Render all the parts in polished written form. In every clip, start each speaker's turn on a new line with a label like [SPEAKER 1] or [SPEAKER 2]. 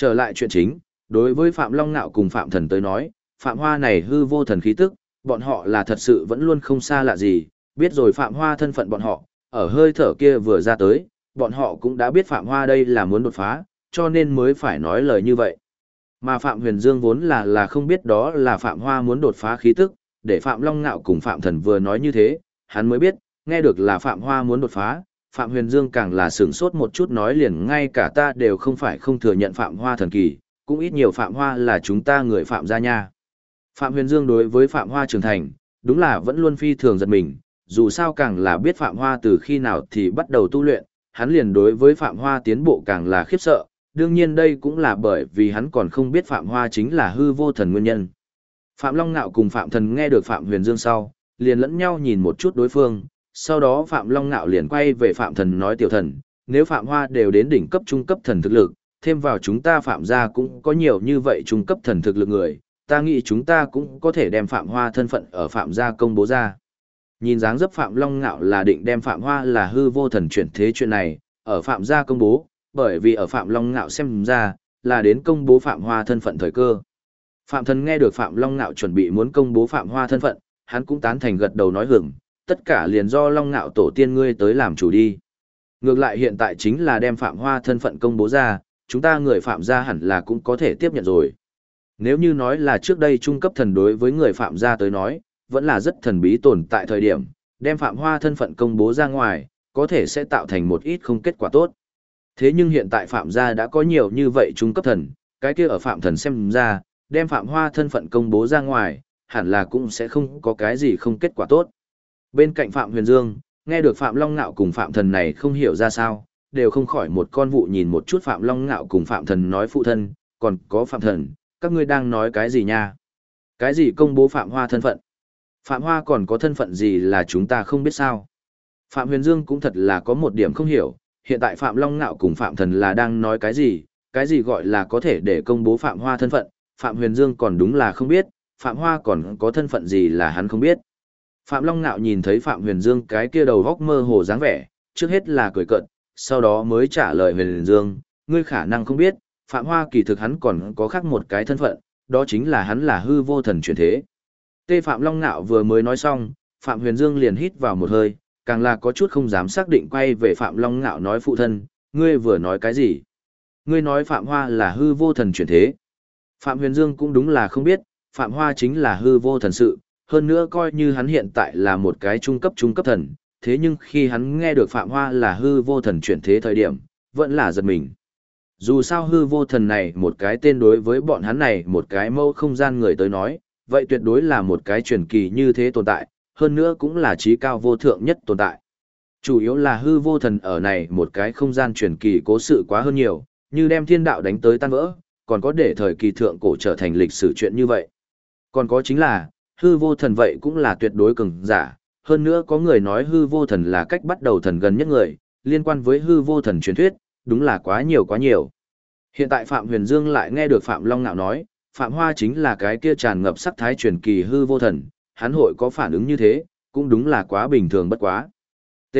[SPEAKER 1] Trở lại chuyện chính, đối với Phạm Long Nạo cùng Phạm Thần tới nói, Phạm Hoa này hư vô thần khí tức, bọn họ là thật sự vẫn luôn không xa lạ gì, biết rồi Phạm Hoa thân phận bọn họ, ở hơi thở kia vừa ra tới, bọn họ cũng đã biết Phạm Hoa đây là muốn đột phá, cho nên mới phải nói lời như vậy. Mà Phạm Huyền Dương vốn là không biết đó là Phạm Hoa muốn đột phá khí tức, để Phạm Long Nạo cùng Phạm Thần vừa nói như thế, hắn mới biết, nghe được là Phạm Hoa muốn đột phá, Phạm Huyền Dương càng là sửng sốt một chút nói liền ngay cả ta đều không phải không thừa nhận Phạm Hoa thần kỳ, cũng ít nhiều Phạm Hoa là chúng ta người Phạm gia nha. Phạm Huyền Dương đối với Phạm Hoa trưởng thành, đúng là vẫn luôn phi thường giật mình, dù sao càng là biết Phạm Hoa từ khi nào thì bắt đầu tu luyện, hắn liền đối với Phạm Hoa tiến bộ càng là khiếp sợ, đương nhiên đây cũng là bởi vì hắn còn không biết Phạm Hoa chính là hư vô thần nguyên nhân. Phạm Long Nạo cùng Phạm Thần nghe được Phạm Huyền Dương sau, liền lẫn nhau nhìn một chút đối phương, sau đó Phạm Long Nạo liền quay về Phạm Thần nói tiểu thần, nếu Phạm Hoa đều đến đỉnh cấp trung cấp thần thực lực, thêm vào chúng ta Phạm gia cũng có nhiều như vậy trung cấp thần thực lực người, ta nghĩ chúng ta cũng có thể đem Phạm Hoa thân phận ở Phạm gia công bố ra. Nhìn dáng dấp Phạm Long Nạo là định đem Phạm Hoa là hư vô thần chuyển thế chuyện này, ở Phạm gia công bố, bởi vì ở Phạm Long Nạo xem ra, là đến công bố Phạm Hoa thân phận thời cơ. Phạm Thần nghe được Phạm Long Nạo chuẩn bị muốn công bố Phạm Hoa thân phận, hắn cũng tán thành gật đầu nói hưởng, tất cả liền do Long Nạo tổ tiên ngươi tới làm chủ đi. Ngược lại hiện tại chính là đem Phạm Hoa thân phận công bố ra, chúng ta người Phạm gia hẳn là cũng có thể tiếp nhận rồi. Nếu như nói là trước đây trung cấp thần đối với người Phạm gia tới nói, vẫn là rất thần bí tồn tại thời điểm, đem Phạm Hoa thân phận công bố ra ngoài, có thể sẽ tạo thành một ít không kết quả tốt. Thế nhưng hiện tại Phạm gia đã có nhiều như vậy trung cấp thần, cái kia ở Phạm Thần xem ra, đem Phạm Hoa thân phận công bố ra ngoài, hẳn là cũng sẽ không có cái gì không kết quả tốt. Bên cạnh Phạm Huyền Dương, nghe được Phạm Long Nạo cùng Phạm Thần này không hiểu ra sao, đều không khỏi một con vụ nhìn một chút Phạm Long Nạo cùng Phạm Thần nói phụ thân, còn có Phạm Thần, các ngươi đang nói cái gì nha? Cái gì công bố Phạm Hoa thân phận? Phạm Hoa còn có thân phận gì là chúng ta không biết sao? Phạm Huyền Dương cũng thật là có một điểm không hiểu, hiện tại Phạm Long Nạo cùng Phạm Thần là đang nói cái gì gọi là có thể để công bố Phạm Hoa thân phận, Phạm Huyền Dương còn đúng là không biết, Phạm Hoa còn có thân phận gì là hắn không biết. Phạm Long Nạo nhìn thấy Phạm Huyền Dương cái kia đầu góc mơ hồ dáng vẻ, trước hết là cười cợt, sau đó mới trả lời Huyền Dương, ngươi khả năng không biết, Phạm Hoa kỳ thực hắn còn có khác một cái thân phận, đó chính là hắn là hư vô thần chuyển thế. Tê Phạm Long Nạo vừa mới nói xong, Phạm Huyền Dương liền hít vào một hơi, càng là có chút không dám xác định quay về Phạm Long Nạo nói phụ thân, ngươi vừa nói cái gì? Ngươi nói Phạm Hoa là hư vô thần chuyển thế. Phạm Huyền Dương cũng đúng là không biết, Phạm Hoa chính là hư vô thần sự, hơn nữa coi như hắn hiện tại là một cái trung cấp thần, thế nhưng khi hắn nghe được Phạm Hoa là hư vô thần chuyển thế thời điểm, vẫn là giật mình. Dù sao hư vô thần này một cái tên đối với bọn hắn này một cái mâu không gian người tới nói, vậy tuyệt đối là một cái truyền kỳ như thế tồn tại, hơn nữa cũng là trí cao vô thượng nhất tồn tại. Chủ yếu là hư vô thần ở này một cái không gian truyền kỳ cố sự quá hơn nhiều, như đem thiên đạo đánh tới tan vỡ, còn có để thời kỳ thượng cổ trở thành lịch sử chuyện như vậy. Còn có chính là, hư vô thần vậy cũng là tuyệt đối cường giả, hơn nữa có người nói hư vô thần là cách bắt đầu thần gần nhất người, liên quan với hư vô thần truyền thuyết, đúng là quá nhiều quá nhiều. Hiện tại Phạm Huyền Dương lại nghe được Phạm Long Nạo nói, Phạm Hoa chính là cái kia tràn ngập sắc thái truyền kỳ hư vô thần, hắn hội có phản ứng như thế, cũng đúng là quá bình thường bất quá. T.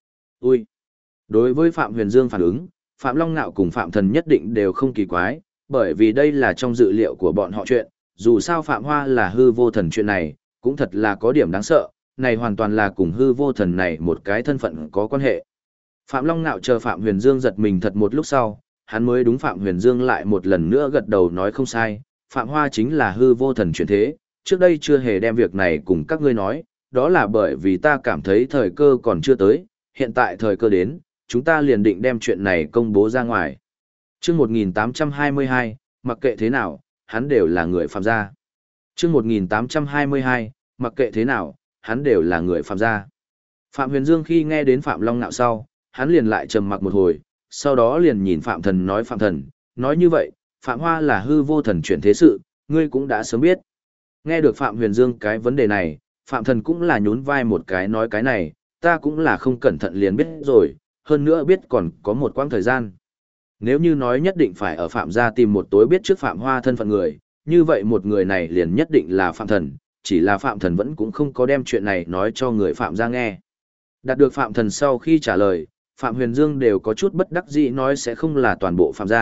[SPEAKER 1] Ui. Đối với Phạm Huyền Dương phản ứng, Phạm Long Nạo cùng Phạm Thần nhất định đều không kỳ quái, bởi vì đây là trong dự liệu của bọn họ chuyện, dù sao Phạm Hoa là hư vô thần chuyện này, cũng thật là có điểm đáng sợ, này hoàn toàn là cùng hư vô thần này một cái thân phận có quan hệ. Phạm Long Nạo chờ Phạm Huyền Dương giật mình thật một lúc sau, hắn mới đúng Phạm Huyền Dương lại một lần nữa gật đầu nói không sai, Phạm Hoa chính là hư vô thần chuyển thế, trước đây chưa hề đem việc này cùng các ngươi nói, đó là bởi vì ta cảm thấy thời cơ còn chưa tới, hiện tại thời cơ đến, chúng ta liền định đem chuyện này công bố ra ngoài. Chương 1822, mặc kệ thế nào, hắn đều là người Phạm gia. Chương 1822, mặc kệ thế nào, hắn đều là người Phạm gia. Phạm Huyền Dương khi nghe đến Phạm Long Nạo sau, hắn liền lại trầm mặc một hồi, sau đó liền nhìn Phạm Thần nói Phạm Thần, nói như vậy, Phạm Hoa là hư vô thần chuyển thế sự, ngươi cũng đã sớm biết. Nghe được Phạm Huyền Dương cái vấn đề này, Phạm Thần cũng là nhún vai một cái nói cái này, ta cũng là không cẩn thận liền biết rồi, hơn nữa biết còn có một quãng thời gian. Nếu như nói nhất định phải ở Phạm gia tìm một tối biết trước Phạm Hoa thân phận người, như vậy một người này liền nhất định là Phạm Thần, chỉ là Phạm Thần vẫn cũng không có đem chuyện này nói cho người Phạm gia nghe. Đạt được Phạm Thần sau khi trả lời, Phạm Huyền Dương đều có chút bất đắc dĩ nói sẽ không là toàn bộ Phạm gia,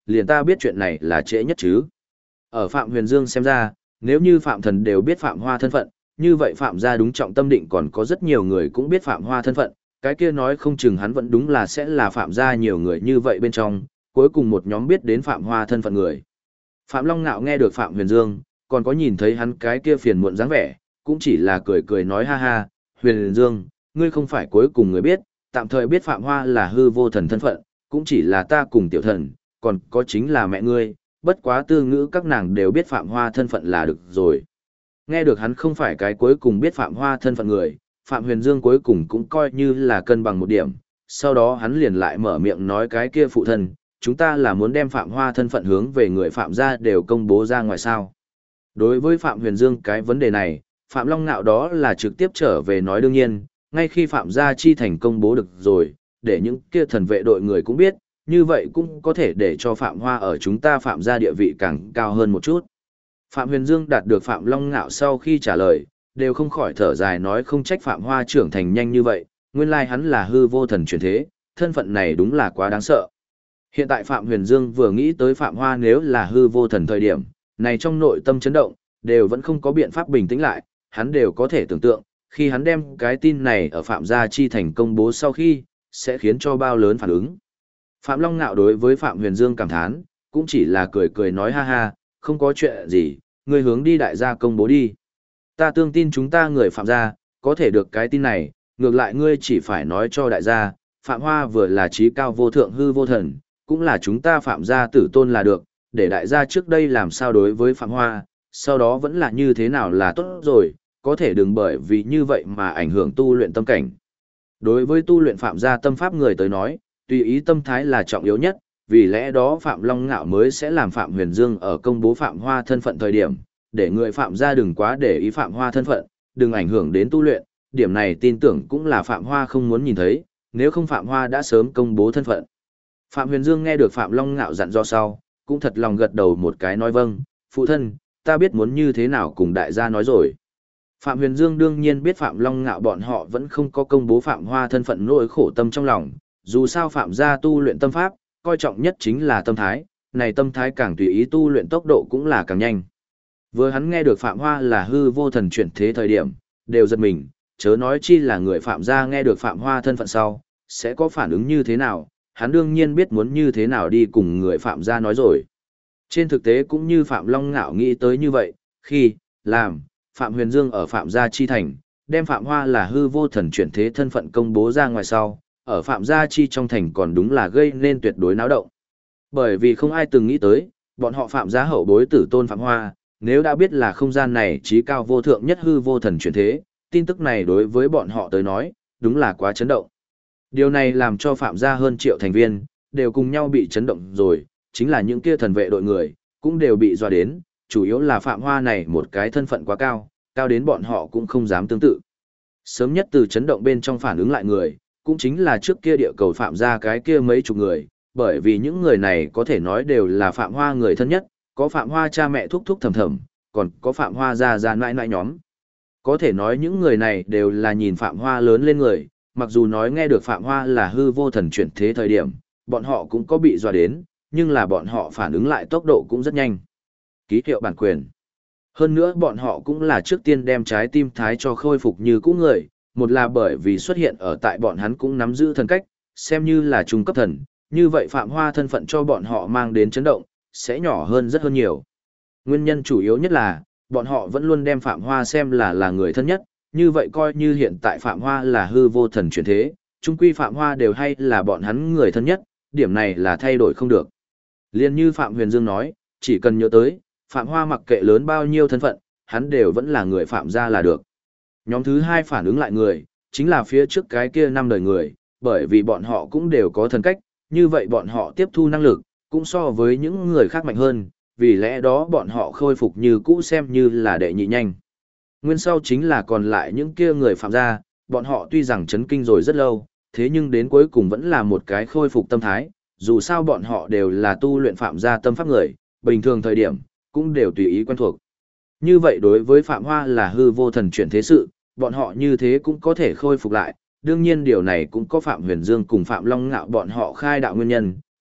[SPEAKER 1] liền ta biết chuyện này là trễ nhất chứ. Ở Phạm Huyền Dương xem ra, nếu như Phạm Thần đều biết Phạm Hoa thân phận, như vậy Phạm gia đúng trọng tâm định còn có rất nhiều người cũng biết Phạm Hoa thân phận, cái kia nói không chừng hắn vẫn đúng là sẽ là Phạm gia nhiều người như vậy bên trong, cuối cùng một nhóm biết đến Phạm Hoa thân phận người. Phạm Long Nạo nghe được Phạm Huyền Dương, còn có nhìn thấy hắn cái kia phiền muộn dáng vẻ, cũng chỉ là cười cười nói ha ha, Huyền Dương, ngươi không phải cuối cùng người biết, tạm thời biết Phạm Hoa là hư vô thần thân phận, cũng chỉ là ta cùng tiểu thần, còn có chính là mẹ ngươi, bất quá tư ngữ các nàng đều biết Phạm Hoa thân phận là được rồi. Nghe được hắn không phải cái cuối cùng biết Phạm Hoa thân phận người, Phạm Huyền Dương cuối cùng cũng coi như là cân bằng một điểm, sau đó hắn liền lại mở miệng nói cái kia phụ thân, chúng ta là muốn đem Phạm Hoa thân phận hướng về người Phạm gia đều công bố ra ngoài sao. Đối với Phạm Huyền Dương cái vấn đề này, Phạm Long Nạo đó là trực tiếp trở về nói đương nhiên, ngay khi Phạm gia chi thành công bố được rồi, để những kia thần vệ đội người cũng biết, như vậy cũng có thể để cho Phạm Hoa ở chúng ta Phạm gia địa vị càng cao hơn một chút. Phạm Huyền Dương đạt được Phạm Long Ngạo sau khi trả lời, đều không khỏi thở dài nói không trách Phạm Hoa trưởng thành nhanh như vậy, nguyên lai hắn là hư vô thần chuyển thế, thân phận này đúng là quá đáng sợ. Hiện tại Phạm Huyền Dương vừa nghĩ tới Phạm Hoa nếu là hư vô thần thời điểm, này trong nội tâm chấn động, đều vẫn không có biện pháp bình tĩnh lại, hắn đều có thể tưởng tượng, khi hắn đem cái tin này ở Phạm gia chi thành công bố sau khi, sẽ khiến cho bao lớn phản ứng. Phạm Long Ngạo đối với Phạm Huyền Dương cảm thán, cũng chỉ là cười cười nói ha ha, không có chuyện gì, ngươi hướng đi đại gia công bố đi. Ta tương tin chúng ta người Phạm gia, có thể được cái tin này, ngược lại ngươi chỉ phải nói cho đại gia, Phạm Hoa vừa là trí cao vô thượng hư vô thần, cũng là chúng ta Phạm gia tử tôn là được, để đại gia trước đây làm sao đối với Phạm Hoa, sau đó vẫn là như thế nào là tốt rồi, có thể đừng bởi vì như vậy mà ảnh hưởng tu luyện tâm cảnh. Đối với tu luyện Phạm gia tâm pháp người tới nói, tùy ý tâm thái là trọng yếu nhất, vì lẽ đó Phạm Long Ngạo mới sẽ làm Phạm Huyền Dương ở công bố Phạm Hoa thân phận thời điểm, để người Phạm gia đừng quá để ý Phạm Hoa thân phận, đừng ảnh hưởng đến tu luyện, điểm này tin tưởng cũng là Phạm Hoa không muốn nhìn thấy, nếu không Phạm Hoa đã sớm công bố thân phận. Phạm Huyền Dương nghe được Phạm Long Ngạo dặn dò sau, cũng thật lòng gật đầu một cái nói vâng, phụ thân, ta biết muốn như thế nào cùng đại gia nói rồi. Phạm Huyền Dương đương nhiên biết Phạm Long Ngạo bọn họ vẫn không có công bố Phạm Hoa thân phận nỗi khổ tâm trong lòng, dù sao Phạm gia tu luyện tâm pháp, coi trọng nhất chính là tâm thái, này tâm thái càng tùy ý tu luyện tốc độ cũng là càng nhanh. Vừa hắn nghe được Phạm Hoa là hư vô thần chuyển thế thời điểm, đều giật mình, chớ nói chi là người Phạm gia nghe được Phạm Hoa thân phận sau, sẽ có phản ứng như thế nào, hắn đương nhiên biết muốn như thế nào đi cùng người Phạm gia nói rồi. Trên thực tế cũng như Phạm Long Ngạo nghĩ tới như vậy, khi, làm, Phạm Huyền Dương ở Phạm gia chi thành, đem Phạm Hoa là hư vô thần chuyển thế thân phận công bố ra ngoài sau, ở Phạm gia chi trong thành còn đúng là gây nên tuyệt đối náo động. Bởi vì không ai từng nghĩ tới, bọn họ Phạm gia hậu bối tử tôn Phạm Hoa, nếu đã biết là không gian này trí cao vô thượng nhất hư vô thần chuyển thế, tin tức này đối với bọn họ tới nói, đúng là quá chấn động. Điều này làm cho Phạm gia hơn triệu thành viên, đều cùng nhau bị chấn động rồi, chính là những kia thần vệ đội người, cũng đều bị dọa đến, chủ yếu là Phạm Hoa này một cái thân phận quá cao, cao đến bọn họ cũng không dám tương tự. Sớm nhất từ chấn động bên trong phản ứng lại người, cũng chính là trước kia địa cầu Phạm gia cái kia mấy chục người, bởi vì những người này có thể nói đều là Phạm Hoa người thân nhất, có Phạm Hoa cha mẹ thúc thúc thầm thầm, còn có Phạm Hoa gia nãi nãi nhóm. Có thể nói những người này đều là nhìn Phạm Hoa lớn lên người, mặc dù nói nghe được Phạm Hoa là hư vô thần chuyển thế thời điểm, bọn họ cũng có bị dọa đến, nhưng là bọn họ phản ứng lại tốc độ cũng rất nhanh. Ký hiệu bản quyền. Hơn nữa bọn họ cũng là trước tiên đem trái tim thái cho khôi phục như cũ người, một là bởi vì xuất hiện ở tại bọn hắn cũng nắm giữ thần cách, xem như là trung cấp thần, như vậy Phạm Hoa thân phận cho bọn họ mang đến chấn động, sẽ nhỏ hơn rất hơn nhiều. Nguyên nhân chủ yếu nhất là, bọn họ vẫn luôn đem Phạm Hoa xem là người thân nhất, như vậy coi như hiện tại Phạm Hoa là hư vô thần chuyển thế, chung quy Phạm Hoa đều hay là bọn hắn người thân nhất, điểm này là thay đổi không được. Liên như Phạm Huyền Dương nói, chỉ cần nhớ tới, Phạm Hoa mặc kệ lớn bao nhiêu thân phận, hắn đều vẫn là người Phạm gia là được. Nhóm thứ hai phản ứng lại người, chính là phía trước cái kia 5 đời người, bởi vì bọn họ cũng đều có thần cách, như vậy bọn họ tiếp thu năng lực, cũng so với những người khác mạnh hơn, vì lẽ đó bọn họ khôi phục như cũ xem như là đệ nhị nhanh. Nguyên sau chính là còn lại những kia người Phạm gia, bọn họ tuy rằng chấn kinh rồi rất lâu, thế nhưng đến cuối cùng vẫn là một cái khôi phục tâm thái, dù sao bọn họ đều là tu luyện Phạm gia tâm pháp người, bình thường thời điểm, cũng đều tùy ý quen thuộc. Như vậy đối với Phạm Hoa là hư vô thần chuyển thế sự, bọn họ như thế cũng có thể khôi phục lại, đương nhiên điều này cũng có Phạm Huyền Dương cùng Phạm Long Ngạo bọn họ khai đạo nguyên nhân,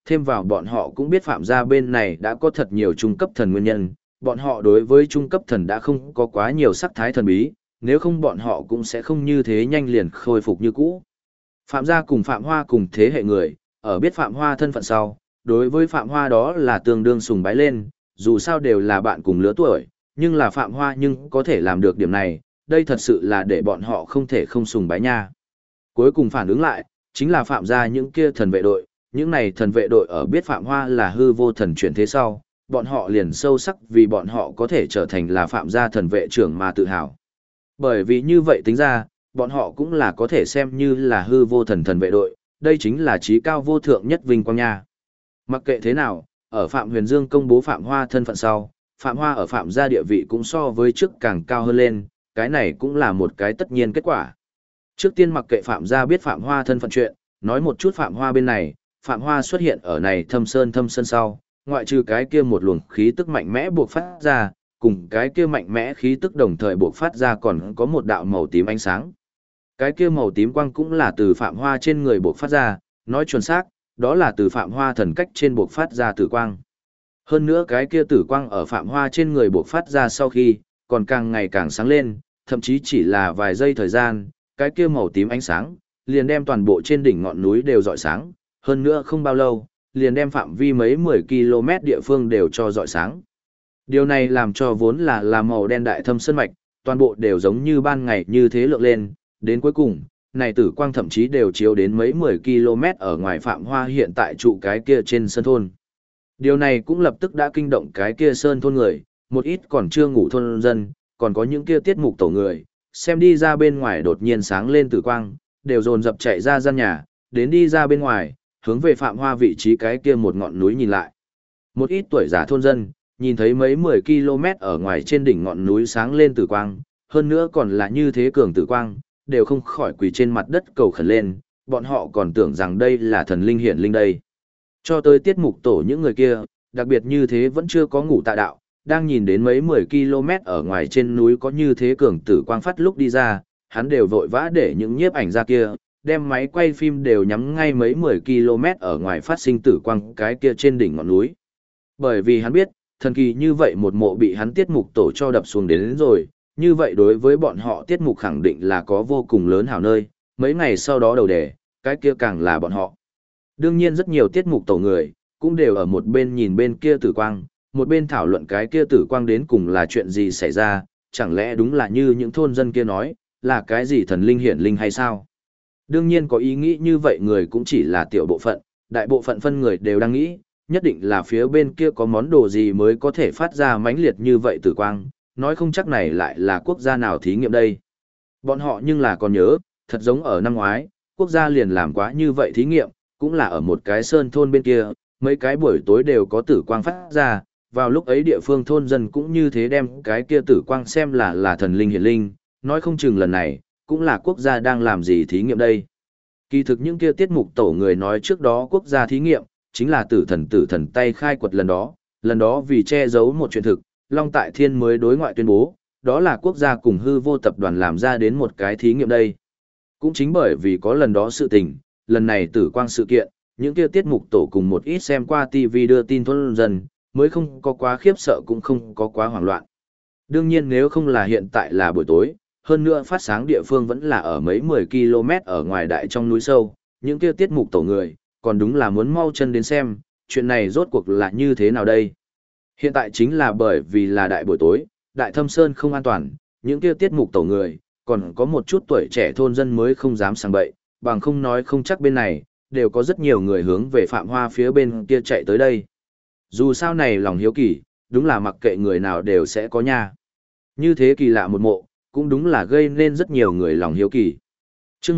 [SPEAKER 1] Thêm vào bọn họ cũng biết Phạm gia bên này đã có thật nhiều trung cấp thần nguyên nhân, bọn họ đối với trung cấp thần đã không có quá nhiều sắc thái thần bí, nếu không bọn họ cũng sẽ không như thế nhanh liền khôi phục như cũ. Phạm gia cùng Phạm Hoa cùng thế hệ người, ở biết Phạm Hoa thân phận sau, đối với Phạm Hoa đó là tương đương sùng bái lên, dù sao đều là bạn cùng lứa tuổi, nhưng là Phạm Hoa nhưng có thể làm được điểm này, đây thật sự là để bọn họ không thể không sùng bái nha. Cuối cùng phản ứng lại, chính là Phạm gia những kia thần vệ đội, những này thần vệ đội ở biết Phạm Hoa là hư vô thần chuyển thế sau, bọn họ liền sâu sắc vì bọn họ có thể trở thành là Phạm gia thần vệ trưởng mà tự hào. Bởi vì như vậy tính ra, bọn họ cũng là có thể xem như là hư vô thần thần vệ đội, đây chính là trí cao vô thượng nhất vinh quang nha. Mặc kệ thế nào, ở Phạm Huyền Dương công bố Phạm Hoa thân phận sau, Phạm Hoa ở Phạm gia địa vị cũng so với trước càng cao hơn lên, cái này cũng là một cái tất nhiên kết quả. Trước tiên mặc kệ Phạm gia biết Phạm Hoa thân phận chuyện, nói một chút Phạm Hoa bên này, Phạm Hoa xuất hiện ở này thâm sơn sau, ngoại trừ cái kia một luồng khí tức mạnh mẽ buộc phát ra, cùng cái kia mạnh mẽ khí tức đồng thời buộc phát ra còn có một đạo màu tím ánh sáng. Cái kia màu tím quang cũng là từ Phạm Hoa trên người buộc phát ra, nói chuẩn xác, đó là từ Phạm Hoa thần cách trên buộc phát ra tử quang. Hơn nữa cái kia tử quang ở Phạm Hoa trên người buộc phát ra sau khi, còn càng ngày càng sáng lên, thậm chí chỉ là vài giây thời gian, cái kia màu tím ánh sáng, liền đem toàn bộ trên đỉnh ngọn núi đều rọi sáng, hơn nữa không bao lâu, liền đem phạm vi mấy 10 km địa phương đều cho rọi sáng. Điều này làm cho vốn là màu đen đại thâm sơn mạch, toàn bộ đều giống như ban ngày như thế lượng lên, đến cuối cùng, này tử quang thậm chí đều chiếu đến mấy 10 km ở ngoài Phạm Hoa hiện tại trụ cái kia trên sơn thôn. Điều này cũng lập tức đã kinh động cái kia sơn thôn người, một ít còn chưa ngủ thôn dân, còn có những kia tiết mục tổ người, xem đi ra bên ngoài đột nhiên sáng lên tử quang, đều dồn dập chạy ra gian nhà, đến đi ra bên ngoài, hướng về Phạm Hoa vị trí cái kia một ngọn núi nhìn lại. Một ít tuổi già thôn dân, nhìn thấy mấy 10 km ở ngoài trên đỉnh ngọn núi sáng lên tử quang, hơn nữa còn là như thế cường tử quang, đều không khỏi quỳ trên mặt đất cầu khẩn lên, bọn họ còn tưởng rằng đây là thần linh hiển linh đây. Cho tới tiết mục tổ những người kia, đặc biệt như thế vẫn chưa có ngủ tạ đạo, đang nhìn đến mấy 10 km ở ngoài trên núi có như thế cường tử quang phát lúc đi ra, hắn đều vội vã để những nhiếp ảnh ra kia, đem máy quay phim đều nhắm ngay mấy 10 km ở ngoài phát sinh tử quang cái kia trên đỉnh ngọn núi. Bởi vì hắn biết, thần kỳ như vậy một mộ bị hắn tiết mục tổ cho đập xuống đến rồi, như vậy đối với bọn họ tiết mục khẳng định là có vô cùng lớn hảo nơi, mấy ngày sau đó đầu đề, cái kia càng là bọn họ. Đương nhiên rất nhiều tiết mục tổ người, cũng đều ở một bên nhìn bên kia tử quang, một bên thảo luận cái kia tử quang đến cùng là chuyện gì xảy ra, chẳng lẽ đúng là như những thôn dân kia nói, là cái gì thần linh hiển linh hay sao? Đương nhiên có ý nghĩ như vậy người cũng chỉ là tiểu bộ phận, đại bộ phận phân người đều đang nghĩ, nhất định là phía bên kia có món đồ gì mới có thể phát ra mãnh liệt như vậy tử quang, nói không chắc này lại là quốc gia nào thí nghiệm đây. Bọn họ nhưng là còn nhớ, thật giống ở năm ngoái, quốc gia liền làm quá như vậy thí nghiệm, cũng là ở một cái sơn thôn bên kia, mấy cái buổi tối đều có tử quang phát ra, vào lúc ấy địa phương thôn dân cũng như thế đem cái kia tử quang xem là thần linh hiển linh, nói không chừng lần này, cũng là quốc gia đang làm gì thí nghiệm đây. Kỳ thực những kia tiết mục tổ người nói trước đó quốc gia thí nghiệm, chính là tử thần tay khai quật lần đó vì che giấu một chuyện thực, Long Tại Thiên mới đối ngoại tuyên bố, đó là quốc gia cùng hư vô tập đoàn làm ra đến một cái thí nghiệm đây. Cũng chính bởi vì có lần đó sự tình, lần này tử quang sự kiện, những kia tiết mục tổ cùng một ít xem qua TV đưa tin thôn dân, mới không có quá khiếp sợ cũng không có quá hoảng loạn. Đương nhiên nếu không là hiện tại là buổi tối, hơn nữa phát sáng địa phương vẫn là ở mấy 10 km ở ngoài đại trong núi sâu, những kia tiết mục tổ người, còn đúng là muốn mau chân đến xem, chuyện này rốt cuộc là như thế nào đây. Hiện tại chính là bởi vì là đại buổi tối, đại thâm sơn không an toàn, những kia tiết mục tổ người, còn có một chút tuổi trẻ thôn dân mới không dám sang bậy, bằng không nói không chắc bên này, đều có rất nhiều người hướng về Phạm Hoa phía bên kia chạy tới đây. Dù sao này lòng hiếu kỳ, đúng là mặc kệ người nào đều sẽ có nha. Như thế kỳ lạ một mộ, cũng đúng là gây nên rất nhiều người lòng hiếu kỳ. Chương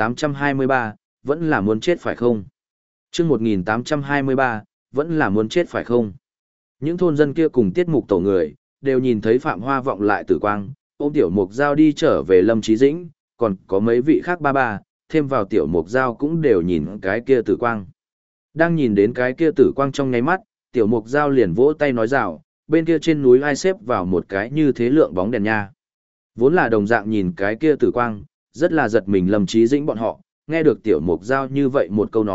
[SPEAKER 1] 1823, vẫn là muốn chết phải không? Chương 1823, vẫn là muốn chết phải không? Những thôn dân kia cùng tiết mục tổ người, đều nhìn thấy Phạm Hoa vọng lại tử quang, ôm tiểu mục dao đi trở về Lâm Chí Dĩnh, còn có mấy vị khác ba, thêm vào tiểu mục dao cũng đều nhìn cái kia tử quang. Đang nhìn đến cái kia tử quang trong nháy mắt, tiểu mục dao liền vỗ tay nói rào, bên kia trên núi ai xếp vào một cái như thế lượng bóng đèn nha. Vốn là đồng dạng nhìn cái kia tử quang, rất là giật mình Lâm Chí Dĩnh bọn họ, nghe được tiểu mục dao như vậy một câu nói,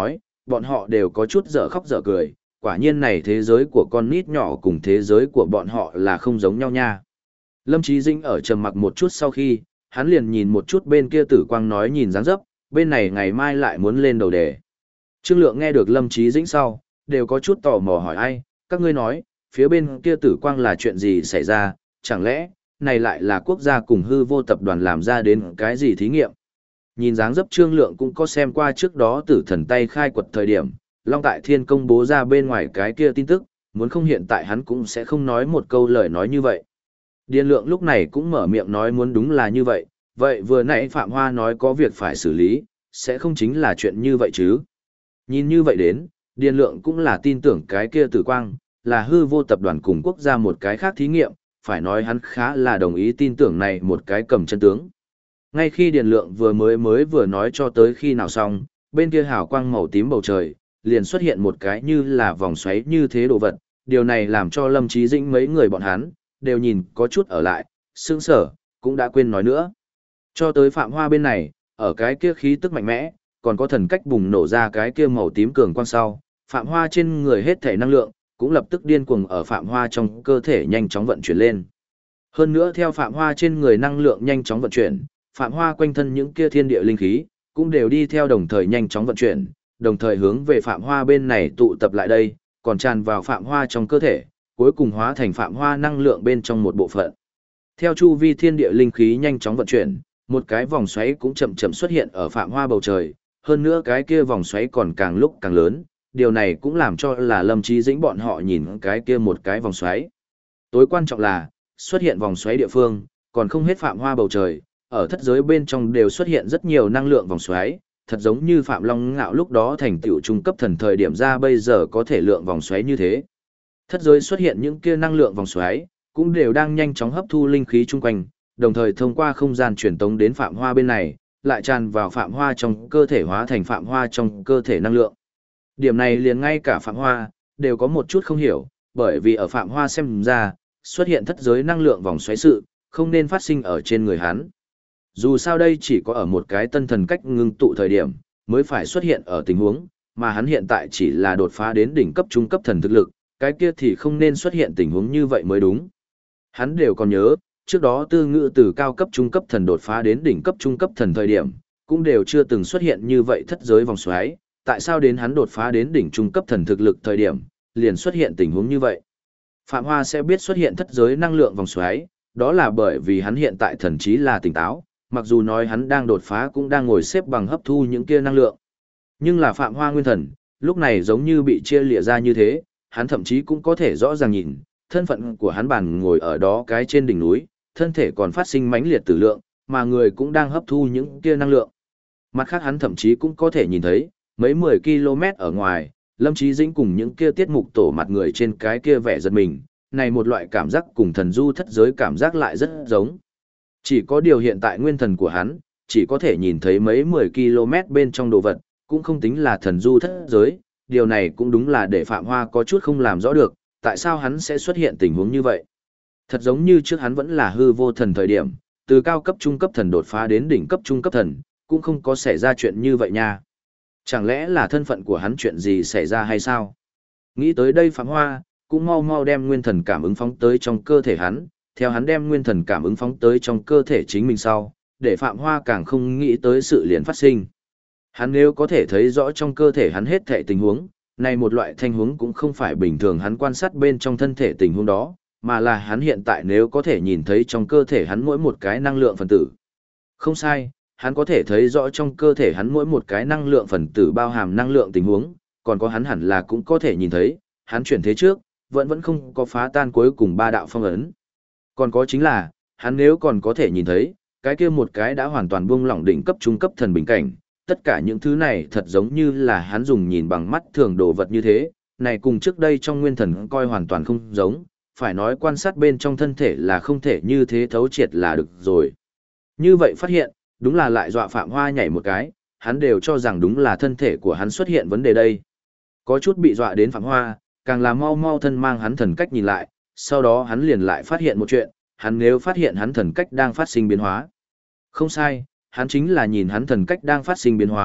[SPEAKER 1] bọn họ đều có chút dở khóc dở cười, quả nhiên này thế giới của con nít nhỏ cùng thế giới của bọn họ là không giống nhau nha. Lâm Chí Dĩnh ở trầm mặc một chút sau khi, hắn liền nhìn một chút bên kia Tử Quang nói nhìn dáng dấp, bên này ngày mai lại muốn lên đầu đề. Trương Lượng nghe được Lâm Chí Dĩnh sau, đều có chút tò mò hỏi ai, các ngươi nói, phía bên kia Tử Quang là chuyện gì xảy ra, chẳng lẽ, này lại là quốc gia cùng hư vô tập đoàn làm ra đến cái gì thí nghiệm. Nhìn dáng dấp Trương Lượng cũng có xem qua trước đó Tử Thần tay khai quật thời điểm, Long Tại Thiên công bố ra bên ngoài cái kia tin tức, muốn không hiện tại hắn cũng sẽ không nói một câu lời nói như vậy. Điền Lượng lúc này cũng mở miệng nói muốn đúng là như vậy, vậy vừa nãy Phạm Hoa nói có việc phải xử lý, sẽ không chính là chuyện như vậy chứ. Nhìn như vậy đến, Điền Lượng cũng là tin tưởng cái kia Tử Quang, là hư vô tập đoàn cùng quốc gia một cái khác thí nghiệm, phải nói hắn khá là đồng ý tin tưởng này một cái cầm chân tướng. Ngay khi Điền Lượng vừa nói cho tới khi nào xong, bên kia hào quang màu tím bầu trời, liền xuất hiện một cái như là vòng xoáy như thế đồ vật, điều này làm cho Lâm Chí Dĩnh mấy người bọn hắn, đều nhìn có chút ở lại, sững sở, cũng đã quên nói nữa. Cho tới Phạm Hoa bên này, ở cái kia khí tức mạnh mẽ, còn có thần cách bùng nổ ra cái kia màu tím cường quang sau, Phạm Hoa trên người hết thể năng lượng, cũng lập tức điên cuồng ở Phạm Hoa trong cơ thể nhanh chóng vận chuyển lên. Hơn nữa theo Phạm Hoa trên người năng lượng nhanh chóng vận chuyển, Phạm Hoa quanh thân những kia thiên địa linh khí, cũng đều đi theo đồng thời nhanh chóng vận chuyển, đồng thời hướng về Phạm Hoa bên này tụ tập lại đây, còn tràn vào Phạm Hoa trong cơ thể, cuối cùng hóa thành Phạm Hoa năng lượng bên trong một bộ phận. Theo chu vi thiên địa linh khí nhanh chóng vận chuyển, một cái vòng xoáy cũng chậm chậm xuất hiện ở Phạm Hoa bầu trời, hơn nữa cái kia vòng xoáy còn càng lúc càng lớn, điều này cũng làm cho là Lâm Chí Dĩnh bọn họ nhìn cái kia một cái vòng xoáy. Tối quan trọng là, xuất hiện vòng xoáy địa phương, còn không hết Phạm Hoa bầu trời, ở thất giới bên trong đều xuất hiện rất nhiều năng lượng vòng xoáy, thật giống như Phạm Long Ngạo lúc đó thành tựu trung cấp thần thời điểm ra bây giờ có thể lượng vòng xoáy như thế. Thất giới xuất hiện những kia năng lượng vòng xoáy, cũng đều đang nhanh chóng hấp thu linh khí chung quanh, đồng thời thông qua không gian truyền tống đến Phạm Hoa bên này, lại tràn vào Phạm Hoa trong cơ thể hóa thành Phạm Hoa trong cơ thể năng lượng. Điểm này liền ngay cả Phạm Hoa, đều có một chút không hiểu, bởi vì ở Phạm Hoa xem ra, xuất hiện thất giới năng lượng vòng xoáy sự, không nên phát sinh ở trên người hắn. Dù sao đây chỉ có ở một cái tân thần cách ngưng tụ thời điểm, mới phải xuất hiện ở tình huống, mà hắn hiện tại chỉ là đột phá đến đỉnh cấp trung cấp thần thực lực, cái kia thì không nên xuất hiện tình huống như vậy mới đúng. Hắn đều còn nhớ, trước đó Tư Ngữ từ cao cấp trung cấp thần đột phá đến đỉnh cấp trung cấp thần thời điểm, cũng đều chưa từng xuất hiện như vậy thất giới vòng xoáy, tại sao đến hắn đột phá đến đỉnh trung cấp thần thực lực thời điểm, liền xuất hiện tình huống như vậy. Phạm Hoa sẽ biết xuất hiện thất giới năng lượng vòng xoáy, đó là bởi vì hắn hiện tại thần trí là tỉnh táo, mặc dù nói hắn đang đột phá cũng đang ngồi xếp bằng hấp thu những kia năng lượng. Nhưng là Phạm Hoa nguyên thần, lúc này giống như bị chia lìa ra như thế, hắn thậm chí cũng có thể rõ ràng nhìn, thân phận của hắn bàn ngồi ở đó cái trên đỉnh núi, thân thể còn phát sinh mãnh liệt tử lượng, mà người cũng đang hấp thu những kia năng lượng. Mặt khác hắn thậm chí cũng có thể nhìn thấy, mấy 10 km ở ngoài, Lâm Chí Dĩnh cùng những kia tiết mục tổ mặt người trên cái kia vẻ giật mình, này một loại cảm giác cùng thần du thất giới cảm giác lại rất giống. Chỉ có điều hiện tại nguyên thần của hắn, chỉ có thể nhìn thấy mấy 10 km bên trong đồ vật, cũng không tính là thần du thất giới, điều này cũng đúng là để Phạm Hoa có chút không làm rõ được, tại sao hắn sẽ xuất hiện tình huống như vậy. Thật giống như trước hắn vẫn là hư vô thần thời điểm, từ cao cấp trung cấp thần đột phá đến đỉnh cấp trung cấp thần, cũng không có xảy ra chuyện như vậy nha. Chẳng lẽ là thân phận của hắn chuyện gì xảy ra hay sao? Nghĩ tới đây Phạm Hoa, cũng mau mau đem nguyên thần cảm ứng phóng tới trong cơ thể hắn, theo hắn đem nguyên thần cảm ứng phóng tới trong cơ thể chính mình sau, để Phạm Hoa càng không nghĩ tới sự liền phát sinh. Hắn nếu có thể thấy rõ trong cơ thể hắn hết thảy tình huống, này một loại thanh huống cũng không phải bình thường hắn quan sát bên trong thân thể tình huống đó, mà là hắn hiện tại nếu có thể nhìn thấy trong cơ thể hắn mỗi một cái năng lượng phân tử. Không sai, hắn có thể thấy rõ trong cơ thể hắn mỗi một cái năng lượng phần tử bao hàm năng lượng tình huống, còn có hắn hẳn là cũng có thể nhìn thấy, hắn chuyển thế trước, vẫn không có phá tan cuối cùng ba đạo phong ấn. Còn có chính là, hắn nếu còn có thể nhìn thấy, cái kia một cái đã hoàn toàn buông lỏng đỉnh cấp trung cấp thần bình cảnh, tất cả những thứ này thật giống như là hắn dùng nhìn bằng mắt thường đồ vật như thế, này cùng trước đây trong nguyên thần coi hoàn toàn không giống, phải nói quan sát bên trong thân thể là không thể như thế thấu triệt là được rồi. Như vậy phát hiện, đúng là lại dọa Phạm Hoa nhảy một cái, hắn đều cho rằng đúng là thân thể của hắn xuất hiện vấn đề đây. Có chút bị dọa đến Phạm Hoa, càng là mau mau thân mang hắn thần cách nhìn lại, sau đó hắn liền lại phát hiện một chuyện, hắn nếu phát hiện hắn thần cách đang phát sinh biến hóa. Không sai, hắn chính là nhìn hắn thần cách đang phát sinh biến hóa,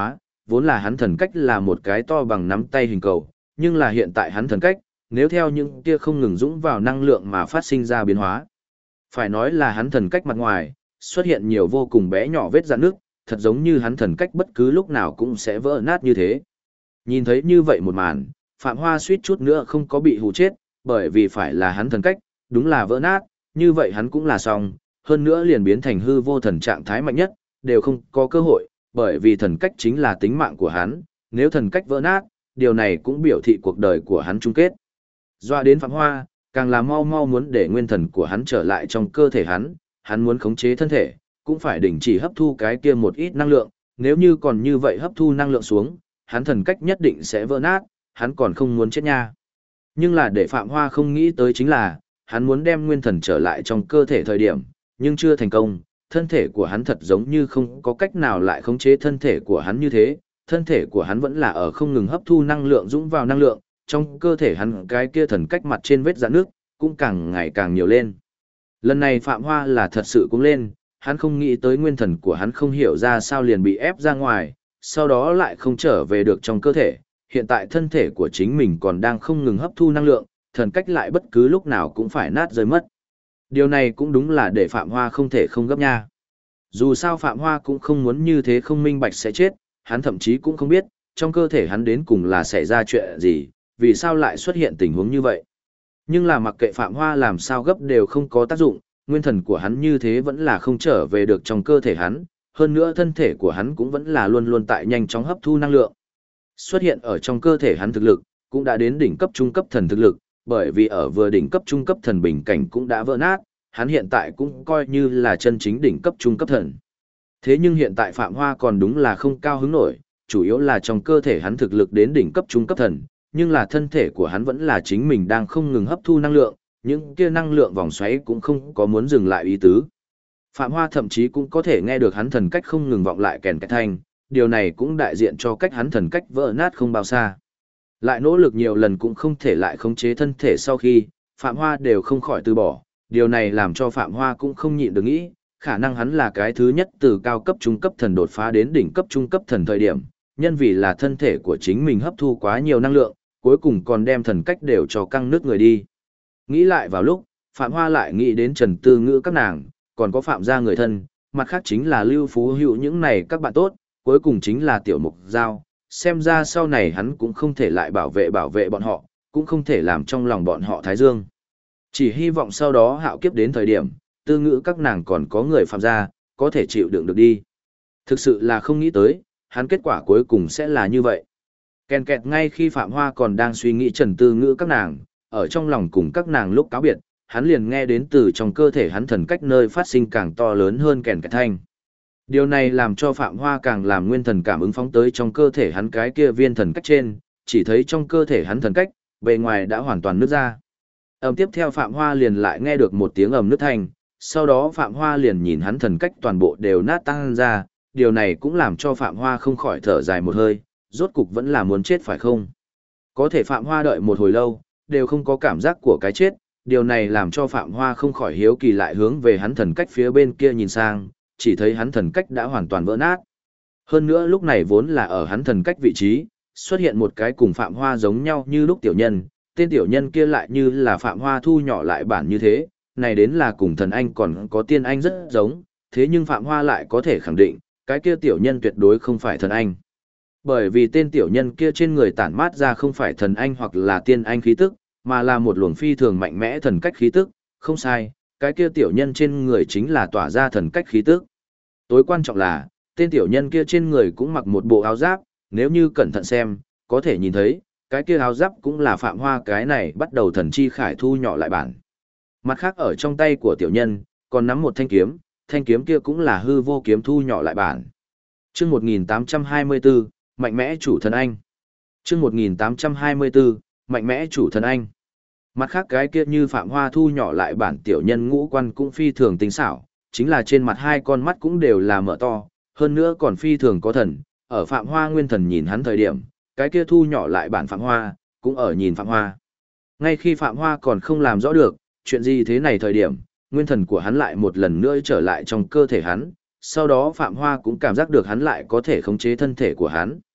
[SPEAKER 1] vốn là hắn thần cách là một cái to bằng nắm tay hình cầu, nhưng là hiện tại hắn thần cách, nếu theo những kia không ngừng dũng vào năng lượng mà phát sinh ra biến hóa. Phải nói là hắn thần cách mặt ngoài, xuất hiện nhiều vô cùng bé nhỏ vết rạn nước, thật giống như hắn thần cách bất cứ lúc nào cũng sẽ vỡ nát như thế. Nhìn thấy như vậy một màn, Phạm Hoa suýt chút nữa không có bị hù chết, bởi vì phải là hắn thần cách, đúng là vỡ nát, như vậy hắn cũng là xong, hơn nữa liền biến thành hư vô thần trạng thái mạnh nhất, đều không có cơ hội, bởi vì thần cách chính là tính mạng của hắn, nếu thần cách vỡ nát, điều này cũng biểu thị cuộc đời của hắn chung kết. Doa đến Phạm Hoa, càng là mau mau muốn để nguyên thần của hắn trở lại trong cơ thể hắn muốn khống chế thân thể, cũng phải đình chỉ hấp thu cái kia một ít năng lượng, nếu như còn như vậy hấp thu năng lượng xuống, hắn thần cách nhất định sẽ vỡ nát, hắn còn không muốn chết nha. Nhưng là để Phạm Hoa không nghĩ tới chính là, hắn muốn đem nguyên thần trở lại trong cơ thể thời điểm, nhưng chưa thành công, thân thể của hắn thật giống như không có cách nào lại khống chế thân thể của hắn như thế, thân thể của hắn vẫn là ở không ngừng hấp thu năng lượng dũng vào năng lượng, trong cơ thể hắn cái kia thần cách mặt trên vết rạn nước, cũng càng ngày càng nhiều lên. Lần này Phạm Hoa là thật sự cũng lên, hắn không nghĩ tới nguyên thần của hắn không hiểu ra sao liền bị ép ra ngoài, sau đó lại không trở về được trong cơ thể, hiện tại thân thể của chính mình còn đang không ngừng hấp thu năng lượng, thần cách lại bất cứ lúc nào cũng phải nát rơi mất. Điều này cũng đúng là để Phạm Hoa không thể không gấp nha. Dù sao Phạm Hoa cũng không muốn như thế không minh bạch sẽ chết, hắn thậm chí cũng không biết, trong cơ thể hắn đến cùng là xảy ra chuyện gì, vì sao lại xuất hiện tình huống như vậy. Nhưng là mặc kệ Phạm Hoa làm sao gấp đều không có tác dụng, nguyên thần của hắn như thế vẫn là không trở về được trong cơ thể hắn, hơn nữa thân thể của hắn cũng vẫn là luôn luôn tại nhanh chóng hấp thu năng lượng. Xuất hiện ở trong cơ thể hắn thực lực, cũng đã đến đỉnh cấp trung cấp thần thực lực, bởi vì ở vừa đỉnh cấp trung cấp thần bình cảnh cũng đã vỡ nát, hắn hiện tại cũng coi như là chân chính đỉnh cấp trung cấp thần. Thế nhưng hiện tại Phạm Hoa còn đúng là không cao hứng nổi, chủ yếu là trong cơ thể hắn thực lực đến đỉnh cấp trung cấp thần, nhưng là thân thể của hắn vẫn là chính mình đang không ngừng hấp thu năng lượng, những kia năng lượng vòng xoáy cũng không có muốn dừng lại ý tứ. Phạm Hoa thậm chí cũng có thể nghe được hắn thần cách không ngừng vọng lại kèn cái thanh, điều này cũng đại diện cho cách hắn thần cách vỡ nát không bao xa. Lại nỗ lực nhiều lần cũng không thể lại khống chế thân thể sau khi, Phạm Hoa đều không khỏi từ bỏ, điều này làm cho Phạm Hoa cũng không nhịn được nghĩ, khả năng hắn là cái thứ nhất từ cao cấp trung cấp thần đột phá đến đỉnh cấp trung cấp thần thời điểm, nhân vì là thân thể của chính mình hấp thu quá nhiều năng lượng, cuối cùng còn đem thần cách đều cho căng nước người đi. Nghĩ lại vào lúc, Phạm Hoa lại nghĩ đến Trần Tư Ngữ các nàng, còn có Phạm gia người thân, mặt khác chính là Lưu Phú Hữu những này các bạn tốt, cuối cùng chính là Tiểu Mục Giao, xem ra sau này hắn cũng không thể lại bảo vệ bọn họ, cũng không thể làm trong lòng bọn họ thái dương. Chỉ hy vọng sau đó hạo kiếp đến thời điểm, Tư Ngữ các nàng còn có người Phạm gia, có thể chịu đựng được đi. Thực sự là không nghĩ tới, hắn kết quả cuối cùng sẽ là như vậy. Kèn kẹt ngay khi Phạm Hoa còn đang suy nghĩ Trần Tư Ngữ các nàng, ở trong lòng cùng các nàng lúc cáo biệt, hắn liền nghe đến từ trong cơ thể hắn thần cách nơi phát sinh càng to lớn hơn kèn kẹt thanh. Điều này làm cho Phạm Hoa càng làm nguyên thần cảm ứng phóng tới trong cơ thể hắn cái kia viên thần cách trên, chỉ thấy trong cơ thể hắn thần cách, bề ngoài đã hoàn toàn nứt ra. Tiếp theo Phạm Hoa liền lại nghe được một tiếng ầm nứt thanh, sau đó Phạm Hoa liền nhìn hắn thần cách toàn bộ đều nát tan ra, điều này cũng làm cho Phạm Hoa không khỏi thở dài một hơi, rốt cục vẫn là muốn chết phải không? Có thể Phạm Hoa đợi một hồi lâu, đều không có cảm giác của cái chết, điều này làm cho Phạm Hoa không khỏi hiếu kỳ lại hướng về hắn thần cách phía bên kia nhìn sang, chỉ thấy hắn thần cách đã hoàn toàn vỡ nát. Hơn nữa lúc này vốn là ở hắn thần cách vị trí, xuất hiện một cái cùng Phạm Hoa giống nhau như lúc tiểu nhân, tên tiểu nhân kia lại như là Phạm Hoa thu nhỏ lại bản như thế, này đến là cùng thần anh còn có tiên anh rất giống, thế nhưng Phạm Hoa lại có thể khẳng định, cái kia tiểu nhân tuyệt đối không phải thần anh. Bởi vì tên tiểu nhân kia trên người tản mát ra không phải thần anh hoặc là tiên anh khí tức, mà là một luồng phi thường mạnh mẽ thần cách khí tức, không sai, cái kia tiểu nhân trên người chính là tỏa ra thần cách khí tức. Tối quan trọng là, tên tiểu nhân kia trên người cũng mặc một bộ áo giáp, nếu như cẩn thận xem, có thể nhìn thấy, cái kia áo giáp cũng là Phạm Hoa cái này bắt đầu thần chi khải thu nhỏ lại bản. Mặt khác ở trong tay của tiểu nhân, còn nắm một thanh kiếm kia cũng là hư vô kiếm thu nhỏ lại bản. Chương 1824, mạnh mẽ chủ thần anh. Chương 1824, mạnh mẽ chủ thần anh. Mặt khác cái kia như Phạm Hoa thu nhỏ lại bản tiểu nhân ngũ quan cũng phi thường tinh xảo, chính là trên mặt hai con mắt cũng đều là mở to, hơn nữa còn phi thường có thần, ở Phạm Hoa nguyên thần nhìn hắn thời điểm, cái kia thu nhỏ lại bản Phạm Hoa, cũng ở nhìn Phạm Hoa. Ngay khi Phạm Hoa còn không làm rõ được, chuyện gì thế này thời điểm, nguyên thần của hắn lại một lần nữa trở lại trong cơ thể hắn, sau đó Phạm Hoa cũng cảm giác được hắn lại có thể khống chế thân thể của hắn.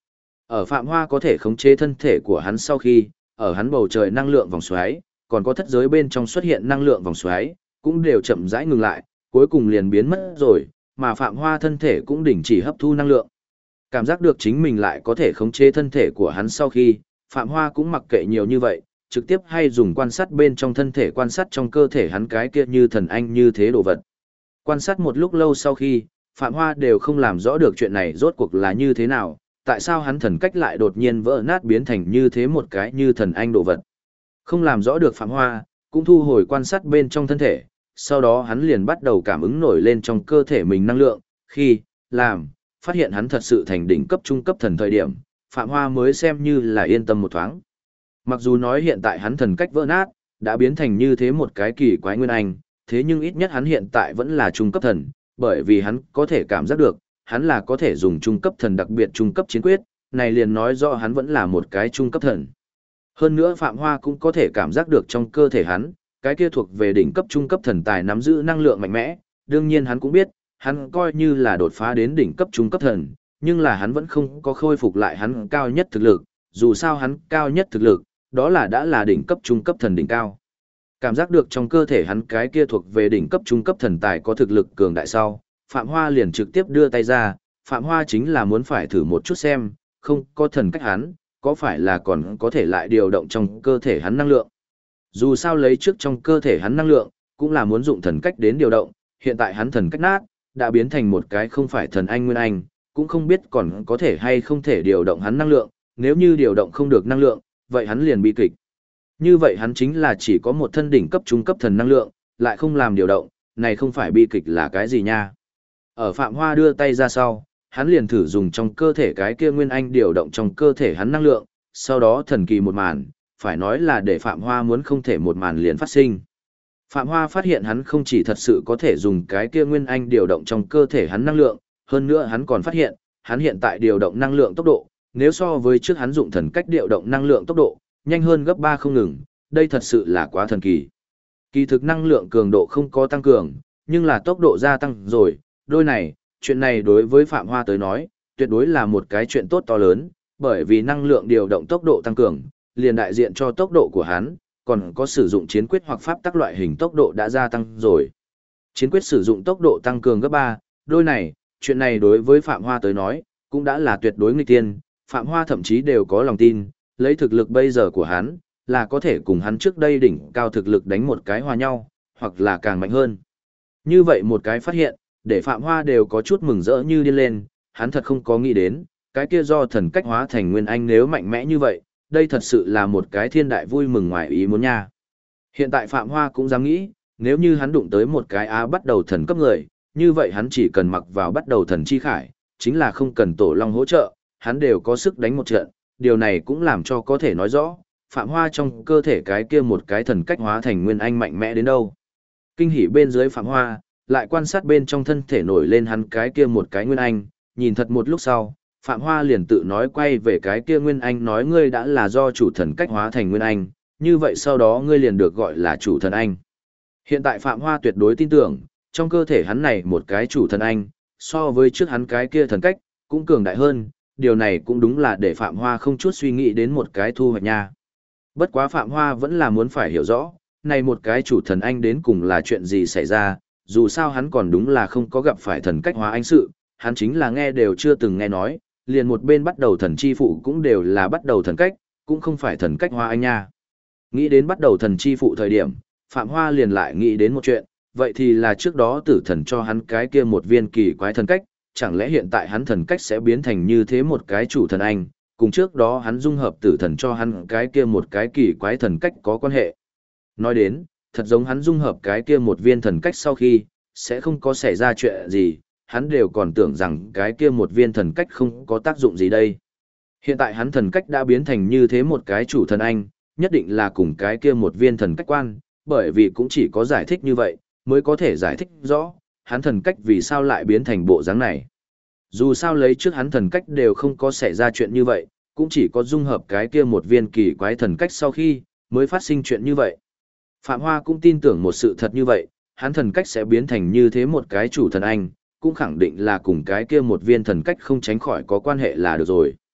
[SPEAKER 1] Ở Phạm Hoa có thể khống chế thân thể của hắn sau khi, ở hắn bầu trời năng lượng vòng xoáy, còn có thất giới bên trong xuất hiện năng lượng vòng xoáy, cũng đều chậm rãi ngừng lại, cuối cùng liền biến mất rồi, mà Phạm Hoa thân thể cũng đình chỉ hấp thu năng lượng. Cảm giác được chính mình lại có thể khống chế thân thể của hắn sau khi, Phạm Hoa cũng mặc kệ nhiều như vậy, trực tiếp hay dùng quan sát bên trong thân thể quan sát trong cơ thể hắn cái kia như thần anh như thế đồ vật. Quan sát một lúc lâu sau khi, Phạm Hoa đều không làm rõ được chuyện này rốt cuộc là như thế nào, tại sao hắn thần cách lại đột nhiên vỡ nát biến thành như thế một cái như thần anh đồ vật. Không làm rõ được Phạm Hoa, cũng thu hồi quan sát bên trong thân thể, sau đó hắn liền bắt đầu cảm ứng nổi lên trong cơ thể mình năng lượng, khi, phát hiện hắn thật sự thành đỉnh cấp trung cấp thần thời điểm, Phạm Hoa mới xem như là yên tâm một thoáng. Mặc dù nói hiện tại hắn thần cách vỡ nát, đã biến thành như thế một cái kỳ quái nguyên anh, thế nhưng ít nhất hắn hiện tại vẫn là trung cấp thần, bởi vì hắn có thể cảm giác được, hắn là có thể dùng trung cấp thần đặc biệt trung cấp chiến quyết, này liền nói rõ hắn vẫn là một cái trung cấp thần. Hơn nữa Phạm Hoa cũng có thể cảm giác được trong cơ thể hắn, cái kia thuộc về đỉnh cấp trung cấp thần tài nắm giữ năng lượng mạnh mẽ, đương nhiên hắn cũng biết, hắn coi như là đột phá đến đỉnh cấp trung cấp thần, nhưng là hắn vẫn không có khôi phục lại hắn cao nhất thực lực, dù sao hắn cao nhất thực lực, đó là đã là đỉnh cấp trung cấp thần đỉnh cao. Cảm giác được trong cơ thể hắn cái kia thuộc về đỉnh cấp trung cấp thần tài có thực lực cường đại sau, Phạm Hoa liền trực tiếp đưa tay ra, Phạm Hoa chính là muốn phải thử một chút xem, không có thần cách hắn, có phải là còn có thể lại điều động trong cơ thể hắn năng lượng. Dù sao lấy trước trong cơ thể hắn năng lượng, cũng là muốn dụng thần cách đến điều động, hiện tại hắn thần cách nát, đã biến thành một cái không phải thần anh nguyên anh, cũng không biết còn có thể hay không thể điều động hắn năng lượng, nếu như điều động không được năng lượng, vậy hắn liền bị kịch. Như vậy hắn chính là chỉ có một thân đỉnh cấp trung cấp thần năng lượng, lại không làm điều động, này không phải bi kịch là cái gì nha. Ở Phạm Hoa đưa tay ra sau, hắn liền thử dùng trong cơ thể cái kia nguyên anh điều động trong cơ thể hắn năng lượng, sau đó thần kỳ một màn, phải nói là để Phạm Hoa muốn không thể một màn liền phát sinh. Phạm Hoa phát hiện hắn không chỉ thật sự có thể dùng cái kia nguyên anh điều động trong cơ thể hắn năng lượng, hơn nữa hắn còn phát hiện, hắn hiện tại điều động năng lượng tốc độ, nếu so với trước hắn dụng thần cách điều động năng lượng tốc độ, nhanh hơn gấp 3 không ngừng, đây thật sự là quá thần kỳ. Kỳ thực năng lượng cường độ không có tăng cường, nhưng là tốc độ gia tăng rồi, đôi này, chuyện này đối với Phạm Hoa tới nói, tuyệt đối là một cái chuyện tốt to lớn, bởi vì năng lượng điều động tốc độ tăng cường, liền đại diện cho tốc độ của hắn, còn có sử dụng chiến quyết hoặc pháp tắc loại hình tốc độ đã gia tăng rồi. Chiến quyết sử dụng tốc độ tăng cường gấp 3, đôi này, chuyện này đối với Phạm Hoa tới nói, cũng đã là tuyệt đối nghịch tiên, Phạm Hoa thậm chí đều có lòng tin, lấy thực lực bây giờ của hắn, là có thể cùng hắn trước đây đỉnh cao thực lực đánh một cái hòa nhau, hoặc là càng mạnh hơn. Như vậy một cái phát hiện, để Phạm Hoa đều có chút mừng rỡ như điên lên, hắn thật không có nghĩ đến, cái kia do thần cách hóa thành nguyên anh nếu mạnh mẽ như vậy, đây thật sự là một cái thiên đại vui mừng ngoài ý muốn nha. Hiện tại Phạm Hoa cũng dám nghĩ, nếu như hắn đụng tới một cái bắt đầu thần cấp người, như vậy hắn chỉ cần mặc vào bắt đầu thần chi khải, chính là không cần tổ long hỗ trợ, hắn đều có sức đánh một trận, điều này cũng làm cho có thể nói rõ, Phạm Hoa trong cơ thể cái kia một cái thần cách hóa thành nguyên anh mạnh mẽ đến đâu. Kinh hỉ bên dưới Phạm Hoa, lại quan sát bên trong thân thể nổi lên hắn cái kia một cái nguyên anh, nhìn thật một lúc sau, Phạm Hoa liền tự nói quay về cái kia nguyên anh nói ngươi đã là do chủ thần cách hóa thành nguyên anh, như vậy sau đó ngươi liền được gọi là chủ thần anh. Hiện tại Phạm Hoa tuyệt đối tin tưởng, trong cơ thể hắn này một cái chủ thần anh, so với trước hắn cái kia thần cách, cũng cường đại hơn, điều này cũng đúng là để Phạm Hoa không chút suy nghĩ đến một cái thu hoạch nha. Bất quá Phạm Hoa vẫn là muốn phải hiểu rõ, này một cái chủ thần anh đến cùng là chuyện gì xảy ra, dù sao hắn còn đúng là không có gặp phải thần cách hóa anh sự, hắn chính là nghe đều chưa từng nghe nói, liền một bên bắt đầu thần chi phụ cũng đều là bắt đầu thần cách, cũng không phải thần cách hóa anh nha. Nghĩ đến bắt đầu thần chi phụ thời điểm, Phạm Hoa liền lại nghĩ đến một chuyện, vậy thì là trước đó tử thần cho hắn cái kia một viên kỳ quái thần cách, chẳng lẽ hiện tại hắn thần cách sẽ biến thành như thế một cái chủ thần anh, cùng trước đó hắn dung hợp tử thần cho hắn cái kia một cái kỳ quái thần cách có quan hệ. Nói đến, thật giống hắn dung hợp cái kia một viên thần cách sau khi, sẽ không có xảy ra chuyện gì, hắn đều còn tưởng rằng cái kia một viên thần cách không có tác dụng gì đây. Hiện tại hắn thần cách đã biến thành như thế một cái chủ thần anh, nhất định là cùng cái kia một viên thần cách quan, bởi vì cũng chỉ có giải thích như vậy, mới có thể giải thích rõ, hắn thần cách vì sao lại biến thành bộ dáng này. Dù sao lấy trước hắn thần cách đều không có xảy ra chuyện như vậy, cũng chỉ có dung hợp cái kia một viên kỳ quái thần cách sau khi, mới phát sinh chuyện như vậy. Phạm Hoa cũng tin tưởng một sự thật như vậy, hắn thần cách sẽ biến thành như thế một cái chủ thần anh, cũng khẳng định là cùng cái kia một viên thần cách không tránh khỏi có quan hệ là được rồi.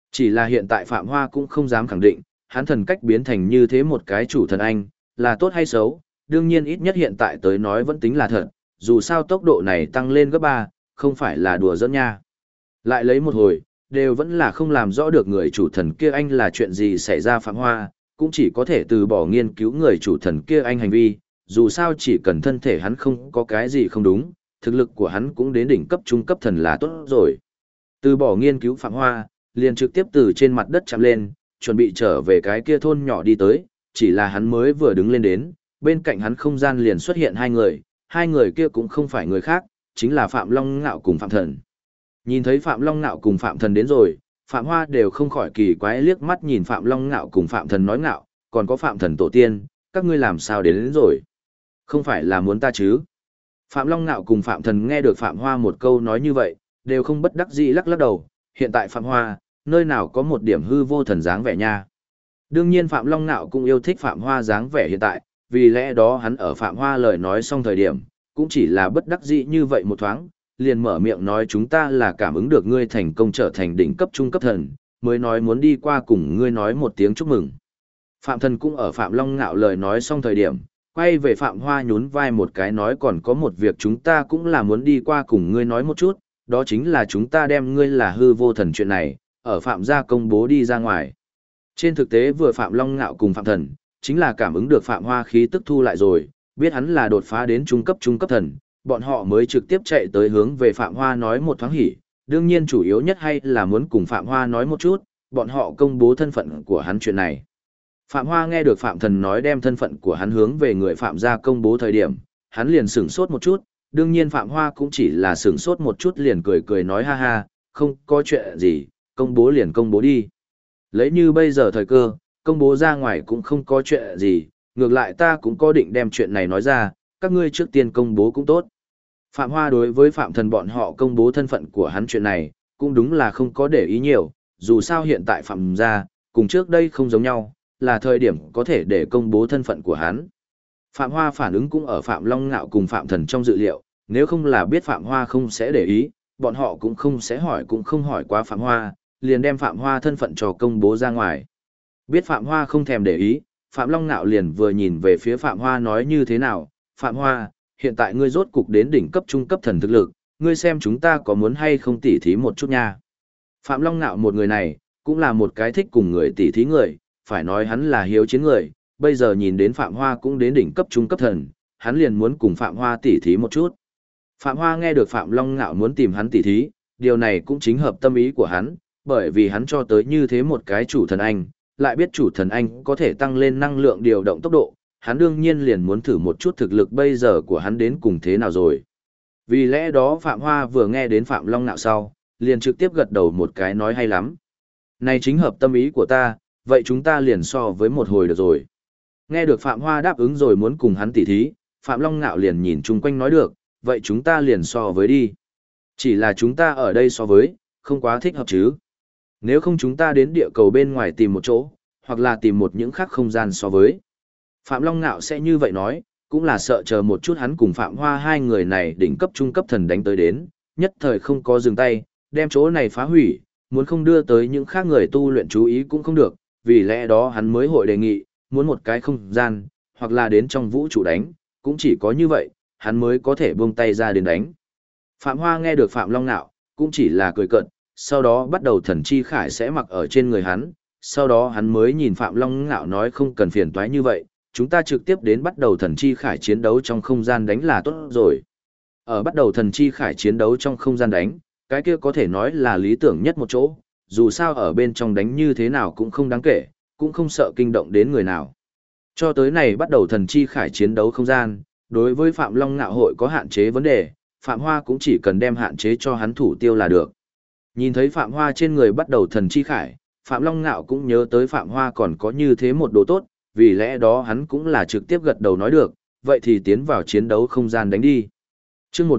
[SPEAKER 1] Chỉ là hiện tại Phạm Hoa cũng không dám khẳng định, hắn thần cách biến thành như thế một cái chủ thần anh, là tốt hay xấu, đương nhiên ít nhất hiện tại tới nói vẫn tính là thật, dù sao tốc độ này tăng lên gấp 3, không phải là đùa giỡn nha. Lại lấy một hồi, đều vẫn là không làm rõ được người chủ thần kia anh là chuyện gì xảy ra. Phạm Hoa, cũng chỉ có thể từ bỏ nghiên cứu người chủ thần kia anh hành vi, dù sao chỉ cần thân thể hắn không có cái gì không đúng, thực lực của hắn cũng đến đỉnh cấp trung cấp thần là tốt rồi. Từ bỏ nghiên cứu Phạm Hoa, liền trực tiếp từ trên mặt đất chạm lên, chuẩn bị trở về cái kia thôn nhỏ đi tới, chỉ là hắn mới vừa đứng lên đến, bên cạnh hắn không gian liền xuất hiện hai người kia cũng không phải người khác, chính là Phạm Long Ngạo cùng Phạm Thần. Nhìn thấy Phạm Long Ngạo cùng Phạm Thần đến rồi, Phạm Hoa đều không khỏi kỳ quái liếc mắt nhìn Phạm Long Ngạo cùng Phạm Thần nói ngạo, còn có Phạm Thần tổ tiên, các ngươi làm sao đến rồi? Không phải là muốn ta chứ? Phạm Long Ngạo cùng Phạm Thần nghe được Phạm Hoa một câu nói như vậy, đều không bất đắc dĩ lắc lắc đầu, hiện tại Phạm Hoa, nơi nào có một điểm hư vô thần dáng vẻ nha. Đương nhiên Phạm Long Ngạo cũng yêu thích Phạm Hoa dáng vẻ hiện tại, vì lẽ đó hắn ở Phạm Hoa lời nói xong thời điểm, cũng chỉ là bất đắc dĩ như vậy một thoáng, liền mở miệng nói chúng ta là cảm ứng được ngươi thành công trở thành đỉnh cấp trung cấp thần, mới nói muốn đi qua cùng ngươi nói một tiếng chúc mừng. Phạm Thần cũng ở Phạm Long Ngạo lời nói xong thời điểm, quay về Phạm Hoa nhún vai một cái nói còn có một việc chúng ta cũng là muốn đi qua cùng ngươi nói một chút, đó chính là chúng ta đem ngươi là hư vô thần chuyện này, ở Phạm gia công bố đi ra ngoài. Trên thực tế vừa Phạm Long Ngạo cùng Phạm Thần, chính là cảm ứng được Phạm Hoa khí tức thu lại rồi, biết hắn là đột phá đến trung cấp thần, bọn họ mới trực tiếp chạy tới hướng về Phạm Hoa nói một thoáng hỉ, đương nhiên chủ yếu nhất hay là muốn cùng Phạm Hoa nói một chút, bọn họ công bố thân phận của hắn chuyện này. Phạm Hoa nghe được Phạm Thần nói đem thân phận của hắn hướng về người Phạm gia công bố thời điểm, hắn liền sửng sốt một chút, đương nhiên Phạm Hoa cũng chỉ là sửng sốt một chút liền cười cười nói ha ha, không có chuyện gì, công bố liền công bố đi. Lấy như bây giờ thời cơ, công bố ra ngoài cũng không có chuyện gì, ngược lại ta cũng có định đem chuyện này nói ra, các ngươi trước tiên công bố cũng tốt. Phạm Hoa đối với Phạm Thần bọn họ công bố thân phận của hắn chuyện này, cũng đúng là không có để ý nhiều, dù sao hiện tại Phạm gia, cùng trước đây không giống nhau, là thời điểm có thể để công bố thân phận của hắn. Phạm Hoa phản ứng cũng ở Phạm Long Ngạo cùng Phạm Thần trong dự liệu, nếu không là biết Phạm Hoa không sẽ để ý, bọn họ cũng không sẽ hỏi cũng không hỏi qua Phạm Hoa, liền đem Phạm Hoa thân phận cho công bố ra ngoài. Biết Phạm Hoa không thèm để ý, Phạm Long Ngạo liền vừa nhìn về phía Phạm Hoa nói như thế nào, Phạm Hoa, hiện tại ngươi rốt cục đến đỉnh cấp trung cấp thần thực lực, ngươi xem chúng ta có muốn hay không tỉ thí một chút nha. Phạm Long Ngạo một người này, cũng là một cái thích cùng người tỉ thí người, phải nói hắn là hiếu chiến người, bây giờ nhìn đến Phạm Hoa cũng đến đỉnh cấp trung cấp thần, hắn liền muốn cùng Phạm Hoa tỉ thí một chút. Phạm Hoa nghe được Phạm Long Ngạo muốn tìm hắn tỉ thí, điều này cũng chính hợp tâm ý của hắn, bởi vì hắn cho tới như thế một cái chủ thần anh, lại biết chủ thần anh có thể tăng lên năng lượng điều động tốc độ, hắn đương nhiên liền muốn thử một chút thực lực bây giờ của hắn đến cùng thế nào rồi. Vì lẽ đó Phạm Hoa vừa nghe đến Phạm Long Nạo sau, liền trực tiếp gật đầu một cái nói hay lắm. Này chính hợp tâm ý của ta, vậy chúng ta liền so với một hồi được rồi. Nghe được Phạm Hoa đáp ứng rồi muốn cùng hắn tỉ thí, Phạm Long Nạo liền nhìn chung quanh nói được, vậy chúng ta liền so với đi. Chỉ là chúng ta ở đây so với, không quá thích hợp chứ. Nếu không chúng ta đến địa cầu bên ngoài tìm một chỗ, hoặc là tìm một những khác không gian so với. Phạm Long Nạo sẽ như vậy nói, cũng là sợ chờ một chút hắn cùng Phạm Hoa hai người này đỉnh cấp trung cấp thần đánh tới đến, nhất thời không có dừng tay, đem chỗ này phá hủy, muốn không đưa tới những khác người tu luyện chú ý cũng không được, vì lẽ đó hắn mới hội đề nghị, muốn một cái không gian, hoặc là đến trong vũ trụ đánh, cũng chỉ có như vậy, hắn mới có thể buông tay ra đến đánh. Phạm Hoa nghe được Phạm Long Nạo, cũng chỉ là cười cợt, sau đó bắt đầu thần chi khải sẽ mặc ở trên người hắn, sau đó hắn mới nhìn Phạm Long Nạo nói không cần phiền toái như vậy, chúng ta trực tiếp đến bắt đầu thần chi khải chiến đấu trong không gian đánh là tốt rồi. Ở bắt đầu thần chi khải chiến đấu trong không gian đánh, cái kia có thể nói là lý tưởng nhất một chỗ, dù sao ở bên trong đánh như thế nào cũng không đáng kể, cũng không sợ kinh động đến người nào. Cho tới này bắt đầu thần chi khải chiến đấu không gian, đối với Phạm Long Ngạo hội có hạn chế vấn đề, Phạm Hoa cũng chỉ cần đem hạn chế cho hắn thủ tiêu là được. Nhìn thấy Phạm Hoa trên người bắt đầu thần chi khải, Phạm Long Ngạo cũng nhớ tới Phạm Hoa còn có như thế một đồ tốt, vì lẽ đó hắn cũng là trực tiếp gật đầu nói được, vậy thì tiến vào chiến đấu không gian đánh đi. Chương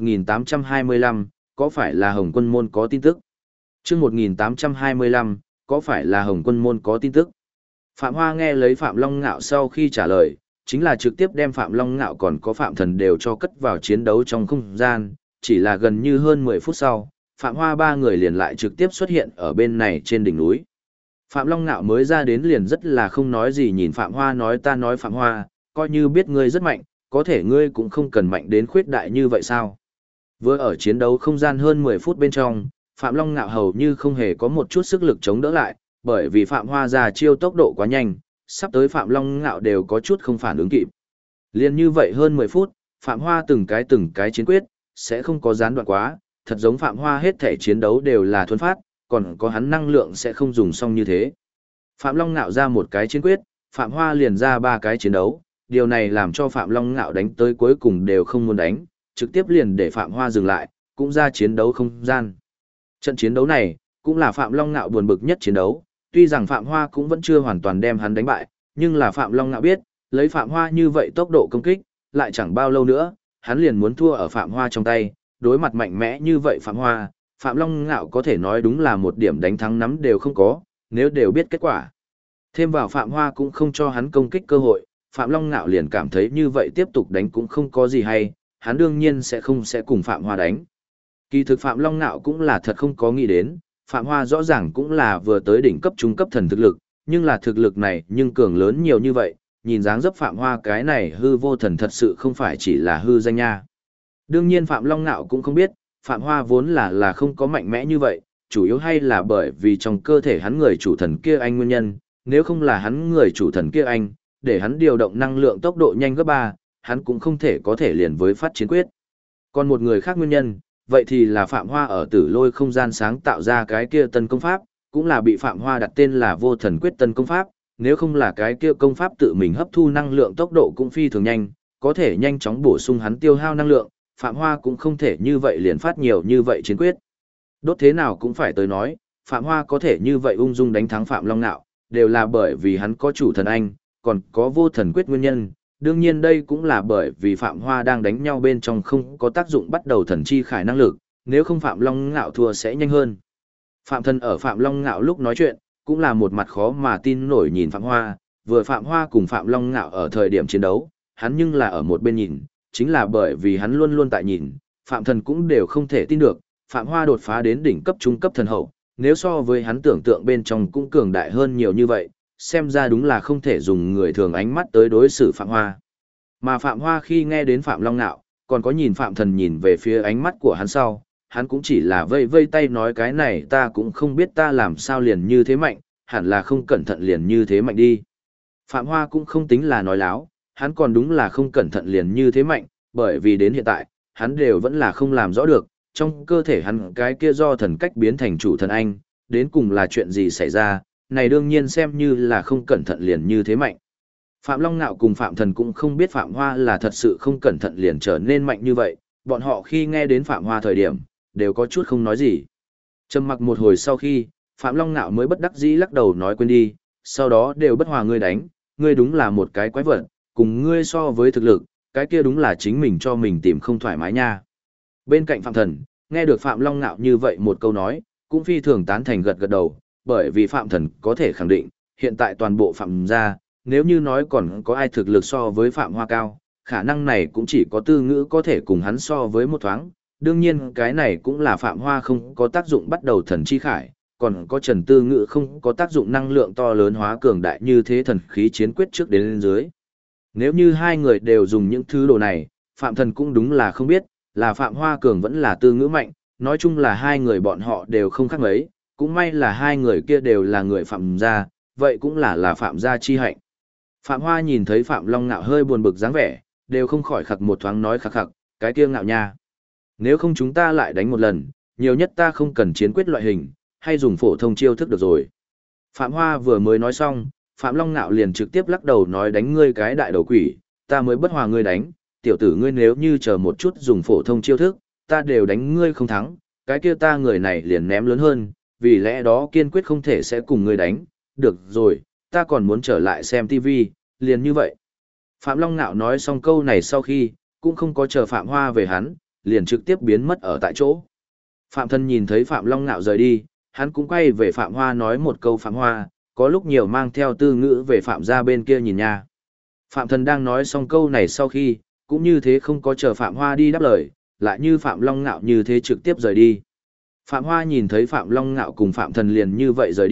[SPEAKER 1] 1825, có phải là Hồng Quân Môn có tin tức? Chương 1825, có phải là Hồng Quân Môn có tin tức? Phạm Hoa nghe lấy Phạm Long Ngạo sau khi trả lời, chính là trực tiếp đem Phạm Long Ngạo còn có Phạm Thần đều cho cất vào chiến đấu trong không gian, chỉ là gần như hơn 10 phút sau, Phạm Hoa ba người liền lại trực tiếp xuất hiện ở bên này trên đỉnh núi. Phạm Long Nạo mới ra đến liền rất là không nói gì nhìn Phạm Hoa nói ta nói Phạm Hoa, coi như biết ngươi rất mạnh, có thể ngươi cũng không cần mạnh đến khuyết đại như vậy sao? Vừa ở chiến đấu không gian hơn 10 phút bên trong, Phạm Long Nạo hầu như không hề có một chút sức lực chống đỡ lại, bởi vì Phạm Hoa ra chiêu tốc độ quá nhanh, sắp tới Phạm Long Nạo đều có chút không phản ứng kịp. Liên như vậy hơn 10 phút, Phạm Hoa từng cái chiến quyết, sẽ không có gián đoạn quá, thật giống Phạm Hoa hết thể chiến đấu đều là thuần phát, còn có hắn năng lượng sẽ không dùng xong như thế. Phạm Long Nạo ra một cái chiến quyết, Phạm Hoa liền ra 3 cái chiến đấu, điều này làm cho Phạm Long Nạo đánh tới cuối cùng đều không muốn đánh, trực tiếp liền để Phạm Hoa dừng lại, cũng ra chiến đấu không gian. Trận chiến đấu này, cũng là Phạm Long Nạo buồn bực nhất chiến đấu, tuy rằng Phạm Hoa cũng vẫn chưa hoàn toàn đem hắn đánh bại, nhưng là Phạm Long Nạo biết, lấy Phạm Hoa như vậy tốc độ công kích, lại chẳng bao lâu nữa, hắn liền muốn thua ở Phạm Hoa trong tay, đối mặt mạnh mẽ như vậy Phạm Hoa, Phạm Long Ngạo có thể nói đúng là một điểm đánh thắng nắm đều không có, nếu đều biết kết quả. Thêm vào Phạm Hoa cũng không cho hắn công kích cơ hội, Phạm Long Ngạo liền cảm thấy như vậy tiếp tục đánh cũng không có gì hay, hắn đương nhiên sẽ cùng Phạm Hoa đánh. Kỳ thực Phạm Long Ngạo cũng là thật không có nghĩ đến, Phạm Hoa rõ ràng cũng là vừa tới đỉnh cấp trung cấp thần thực lực, nhưng là thực lực này nhưng cường lớn nhiều như vậy, nhìn dáng dấp Phạm Hoa cái này hư vô thần thật sự không phải chỉ là hư danh nha. Đương nhiên Phạm Long Nạo cũng không biết, Phạm Hoa vốn là không có mạnh mẽ như vậy, chủ yếu hay là bởi vì trong cơ thể hắn người chủ thần kia anh nguyên nhân, nếu không là hắn người chủ thần kia anh, để hắn điều động năng lượng tốc độ nhanh gấp 3, hắn cũng không thể có thể liền với phát chiến quyết. Còn một người khác nguyên nhân, vậy thì là Phạm Hoa ở Tử Lôi không gian sáng tạo ra cái kia tân công pháp, cũng là bị Phạm Hoa đặt tên là Vô Thần Quyết tân công pháp, nếu không là cái kia công pháp tự mình hấp thu năng lượng tốc độ cũng phi thường nhanh, có thể nhanh chóng bổ sung hắn tiêu hao năng lượng, Phạm Hoa cũng không thể như vậy liền phát nhiều như vậy chiến quyết. Đốt thế nào cũng phải tới nói, Phạm Hoa có thể như vậy ung dung đánh thắng Phạm Long Nạo, đều là bởi vì hắn có chủ thần anh, còn có vô thần quyết nguyên nhân. Đương nhiên đây cũng là bởi vì Phạm Hoa đang đánh nhau bên trong không có tác dụng bắt đầu thần chi khải năng lực, nếu không Phạm Long Ngạo thua sẽ nhanh hơn. Phạm Thần ở Phạm Long Ngạo lúc nói chuyện, cũng là một mặt khó mà tin nổi nhìn Phạm Hoa, vừa Phạm Hoa cùng Phạm Long Ngạo ở thời điểm chiến đấu, hắn nhưng là ở một bên nhìn, chính là bởi vì hắn luôn luôn tại nhìn, Phạm Thần cũng đều không thể tin được, Phạm Hoa đột phá đến đỉnh cấp trung cấp thần hậu, nếu so với hắn tưởng tượng bên trong cũng cường đại hơn nhiều như vậy, xem ra đúng là không thể dùng người thường ánh mắt tới đối xử Phạm Hoa. Mà Phạm Hoa khi nghe đến Phạm Long Nạo, còn có nhìn Phạm Thần nhìn về phía ánh mắt của hắn sau, hắn cũng chỉ là vây vây tay nói cái này ta cũng không biết ta làm sao liền như thế mạnh, hẳn là không cẩn thận liền như thế mạnh đi. Phạm Hoa cũng không tính là nói láo, hắn còn đúng là không cẩn thận liền như thế mạnh, bởi vì đến hiện tại, hắn đều vẫn là không làm rõ được, trong cơ thể hắn cái kia do thần cách biến thành chủ thần anh, đến cùng là chuyện gì xảy ra, này đương nhiên xem như là không cẩn thận liền như thế mạnh. Phạm Long Nạo cùng Phạm Thần cũng không biết Phạm Hoa là thật sự không cẩn thận liền trở nên mạnh như vậy, bọn họ khi nghe đến Phạm Hoa thời điểm, đều có chút không nói gì. Trầm mặc một hồi sau khi, Phạm Long Nạo mới bất đắc dĩ lắc đầu nói quên đi, sau đó đều bất hòa ngươi đánh, ngươi đúng là một cái quái vật, cùng ngươi so với thực lực, cái kia đúng là chính mình cho mình tìm không thoải mái nha. Bên cạnh Phạm Thần, nghe được Phạm Long Nạo như vậy một câu nói, cũng phi thường tán thành gật gật đầu, bởi vì Phạm Thần có thể khẳng định, hiện tại toàn bộ Phạm gia, nếu như nói còn có ai thực lực so với Phạm Hoa cao, khả năng này cũng chỉ có Tư Ngữ có thể cùng hắn so với một thoáng. Đương nhiên cái này cũng là Phạm Hoa không có tác dụng bắt đầu thần chi khải, còn có Trần Tư Ngữ không có tác dụng năng lượng to lớn hóa cường đại như thế thần khí chiến quyết trước đến lên dưới. Nếu như hai người đều dùng những thứ đồ này, Phạm Thần cũng đúng là không biết, là Phạm Hoa cường vẫn là Tư Ngữ mạnh, nói chung là hai người bọn họ đều không khác mấy, cũng may là hai người kia đều là người Phạm gia, vậy cũng là Phạm gia chi hạnh. Phạm Hoa nhìn thấy Phạm Long Ngạo hơi buồn bực dáng vẻ, đều không khỏi khặc một thoáng nói khặc khặc, cái kia Ngạo nha. Nếu không chúng ta lại đánh một lần, nhiều nhất ta không cần chiến quyết loại hình, hay dùng phổ thông chiêu thức được rồi. Phạm Hoa vừa mới nói xong, Phạm Long Nạo liền trực tiếp lắc đầu nói đánh ngươi cái đại đầu quỷ, ta mới bất hòa ngươi đánh, tiểu tử ngươi nếu như chờ một chút dùng phổ thông chiêu thức, ta đều đánh ngươi không thắng, cái kia ta người này liền ném lớn hơn, vì lẽ đó kiên quyết không thể sẽ cùng ngươi đánh, được rồi, ta còn muốn trở lại xem TV, liền như vậy. Phạm Long Nạo nói xong câu này sau khi, cũng không có chờ Phạm Hoa về hắn, liền trực tiếp biến mất ở tại chỗ. Phạm Thần nhìn thấy Phạm Long Nạo rời đi, hắn cũng quay về Phạm Hoa nói một câu Phạm Hoa, có lúc nhiều mang theo Tư Ngữ về Phạm gia bên kia nhìn nha. Phạm Thần đang nói xong câu này sau khi, cũng như thế không có chờ Phạm Hoa đi đáp lời, lại như Phạm Long Nạo như thế trực tiếp rời đi. Phạm Hoa nhìn thấy Phạm Long Nạo cùng Phạm Thần liền như vậy rời đi,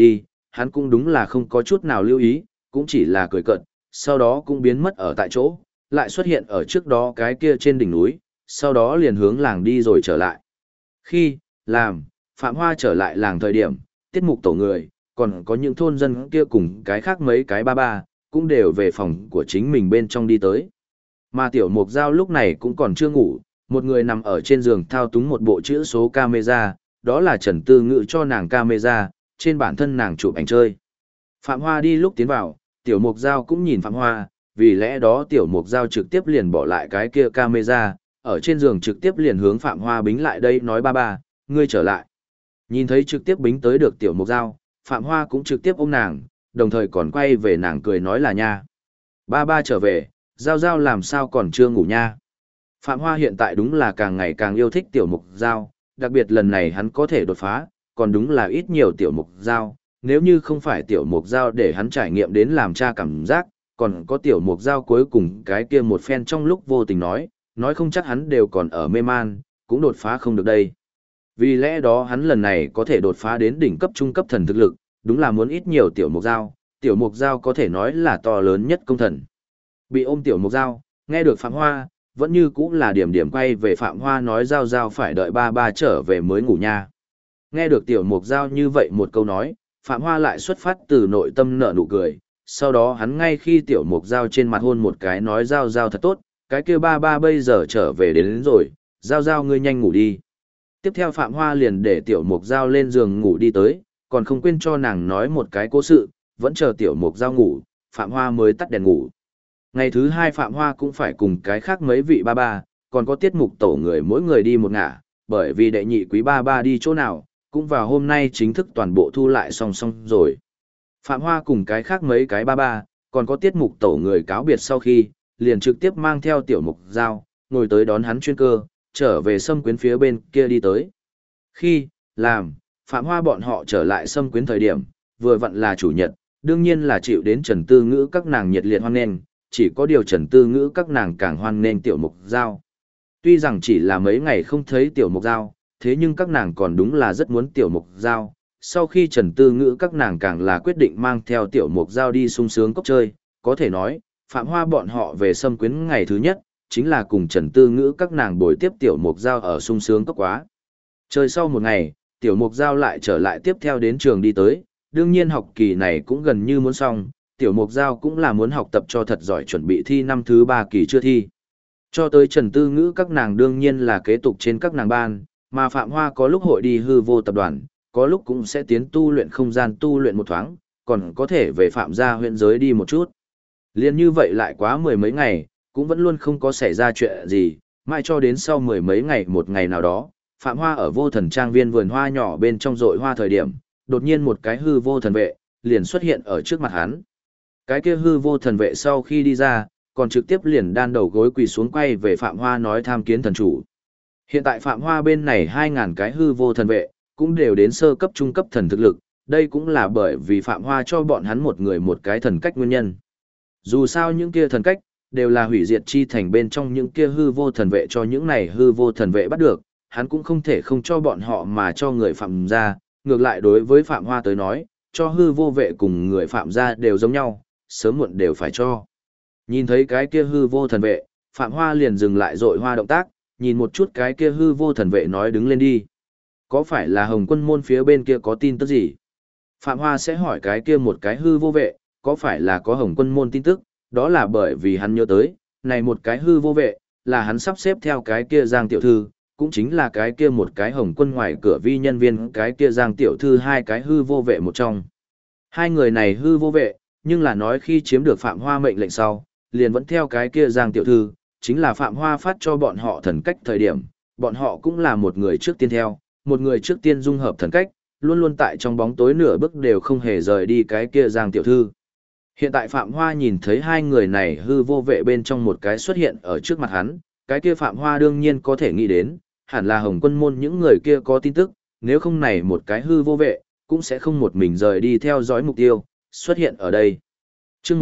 [SPEAKER 1] hắn cũng đúng là không có chút nào lưu ý, cũng chỉ là cười cợt, sau đó cũng biến mất ở tại chỗ, lại xuất hiện ở trước đó cái kia trên đỉnh núi, sau đó liền hướng làng đi rồi trở lại. Khi, làm, Phạm Hoa trở lại làng thời điểm, tiết mục tổ người, còn có những thôn dân kia cùng cái khác mấy cái ba ba, cũng đều về phòng của chính mình bên trong đi tới. Mà tiểu mục giao lúc này cũng còn chưa ngủ, một người nằm ở trên giường thao túng một bộ chữ số camera, đó là Trần Tư Ngữ cho nàng camera, trên bản thân nàng chụp ảnh chơi. Phạm Hoa đi lúc tiến vào, tiểu mục giao cũng nhìn Phạm Hoa, vì lẽ đó tiểu mục giao trực tiếp liền bỏ lại cái kia camera, ở trên giường trực tiếp liền hướng Phạm Hoa bính lại đây nói ba ba, ngươi trở lại. Nhìn thấy trực tiếp bính tới được tiểu mục giao, Phạm Hoa cũng trực tiếp ôm nàng, đồng thời còn quay về nàng cười nói là nha. Ba ba trở về, giao giao làm sao còn chưa ngủ nha. Phạm Hoa hiện tại đúng là càng ngày càng yêu thích tiểu mục giao, đặc biệt lần này hắn có thể đột phá, còn đúng là ít nhiều tiểu mục giao, nếu như không phải tiểu mục giao để hắn trải nghiệm đến làm cha cảm giác, còn có tiểu mục giao cuối cùng cái kia một phen trong lúc vô tình nói không chắc hắn đều còn ở mê man, cũng đột phá không được đây. Vì lẽ đó hắn lần này có thể đột phá đến đỉnh cấp trung cấp thần thực lực, đúng là muốn ít nhiều tiểu mục giao có thể nói là to lớn nhất công thần. Bị ôm tiểu mục giao, nghe được Phạm Hoa, vẫn như cũng là điểm điểm quay về Phạm Hoa nói giao giao phải đợi ba ba trở về mới ngủ nha. Nghe được tiểu mục giao như vậy một câu nói, Phạm Hoa lại xuất phát từ nội tâm nở nụ cười, sau đó hắn ngay khi tiểu mục giao trên mặt hôn một cái nói giao giao thật tốt, cái kia ba ba bây giờ trở về đến rồi, giao giao ngươi nhanh ngủ đi. Tiếp theo Phạm Hoa liền để tiểu mục giao lên giường ngủ đi tới, còn không quên cho nàng nói một cái cố sự, vẫn chờ tiểu mục giao ngủ, Phạm Hoa mới tắt đèn ngủ. Ngày thứ hai Phạm Hoa cũng phải cùng cái khác mấy vị ba ba, còn có tiết mục tổ người mỗi người đi một ngả, bởi vì đệ nhị quý ba ba đi chỗ nào, cũng vào hôm nay chính thức toàn bộ thu lại song song rồi. Phạm Hoa cùng cái khác mấy cái ba ba, còn có tiết mục tổ người cáo biệt sau khi, liền trực tiếp mang theo tiểu mục giao, ngồi tới đón hắn chuyên cơ, trở về Sâm Quyến phía bên kia đi tới. Khi, làm, Phạm Hoa bọn họ trở lại Sâm Quyến thời điểm, vừa vặn là chủ nhật, đương nhiên là chịu đến Trần Tư Ngữ các nàng nhiệt liệt hoan nghênh, chỉ có điều Trần Tư Ngữ các nàng càng hoan nghênh tiểu mục giao. Tuy rằng chỉ là mấy ngày không thấy tiểu mục giao, thế nhưng các nàng còn đúng là rất muốn tiểu mục giao. Sau khi Trần Tư Ngữ các nàng càng là quyết định mang theo tiểu mục giao đi sung sướng cốc chơi, có thể nói, Phạm Hoa bọn họ về Sâm Quyến ngày thứ nhất, chính là cùng Trần Tư Ngữ các nàng bồi tiếp tiểu mục giao ở sung sướng cốc quá. Chơi sau một ngày, tiểu mục giao lại trở lại tiếp theo đến trường đi tới, đương nhiên học kỳ này cũng gần như muốn xong, tiểu mục giao cũng là muốn học tập cho thật giỏi chuẩn bị thi năm thứ 3 kỳ chưa thi. Cho tới Trần Tư Ngữ các nàng đương nhiên là kế tục trên các nàng ban, mà Phạm Hoa có lúc hội đi hư vô tập đoàn, có lúc cũng sẽ tiến tu luyện không gian tu luyện một thoáng, còn có thể về Phạm gia huyện giới đi một chút. Liên như vậy lại quá mười mấy ngày, cũng vẫn luôn không có xảy ra chuyện gì, mãi cho đến sau mười mấy ngày một ngày nào đó, Phạm Hoa ở vô thần trang viên vườn hoa nhỏ bên trong rội hoa thời điểm, đột nhiên một cái hư vô thần vệ, liền xuất hiện ở trước mặt hắn. Cái kia hư vô thần vệ sau khi đi ra, còn trực tiếp liền đan đầu gối quỳ xuống quay về Phạm Hoa nói tham kiến thần chủ. Hiện tại Phạm Hoa bên này 2.000 cái hư vô thần vệ, cũng đều đến sơ cấp trung cấp thần thực lực, đây cũng là bởi vì Phạm Hoa cho bọn hắn một người một cái thần cách nguyên nhân. Dù sao những kia thần cách, đều là hủy diệt chi thành bên trong những kia hư vô thần vệ cho những này hư vô thần vệ bắt được, hắn cũng không thể không cho bọn họ mà cho người Phạm gia, ngược lại đối với Phạm Hoa tới nói, cho hư vô vệ cùng người Phạm gia đều giống nhau, sớm muộn đều phải cho. Nhìn thấy cái kia hư vô thần vệ, Phạm Hoa liền dừng lại rội hoa động tác, nhìn một chút cái kia hư vô thần vệ nói đứng lên đi. Có phải là Hồng Quân môn phía bên kia có tin tức gì? Phạm Hoa sẽ hỏi cái kia một cái hư vô vệ, có phải là có Hồng Quân môn tin tức, đó là bởi vì hắn nhớ tới, này một cái hư vô vệ, là hắn sắp xếp theo cái kia Giang tiểu thư, cũng chính là cái kia một cái Hồng Quân ngoài cửa vi nhân viên cái kia Giang tiểu thư hai cái hư vô vệ một trong. Hai người này hư vô vệ, nhưng là nói khi chiếm được Phạm Hoa mệnh lệnh sau, liền vẫn theo cái kia Giang tiểu thư, chính là Phạm Hoa phát cho bọn họ thần cách thời điểm, bọn họ cũng là một người trước tiên theo, một người trước tiên dung hợp thần cách, luôn luôn tại trong bóng tối nửa bước đều không hề rời đi cái kia Giang tiểu thư. Hiện tại Phạm Hoa nhìn thấy hai người này hư vô vệ bên trong một cái xuất hiện ở trước mặt hắn, cái kia Phạm Hoa đương nhiên có thể nghĩ đến, hẳn là Hồng Quân môn những người kia có tin tức, nếu không này một cái hư vô vệ, cũng sẽ không một mình rời đi theo dõi mục tiêu, xuất hiện ở đây. Chương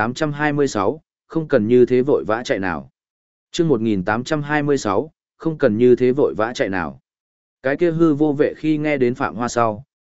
[SPEAKER 1] 1826, không cần như thế vội vã chạy nào. Chương 1826, không cần như thế vội vã chạy nào. Cái kia hư vô vệ khi nghe đến Phạm Hoa sau,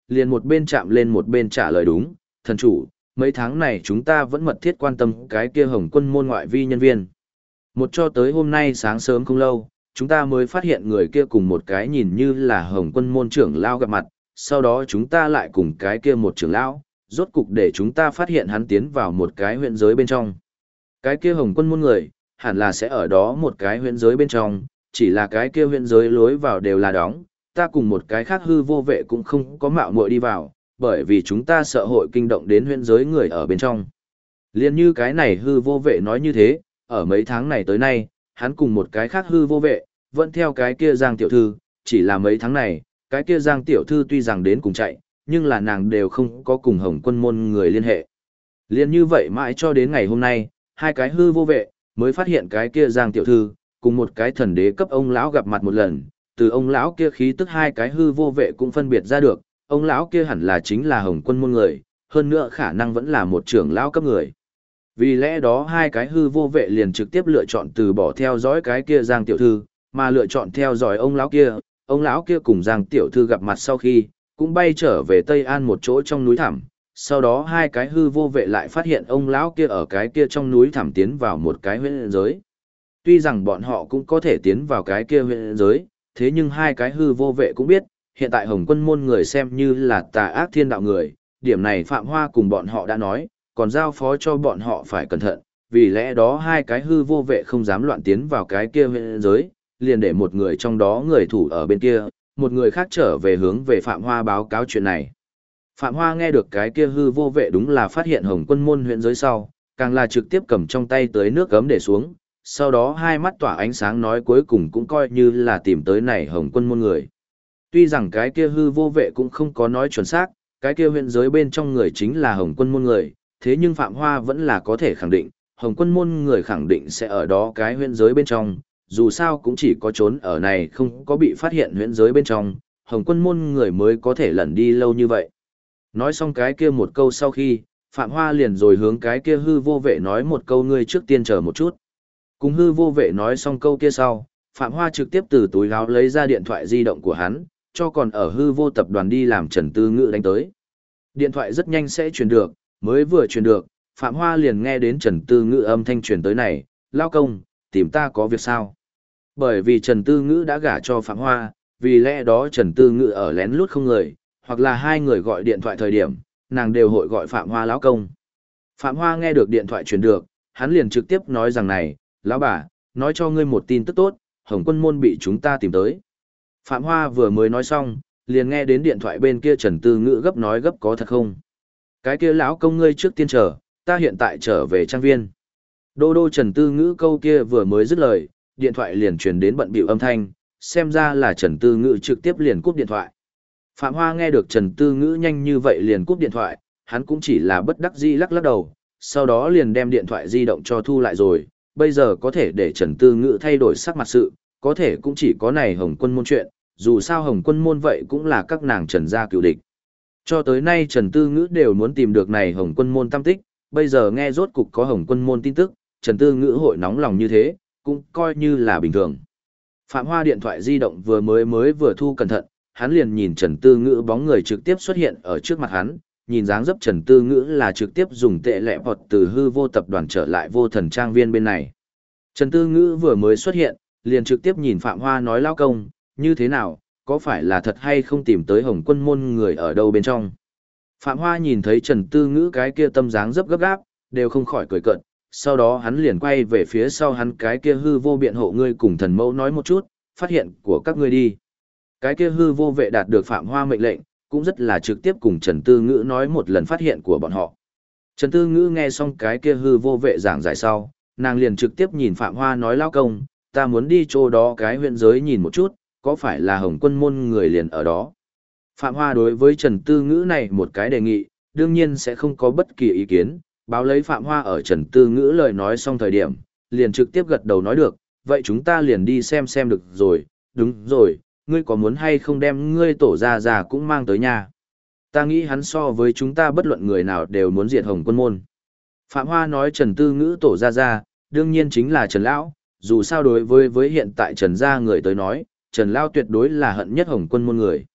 [SPEAKER 1] liền một bên chạm lên một bên trả lời đúng, thần chủ, mấy tháng này chúng ta vẫn mật thiết quan tâm cái kia Hồng Quân môn ngoại vi nhân viên. Một cho tới hôm nay sáng sớm không lâu, chúng ta mới phát hiện người kia cùng một cái nhìn như là Hồng Quân môn trưởng lão gặp mặt, sau đó chúng ta lại cùng cái kia một trưởng lão, rốt cục để chúng ta phát hiện hắn tiến vào một cái huyện giới bên trong. Cái kia Hồng Quân môn người, hẳn là sẽ ở đó một cái huyện giới bên trong, chỉ là cái kia huyện giới lối vào đều là đóng, ta cùng một cái khác hư vô vệ cũng không có mạo muội đi vào, bởi vì chúng ta sợ hội kinh động đến huyện giới người ở bên trong. Liên như cái này hư vô vệ nói như thế, ở mấy tháng này tới nay, hắn cùng một cái khác hư vô vệ, vẫn theo cái kia Giang tiểu thư, chỉ là mấy tháng này, cái kia Giang tiểu thư tuy rằng đến cùng chạy, nhưng là nàng đều không có cùng Hồng Quân môn người liên hệ. Liên như vậy mãi cho đến ngày hôm nay, hai cái hư vô vệ, mới phát hiện cái kia Giang tiểu thư, cùng một cái thần đế cấp ông lão gặp mặt một lần, từ ông lão kia khí tức hai cái hư vô vệ cũng phân biệt ra được, ông lão kia hẳn là chính là Hồng Quân môn người, hơn nữa khả năng vẫn là một trưởng lão cấp người. Vì lẽ đó hai cái hư vô vệ liền trực tiếp lựa chọn từ bỏ theo dõi cái kia Giang tiểu thư, mà lựa chọn theo dõi ông lão kia cùng Giang tiểu thư gặp mặt sau khi, cũng bay trở về Tây An một chỗ trong núi thẳm. Sau đó hai cái hư vô vệ lại phát hiện ông lão kia ở cái kia trong núi thẳm tiến vào một cái huyễn giới. Tuy rằng bọn họ cũng có thể tiến vào cái kia huyễn giới, thế nhưng hai cái hư vô vệ cũng biết, hiện tại Hồng Quân môn người xem như là tà ác thiên đạo người, điểm này Phạm Hoa cùng bọn họ đã nói, còn giao phó cho bọn họ phải cẩn thận, vì lẽ đó hai cái hư vô vệ không dám loạn tiến vào cái kia huyễn giới, liền để một người trong đó người thủ ở bên kia, một người khác trở về hướng về Phạm Hoa báo cáo chuyện này. Phạm Hoa nghe được cái kia hư vô vệ đúng là phát hiện Hồng Quân môn huyễn giới sau, càng là trực tiếp cầm trong tay tới nước gấm để xuống, sau đó hai mắt tỏa ánh sáng nói cuối cùng cũng coi như là tìm tới này Hồng Quân môn người. Tuy rằng cái kia hư vô vệ cũng không có nói chuẩn xác, cái kia huyễn giới bên trong người chính là Hồng Quân môn người, thế nhưng Phạm Hoa vẫn là có thể khẳng định, Hồng Quân môn người khẳng định sẽ ở đó cái huyễn giới bên trong, dù sao cũng chỉ có trốn ở này không có bị phát hiện huyễn giới bên trong, Hồng Quân môn người mới có thể lẩn đi lâu như vậy. Nói xong cái kia một câu sau khi, Phạm Hoa liền rồi hướng cái kia hư vô vệ nói một câu ngươi trước tiên chờ một chút. Cùng hư vô vệ nói xong câu kia sau, Phạm Hoa trực tiếp từ túi áo lấy ra điện thoại di động của hắn, cho còn ở hư vô tập đoàn đi làm Trần Tư Ngữ đánh tới. Điện thoại rất nhanh sẽ truyền được, mới vừa truyền được, Phạm Hoa liền nghe đến Trần Tư Ngữ âm thanh truyền tới này, lao công, tìm ta có việc sao? Bởi vì Trần Tư Ngữ đã gả cho Phạm Hoa, vì lẽ đó Trần Tư Ngữ ở lén lút không người, hoặc là hai người gọi điện thoại thời điểm, nàng đều hội gọi Phạm Hoa lão công. Phạm Hoa nghe được điện thoại truyền được, hắn liền trực tiếp nói rằng này, lão bà, nói cho ngươi một tin tức tốt, Hồng Quân môn bị chúng ta tìm tới. Phạm Hoa vừa mới nói xong, liền nghe đến điện thoại bên kia Trần Tư Ngữ gấp nói gấp có thật không? Cái kia lão công ngươi trước tiên chờ, ta hiện tại trở về trang viên. Đô đô Trần Tư Ngữ câu kia vừa mới dứt lời, điện thoại liền truyền đến bận bịu âm thanh, xem ra là Trần Tư Ngữ trực tiếp liền cúp điện thoại. Phạm Hoa nghe được Trần Tư Ngữ nhanh như vậy liền cúp điện thoại, hắn cũng chỉ là bất đắc dĩ lắc lắc đầu, sau đó liền đem điện thoại di động cho thu lại rồi, bây giờ có thể để Trần Tư Ngữ thay đổi sắc mặt sự, có thể cũng chỉ có này Hồng Quân môn chuyện, dù sao Hồng Quân môn vậy cũng là các nàng Trần gia cựu địch. Cho tới nay Trần Tư Ngữ đều muốn tìm được này Hồng Quân môn tâm tích, bây giờ nghe rốt cục có Hồng Quân môn tin tức, Trần Tư Ngữ hội nóng lòng như thế, cũng coi như là bình thường. Phạm Hoa điện thoại di động vừa thu cẩn thận, hắn liền nhìn Trần Tư Ngữ bóng người trực tiếp xuất hiện ở trước mặt hắn, nhìn dáng dấp Trần Tư Ngữ là trực tiếp dùng tệ lệ bọt từ hư vô tập đoàn trở lại vô thần trang viên bên này. Trần Tư Ngữ vừa mới xuất hiện, liền trực tiếp nhìn Phạm Hoa nói lao công, như thế nào, có phải là thật hay không tìm tới Hồng Quân môn người ở đâu bên trong. Phạm Hoa nhìn thấy Trần Tư Ngữ cái kia tâm dáng dấp gấp gáp, đều không khỏi cười cợt, sau đó hắn liền quay về phía sau hắn cái kia hư vô biện hộ ngươi cùng thần mẫu nói một chút, phát hiện của các ngươi đi. Cái kia hư vô vệ đạt được Phạm Hoa mệnh lệnh, cũng rất là trực tiếp cùng Trần Tư Ngữ nói một lần phát hiện của bọn họ. Trần Tư Ngữ nghe xong cái kia hư vô vệ giảng giải sau, nàng liền trực tiếp nhìn Phạm Hoa nói lao công, ta muốn đi chỗ đó cái huyện giới nhìn một chút, có phải là Hồng Quân môn người liền ở đó. Phạm Hoa đối với Trần Tư Ngữ này một cái đề nghị, đương nhiên sẽ không có bất kỳ ý kiến, báo lấy Phạm Hoa ở Trần Tư Ngữ lời nói xong thời điểm, liền trực tiếp gật đầu nói được, vậy chúng ta liền đi xem được rồi, đúng rồi, ngươi có muốn hay không đem ngươi tổ già cũng mang tới nhà. Ta nghĩ hắn so với chúng ta bất luận người nào đều muốn diệt Hồng Quân môn. Phạm Hoa nói Trần Tư Ngữ tổ già, đương nhiên chính là Trần Lão, dù sao đối với hiện tại Trần gia người tới nói, Trần Lão tuyệt đối là hận nhất Hồng Quân môn người.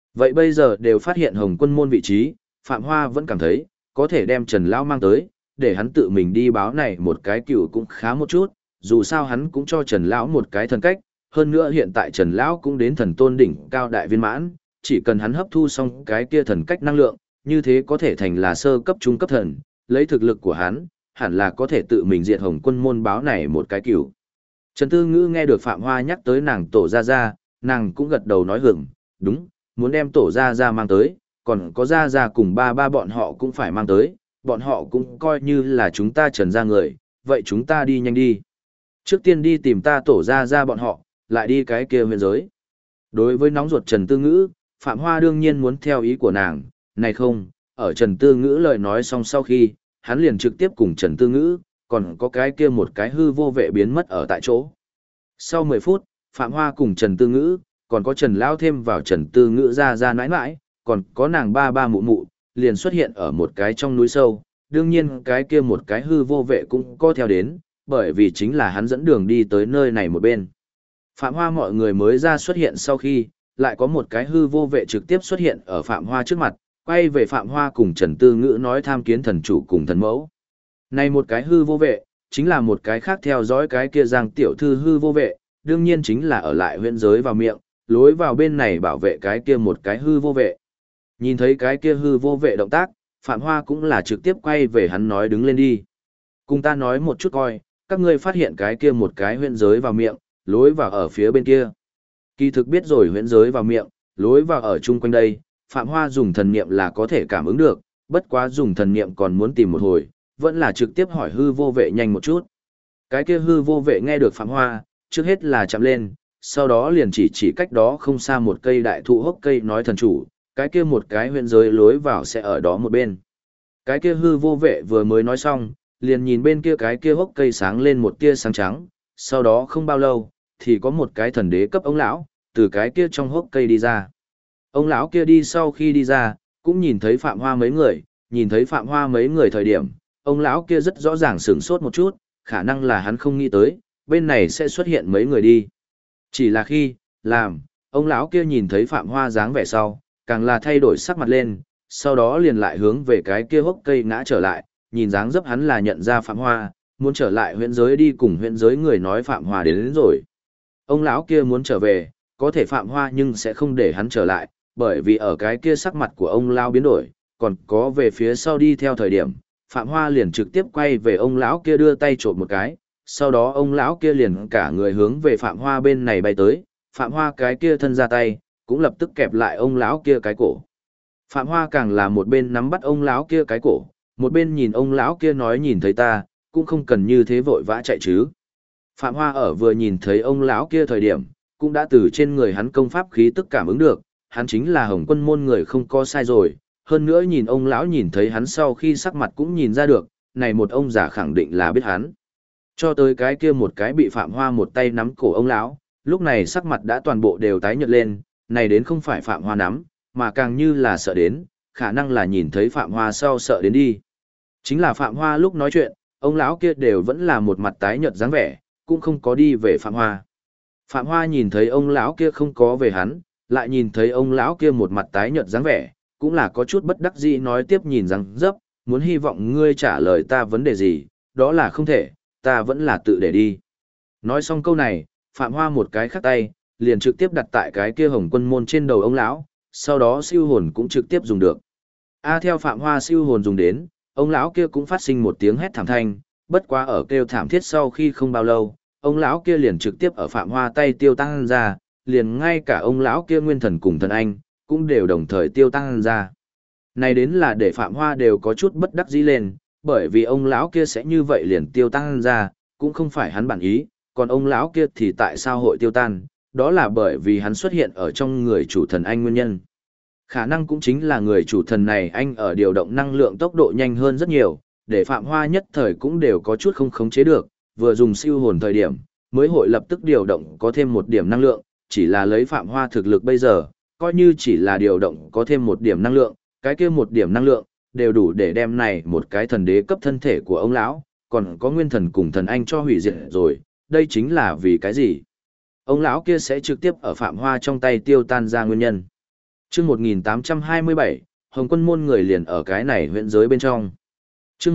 [SPEAKER 1] Vậy bây giờ đều phát hiện Hồng Quân môn vị trí, Phạm Hoa vẫn cảm thấy, có thể đem Trần Lão mang tới, để hắn tự mình đi báo này một cái cựu cũng khá một chút, dù sao hắn cũng cho Trần Lão một cái thần cách, hơn nữa hiện tại Trần Lão cũng đến thần tôn đỉnh cao đại viên mãn, chỉ cần hắn hấp thu xong cái kia thần cách năng lượng, như thế có thể thành là sơ cấp trung cấp thần, lấy thực lực của hắn, hẳn là có thể tự mình diệt Hồng Quân môn báo này một cái cựu. Trần Tư Ngữ nghe được Phạm Hoa nhắc tới nàng tổ gia gia, nàng cũng gật đầu nói hưởng, đúng, muốn đem tổ gia gia mang tới, còn có gia gia cùng ba ba bọn họ cũng phải mang tới, bọn họ cũng coi như là chúng ta Trần gia người, vậy chúng ta đi nhanh đi. Trước tiên đi tìm ta tổ gia gia bọn họ, lại đi cái kia huyền giới. Đối với nóng ruột Trần Tư Ngữ, Phạm Hoa đương nhiên muốn theo ý của nàng, này không, ở Trần Tư Ngữ lời nói xong sau khi, hắn liền trực tiếp cùng Trần Tư Ngữ, còn có cái kia một cái hư vô vệ biến mất ở tại chỗ. Sau 10 phút, Phạm Hoa cùng Trần Tư Ngữ, còn có Trần Lão thêm vào Trần Tư Ngữ ra nãi nãi, còn có nàng ba ba mụ mụ, liền xuất hiện ở một cái trong núi sâu. Đương nhiên cái kia một cái hư vô vệ cũng có theo đến, bởi vì chính là hắn dẫn đường đi tới nơi này một bên. Phạm Hoa mọi người mới ra xuất hiện sau khi, lại có một cái hư vô vệ trực tiếp xuất hiện ở Phạm Hoa trước mặt, quay về Phạm Hoa cùng Trần Tư Ngữ nói tham kiến thần chủ cùng thần mẫu. Này một cái hư vô vệ, chính là một cái khác theo dõi cái kia Giang tiểu thư hư vô vệ, đương nhiên chính là ở lại huyện giới vào miệng, lối vào bên này bảo vệ cái kia một cái hư vô vệ. Nhìn thấy cái kia hư vô vệ động tác, Phạm Hoa cũng là trực tiếp quay về hắn nói đứng lên đi. Cùng ta nói một chút coi, các ngươi phát hiện cái kia một cái huyện giới vào miệng, lối vào ở phía bên kia. Kỳ thực biết rồi huyện giới vào miệng, lối vào ở chung quanh đây, Phạm Hoa dùng thần niệm là có thể cảm ứng được, bất quá dùng thần niệm còn muốn tìm một hồi, vẫn là trực tiếp hỏi hư vô vệ nhanh một chút. Cái kia hư vô vệ nghe được Phạm Hoa, trước hết là chạm lên, sau đó liền chỉ cách đó không xa một cây đại thụ hốc cây nói thần chủ, cái kia một cái huyện giới lối vào sẽ ở đó một bên. Cái kia hư vô vệ vừa mới nói xong, liền nhìn bên kia cái kia hốc cây sáng lên một tia sáng trắng, sau đó không bao lâu, thì có một cái thần đế cấp ông lão, từ cái kia trong hốc cây đi ra. Ông lão kia đi sau khi đi ra, cũng nhìn thấy Phạm Hoa mấy người, nhìn thấy Phạm Hoa mấy người thời điểm, ông lão kia rất rõ ràng sửng sốt một chút, khả năng là hắn không nghĩ tới, bên này sẽ xuất hiện mấy người đi. Chỉ là khi, ông lão kia nhìn thấy Phạm Hoa dáng vẻ sau, càng là thay đổi sắc mặt lên, sau đó liền lại hướng về cái kia hốc cây ngã trở lại, nhìn dáng dấp hắn là nhận ra Phạm Hoa, muốn trở lại huyện giới đi cùng huyện giới người nói Phạm Hoa đến rồi. Ông lão kia muốn trở về, có thể Phạm Hoa nhưng sẽ không để hắn trở lại, bởi vì ở cái kia sắc mặt của ông lão biến đổi, còn có về phía sau đi theo thời điểm, Phạm Hoa liền trực tiếp quay về ông lão kia đưa tay trộm một cái, sau đó ông lão kia liền cả người hướng về Phạm Hoa bên này bay tới, Phạm Hoa cái kia thân ra tay, cũng lập tức kẹp lại ông lão kia cái cổ. Phạm Hoa càng là một bên nắm bắt ông lão kia cái cổ, một bên nhìn ông lão kia nói nhìn thấy ta, cũng không cần như thế vội vã chạy chứ. Phạm Hoa ở vừa nhìn thấy ông lão kia thời điểm, cũng đã từ trên người hắn công pháp khí tức cảm ứng được, hắn chính là Hồng Quân môn người không có sai rồi, hơn nữa nhìn ông lão nhìn thấy hắn sau khi sắc mặt cũng nhìn ra được, này một ông già khẳng định là biết hắn. Cho tới cái kia một cái bị Phạm Hoa một tay nắm cổ ông lão, lúc này sắc mặt đã toàn bộ đều tái nhợt lên, này đến không phải Phạm Hoa nắm, mà càng như là sợ đến, khả năng là nhìn thấy Phạm Hoa sau sợ đến đi. Chính là Phạm Hoa lúc nói chuyện, ông lão kia đều vẫn là một mặt tái nhợt dáng vẻ, cũng không có đi về Phạm Hoa. Phạm Hoa nhìn thấy ông lão kia không có về hắn, lại nhìn thấy ông lão kia một mặt tái nhợt dáng vẻ, cũng là có chút bất đắc dĩ nói tiếp nhìn rằng dấp, muốn hy vọng ngươi trả lời ta vấn đề gì, đó là không thể, ta vẫn là tự để đi. Nói xong câu này, Phạm Hoa một cái khắc tay, liền trực tiếp đặt tại cái kia Hồng Quân môn trên đầu ông lão, sau đó siêu hồn cũng trực tiếp dùng được. Theo Phạm Hoa siêu hồn dùng đến, ông lão kia cũng phát sinh một tiếng hét thảm thanh, bất quá ở kêu thảm thiết sau khi không bao lâu, ông lão kia liền trực tiếp ở Phạm Hoa tay tiêu tăng ra, liền ngay cả ông lão kia nguyên thần cùng thần anh, cũng đều đồng thời tiêu tăng ra. Này đến là để Phạm Hoa đều có chút bất đắc dĩ lên, bởi vì ông lão kia sẽ như vậy liền tiêu tăng ra, cũng không phải hắn bản ý, còn ông lão kia thì tại sao hội tiêu tan, đó là bởi vì hắn xuất hiện ở trong người chủ thần anh nguyên nhân. Khả năng cũng chính là người chủ thần này anh ở điều động năng lượng tốc độ nhanh hơn rất nhiều, để Phạm Hoa nhất thời cũng đều có chút không khống chế được, vừa dùng siêu hồn thời điểm, mới hội lập tức điều động có thêm một điểm năng lượng, chỉ là lấy Phạm Hoa thực lực bây giờ, coi như chỉ là điều động có thêm một điểm năng lượng, cái kia một điểm năng lượng, đều đủ để đem này một cái thần đế cấp thân thể của ông lão, còn có nguyên thần cùng thần anh cho hủy diệt rồi, đây chính là vì cái gì? Ông lão kia sẽ trực tiếp ở Phạm Hoa trong tay tiêu tan ra nguyên nhân. Chương 1827, Hồng Quân môn người liền ở cái này huyện giới bên trong. Chương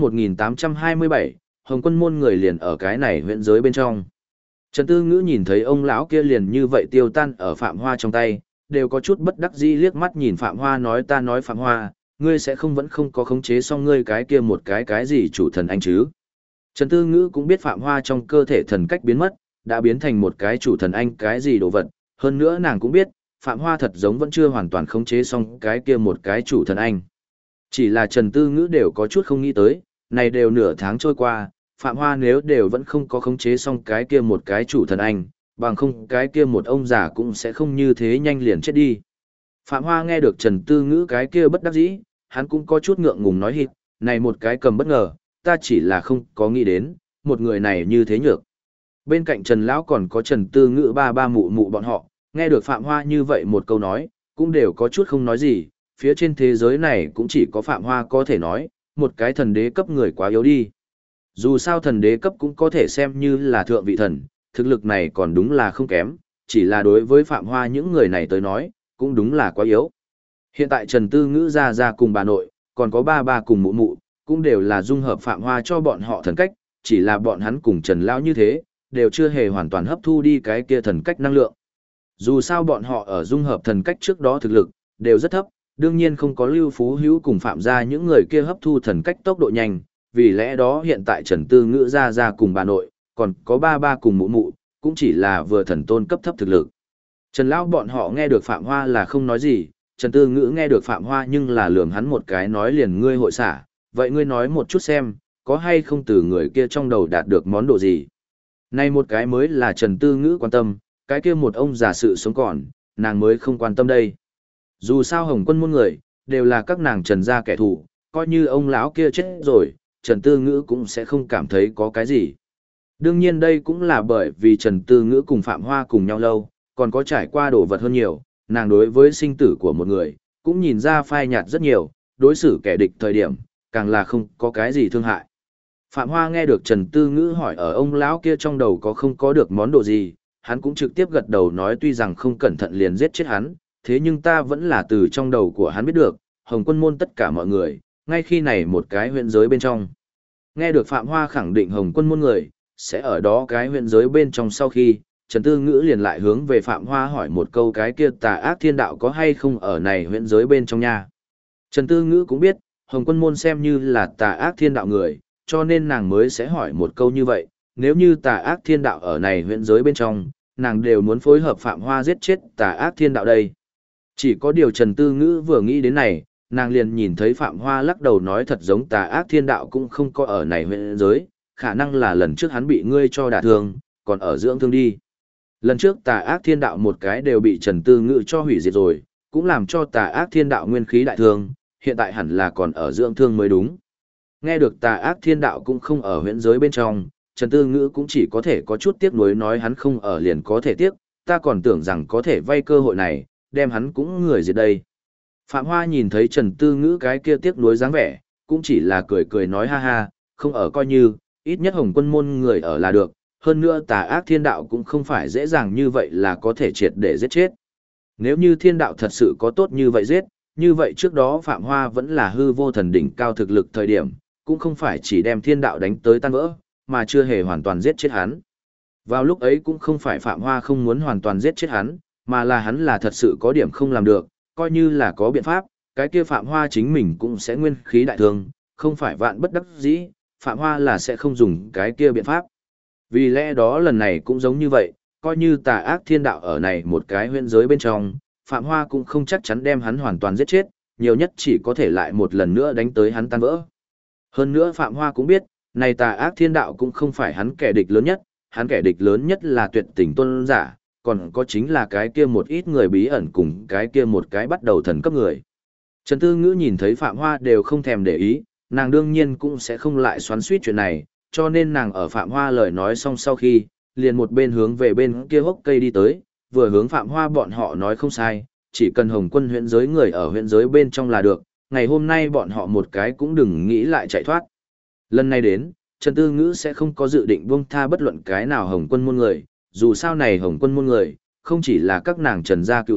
[SPEAKER 1] 1827, Hồng Quân môn người liền ở cái này huyện giới bên trong. Trần Tư Ngữ nhìn thấy ông lão kia liền như vậy tiêu tan ở Phạm Hoa trong tay, đều có chút bất đắc dĩ liếc mắt nhìn Phạm Hoa nói ta nói Phạm Hoa, ngươi sẽ không vẫn không có khống chế xong ngươi cái kia một cái gì chủ thần anh chứ. Trần Tư Ngữ cũng biết Phạm Hoa trong cơ thể thần cách biến mất, đã biến thành một cái chủ thần anh cái gì đồ vật, hơn nữa nàng cũng biết, Phạm Hoa thật giống vẫn chưa hoàn toàn khống chế xong cái kia một cái chủ thần anh. Chỉ là Trần Tư Ngữ đều có chút không nghĩ tới, này đều nửa tháng trôi qua, Phạm Hoa nếu đều vẫn không có khống chế xong cái kia một cái chủ thần anh, bằng không cái kia một ông già cũng sẽ không như thế nhanh liền chết đi. Phạm Hoa nghe được Trần Tư Ngữ cái kia bất đắc dĩ, hắn cũng có chút ngượng ngùng nói hít, này một cái cầm bất ngờ, ta chỉ là không có nghĩ đến, một người này như thế nhược. Bên cạnh Trần Lão còn có Trần Tư Ngữ ba ba mụ mụ bọn họ, nghe được Phạm Hoa như vậy một câu nói, cũng đều có chút không nói gì, phía trên thế giới này cũng chỉ có Phạm Hoa có thể nói, một cái thần đế cấp người quá yếu đi. Dù sao thần đế cấp cũng có thể xem như là thượng vị thần, thực lực này còn đúng là không kém, chỉ là đối với Phạm Hoa những người này tới nói, cũng đúng là quá yếu. Hiện tại Trần Tư Ngữ ra cùng bà nội, còn có ba ba cùng mụ mụ, cũng đều là dung hợp Phạm Hoa cho bọn họ thần cách, chỉ là bọn hắn cùng Trần Lão như thế, đều chưa hề hoàn toàn hấp thu đi cái kia thần cách năng lượng. Dù sao bọn họ ở dung hợp thần cách trước đó thực lực, đều rất thấp, đương nhiên không có Lưu Phú Hữu cùng Phạm gia những người kia hấp thu thần cách tốc độ nhanh, vì lẽ đó hiện tại Trần Tư Ngữ ra cùng bà nội, còn có ba ba cùng mụ mụ, cũng chỉ là vừa thần tôn cấp thấp thực lực. Trần Lão bọn họ nghe được Phạm Hoa là không nói gì, Trần Tư Ngữ nghe được Phạm Hoa nhưng là lườm hắn một cái nói liền ngươi hội xả, vậy ngươi nói một chút xem, có hay không từ người kia trong đầu đạt được món đồ gì. Này một cái mới là Trần Tư Ngữ quan tâm, cái kia một ông già sự sống còn, nàng mới không quan tâm đây. Dù sao Hồng Quân môn người, đều là các nàng Trần gia kẻ thù, coi như ông lão kia chết rồi, Trần Tư Ngữ cũng sẽ không cảm thấy có cái gì. Đương nhiên đây cũng là bởi vì Trần Tư Ngữ cùng Phạm Hoa cùng nhau lâu, còn có trải qua đồ vật hơn nhiều, nàng đối với sinh tử của một người, cũng nhìn ra phai nhạt rất nhiều, đối xử kẻ địch thời điểm, càng là không có cái gì thương hại. Phạm Hoa nghe được Trần Tư Ngữ hỏi ở ông lão kia trong đầu có không có được món đồ gì, hắn cũng trực tiếp gật đầu nói tuy rằng không cẩn thận liền giết chết hắn, thế nhưng ta vẫn là từ trong đầu của hắn biết được, Hồng Quân môn tất cả mọi người, ngay khi này một cái huyện giới bên trong. Nghe được Phạm Hoa khẳng định Hồng Quân môn người, sẽ ở đó cái huyện giới bên trong sau khi, Trần Tư Ngữ liền lại hướng về Phạm Hoa hỏi một câu cái kia tà ác thiên đạo có hay không ở này huyện giới bên trong nha. Trần Tư Ngữ cũng biết, Hồng Quân môn xem như là tà ác thiên đạo người, cho nên nàng mới sẽ hỏi một câu như vậy, nếu như tà ác thiên đạo ở này huyện giới bên trong, nàng đều muốn phối hợp Phạm Hoa giết chết tà ác thiên đạo đây. Chỉ có điều Trần Tư Ngữ vừa nghĩ đến này, nàng liền nhìn thấy Phạm Hoa lắc đầu nói thật giống tà ác thiên đạo cũng không có ở này huyện giới, khả năng là lần trước hắn bị ngươi cho đả thương, còn ở dưỡng thương đi. Lần trước tà ác thiên đạo một cái đều bị Trần Tư Ngữ cho hủy diệt rồi, cũng làm cho tà ác thiên đạo nguyên khí đại thương, hiện tại hẳn là còn ở dưỡng thương mới đúng. Nghe được tà ác thiên đạo cũng không ở huyện giới bên trong, Trần Tư Ngữ cũng chỉ có thể có chút tiếc nuối nói hắn không ở liền có thể tiếc, ta còn tưởng rằng có thể vay cơ hội này, đem hắn cũng người diệt đây. Phạm Hoa nhìn thấy Trần Tư Ngữ cái kia tiếc nuối dáng vẻ, cũng chỉ là cười cười nói ha ha, không ở coi như, ít nhất Hồng Quân môn người ở là được, hơn nữa tà ác thiên đạo cũng không phải dễ dàng như vậy là có thể triệt để giết chết. Nếu như thiên đạo thật sự có tốt như vậy giết, như vậy trước đó Phạm Hoa vẫn là hư vô thần đỉnh cao thực lực thời điểm, cũng không phải chỉ đem thiên đạo đánh tới tan vỡ, mà chưa hề hoàn toàn giết chết hắn. Vào lúc ấy cũng không phải Phạm Hoa không muốn hoàn toàn giết chết hắn, mà là hắn là thật sự có điểm không làm được, coi như là có biện pháp, cái kia Phạm Hoa chính mình cũng sẽ nguyên khí đại thương, không phải vạn bất đắc dĩ, Phạm Hoa là sẽ không dùng cái kia biện pháp. Vì lẽ đó lần này cũng giống như vậy, coi như tà ác thiên đạo ở này một cái huyễn giới bên trong, Phạm Hoa cũng không chắc chắn đem hắn hoàn toàn giết chết, nhiều nhất chỉ có thể lại một lần nữa đánh tới hắn tan vỡ. Hơn nữa Phạm Hoa cũng biết, này tà ác thiên đạo cũng không phải hắn kẻ địch lớn nhất, hắn kẻ địch lớn nhất là tuyệt tình tôn giả, còn có chính là cái kia một ít người bí ẩn cùng cái kia một cái bắt đầu thần cấp người. Trần Tư Ngữ nhìn thấy Phạm Hoa đều không thèm để ý, nàng đương nhiên cũng sẽ không lại xoắn xuýt chuyện này, cho nên nàng ở Phạm Hoa lời nói xong sau khi, liền một bên hướng về bên kia hốc cây đi tới, vừa hướng Phạm Hoa bọn họ nói không sai, chỉ cần Hồng Quân huyện giới người ở huyện giới bên trong là được, ngày hôm nay bọn họ một cái cũng đừng nghĩ lại chạy thoát. Lần này đến, Trần Tư Ngữ sẽ không có dự định buông tha bất luận cái nào Hồng Quân môn người, dù sao này Hồng Quân môn người, không chỉ là các nàng Trần gia cựu địch,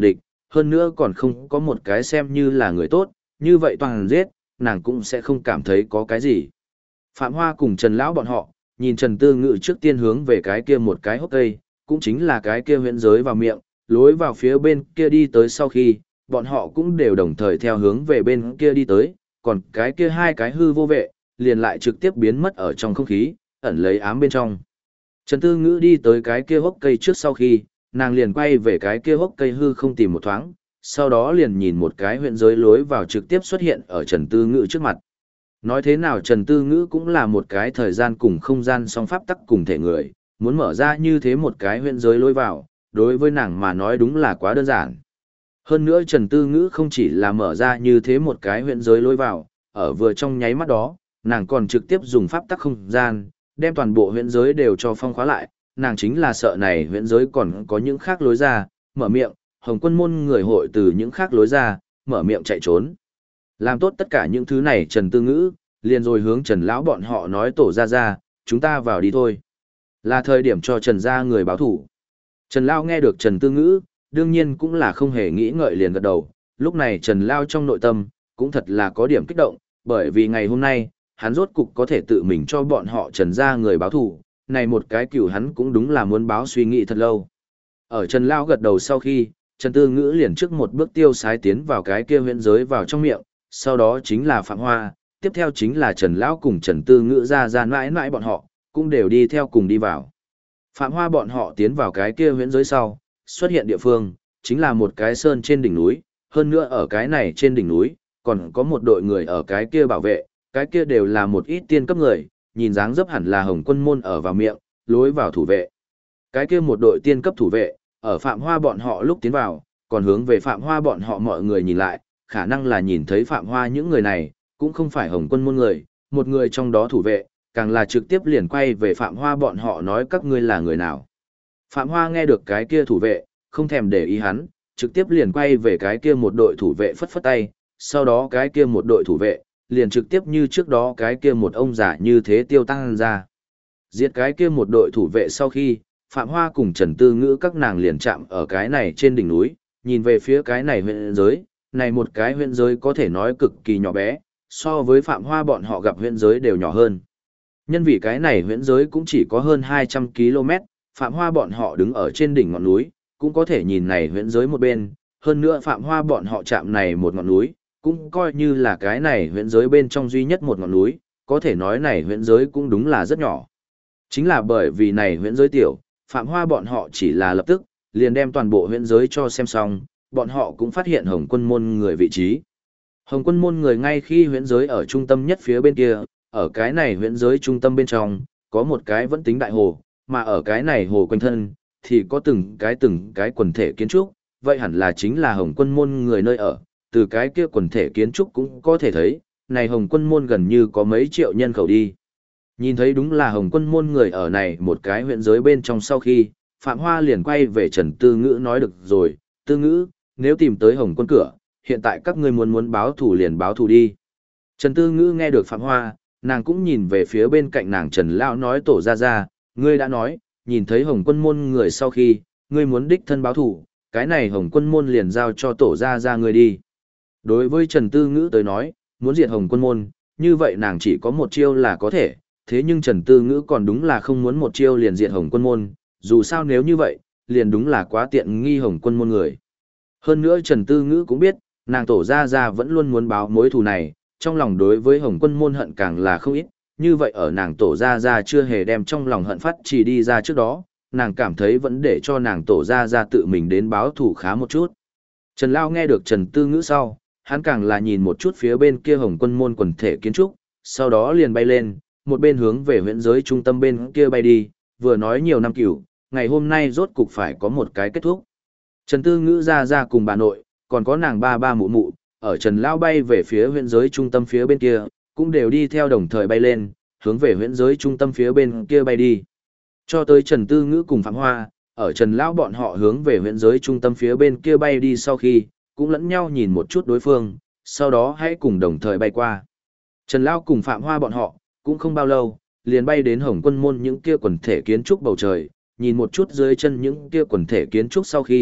[SPEAKER 1] hơn nữa còn không có một cái xem như là người tốt, như vậy toàn giết, nàng cũng sẽ không cảm thấy có cái gì. Phạm Hoa cùng Trần Lão bọn họ, nhìn Trần Tư Ngữ trước tiên hướng về cái kia một cái hốc cây, cũng chính là cái kia huyễn giới vào miệng, lối vào phía bên kia đi tới sau khi, bọn họ cũng đều đồng thời theo hướng về bên kia đi tới, còn cái kia hai cái hư vô vệ, liền lại trực tiếp biến mất ở trong không khí, ẩn lấy ám bên trong. Trần Tư Ngữ đi tới cái kia hốc cây trước sau khi, nàng liền quay về cái kia hốc cây hư không tìm một thoáng, sau đó liền nhìn một cái huyễn giới lối vào trực tiếp xuất hiện ở Trần Tư Ngữ trước mặt. Nói thế nào Trần Tư Ngữ cũng là một cái thời gian cùng không gian song pháp tắc cùng thể người, muốn mở ra như thế một cái huyễn giới lối vào, đối với nàng mà nói đúng là quá đơn giản. Hơn nữa Trần Tư Ngữ không chỉ là mở ra như thế một cái huyễn giới lối vào, ở vừa trong nháy mắt đó, nàng còn trực tiếp dùng pháp tắc không gian, đem toàn bộ huyễn giới đều cho phong khóa lại, nàng chính là sợ này huyễn giới còn có những khác lối ra, mở miệng, Hồng Quân môn người hội từ những khác lối ra, mở miệng chạy trốn. Làm tốt tất cả những thứ này Trần Tư Ngữ, liền rồi hướng Trần Lão bọn họ nói tổ ra, chúng ta vào đi thôi. Là thời điểm cho Trần gia người báo thủ. Trần Lão nghe được Trần Tư Ngữ, đương nhiên cũng là không hề nghĩ ngợi liền gật đầu, lúc này Trần Lão trong nội tâm, cũng thật là có điểm kích động, bởi vì ngày hôm nay, hắn rốt cục có thể tự mình cho bọn họ Trần gia người báo thủ, này một cái cửu hắn cũng đúng là muốn báo suy nghĩ thật lâu. Ở Trần Lão gật đầu sau khi, Trần Tư Ngữ liền trước một bước tiêu sái tiến vào cái kia huyễn giới vào trong miệng, sau đó chính là Phạm Hoa, tiếp theo chính là Trần Lão cùng Trần Tư Ngữ ra mãi mãi bọn họ, cũng đều đi theo cùng đi vào. Phạm Hoa bọn họ tiến vào cái kia huyễn giới sau, xuất hiện địa phương, chính là một cái sơn trên đỉnh núi, hơn nữa ở cái này trên đỉnh núi, còn có một đội người ở cái kia bảo vệ, cái kia đều là một ít tiên cấp người, nhìn dáng dấp hẳn là Hồng Quân môn ở vào miệng, lối vào thủ vệ. Cái kia một đội tiên cấp thủ vệ, ở Phạm Hoa bọn họ lúc tiến vào, còn hướng về Phạm Hoa bọn họ mọi người nhìn lại, khả năng là nhìn thấy Phạm Hoa những người này, cũng không phải Hồng Quân môn người, một người trong đó thủ vệ, càng là trực tiếp liền quay về Phạm Hoa bọn họ nói các ngươi là người nào. Phạm Hoa nghe được cái kia thủ vệ, không thèm để ý hắn, trực tiếp liền quay về cái kia một đội thủ vệ phất phất tay, sau đó cái kia một đội thủ vệ, liền trực tiếp như trước đó cái kia một ông già như thế tiêu tăng ra. Diệt cái kia một đội thủ vệ sau khi, Phạm Hoa cùng Trần Tư Ngữ các nàng liền chạm ở cái này trên đỉnh núi, nhìn về phía cái này huyện giới, này một cái huyện giới có thể nói cực kỳ nhỏ bé, so với Phạm Hoa bọn họ gặp huyện giới đều nhỏ hơn. Nhân vì cái này huyện giới cũng chỉ có hơn 200 km, Phạm Hoa bọn họ đứng ở trên đỉnh ngọn núi, cũng có thể nhìn này huyện giới một bên, hơn nữa Phạm Hoa bọn họ chạm này một ngọn núi, cũng coi như là cái này huyện giới bên trong duy nhất một ngọn núi, có thể nói này huyện giới cũng đúng là rất nhỏ. Chính là bởi vì này huyện giới tiểu, Phạm Hoa bọn họ chỉ là lập tức, liền đem toàn bộ huyện giới cho xem xong, bọn họ cũng phát hiện Hồng Quân môn người vị trí. Hồng Quân môn người ngay khi huyện giới ở trung tâm nhất phía bên kia, ở cái này huyện giới trung tâm bên trong, có một cái vẫn tính đại hồ, mà ở cái này hồ quanh thân, thì có từng cái quần thể kiến trúc, vậy hẳn là chính là Hồng Quân môn người nơi ở, từ cái kia quần thể kiến trúc cũng có thể thấy, này Hồng Quân môn gần như có mấy triệu nhân khẩu đi. Nhìn thấy đúng là Hồng Quân môn người ở này một cái huyện giới bên trong sau khi, Phạm Hoa liền quay về Trần Tư Ngữ nói được rồi, Tư Ngữ, nếu tìm tới Hồng Quân cửa, hiện tại các ngươi muốn báo thù liền báo thù đi. Trần Tư Ngữ nghe được Phạm Hoa, nàng cũng nhìn về phía bên cạnh nàng Trần Lão nói tổ ra, ngươi đã nói, nhìn thấy Hồng Quân môn người sau khi, ngươi muốn đích thân báo thù, cái này Hồng Quân môn liền giao cho tổ ra ngươi đi. Đối với Trần Tư Ngữ tới nói, muốn diệt Hồng Quân môn, như vậy nàng chỉ có một chiêu là có thể, thế nhưng Trần Tư Ngữ còn đúng là không muốn một chiêu liền diệt Hồng Quân môn, dù sao nếu như vậy, liền đúng là quá tiện nghi Hồng Quân môn người. Hơn nữa Trần Tư Ngữ cũng biết, nàng tổ ra vẫn luôn muốn báo mối thù này, trong lòng đối với Hồng Quân môn hận càng là không ít, như vậy ở nàng tổ ra chưa hề đem trong lòng hận phát chỉ đi ra trước đó, nàng cảm thấy vẫn để cho nàng tổ ra tự mình đến báo thù khá một chút. Trần Lao nghe được Trần Tư Ngữ sau, hắn càng là nhìn một chút phía bên kia Hồng Quân môn quần thể kiến trúc, sau đó liền bay lên, một bên hướng về huyện giới trung tâm bên kia bay đi, vừa nói nhiều năm cửu, ngày hôm nay rốt cục phải có một cái kết thúc. Trần Tư Ngữ ra cùng bà nội, còn có nàng ba mụ mụ, ở Trần Lao bay về phía huyện giới trung tâm phía bên kia, cũng đều đi theo đồng thời bay lên, hướng về huyện giới trung tâm phía bên kia bay đi. Cho tới Trần Tư Ngữ cùng Phạm Hoa, ở Trần Lão bọn họ hướng về huyện giới trung tâm phía bên kia bay đi sau khi, cũng lẫn nhau nhìn một chút đối phương, sau đó hãy cùng đồng thời bay qua. Trần Lão cùng Phạm Hoa bọn họ, cũng không bao lâu, liền bay đến Hồng Quân môn những kia quần thể kiến trúc bầu trời, nhìn một chút dưới chân những kia quần thể kiến trúc sau khi,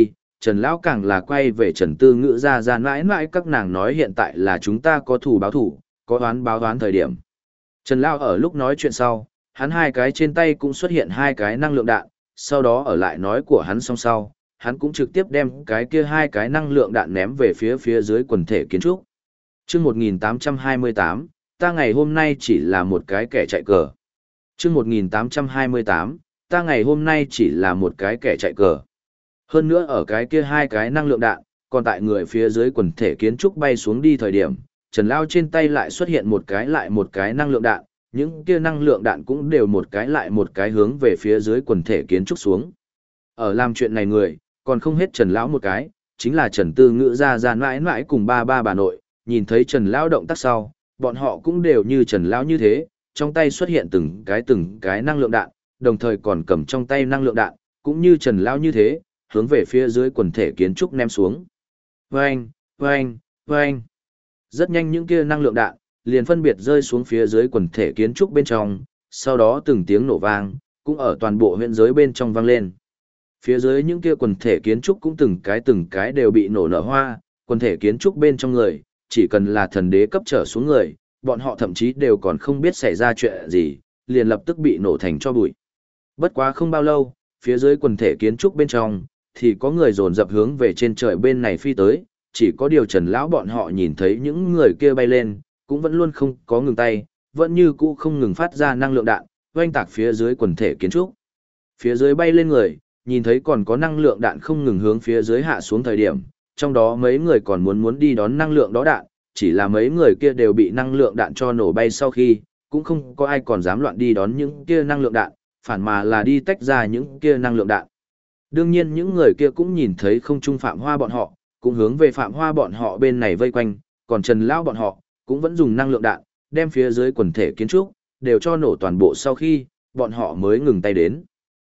[SPEAKER 1] Trần Lão càng là quay về Trần Tư Ngữ ra mãi mãi các nàng nói hiện tại là chúng ta có thù báo thù, có oán báo oán thời điểm. Trần Lão ở lúc nói chuyện sau, hắn hai cái trên tay cũng xuất hiện hai cái năng lượng đạn, sau đó ở lại nói của hắn xong sau, hắn cũng trực tiếp đem cái kia hai cái năng lượng đạn ném về phía dưới quần thể kiến trúc. Chương 1828, ta ngày hôm nay chỉ là một cái kẻ chạy cờ. Chương 1828, ta ngày hôm nay chỉ là một cái kẻ chạy cờ. Hơn nữa ở cái kia hai cái năng lượng đạn, còn tại người phía dưới quần thể kiến trúc bay xuống đi thời điểm, Trần Lao trên tay lại xuất hiện một cái lại một cái năng lượng đạn, những kia năng lượng đạn cũng đều một cái lại một cái hướng về phía dưới quần thể kiến trúc xuống. Ở làm chuyện này người, còn không hết Trần Lão một cái, chính là Trần Tư Ngữ ra mãi mãi cùng ba bà nội, nhìn thấy Trần Lão động tác sau, bọn họ cũng đều như Trần Lão như thế, trong tay xuất hiện từng cái năng lượng đạn, đồng thời còn cầm trong tay năng lượng đạn, cũng như Trần Lão như thế, hướng về phía dưới quần thể kiến trúc ném xuống. Vâng, vâng, vâng. Rất nhanh những kia năng lượng đạn, liền phân biệt rơi xuống phía dưới quần thể kiến trúc bên trong, sau đó từng tiếng nổ vang, cũng ở toàn bộ huyện giới bên trong vang lên. Phía dưới những kia quần thể kiến trúc cũng từng cái đều bị nổ nở hoa, quần thể kiến trúc bên trong người, chỉ cần là thần đế cấp trở xuống người, bọn họ thậm chí đều còn không biết xảy ra chuyện gì, liền lập tức bị nổ thành cho bụi. Bất quá không bao lâu, phía dưới quần thể kiến trúc bên trong, thì có người dồn dập hướng về trên trời bên này phi tới, chỉ có điều Trần Lão bọn họ nhìn thấy những người kia bay lên, cũng vẫn luôn không có ngừng tay, vẫn như cũ không ngừng phát ra năng lượng đạn, oanh tạc phía dưới quần thể kiến trúc. Phía dưới bay lên người, nhìn thấy còn có năng lượng đạn không ngừng hướng phía dưới hạ xuống thời điểm, trong đó mấy người còn muốn đi đón năng lượng đó đạn, chỉ là mấy người kia đều bị năng lượng đạn cho nổ bay sau khi, cũng không có ai còn dám loạn đi đón những kia năng lượng đạn, phản mà là đi tách ra những kia năng lượng đạn. Đương nhiên những người kia cũng nhìn thấy không trung Phạm Hoa bọn họ, cũng hướng về Phạm Hoa bọn họ bên này vây quanh, còn Trần Lão bọn họ cũng vẫn dùng năng lượng đạn, đem phía dưới quần thể kiến trúc đều cho nổ toàn bộ sau khi, bọn họ mới ngừng tay đến.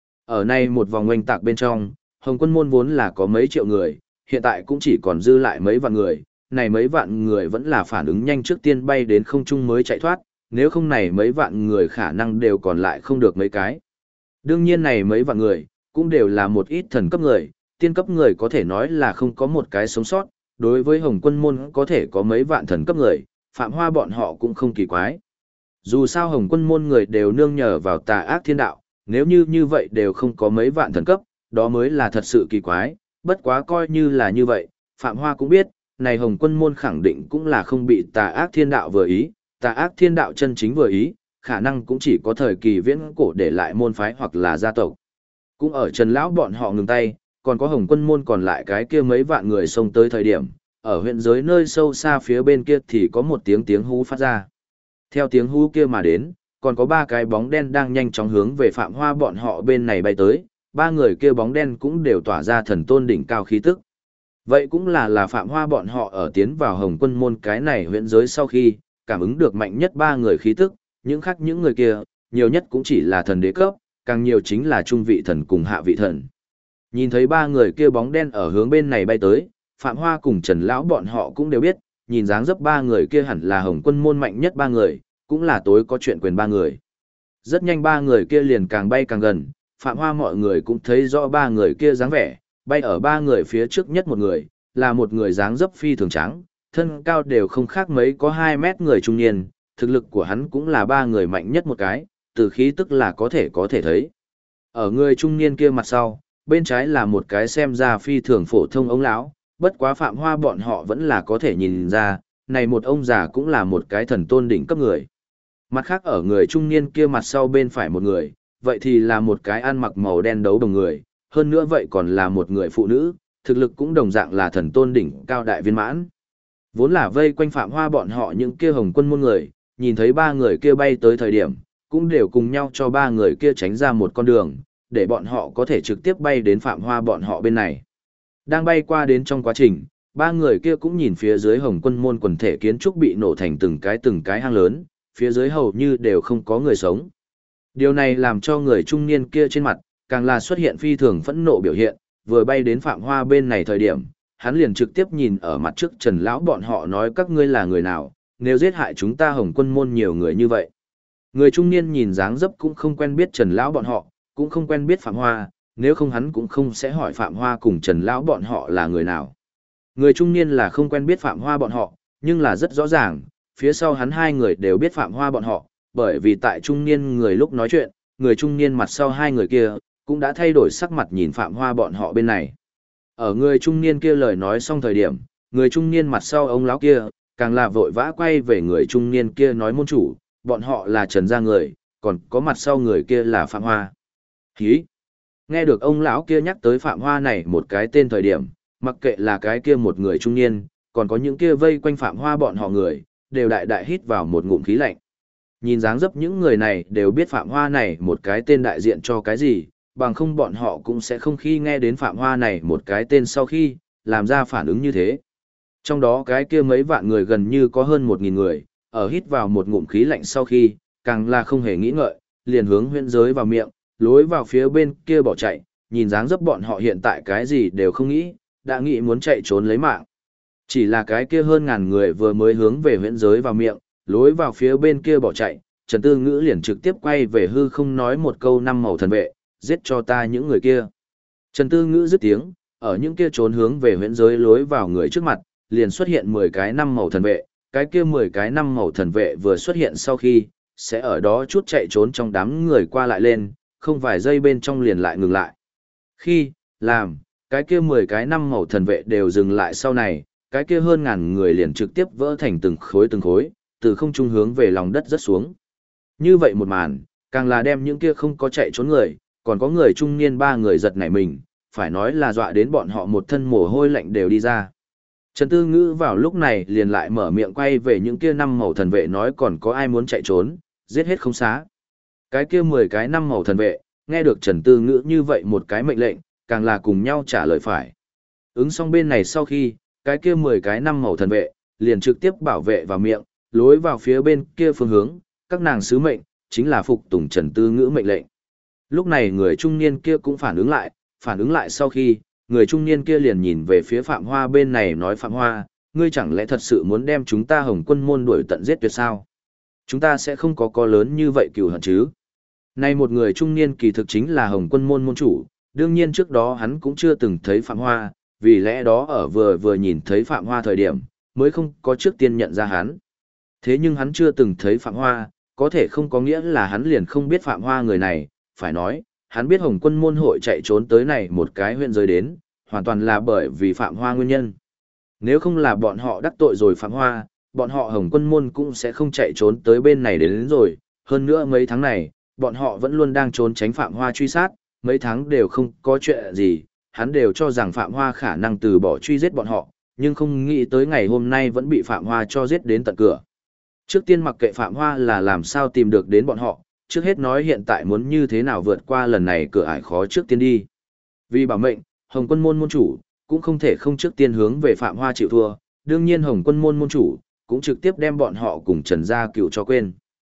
[SPEAKER 1] Ở này một vòng oanh tạc bên trong, Hồng Quân môn vốn là có mấy triệu người, hiện tại cũng chỉ còn dư lại mấy vạn người, này mấy vạn người vẫn là phản ứng nhanh trước tiên bay đến không trung mới chạy thoát, nếu không này mấy vạn người khả năng đều còn lại không được mấy cái. Đương nhiên này mấy vạn người, cũng đều là một ít thần cấp người, tiên cấp người có thể nói là không có một cái sống sót, đối với Hồng Quân môn có thể có mấy vạn thần cấp người, Phạm Hoa bọn họ cũng không kỳ quái. Dù sao Hồng Quân môn người đều nương nhờ vào tà ác thiên đạo, nếu như vậy đều không có mấy vạn thần cấp, đó mới là thật sự kỳ quái, bất quá coi như là như vậy, Phạm Hoa cũng biết, này Hồng Quân môn khẳng định cũng là không bị tà ác thiên đạo vừa ý, tà ác thiên đạo chân chính vừa ý, khả năng cũng chỉ có thời kỳ viễn cổ để lại môn phái hoặc là gia tộc. Cũng ở Trần Lão bọn họ ngừng tay, còn có Hồng Quân môn còn lại cái kia mấy vạn người xông tới thời điểm, ở huyện giới nơi sâu xa phía bên kia thì có một tiếng hú phát ra. Theo tiếng hú kia mà đến, còn có ba cái bóng đen đang nhanh chóng hướng về Phạm Hoa bọn họ bên này bay tới, ba người kia bóng đen cũng đều tỏa ra thần tôn đỉnh cao khí tức. Vậy cũng là Phạm Hoa bọn họ ở tiến vào Hồng Quân môn cái này huyện giới sau khi, cảm ứng được mạnh nhất ba người khí tức, những khác những người kia, nhiều nhất cũng chỉ là thần đế cấp, càng nhiều chính là trung vị thần cùng hạ vị thần. Nhìn thấy ba người kia bóng đen ở hướng bên này bay tới, Phạm Hoa cùng Trần Lão bọn họ cũng đều biết, nhìn dáng dấp ba người kia hẳn là Hồng Quân môn mạnh nhất ba người, cũng là tối có chuyện quyền ba người. Rất nhanh ba người kia liền càng bay càng gần, Phạm Hoa mọi người cũng thấy rõ ba người kia dáng vẻ, bay ở ba người phía trước nhất một người, là một người dáng dấp phi thường trắng, thân cao đều không khác mấy có 2 mét người trung niên, thực lực của hắn cũng là ba người mạnh nhất một cái, từ khí tức là có thể thấy. Ở người trung niên kia mặt sau, bên trái là một cái xem ra phi thường phổ thông ông lão, bất quá Phạm Hoa bọn họ vẫn là có thể nhìn ra, này một ông già cũng là một cái thần tôn đỉnh cấp người. Mặt khác ở người trung niên kia mặt sau bên phải một người, vậy thì là một cái ăn mặc màu đen đấu đồng người, hơn nữa vậy còn là một người phụ nữ, thực lực cũng đồng dạng là thần tôn đỉnh cao đại viên mãn. Vốn là vây quanh Phạm Hoa bọn họ những kia Hồng Quân môn người, nhìn thấy ba người kia bay tới thời điểm, cũng đều cùng nhau cho ba người kia tránh ra một con đường, để bọn họ có thể trực tiếp bay đến Phạm Hoa bọn họ bên này. Đang bay qua đến trong quá trình, ba người kia cũng nhìn phía dưới Hồng Quân môn quần thể kiến trúc bị nổ thành từng cái hang lớn, phía dưới hầu như đều không có người sống. Điều này làm cho người trung niên kia trên mặt, càng là xuất hiện phi thường phẫn nộ biểu hiện, vừa bay đến Phạm Hoa bên này thời điểm, hắn liền trực tiếp nhìn ở mặt trước Trần Lão bọn họ nói các ngươi là người nào, nếu giết hại chúng ta Hồng Quân môn nhiều người như vậy. Người trung niên nhìn dáng dấp cũng không quen biết Trần Lão bọn họ, cũng không quen biết Phạm Hoa, nếu không hắn cũng không sẽ hỏi Phạm Hoa cùng Trần Lão bọn họ là người nào. Người trung niên là không quen biết Phạm Hoa bọn họ, nhưng là rất rõ ràng, phía sau hắn hai người đều biết Phạm Hoa bọn họ, bởi vì tại trung niên người lúc nói chuyện, người trung niên mặt sau hai người kia, cũng đã thay đổi sắc mặt nhìn Phạm Hoa bọn họ bên này. Ở người trung niên kia lời nói xong thời điểm, người trung niên mặt sau ông lão kia, càng là vội vã quay về người trung niên kia nói môn chủ, bọn họ là Trần gia người, còn có mặt sau người kia là Phạm Hoa. Hí! Nghe được ông lão kia nhắc tới Phạm Hoa này một cái tên thời điểm, mặc kệ là cái kia một người trung niên, còn có những kia vây quanh Phạm Hoa bọn họ người, đều đại đại hít vào một ngụm khí lạnh. Nhìn dáng dấp những người này đều biết Phạm Hoa này một cái tên đại diện cho cái gì, bằng không bọn họ cũng sẽ không khi nghe đến Phạm Hoa này một cái tên sau khi, làm ra phản ứng như thế. Trong đó cái kia mấy vạn người gần như có hơn 1.000 người, ở hít vào một ngụm khí lạnh sau khi, càng là không hề nghĩ ngợi, liền hướng huyễn giới vào miệng, lối vào phía bên kia bỏ chạy, nhìn dáng dấp bọn họ hiện tại cái gì đều không nghĩ, đã nghĩ muốn chạy trốn lấy mạng. Chỉ là cái kia hơn ngàn người vừa mới hướng về huyễn giới vào miệng, lối vào phía bên kia bỏ chạy, Trần Tư Ngữ liền trực tiếp quay về hư không nói một câu năm màu thần vệ, giết cho ta những người kia. Trần Tư Ngữ dứt tiếng, ở những kia trốn hướng về huyễn giới lối vào người trước mặt, liền xuất hiện 10 cái năm màu thần vệ, cái kia 10 cái năm màu thần vệ vừa xuất hiện sau khi, sẽ ở đó chút chạy trốn trong đám người qua lại lên, không vài giây bên trong liền lại ngừng lại. Khi, làm, cái kia 10 cái năm màu thần vệ đều dừng lại sau này, cái kia hơn ngàn người liền trực tiếp vỡ thành từng khối, từ không trung hướng về lòng đất rớt xuống. Như vậy một màn, càng là đem những kia không có chạy trốn người, còn có người trung niên 3 người giật nảy mình, phải nói là dọa đến bọn họ một thân mồ hôi lạnh đều đi ra. Trần Tư Ngữ vào lúc này liền lại mở miệng quay về những kia năm màu thần vệ nói còn có ai muốn chạy trốn, giết hết không xá. Cái kia 10 cái năm màu thần vệ, nghe được Trần Tư Ngữ như vậy một cái mệnh lệnh, càng là cùng nhau trả lời phải. Ứng xong bên này sau khi, cái kia 10 cái năm màu thần vệ, liền trực tiếp bảo vệ vào miệng, lối vào phía bên kia phương hướng, các nàng sứ mệnh, chính là phục tùng Trần Tư Ngữ mệnh lệnh. Lúc này người trung niên kia cũng phản ứng lại sau khi, người trung niên kia liền nhìn về phía Phạm Hoa bên này nói Phạm Hoa, ngươi chẳng lẽ thật sự muốn đem chúng ta Hồng Quân môn đuổi tận giết tuyệt sao? Chúng ta sẽ không có lớn như vậy cừu hận chứ? Nay một người trung niên kỳ thực chính là Hồng Quân môn môn chủ, đương nhiên trước đó hắn cũng chưa từng thấy Phạm Hoa, vì lẽ đó ở vừa nhìn thấy Phạm Hoa thời điểm, mới không có trước tiên nhận ra hắn. Thế nhưng hắn chưa từng thấy Phạm Hoa, có thể không có nghĩa là hắn liền không biết Phạm Hoa người này, phải nói, hắn biết Hồng Quân môn hội chạy trốn tới này một cái huyện giới đến, hoàn toàn là bởi vì Phạm Hoa nguyên nhân. Nếu không là bọn họ đắc tội rồi Phạm Hoa, bọn họ Hồng Quân môn cũng sẽ không chạy trốn tới bên này đến rồi, hơn nữa mấy tháng này, bọn họ vẫn luôn đang trốn tránh Phạm Hoa truy sát, mấy tháng đều không có chuyện gì, hắn đều cho rằng Phạm Hoa khả năng từ bỏ truy giết bọn họ, nhưng không nghĩ tới ngày hôm nay vẫn bị Phạm Hoa cho giết đến tận cửa. Trước tiên mặc kệ Phạm Hoa là làm sao tìm được đến bọn họ, trước hết nói hiện tại muốn như thế nào vượt qua lần này cửa ải khó trước tiên đi. Vì bảo mệnh, Hồng Quân môn môn chủ cũng không thể không trước tiên hướng về Phạm Hoa chịu thua, đương nhiên Hồng Quân môn môn chủ cũng trực tiếp đem bọn họ cùng Trần Gia Cửu cho quên.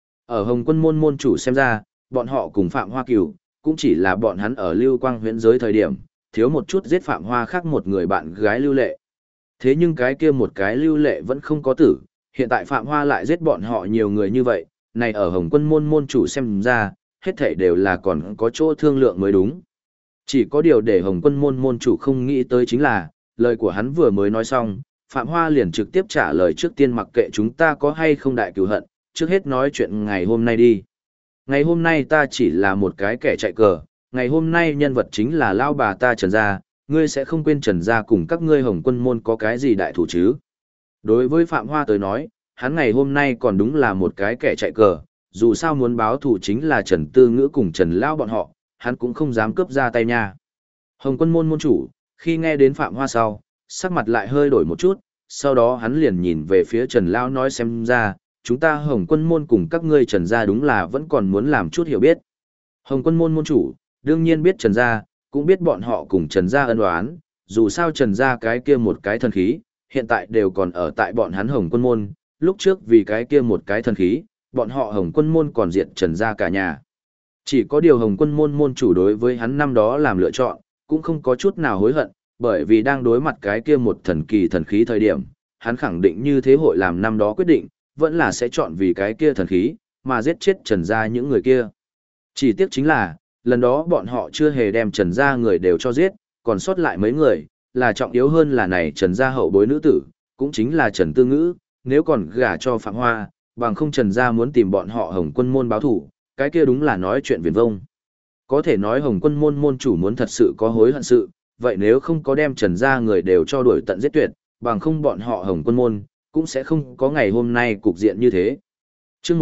[SPEAKER 1] Ở Hồng Quân môn môn chủ xem ra, bọn họ cùng Phạm Hoa Cửu cũng chỉ là bọn hắn ở Lưu Quang huyễn giới thời điểm, thiếu một chút giết Phạm Hoa khác một người bạn gái Lưu Lệ. Thế nhưng cái kia một cái Lưu Lệ vẫn không có tử, hiện tại Phạm Hoa lại giết bọn họ nhiều người như vậy, này ở Hồng Quân môn môn chủ xem ra, hết thảy đều là còn có chỗ thương lượng mới đúng. Chỉ có điều để Hồng Quân môn môn chủ không nghĩ tới chính là, lời của hắn vừa mới nói xong, Phạm Hoa liền trực tiếp trả lời trước tiên mặc kệ chúng ta có hay không đại cửu hận, trước hết nói chuyện ngày hôm nay đi. Ngày hôm nay ta chỉ là một cái kẻ chạy cờ, ngày hôm nay nhân vật chính là lao bà ta Trần Gia, ngươi sẽ không quên Trần Gia cùng các ngươi Hồng Quân môn có cái gì đại thủ chứ. Đối với Phạm Hoa tới nói, hắn ngày hôm nay còn đúng là một cái kẻ chạy cờ, dù sao muốn báo thù chính là Trần Tư Ngữ cùng Trần Lao bọn họ, hắn cũng không dám cướp ra tay nha. Hồng Quân môn môn chủ, khi nghe đến Phạm Hoa sau, sắc mặt lại hơi đổi một chút, sau đó hắn liền nhìn về phía Trần Lao nói xem ra, chúng ta Hồng Quân môn cùng các ngươi Trần Gia đúng là vẫn còn muốn làm chút hiểu biết. Hồng Quân môn môn chủ, đương nhiên biết Trần Gia, cũng biết bọn họ cùng Trần Gia ân oán, dù sao Trần Gia cái kia một cái thần khí, hiện tại đều còn ở tại bọn hắn Hồng Quân môn, lúc trước vì cái kia một cái thần khí, bọn họ Hồng Quân môn còn diệt Trần Gia cả nhà. Chỉ có điều Hồng Quân môn môn chủ đối với hắn năm đó làm lựa chọn, cũng không có chút nào hối hận, bởi vì đang đối mặt cái kia một thần kỳ thần khí thời điểm, hắn khẳng định như thế hội làm năm đó quyết định, vẫn là sẽ chọn vì cái kia thần khí, mà giết chết Trần Gia những người kia. Chỉ tiếc chính là, lần đó bọn họ chưa hề đem Trần gia người đều cho giết, còn sót lại mấy người, là trọng yếu hơn là này Trần gia hậu bối nữ tử, cũng chính là Trần Tư Ngữ, nếu còn gả cho Phạm Hoa, bằng không Trần gia muốn tìm bọn họ Hồng Quân môn báo thủ, cái kia đúng là nói chuyện viển vông. Có thể nói Hồng Quân môn môn chủ muốn thật sự có hối hận sự, vậy nếu không có đem Trần gia người đều cho đuổi tận giết tuyệt, bằng không bọn họ Hồng Quân môn cũng sẽ không có ngày hôm nay cục diện như thế. Chương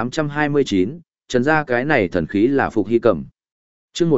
[SPEAKER 1] 1829, Trần gia cái này thần khí là Phục Hy Cẩm. Chương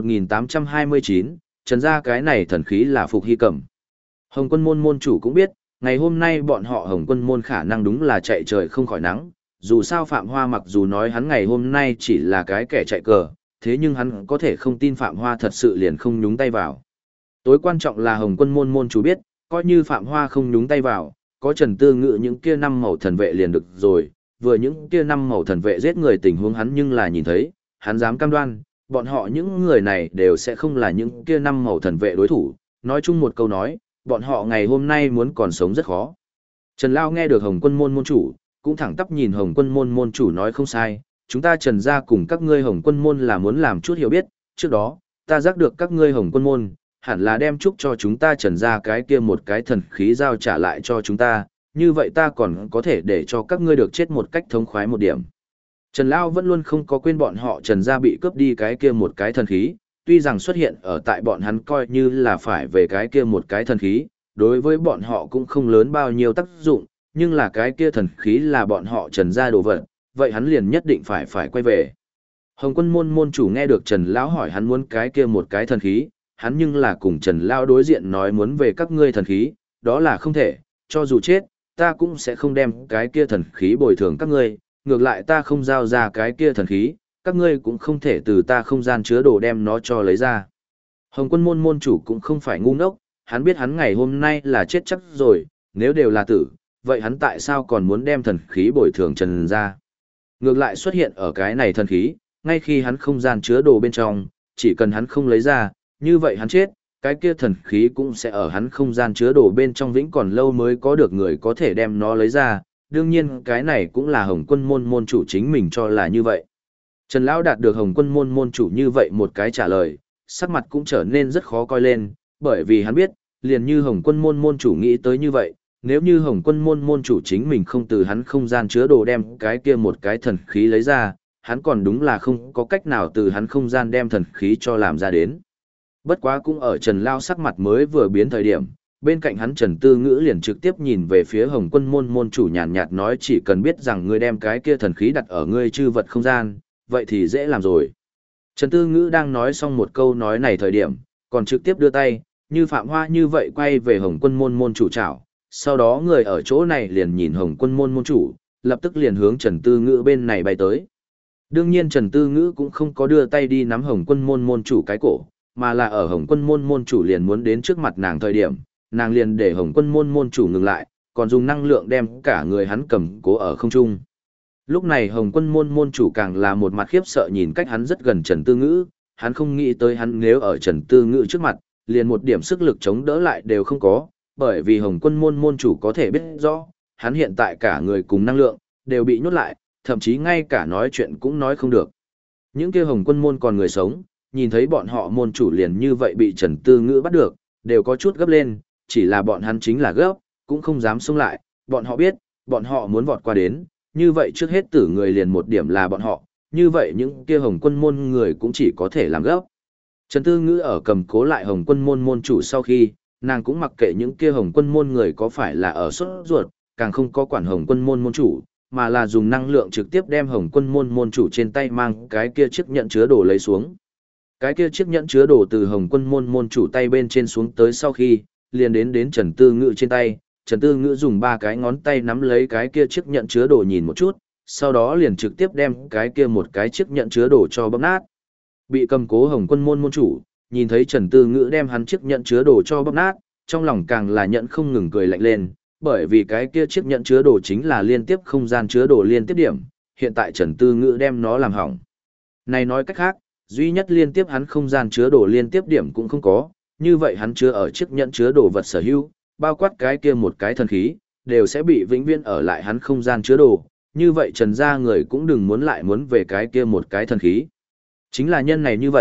[SPEAKER 1] 1829, Trần gia cái này thần khí là Phục Hy Cẩm. Hồng Quân môn môn chủ cũng biết, ngày hôm nay bọn họ Hồng Quân môn khả năng đúng là chạy trời không khỏi nắng, dù sao Phạm Hoa mặc dù nói hắn ngày hôm nay chỉ là cái kẻ chạy cờ, thế nhưng hắn có thể không tin Phạm Hoa thật sự liền không nhúng tay vào. Tối quan trọng là Hồng Quân môn môn chủ biết, coi như Phạm Hoa không nhúng tay vào, có Trần Tư Ngữ những kia năm màu thần vệ liền được rồi, vừa những kia năm màu thần vệ giết người tình huống hắn nhưng là nhìn thấy, hắn dám cam đoan, bọn họ những người này đều sẽ không là những kia năm màu thần vệ đối thủ, nói chung một câu nói, bọn họ ngày hôm nay muốn còn sống rất khó. Trần Lao nghe được Hồng Quân môn môn chủ, cũng thẳng tắp nhìn Hồng Quân môn môn chủ nói không sai, chúng ta Trần gia cùng các ngươi Hồng Quân môn là muốn làm chút hiểu biết, trước đó, ta giác được các ngươi Hồng Quân môn, hẳn là đem chúc cho chúng ta Trần gia cái kia một cái thần khí giao trả lại cho chúng ta, như vậy ta còn có thể để cho các ngươi được chết một cách thống khoái một điểm. Trần Lao vẫn luôn không có quên bọn họ Trần gia bị cướp đi cái kia một cái thần khí, tuy rằng xuất hiện ở tại bọn hắn coi như là phải về cái kia một cái thần khí, đối với bọn họ cũng không lớn bao nhiêu tác dụng, nhưng là cái kia thần khí là bọn họ Trần gia đồ vật, vậy hắn liền nhất định phải quay về. Hồng Quân môn môn chủ nghe được Trần Lão hỏi hắn muốn cái kia một cái thần khí, hắn nhưng là cùng Trần Lão đối diện nói muốn về các ngươi thần khí, đó là không thể, cho dù chết, ta cũng sẽ không đem cái kia thần khí bồi thường các ngươi, ngược lại ta không giao ra cái kia thần khí, các ngươi cũng không thể từ ta không gian chứa đồ đem nó cho lấy ra. Hồng Quân môn môn chủ cũng không phải ngu ngốc, hắn biết hắn ngày hôm nay là chết chắc rồi, nếu đều là tử, vậy hắn tại sao còn muốn đem thần khí bồi thường Trần ra? Ngược lại xuất hiện ở cái này thần khí, ngay khi hắn không gian chứa đồ bên trong, chỉ cần hắn không lấy ra, như vậy hắn chết, cái kia thần khí cũng sẽ ở hắn không gian chứa đồ bên trong vĩnh còn lâu mới có được người có thể đem nó lấy ra, đương nhiên cái này cũng là Hồng Quân môn môn chủ chính mình cho là như vậy. Trần Lão đạt được Hồng Quân môn môn chủ như vậy một cái trả lời, sắc mặt cũng trở nên rất khó coi lên, bởi vì hắn biết, liền như Hồng Quân môn môn chủ nghĩ tới như vậy, nếu như Hồng Quân môn môn chủ chính mình không từ hắn không gian chứa đồ đem cái kia một cái thần khí lấy ra, hắn còn đúng là không có cách nào từ hắn không gian đem thần khí cho làm ra đến. Bất quá cũng ở Trần Lao sắc mặt mới vừa biến thời điểm, bên cạnh hắn Trần Tư Ngữ liền trực tiếp nhìn về phía Hồng Quân môn môn chủ nhàn nhạt nói chỉ cần biết rằng ngươi đem cái kia thần khí đặt ở ngươi chư vật không gian, vậy thì dễ làm rồi. Trần Tư Ngữ đang nói xong một câu nói này thời điểm, còn trực tiếp đưa tay, như Phạm Hoa như vậy quay về Hồng Quân môn môn chủ chảo. Sau đó người ở chỗ này liền nhìn Hồng Quân môn môn chủ, lập tức liền hướng Trần Tư Ngữ bên này bay tới. Đương nhiên Trần Tư Ngữ cũng không có đưa tay đi nắm Hồng Quân môn môn chủ cái cổ, mà là ở Hồng Quân môn môn chủ liền muốn đến trước mặt nàng thời điểm, nàng liền để Hồng Quân môn môn chủ ngừng lại, còn dùng năng lượng đem cả người hắn cầm cố ở không trung. Lúc này Hồng Quân môn môn chủ càng là một mặt khiếp sợ nhìn cách hắn rất gần Trần Tư Ngữ, hắn không nghĩ tới hắn nếu ở Trần Tư Ngữ trước mặt, liền một điểm sức lực chống đỡ lại đều không có, bởi vì Hồng Quân môn môn chủ có thể biết rõ, hắn hiện tại cả người cùng năng lượng, đều bị nhốt lại, thậm chí ngay cả nói chuyện cũng nói không được. Những kia Hồng Quân môn còn người sống, nhìn thấy bọn họ môn chủ liền như vậy bị Trần Tư Ngữ bắt được, đều có chút gấp lên, chỉ là bọn hắn chính là gấp, cũng không dám xông lại, bọn họ biết, bọn họ muốn vọt qua đến, như vậy trước hết tử người liền một điểm là bọn họ, như vậy những kia Hồng Quân môn người cũng chỉ có thể làm gấp. Trần Tư Ngữ ở cầm cố lại Hồng Quân môn môn chủ sau khi, nàng cũng mặc kệ những kia Hồng Quân môn người có phải là ở sốt ruột, càng không có quản Hồng Quân môn môn chủ, mà là dùng năng lượng trực tiếp đem Hồng Quân môn môn chủ trên tay mang cái kia chiếc nhẫn chứa đồ lấy xuống. Cái kia chiếc nhẫn chứa đồ từ Hồng Quân môn môn chủ tay bên trên xuống tới sau khi, liền đến Trần Tư Ngữ trên tay, Trần Tư Ngữ dùng 3 cái ngón tay nắm lấy cái kia chiếc nhẫn chứa đồ nhìn một chút, sau đó liền trực tiếp đem cái kia một cái chiếc nhẫn chứa đồ cho bóp nát. Bị cầm cố Hồng Quân môn môn chủ, nhìn thấy Trần Tư Ngữ đem hắn chiếc nhẫn chứa đồ cho bóp nát, trong lòng càng là nhẫn không ngừng cười lạnh lên, bởi vì cái kia chiếc nhẫn chứa đồ chính là liên tiếp không gian chứa đồ liên tiếp điểm, hiện tại Trần Tư Ngữ đem nó làm hỏng. Này nói cách khác, duy nhất liên tiếp hắn không gian chứa đồ liên tiếp điểm cũng không có, như vậy hắn chứa ở chiếc nhẫn chứa đồ vật sở hữu, bao quát cái kia một cái thần khí, đều sẽ bị vĩnh viễn ở lại hắn không gian chứa đồ, như vậy Trần gia người cũng đừng muốn lại muốn về cái kia một cái thần khí. Chính là nhân này như vậy,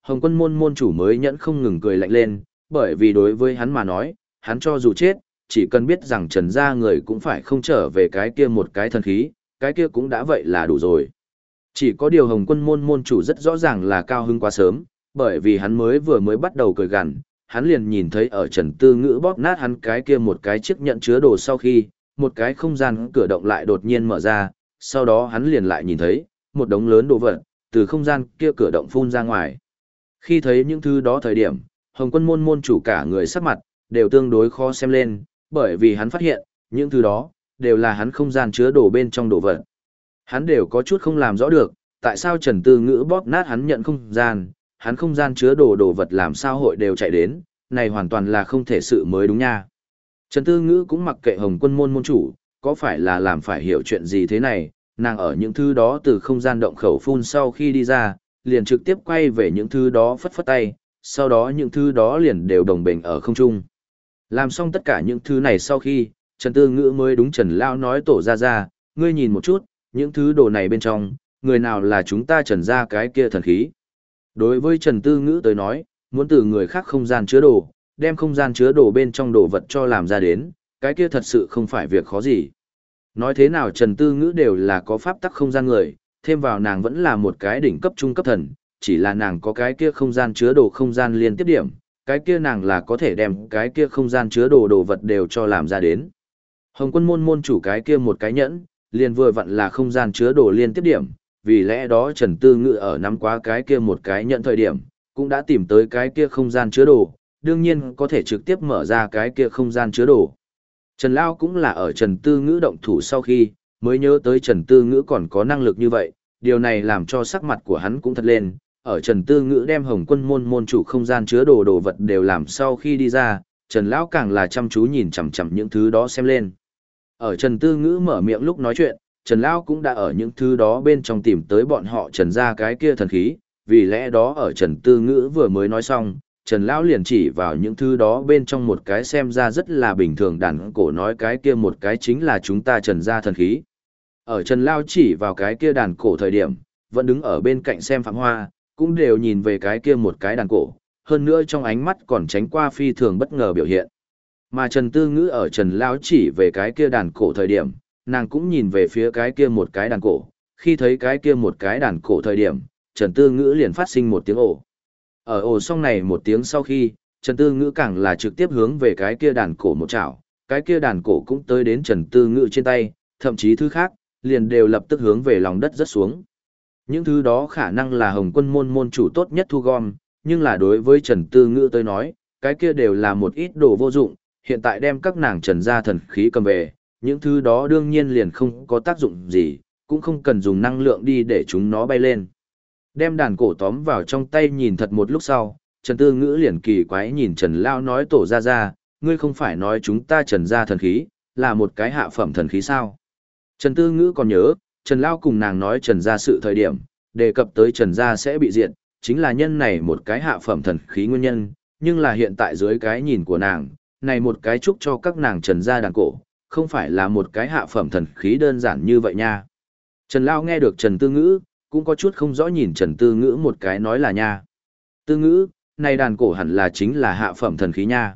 [SPEAKER 1] Hồng Quân môn môn chủ mới nhẫn không ngừng cười lạnh lên, bởi vì đối với hắn mà nói, hắn cho dù chết, chỉ cần biết rằng Trần gia người cũng phải không trở về cái kia một cái thần khí, cái kia cũng đã vậy là đủ rồi. Chỉ có điều Hồng Quân môn môn chủ rất rõ ràng là cao hứng quá sớm, bởi vì hắn vừa mới bắt đầu cười gằn, hắn liền nhìn thấy ở Trần Tư Ngữ bóp nát hắn cái kia một cái chiếc nhận chứa đồ sau khi, một cái không gian cửa động lại đột nhiên mở ra, sau đó hắn liền lại nhìn thấy một đống lớn đồ vật từ không gian kia cửa động phun ra ngoài. Khi thấy những thứ đó thời điểm, Hồng Quân môn môn chủ cả người sắc mặt đều tương đối khó xem lên, bởi vì hắn phát hiện, những thứ đó đều là hắn không gian chứa đồ bên trong đồ vật. Hắn đều có chút không làm rõ được, tại sao Trần Tư Ngữ bóp nát hắn nhận không gian, hắn không gian chứa đồ vật làm sao hội đều chạy đến, này hoàn toàn là không thể sự mới đúng nha. Trần Tư Ngữ cũng mặc kệ Hồng Quân môn môn chủ, có phải là làm phải hiểu chuyện gì thế này, nàng ở những thứ đó từ không gian động khẩu phun sau khi đi ra, liền trực tiếp quay về những thứ đó phất phất tay, sau đó những thứ đó liền đều đồng bình ở không trung. Làm xong tất cả những thứ này sau khi, Trần Tư Ngữ mới đúng Trần Lao nói tổ ra, ngươi nhìn một chút, những thứ đồ này bên trong, người nào là chúng ta Trần ra cái kia thần khí. Đối với Trần Tư Ngữ tới nói, muốn từ người khác không gian chứa đồ, đem không gian chứa đồ bên trong đồ vật cho làm ra đến, cái kia thật sự không phải việc khó gì. Nói thế nào Trần Tư Ngữ đều là có pháp tắc không gian người, thêm vào nàng vẫn là một cái đỉnh cấp trung cấp thần, chỉ là nàng có cái kia không gian chứa đồ không gian liên tiếp điểm, cái kia nàng là có thể đem cái kia không gian chứa đồ vật đều cho làm ra đến. Hồng Quân môn môn chủ cái kia một cái nhẫn, liền vừa vặn là không gian chứa đồ liên tiếp điểm, vì lẽ đó Trần Tư Ngữ ở nắm quá cái kia một cái nhẫn thời điểm, cũng đã tìm tới cái kia không gian chứa đồ, đương nhiên có thể trực tiếp mở ra cái kia không gian chứa đồ. Trần Lao cũng là ở Trần Tư Ngữ động thủ sau khi, mới nhớ tới Trần Tư Ngữ còn có năng lực như vậy, điều này làm cho sắc mặt của hắn cũng thật lên, ở Trần Tư Ngữ đem Hồng Quân môn chủ không gian chứa đồ vật đều làm sau khi đi ra, Trần Lão càng là chăm chú nhìn chằm chằm những thứ đó xem lên. Ở Trần Tư Ngữ mở miệng lúc nói chuyện, Trần Lão cũng đã ở những thứ đó bên trong tìm tới bọn họ Trần ra cái kia thần khí, vì lẽ đó ở Trần Tư Ngữ vừa mới nói xong, Trần Lão liền chỉ vào những thứ đó bên trong một cái xem ra rất là bình thường đàn cổ nói cái kia một cái chính là chúng ta Trần ra thần khí. Ở Trần Lão chỉ vào cái kia đàn cổ thời điểm, vẫn đứng ở bên cạnh xem Phạm Hoa, cũng đều nhìn về cái kia một cái đàn cổ, hơn nữa trong ánh mắt còn tránh qua phi thường bất ngờ biểu hiện. Mà Trần Tư Ngữ ở Trần Lão chỉ về cái kia đàn cổ thời điểm, nàng cũng nhìn về phía cái kia một cái đàn cổ, khi thấy cái kia một cái đàn cổ thời điểm, Trần Tư Ngữ liền phát sinh một tiếng ồ. Ở ồ xong này một tiếng sau khi, Trần Tư Ngữ càng là trực tiếp hướng về cái kia đàn cổ một chảo, cái kia đàn cổ cũng tới đến Trần Tư Ngữ trên tay, thậm chí thứ khác, liền đều lập tức hướng về lòng đất rớt xuống. Những thứ đó khả năng là Hồng Quân môn chủ tốt nhất thu gom, nhưng là đối với Trần Tư Ngữ tới nói, cái kia đều là một ít đồ vô dụng, hiện tại đem các nàng Trần gia thần khí cầm về, những thứ đó đương nhiên liền không có tác dụng gì, cũng không cần dùng năng lượng đi để chúng nó bay lên. Đem đàn cổ tóm vào trong tay nhìn thật một lúc sau, Trần Tư Ngữ liền kỳ quái nhìn Trần Lao nói tổ ra, ngươi không phải nói chúng ta Trần gia thần khí, là một cái hạ phẩm thần khí sao? Trần Tư Ngữ còn nhớ, Trần Lao cùng nàng nói Trần gia sự thời điểm, đề cập tới Trần gia sẽ bị diệt, chính là nhân này một cái hạ phẩm thần khí nguyên nhân, nhưng là hiện tại dưới cái nhìn của nàng, này một cái chúc cho các nàng Trần gia đàn cổ, không phải là một cái hạ phẩm thần khí đơn giản như vậy nha. Trần Lao nghe được Trần Tư Ngữ, cũng có chút không rõ nhìn Trần Tư Ngữ một cái nói là nha. Tư Ngữ, này đàn cổ hẳn là chính là hạ phẩm thần khí nha.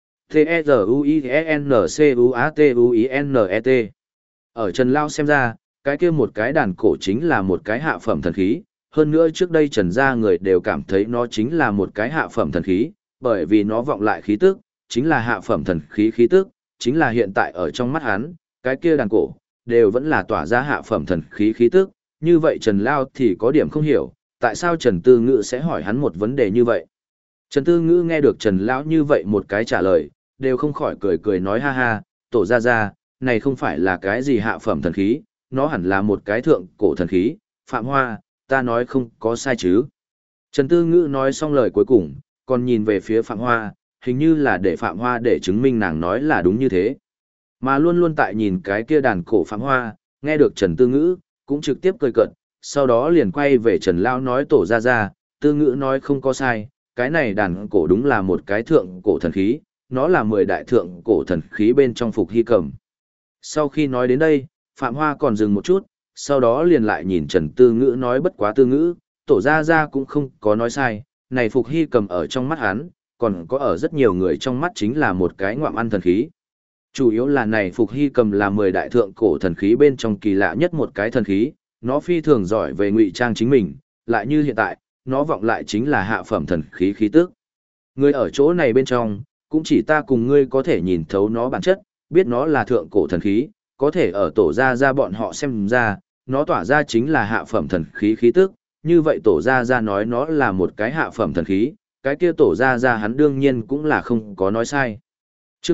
[SPEAKER 1] T-E-Z-U-I-N-C-U-A-T-U-I-N-E-T. Ở Trần Lao xem ra, cái kia một cái đàn cổ chính là một cái hạ phẩm thần khí, hơn nữa trước đây Trần gia người đều cảm thấy nó chính là một cái hạ phẩm thần khí, bởi vì nó vọng lại khí tức, chính là hạ phẩm thần khí khí tức, chính là hiện tại ở trong mắt hắn, cái kia đàn cổ, đều vẫn là tỏa ra hạ phẩm thần khí khí tức, như vậy Trần Lao thì có điểm không hiểu, tại sao Trần Tư Ngữ sẽ hỏi hắn một vấn đề như vậy. Trần Tư Ngữ nghe được Trần Lão như vậy một cái trả lời, đều không khỏi cười cười nói ha ha, tổ ra, này không phải là cái gì hạ phẩm thần khí, nó hẳn là một cái thượng cổ thần khí, Phạm Hoa, ta nói không có sai chứ. Trần Tư Ngữ nói xong lời cuối cùng, còn nhìn về phía Phạm Hoa, hình như là để Phạm Hoa để chứng minh nàng nói là đúng như thế. Mà luôn luôn tại nhìn cái kia đàn cổ Phạm Hoa, nghe được Trần Tư Ngữ, cũng trực tiếp cười cợt, sau đó liền quay về Trần Lão nói tổ ra, Tư Ngữ nói không có sai, cái này đàn cổ đúng là một cái thượng cổ thần khí, nó là 10 đại thượng cổ thần khí bên trong Phục Hy Cầm. Sau khi nói đến đây, Phạm Hoa còn dừng một chút, sau đó liền lại nhìn Trần Tư Ngữ nói bất quá Tư Ngữ, tổ ra cũng không có nói sai, này Phục Hy Cầm ở trong mắt hắn, còn có ở rất nhiều người trong mắt chính là một cái ngoạm ăn thần khí. Chủ yếu là này Phục Hy Cầm là 10 đại thượng cổ thần khí bên trong kỳ lạ nhất một cái thần khí, nó phi thường giỏi về ngụy trang chính mình, lại như hiện tại, nó vọng lại chính là hạ phẩm thần khí khí tức. Người ở chỗ này bên trong, cũng chỉ ta cùng ngươi có thể nhìn thấu nó bản chất, biết nó là thượng cổ thần khí, có thể ở tổ ra bọn họ xem ra, nó tỏa ra chính là hạ phẩm thần khí khí tức, như vậy tổ ra nói nó là một cái hạ phẩm thần khí, cái kia tổ ra hắn đương nhiên cũng là không có nói sai. Chương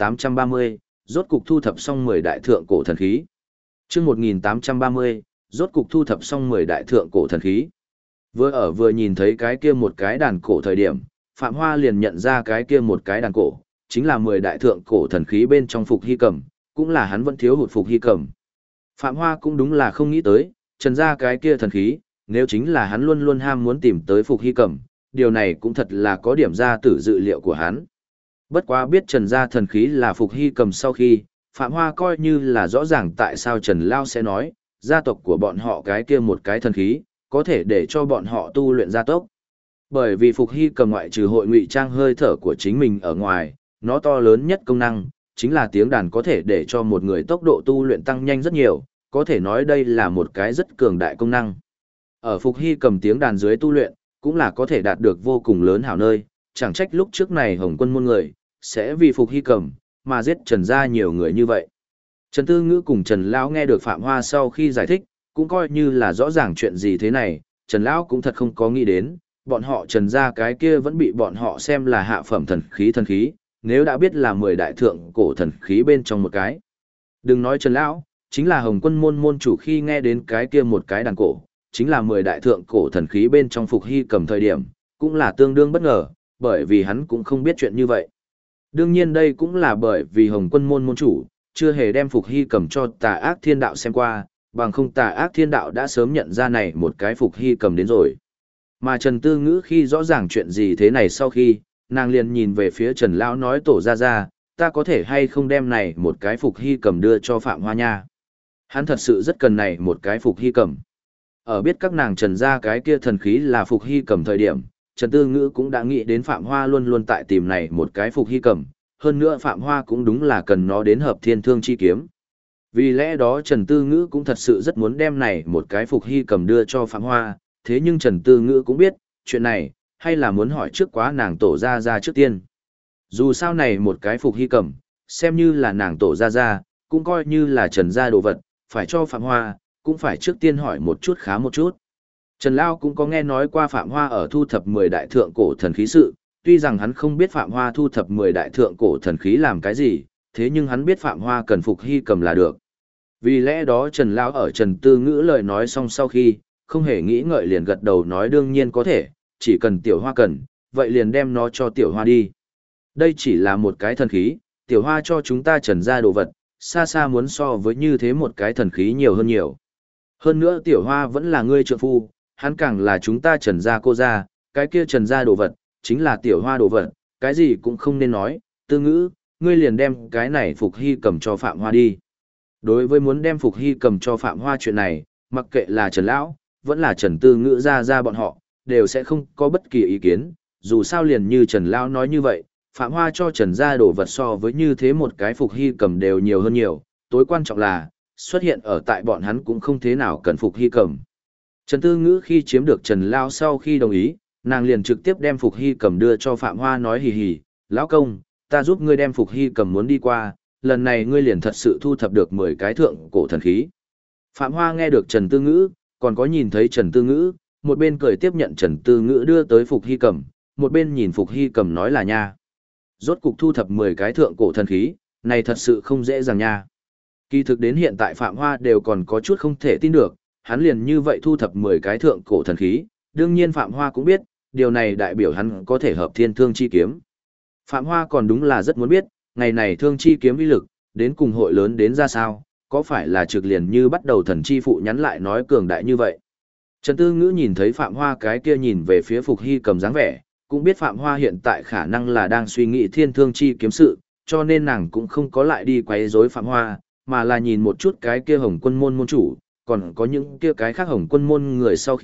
[SPEAKER 1] 1830, rốt cục thu thập xong 10 đại thượng cổ thần khí. Chương 1830, rốt cục thu thập xong 10 đại thượng cổ thần khí. Vừa nhìn thấy cái kia một cái đàn cổ thời điểm, Phạm Hoa liền nhận ra cái kia một cái đàn cổ, chính là 10 đại thượng cổ thần khí bên trong Phục Hy Cầm, cũng là hắn vẫn thiếu hụt Phục Hy Cầm. Phạm Hoa cũng đúng là không nghĩ tới, trần ra cái kia thần khí, nếu chính là hắn luôn luôn ham muốn tìm tới Phục Hy Cầm, điều này cũng thật là có điểm ra từ dự liệu của hắn. Bất quá biết trần ra thần khí là Phục Hy Cầm sau khi, Phạm Hoa coi như là rõ ràng tại sao Trần Lao sẽ nói, gia tộc của bọn họ cái kia một cái thần khí, có thể để cho bọn họ tu luyện gia tốc. Bởi vì Phục Hy Cầm ngoại trừ hội ngụy trang hơi thở của chính mình ở ngoài, nó to lớn nhất công năng, chính là tiếng đàn có thể để cho một người tốc độ tu luyện tăng nhanh rất nhiều, có thể nói đây là một cái rất cường đại công năng. Ở Phục Hy Cầm tiếng đàn dưới tu luyện, cũng là có thể đạt được vô cùng lớn hảo nơi, chẳng trách lúc trước này Hồng Quân môn người, sẽ vì Phục Hy Cầm, mà giết Trần ra nhiều người như vậy. Trần Tư Ngữ cùng Trần Lão nghe được Phạm Hoa sau khi giải thích, cũng coi như là rõ ràng chuyện gì thế này, Trần Lão cũng thật không có nghĩ đến, bọn họ Trần ra cái kia vẫn bị bọn họ xem là hạ phẩm thần khí, nếu đã biết là 10 đại thượng cổ thần khí bên trong một cái. Đừng nói Trần Lão, chính là Hồng Quân môn môn chủ khi nghe đến cái kia một cái đàn cổ, chính là 10 đại thượng cổ thần khí bên trong Phục Hy Cầm thời điểm, cũng là tương đương bất ngờ, bởi vì hắn cũng không biết chuyện như vậy. Đương nhiên đây cũng là bởi vì Hồng Quân môn môn chủ, chưa hề đem Phục Hy Cầm cho Tà Ác Thiên Đạo xem qua, bằng không Tà Ác Thiên Đạo đã sớm nhận ra này một cái Phục Hy Cầm đến rồi. Mà Trần Tư Ngữ khi rõ ràng chuyện gì thế này sau khi, nàng liền nhìn về phía Trần Lão nói tổ ra, ta có thể hay không đem này một cái Phục Hy Cầm đưa cho Phạm Hoa nha. Hắn thật sự rất cần này một cái Phục Hy Cầm. Ở biết các nàng Trần ra cái kia thần khí là Phục Hy Cầm thời điểm, Trần Tư Ngữ cũng đã nghĩ đến Phạm Hoa luôn luôn tại tìm này một cái Phục Hy Cầm, hơn nữa Phạm Hoa cũng đúng là cần nó đến hợp thiên thương chi kiếm. Vì lẽ đó Trần Tư Ngữ cũng thật sự rất muốn đem này một cái Phục Hy Cầm đưa cho Phạm Hoa, thế nhưng Trần Tư Ngữ cũng biết, chuyện này, hay là muốn hỏi trước quá nàng tổ ra trước tiên. Dù sao này một cái Phục Hy Cầm, xem như là nàng tổ ra, cũng coi như là Trần gia đồ vật, phải cho Phạm Hoa, cũng phải trước tiên hỏi một chút khá một chút. Trần Lao cũng có nghe nói qua Phạm Hoa ở thu thập 10 đại thượng cổ thần khí sự, tuy rằng hắn không biết Phạm Hoa thu thập 10 đại thượng cổ thần khí làm cái gì, thế nhưng hắn biết Phạm Hoa cần Phục Hy Cầm là được. Vì lẽ đó Trần Lao ở Trần Tư Ngữ lời nói xong sau khi, không hề nghĩ ngợi liền gật đầu nói đương nhiên có thể, chỉ cần Tiểu Hoa cần, vậy liền đem nó cho Tiểu Hoa đi. Đây chỉ là một cái thần khí, Tiểu Hoa cho chúng ta Trần ra đồ vật, xa xa muốn so với như thế một cái thần khí nhiều hơn nhiều. Hơn nữa Tiểu Hoa vẫn là ngươi trượng phu, hắn càng là chúng ta Trần gia cô gia, cái kia Trần gia đồ vật, chính là Tiểu Hoa đồ vật, cái gì cũng không nên nói, Tư Ngữ, ngươi liền đem cái này Phục Hy Cầm cho Phạm Hoa đi. Đối với muốn đem Phục Hy Cầm cho Phạm Hoa chuyện này, mặc kệ là Trần Lão, vẫn là Trần Tư Ngữ ra bọn họ, đều sẽ không có bất kỳ ý kiến, dù sao liền như Trần Lão nói như vậy, Phạm Hoa cho Trần gia đồ vật so với như thế một cái Phục Hy Cầm đều nhiều hơn nhiều, tối quan trọng là, xuất hiện ở tại bọn hắn cũng không thế nào cần Phục Hy Cầm. Trần Tư Ngữ khi chiếm được Trần Lão sau khi đồng ý, nàng liền trực tiếp đem Phục Hy Cầm đưa cho Phạm Hoa nói hì hì, lão công, ta giúp ngươi đem Phục Hy Cầm muốn đi qua, lần này ngươi liền thật sự thu thập được 10 cái thượng cổ thần khí. Phạm Hoa nghe được Trần Tư Ngữ, còn có nhìn thấy Trần Tư Ngữ, một bên cười tiếp nhận Trần Tư Ngữ đưa tới Phục Hy Cầm, một bên nhìn Phục Hy Cầm nói là nha. Rốt cục thu thập 10 cái thượng cổ thần khí, này thật sự không dễ dàng nha. Kỳ thực đến hiện tại Phạm Hoa đều còn có chút không thể tin được, hắn liền như vậy thu thập 10 cái thượng cổ thần khí, đương nhiên Phạm Hoa cũng biết, điều này đại biểu hắn có thể hợp thiên thương chi kiếm. Phạm Hoa còn đúng là rất muốn biết, ngày này thương chi kiếm uy lực, đến cùng hội lớn đến ra sao, có phải là trực liền như bắt đầu thần chi phụ nhắn lại nói cường đại như vậy. Trần Tư Ngữ nhìn thấy Phạm Hoa cái kia nhìn về phía Phục Hy Cầm dáng vẻ, cũng biết Phạm Hoa hiện tại khả năng là đang suy nghĩ thiên thương chi kiếm sự, cho nên nàng cũng không có lại đi quấy rối Phạm Hoa, mà là nhìn một chút cái kia Hồng Quân môn môn chủ, còn có những kia cái khác Hồng Quân môn người sau khi,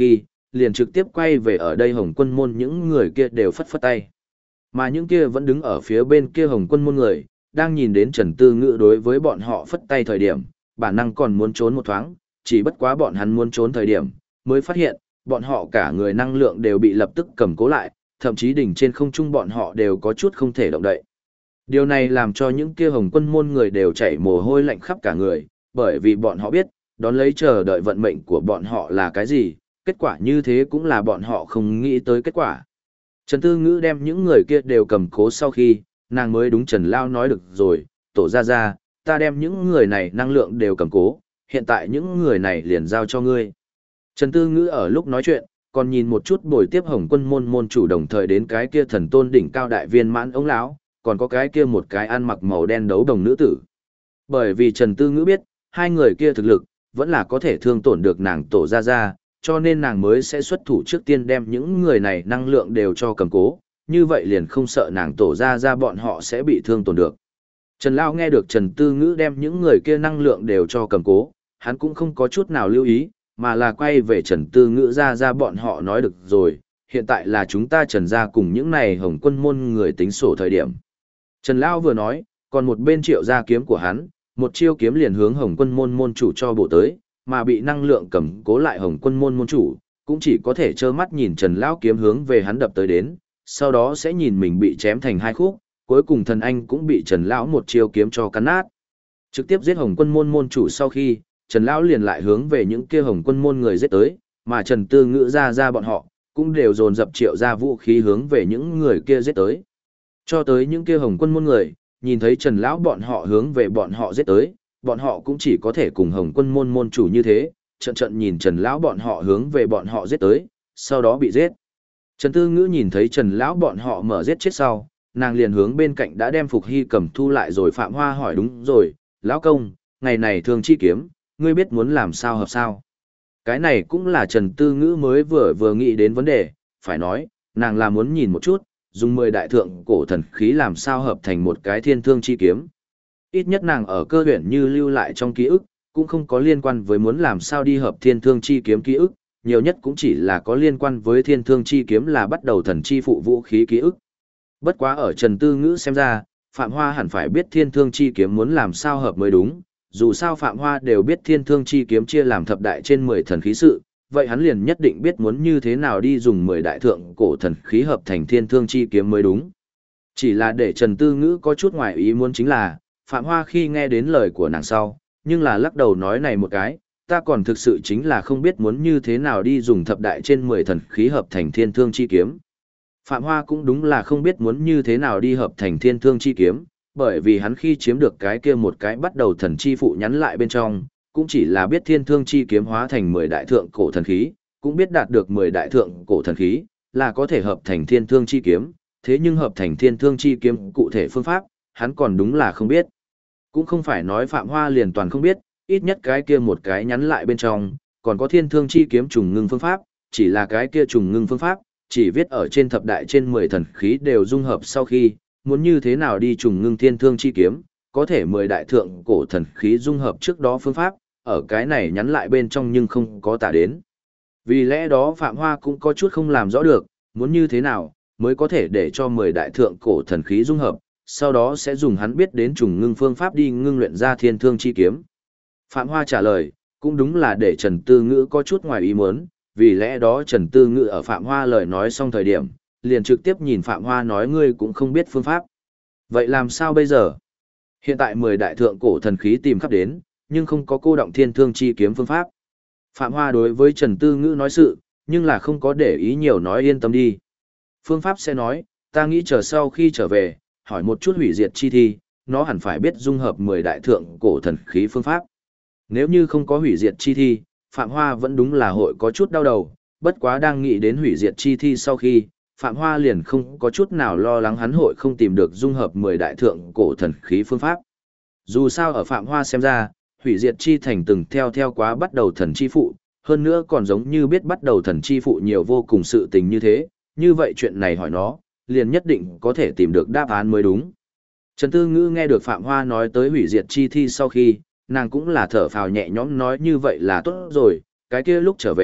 [SPEAKER 1] liền trực tiếp quay về ở đây Hồng Quân môn những người kia đều phất phất tay. Mà những kia vẫn đứng ở phía bên kia Hồng Quân môn người, đang nhìn đến Trần Tư Ngữ đối với bọn họ phất tay thời điểm, bản năng còn muốn trốn một thoáng, chỉ bất quá bọn hắn muốn trốn thời điểm, mới phát hiện, bọn họ cả người năng lượng đều bị lập tức cầm cố lại, thậm chí đỉnh trên không trung bọn họ đều có chút không thể động đậy. Điều này làm cho những kia Hồng Quân môn người đều chảy mồ hôi lạnh khắp cả người, bởi vì bọn họ biết, đón lấy chờ đợi vận mệnh của bọn họ là cái gì, kết quả như thế cũng là bọn họ không nghĩ tới kết quả. Trần Tư Ngữ đem những người kia đều cầm cố sau khi, nàng mới đúng Trần Lao nói được rồi, tổ ra, ta đem những người này năng lượng đều cầm cố, hiện tại những người này liền giao cho ngươi. Trần Tư Ngữ ở lúc nói chuyện, còn nhìn một chút buổi tiếp Hồng Quân môn môn chủ đồng thời đến cái kia thần tôn đỉnh cao đại viên mãn ông lão, còn có cái kia một cái ăn mặc màu đen đấu đồng nữ tử. Bởi vì Trần Tư Ngữ biết, hai người kia thực lực, vẫn là có thể thương tổn được nàng tổ ra, cho nên nàng mới sẽ xuất thủ trước tiên đem những người này năng lượng đều cho cầm cố, như vậy liền không sợ nàng tổ ra bọn họ sẽ bị thương tổn được. Trần Lao nghe được Trần Tư Ngữ đem những người kia năng lượng đều cho cầm cố, hắn cũng không có chút nào lưu ý, mà là quay về Trần Tư Ngữ ra bọn họ nói được rồi, hiện tại là chúng ta Trần gia cùng những này Hồng Quân môn người tính sổ thời điểm. Trần Lao vừa nói, còn một bên Triệu gia kiếm của hắn, một chiêu kiếm liền hướng Hồng Quân môn môn chủ cho bộ tới, mà bị năng lượng cầm cố lại Hồng Quân môn môn chủ, cũng chỉ có thể trơ mắt nhìn Trần Lão kiếm hướng về hắn đập tới đến, sau đó sẽ nhìn mình bị chém thành hai khúc, cuối cùng thần anh cũng bị Trần Lão một chiêu kiếm cho cắn nát. Trực tiếp giết Hồng Quân môn môn chủ sau khi, Trần Lão liền lại hướng về những kia Hồng Quân môn người giết tới, mà Trần Tư Ngữ ra bọn họ, cũng đều dồn dập Triệu ra vũ khí hướng về những người kia giết tới. Cho tới những kia Hồng Quân môn người, nhìn thấy Trần Lão bọn họ hướng về bọn họ giết tới, bọn họ cũng chỉ có thể cùng Hồng Quân môn môn chủ như thế, trận nhìn Trần Lão bọn họ hướng về bọn họ giết tới, sau đó bị giết. Trần Tư Ngữ nhìn thấy Trần Lão bọn họ mở giết chết sau, nàng liền hướng bên cạnh đã đem Phục Hy cầm thu lại rồi Phạm Hoa hỏi đúng rồi, Lão công, ngày này thường chi kiếm, ngươi biết muốn làm sao hợp sao? Cái này cũng là Trần Tư Ngữ mới vừa nghĩ đến vấn đề, phải nói, nàng là muốn nhìn một chút, dùng 10 đại thượng cổ thần khí làm sao hợp thành một cái thiên thương chi kiếm. Ít nhất nàng ở cơ huyện như lưu lại trong ký ức, cũng không có liên quan với muốn làm sao đi hợp thiên thương chi kiếm ký ức, nhiều nhất cũng chỉ là có liên quan với thiên thương chi kiếm là bắt đầu thần chi phụ vũ khí ký ức. Bất quá ở Trần Tư Ngữ xem ra, Phạm Hoa hẳn phải biết thiên thương chi kiếm muốn làm sao hợp mới đúng, dù sao Phạm Hoa đều biết thiên thương chi kiếm chia làm thập đại trên 10 thần khí sự, vậy hắn liền nhất định biết muốn như thế nào đi dùng 10 đại thượng cổ thần khí hợp thành thiên thương chi kiếm mới đúng. Chỉ là để Trần Tư Ngữ có chút ngoài ý muốn chính là, Phạm Hoa khi nghe đến lời của nàng sau, nhưng là lắc đầu nói này một cái, ta còn thực sự chính là không biết muốn như thế nào đi dùng thập đại trên 10 thần khí hợp thành thiên thương chi kiếm. Phạm Hoa cũng đúng là không biết muốn như thế nào đi hợp thành thiên thương chi kiếm, bởi vì hắn khi chiếm được cái kia một cái bắt đầu thần chi phụ nhắn lại bên trong, cũng chỉ là biết thiên thương chi kiếm hóa thành 10 đại thượng cổ thần khí, cũng biết đạt được 10 đại thượng cổ thần khí, là có thể hợp thành thiên thương chi kiếm, thế nhưng hợp thành thiên thương chi kiếm cụ thể phương pháp, hắn còn đúng là không biết. Cũng không phải nói Phạm Hoa liền toàn không biết, ít nhất cái kia một cái nhắn lại bên trong, còn có thiên thương chi kiếm trùng ngưng phương pháp, chỉ là cái kia trùng ngưng phương pháp, chỉ viết ở trên thập đại trên 10 thần khí đều dung hợp sau khi, muốn như thế nào đi trùng ngưng thiên thương chi kiếm, có thể 10 đại thượng cổ thần khí dung hợp trước đó phương pháp, ở cái này nhắn lại bên trong nhưng không có tả đến. Vì lẽ đó Phạm Hoa cũng có chút không làm rõ được, muốn như thế nào, mới có thể để cho 10 đại thượng cổ thần khí dung hợp, sau đó sẽ dùng hắn biết đến trùng ngưng phương pháp đi ngưng luyện ra thiên thương chi kiếm. Phạm Hoa trả lời, cũng đúng là để Trần Tư Ngữ có chút ngoài ý muốn, vì lẽ đó Trần Tư Ngữ ở Phạm Hoa lời nói xong thời điểm, liền trực tiếp nhìn Phạm Hoa nói ngươi cũng không biết phương pháp. Vậy làm sao bây giờ? Hiện tại 10 đại thượng cổ thần khí tìm khắp đến, nhưng không có cô động thiên thương chi kiếm phương pháp. Phạm Hoa đối với Trần Tư Ngữ nói sự, nhưng là không có để ý nhiều nói yên tâm đi. Phương pháp sẽ nói, ta nghĩ chờ sau khi trở về, hỏi một chút hủy diệt chi thi, nó hẳn phải biết dung hợp 10 đại thượng cổ thần khí phương pháp. Nếu như không có hủy diệt chi thi, Phạm Hoa vẫn đúng là hội có chút đau đầu, bất quá đang nghĩ đến hủy diệt chi thi sau khi, Phạm Hoa liền không có chút nào lo lắng hắn hội không tìm được dung hợp 10 đại thượng cổ thần khí phương pháp. Dù sao ở Phạm Hoa xem ra, hủy diệt chi thành từng theo quá bắt đầu thần chi phụ, hơn nữa còn giống như biết bắt đầu thần chi phụ nhiều vô cùng sự tình như thế, như vậy chuyện này hỏi nó, liền nhất định có thể tìm được đáp án mới đúng. Trần Tư Ngữ nghe được Phạm Hoa nói tới hủy diệt chi thi sau khi, nàng cũng là thở phào nhẹ nhõm nói như vậy là tốt rồi, cái kia lúc trở về,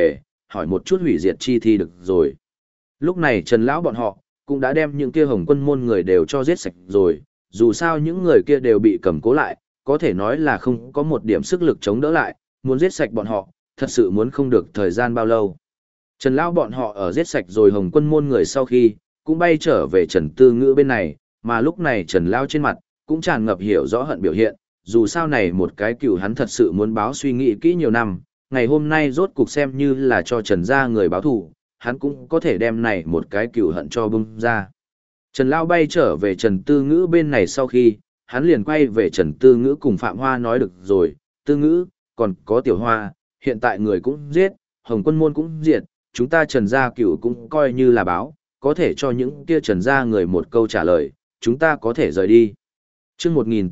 [SPEAKER 1] hỏi một chút hủy diệt chi thi được rồi. Lúc này Trần Lão bọn họ, cũng đã đem những kia Hồng Quân môn người đều cho giết sạch rồi, dù sao những người kia đều bị cầm cố lại, có thể nói là không có một điểm sức lực chống đỡ lại, muốn giết sạch bọn họ, thật sự muốn không được thời gian bao lâu. Trần Lão bọn họ ở giết sạch rồi Hồng Quân môn người sau khi, cũng bay trở về Trần Tư Ngữ bên này, mà lúc này Trần Lão trên mặt, cũng tràn ngập hiểu rõ hận biểu hiện, dù sao này một cái cừu hắn thật sự muốn báo suy nghĩ kỹ nhiều năm, ngày hôm nay rốt cục xem như là cho Trần gia người báo thù, hắn cũng có thể đem này một cái cừu hận cho bung ra. Trần Lão bay trở về Trần Tư Ngữ bên này sau khi, hắn liền quay về Trần Tư Ngữ cùng Phạm Hoa nói được rồi, Tư Ngữ, còn có Tiểu Hoa, hiện tại người cũng giết, Hồng Quân môn cũng diệt, chúng ta Trần gia cừu cũng coi như là báo, có thể cho những kia Trần gia người một câu trả lời, chúng ta có thể rời đi. Chương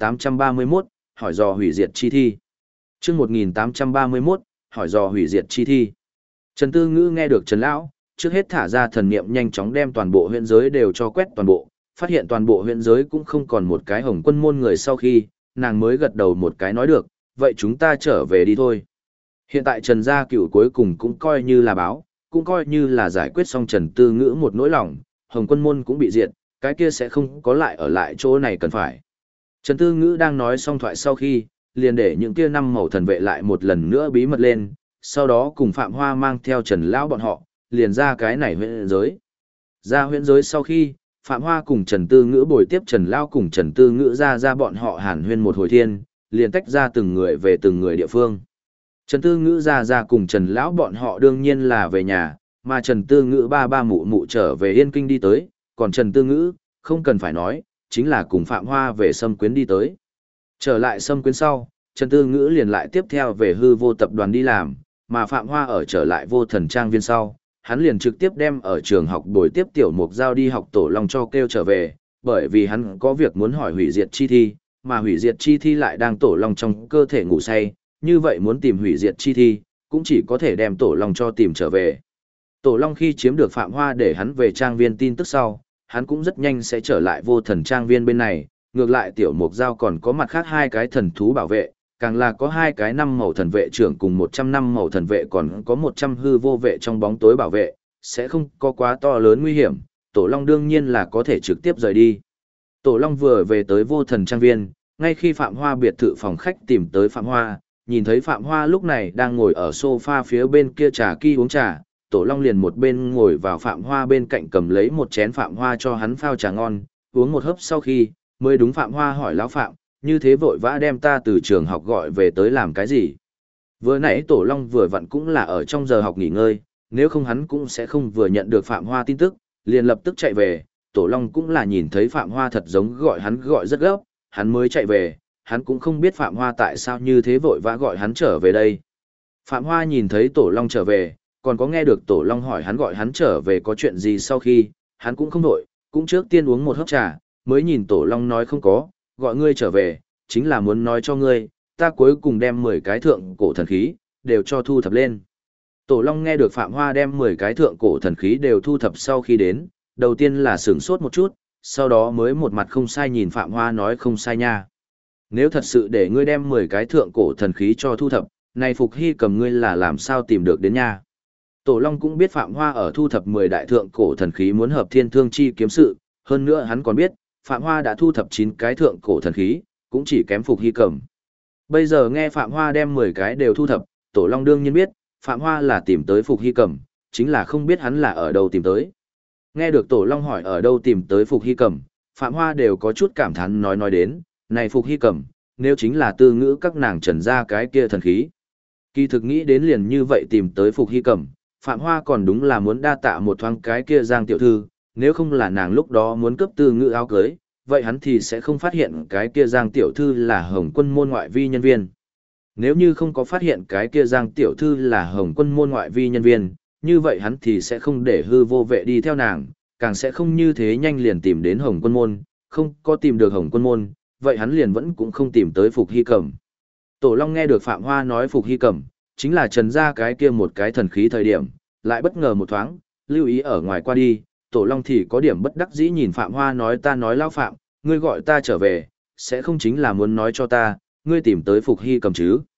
[SPEAKER 1] 1831, hỏi dò hủy diệt chi thi. Chương 1831, hỏi dò hủy diệt chi thi. Trần Tư Ngữ nghe được Trần Lão, trước hết thả ra thần niệm nhanh chóng đem toàn bộ huyện giới đều cho quét toàn bộ, phát hiện toàn bộ huyện giới cũng không còn một cái Hồng Quân môn người sau khi, nàng mới gật đầu một cái nói được, vậy chúng ta trở về đi thôi. Hiện tại Trần gia cửu cuối cùng cũng coi như là báo, cũng coi như là giải quyết xong Trần Tư Ngữ một nỗi lòng, Hồng Quân môn cũng bị diệt, cái kia sẽ không có lại ở lại chỗ này cần phải. Trần Tư Ngữ đang nói xong thoại sau khi, liền để những kia năm màu thần vệ lại một lần nữa bí mật lên, sau đó cùng Phạm Hoa mang theo Trần Lão bọn họ, liền ra cái này huyện giới. Ra huyện giới sau khi, Phạm Hoa cùng Trần Tư Ngữ bồi tiếp Trần Lão cùng Trần Tư Ngữ ra bọn họ hàn huyên một hồi thiên, liền tách ra từng người về từng người địa phương. Trần Tư Ngữ ra cùng Trần Lão bọn họ đương nhiên là về nhà, mà Trần Tư Ngữ ba mụ mụ trở về Yên Kinh đi tới, còn Trần Tư Ngữ, không cần phải nói, chính là cùng Phạm Hoa về Sâm Quyến đi tới. Trở lại Sâm Quyến sau, Trần Tư Ngữ liền lại tiếp theo về hư vô tập đoàn đi làm, mà Phạm Hoa ở trở lại vô thần trang viên sau, hắn liền trực tiếp đem ở trường học bồi tiếp tiểu mục giao đi học tổ long cho kêu trở về, bởi vì hắn có việc muốn hỏi hủy diệt chi thi, mà hủy diệt chi thi lại đang tổ long trong cơ thể ngủ say, như vậy muốn tìm hủy diệt chi thi, cũng chỉ có thể đem tổ long cho tìm trở về. Tổ long khi chiếm được Phạm Hoa để hắn về trang viên tin tức sau, hắn cũng rất nhanh sẽ trở lại vô thần trang viên bên này, ngược lại tiểu mục giao còn có mặt khác hai cái thần thú bảo vệ, càng là có hai cái 5 màu thần vệ trưởng cùng 100 năm màu thần vệ còn có 100 hư vô vệ trong bóng tối bảo vệ, sẽ không có quá to lớn nguy hiểm, Tổ Long đương nhiên là có thể trực tiếp rời đi. Tổ Long vừa về tới vô thần trang viên, ngay khi Phạm Hoa biệt thự phòng khách tìm tới Phạm Hoa, nhìn thấy Phạm Hoa lúc này đang ngồi ở sofa phía bên kia trà ki uống trà, Tổ Long liền một bên ngồi vào Phạm Hoa bên cạnh cầm lấy một chén Phạm Hoa cho hắn phao trà ngon, uống một hớp sau khi, mới đúng Phạm Hoa hỏi lão Phạm, như thế vội vã đem ta từ trường học gọi về tới làm cái gì? Vừa nãy Tổ Long vừa vặn cũng là ở trong giờ học nghỉ ngơi, nếu không hắn cũng sẽ không vừa nhận được Phạm Hoa tin tức, liền lập tức chạy về, Tổ Long cũng là nhìn thấy Phạm Hoa thật giống gọi hắn gọi rất gấp, hắn mới chạy về, hắn cũng không biết Phạm Hoa tại sao như thế vội vã gọi hắn trở về đây. Phạm Hoa nhìn thấy Tổ Long trở về, còn có nghe được Tổ Long hỏi hắn gọi hắn trở về có chuyện gì sau khi, hắn cũng không đổi, cũng trước tiên uống một hớp trà, mới nhìn Tổ Long nói không có, gọi ngươi trở về, chính là muốn nói cho ngươi, ta cuối cùng đem 10 cái thượng cổ thần khí, đều cho thu thập lên. Tổ Long nghe được Phạm Hoa đem 10 cái thượng cổ thần khí đều thu thập sau khi đến, đầu tiên là sửng sốt một chút, sau đó mới một mặt không sai nhìn Phạm Hoa nói không sai nha. Nếu thật sự để ngươi đem 10 cái thượng cổ thần khí cho thu thập, này Phục Hy cầm ngươi là làm sao tìm được đến nha. Tổ Long cũng biết Phạm Hoa ở thu thập 10 đại thượng cổ thần khí muốn hợp thiên thương chi kiếm sự, hơn nữa hắn còn biết, Phạm Hoa đã thu thập 9 cái thượng cổ thần khí, cũng chỉ kém Phục Hy cầm. Bây giờ nghe Phạm Hoa đem 10 cái đều thu thập, Tổ Long đương nhiên biết, Phạm Hoa là tìm tới Phục Hy cầm, chính là không biết hắn là ở đâu tìm tới. Nghe được Tổ Long hỏi ở đâu tìm tới Phục Hy cầm, Phạm Hoa đều có chút cảm thán nói đến, này Phục Hy cầm, nếu chính là Tư Ngữ các nàng trần ra cái kia thần khí. Kỳ thực nghĩ đến liền như vậy tìm tới Phục Hy cầm, Phạm Hoa còn đúng là muốn đa tạ một thoáng cái kia Giang tiểu thư, nếu không là nàng lúc đó muốn cướp Tư Ngữ áo cưới, vậy hắn thì sẽ không phát hiện cái kia Giang tiểu thư là Hồng Quân môn ngoại vi nhân viên. Nếu như không có phát hiện cái kia Giang tiểu thư là Hồng Quân môn ngoại vi nhân viên, như vậy hắn thì sẽ không để hư vô vệ đi theo nàng, càng sẽ không như thế nhanh liền tìm đến Hồng Quân môn, không có tìm được Hồng Quân môn, vậy hắn liền vẫn cũng không tìm tới Phục Hy Cẩm. Tổ Long nghe được Phạm Hoa nói Phục Hy Cẩm, chính là trần ra cái kia một cái thần khí thời điểm, lại bất ngờ một thoáng, lưu ý ở ngoài qua đi, Tổ Long thì có điểm bất đắc dĩ nhìn Phạm Hoa nói ta nói lão Phạm, ngươi gọi ta trở về, sẽ không chính là muốn nói cho ta, ngươi tìm tới Phục Hy Cẩm chứ.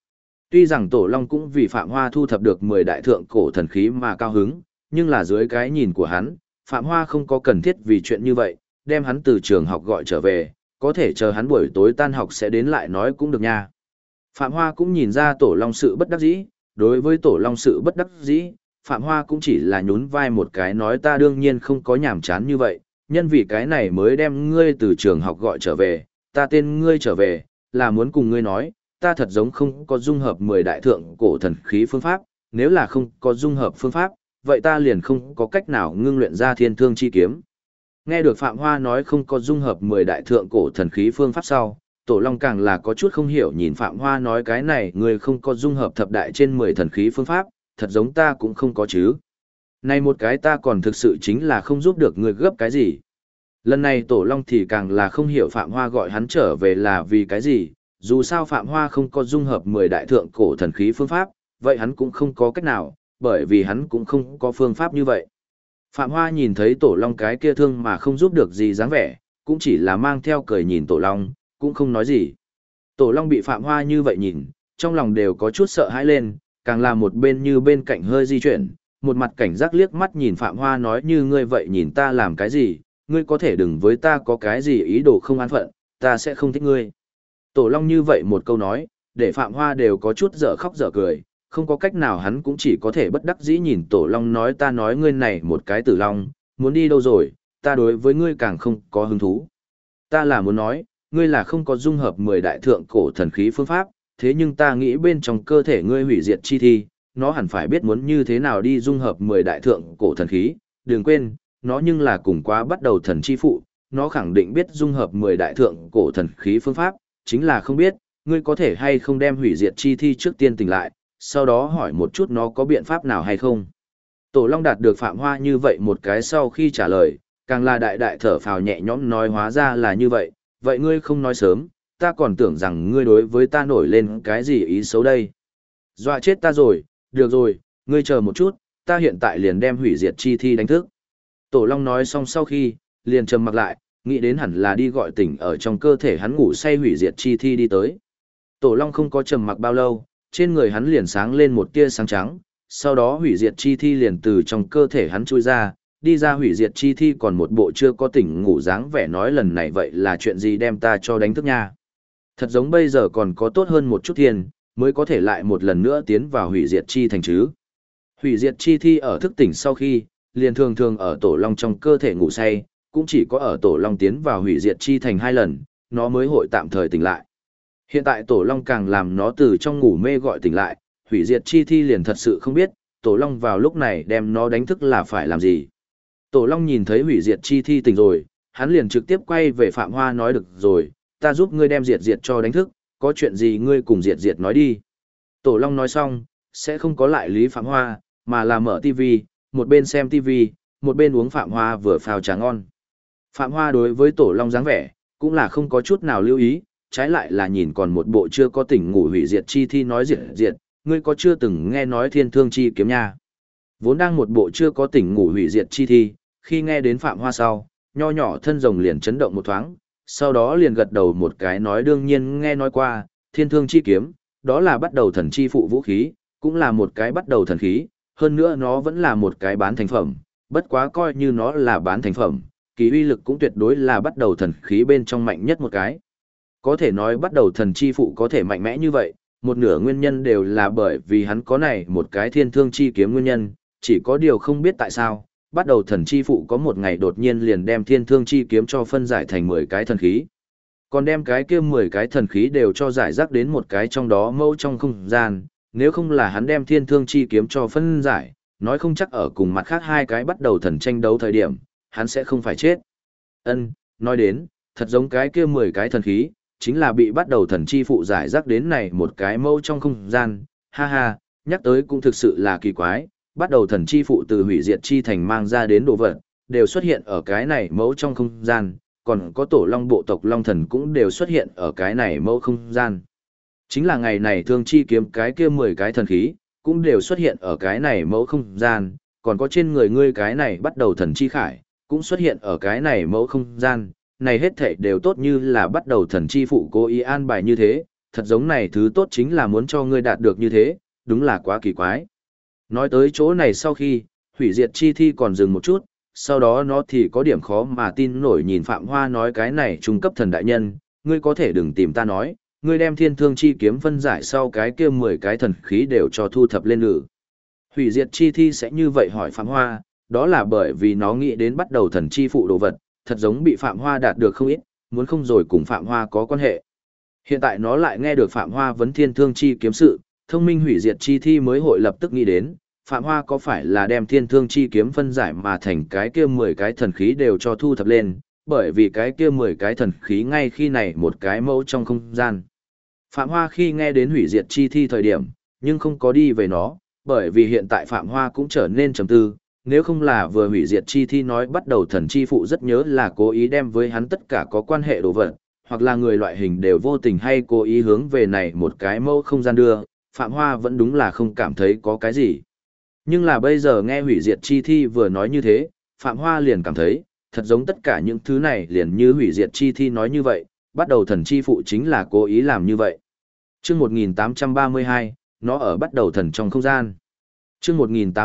[SPEAKER 1] Tuy rằng Tổ Long cũng vì Phạm Hoa thu thập được 10 đại thượng cổ thần khí mà cao hứng, nhưng là dưới cái nhìn của hắn, Phạm Hoa không có cần thiết vì chuyện như vậy, đem hắn từ trường học gọi trở về, có thể chờ hắn buổi tối tan học sẽ đến lại nói cũng được nha. Phạm Hoa cũng nhìn ra Tổ Long sự bất đắc dĩ, đối với Tổ Long sự bất đắc dĩ, Phạm Hoa cũng chỉ là nhún vai một cái nói ta đương nhiên không có nhảm chán như vậy, nhân vì cái này mới đem ngươi từ trường học gọi trở về, ta tên ngươi trở về, là muốn cùng ngươi nói, ta thật giống không có dung hợp 10 đại thượng cổ thần khí phương pháp, nếu là không có dung hợp phương pháp, vậy ta liền không có cách nào ngưng luyện ra thiên thương chi kiếm. Nghe được Phạm Hoa nói không có dung hợp 10 đại thượng cổ thần khí phương pháp sau, Tổ Long càng là có chút không hiểu nhìn Phạm Hoa nói cái này người không có dung hợp thập đại trên 10 thần khí phương pháp, thật giống ta cũng không có chứ. Này một cái ta còn thực sự chính là không giúp được người gấp cái gì. Lần này Tổ Long thì càng là không hiểu Phạm Hoa gọi hắn trở về là vì cái gì, dù sao Phạm Hoa không có dung hợp 10 đại thượng cổ thần khí phương pháp, vậy hắn cũng không có cách nào, bởi vì hắn cũng không có phương pháp như vậy. Phạm Hoa nhìn thấy Tổ Long cái kia thương mà không giúp được gì dáng vẻ, cũng chỉ là mang theo cười nhìn Tổ Long, cũng không nói gì. Tổ Long bị Phạm Hoa như vậy nhìn, trong lòng đều có chút sợ hãi lên, càng là một bên như bên cạnh hơi di chuyển, một mặt cảnh giác liếc mắt nhìn Phạm Hoa nói như ngươi vậy nhìn ta làm cái gì, ngươi có thể đừng với ta có cái gì ý đồ không an phận, ta sẽ không thích ngươi. Tổ Long như vậy một câu nói, để Phạm Hoa đều có chút dở khóc dở cười, không có cách nào hắn cũng chỉ có thể bất đắc dĩ nhìn Tổ Long nói ta nói ngươi này một cái Tử Long, muốn đi đâu rồi, ta đối với ngươi càng không có hứng thú. Ta là muốn nói, ngươi là không có dung hợp 10 đại thượng cổ thần khí phương pháp, thế nhưng ta nghĩ bên trong cơ thể ngươi hủy diệt chi thi, nó hẳn phải biết muốn như thế nào đi dung hợp 10 đại thượng cổ thần khí, đừng quên, nó nhưng là cùng quá bắt đầu thần chi phụ, nó khẳng định biết dung hợp 10 đại thượng cổ thần khí phương pháp, chính là không biết, ngươi có thể hay không đem hủy diệt chi thi trước tiên tỉnh lại, sau đó hỏi một chút nó có biện pháp nào hay không. Tổ Long đạt được Phạm Hoa như vậy một cái sau khi trả lời, càng là đại đại thở phào nhẹ nhõm nói hóa ra là như vậy, vậy ngươi không nói sớm, ta còn tưởng rằng ngươi đối với ta nổi lên cái gì ý xấu đây. Dọa chết ta rồi, được rồi, ngươi chờ một chút, ta hiện tại liền đem hủy diệt chi thi đánh thức. Tổ Long nói xong sau khi, liền trầm mặc lại, nghĩ đến hẳn là đi gọi tỉnh ở trong cơ thể hắn ngủ say hủy diệt chi thi đi tới. Tổ Long không có trầm mặc bao lâu, trên người hắn liền sáng lên một tia sáng trắng, sau đó hủy diệt chi thi liền từ trong cơ thể hắn chui ra, đi ra hủy diệt chi thi còn một bộ chưa có tỉnh ngủ dáng vẻ nói lần này vậy là chuyện gì đem ta cho đánh thức nha. Thật giống bây giờ còn có tốt hơn một chút tiền, mới có thể lại một lần nữa tiến vào hủy diệt chi thành chứ. Hủy diệt chi thi ở thức tỉnh sau khi, liền thường thường ở Tổ Long trong cơ thể ngủ say, cũng chỉ có ở Tổ Long tiến vào hủy diệt chi thành 2 lần, nó mới hội tạm thời tỉnh lại. Hiện tại Tổ Long càng làm nó từ trong ngủ mê gọi tỉnh lại, hủy diệt chi thi liền thật sự không biết, Tổ Long vào lúc này đem nó đánh thức là phải làm gì. Tổ Long nhìn thấy hủy diệt chi thi tỉnh rồi, hắn liền trực tiếp quay về Phạm Hoa nói được rồi, ta giúp ngươi đem diệt diệt cho đánh thức, có chuyện gì ngươi cùng diệt diệt nói đi. Tổ Long nói xong, sẽ không có lại lý Phạm Hoa, mà là mở tivi, một bên xem tivi, một bên uống Phạm Hoa vừa phao trà ngon. Phạm Hoa đối với Tổ Long dáng vẻ, cũng là không có chút nào lưu ý, trái lại là nhìn còn một bộ chưa có tỉnh ngủ hủy diệt chi thi nói diệt diệt, ngươi có chưa từng nghe nói thiên thương chi kiếm nha. Vốn đang một bộ chưa có tỉnh ngủ hủy diệt chi thi, khi nghe đến Phạm Hoa sau, nho nhỏ thân rồng liền chấn động một thoáng, sau đó liền gật đầu một cái nói đương nhiên nghe nói qua, thiên thương chi kiếm, đó là bắt đầu thần chi phụ vũ khí, cũng là một cái bắt đầu thần khí, hơn nữa nó vẫn là một cái bán thành phẩm, bất quá coi như nó là bán thành phẩm, kỳ uy lực cũng tuyệt đối là bắt đầu thần khí bên trong mạnh nhất một cái. Có thể nói bắt đầu thần chi phụ có thể mạnh mẽ như vậy, một nửa nguyên nhân đều là bởi vì hắn có này một cái thiên thương chi kiếm nguyên nhân, chỉ có điều không biết tại sao, bắt đầu thần chi phụ có một ngày đột nhiên liền đem thiên thương chi kiếm cho phân giải thành 10 cái thần khí. Còn đem cái kia 10 cái thần khí đều cho giải rác đến một cái trong đó mâu trong không gian, nếu không là hắn đem thiên thương chi kiếm cho phân giải, nói không chắc ở cùng mặt khác 2 cái bắt đầu thần tranh đấu thời điểm, hắn sẽ không phải chết. Nói đến, thật giống cái kia 10 cái thần khí, chính là bị bắt đầu thần chi phụ giải rác đến này một cái mâu trong không gian, ha ha, nhắc tới cũng thực sự là kỳ quái, bắt đầu thần chi phụ từ hủy diệt chi thành mang ra đến đồ vật, đều xuất hiện ở cái này mâu trong không gian, còn có tổ long bộ tộc long thần cũng đều xuất hiện ở cái này mâu không gian. Chính là ngày này thương chi kiếm cái kia 10 cái thần khí, cũng đều xuất hiện ở cái này mâu không gian, còn có trên người ngươi cái này bắt đầu thần chi khải, cũng xuất hiện ở cái này mâu không gian, này hết thảy đều tốt như là bắt đầu thần chi phụ cố ý an bài như thế, thật giống này thứ tốt chính là muốn cho ngươi đạt được như thế, đúng là quá kỳ quái. Nói tới chỗ này sau khi, hủy diệt chi thi còn dừng một chút, sau đó nó thì có điểm khó mà tin nổi nhìn Phạm Hoa nói cái này trung cấp thần đại nhân, ngươi có thể đừng tìm ta nói, ngươi đem thiên thương chi kiếm phân giải sau cái kia 10 cái thần khí đều cho thu thập lên lử. Hủy diệt chi thi sẽ như vậy hỏi Phạm Hoa, đó là bởi vì nó nghĩ đến bắt đầu thần chi phụ đồ vật, thật giống bị Phạm Hoa đạt được không ít, muốn không rồi cùng Phạm Hoa có quan hệ. Hiện tại nó lại nghe được Phạm Hoa vấn thiên thương chi kiếm sự, thông minh hủy diệt chi thi mới hội lập tức nghĩ đến, Phạm Hoa có phải là đem thiên thương chi kiếm phân giải mà thành cái kia 10 cái thần khí đều cho thu thập lên, bởi vì cái kia 10 cái thần khí ngay khi này một cái mẫu trong không gian. Phạm Hoa khi nghe đến hủy diệt chi thi thời điểm, nhưng không có đi về nó, bởi vì hiện tại Phạm Hoa cũng trở nên trầm tư, nếu không là vừa hủy diệt chi thi nói bắt đầu thần chi phụ rất nhớ là cố ý đem với hắn tất cả có quan hệ đồ vật, hoặc là người loại hình đều vô tình hay cố ý hướng về này một cái mẫu không gian đưa, Phạm Hoa vẫn đúng là không cảm thấy có cái gì. Nhưng là bây giờ nghe hủy diệt chi thi vừa nói như thế, Phạm Hoa liền cảm thấy, thật giống tất cả những thứ này liền như hủy diệt chi thi nói như vậy, bắt đầu thần chi phụ chính là cố ý làm như vậy. Chương 1832, nó ở bắt đầu thần trong không gian. Chương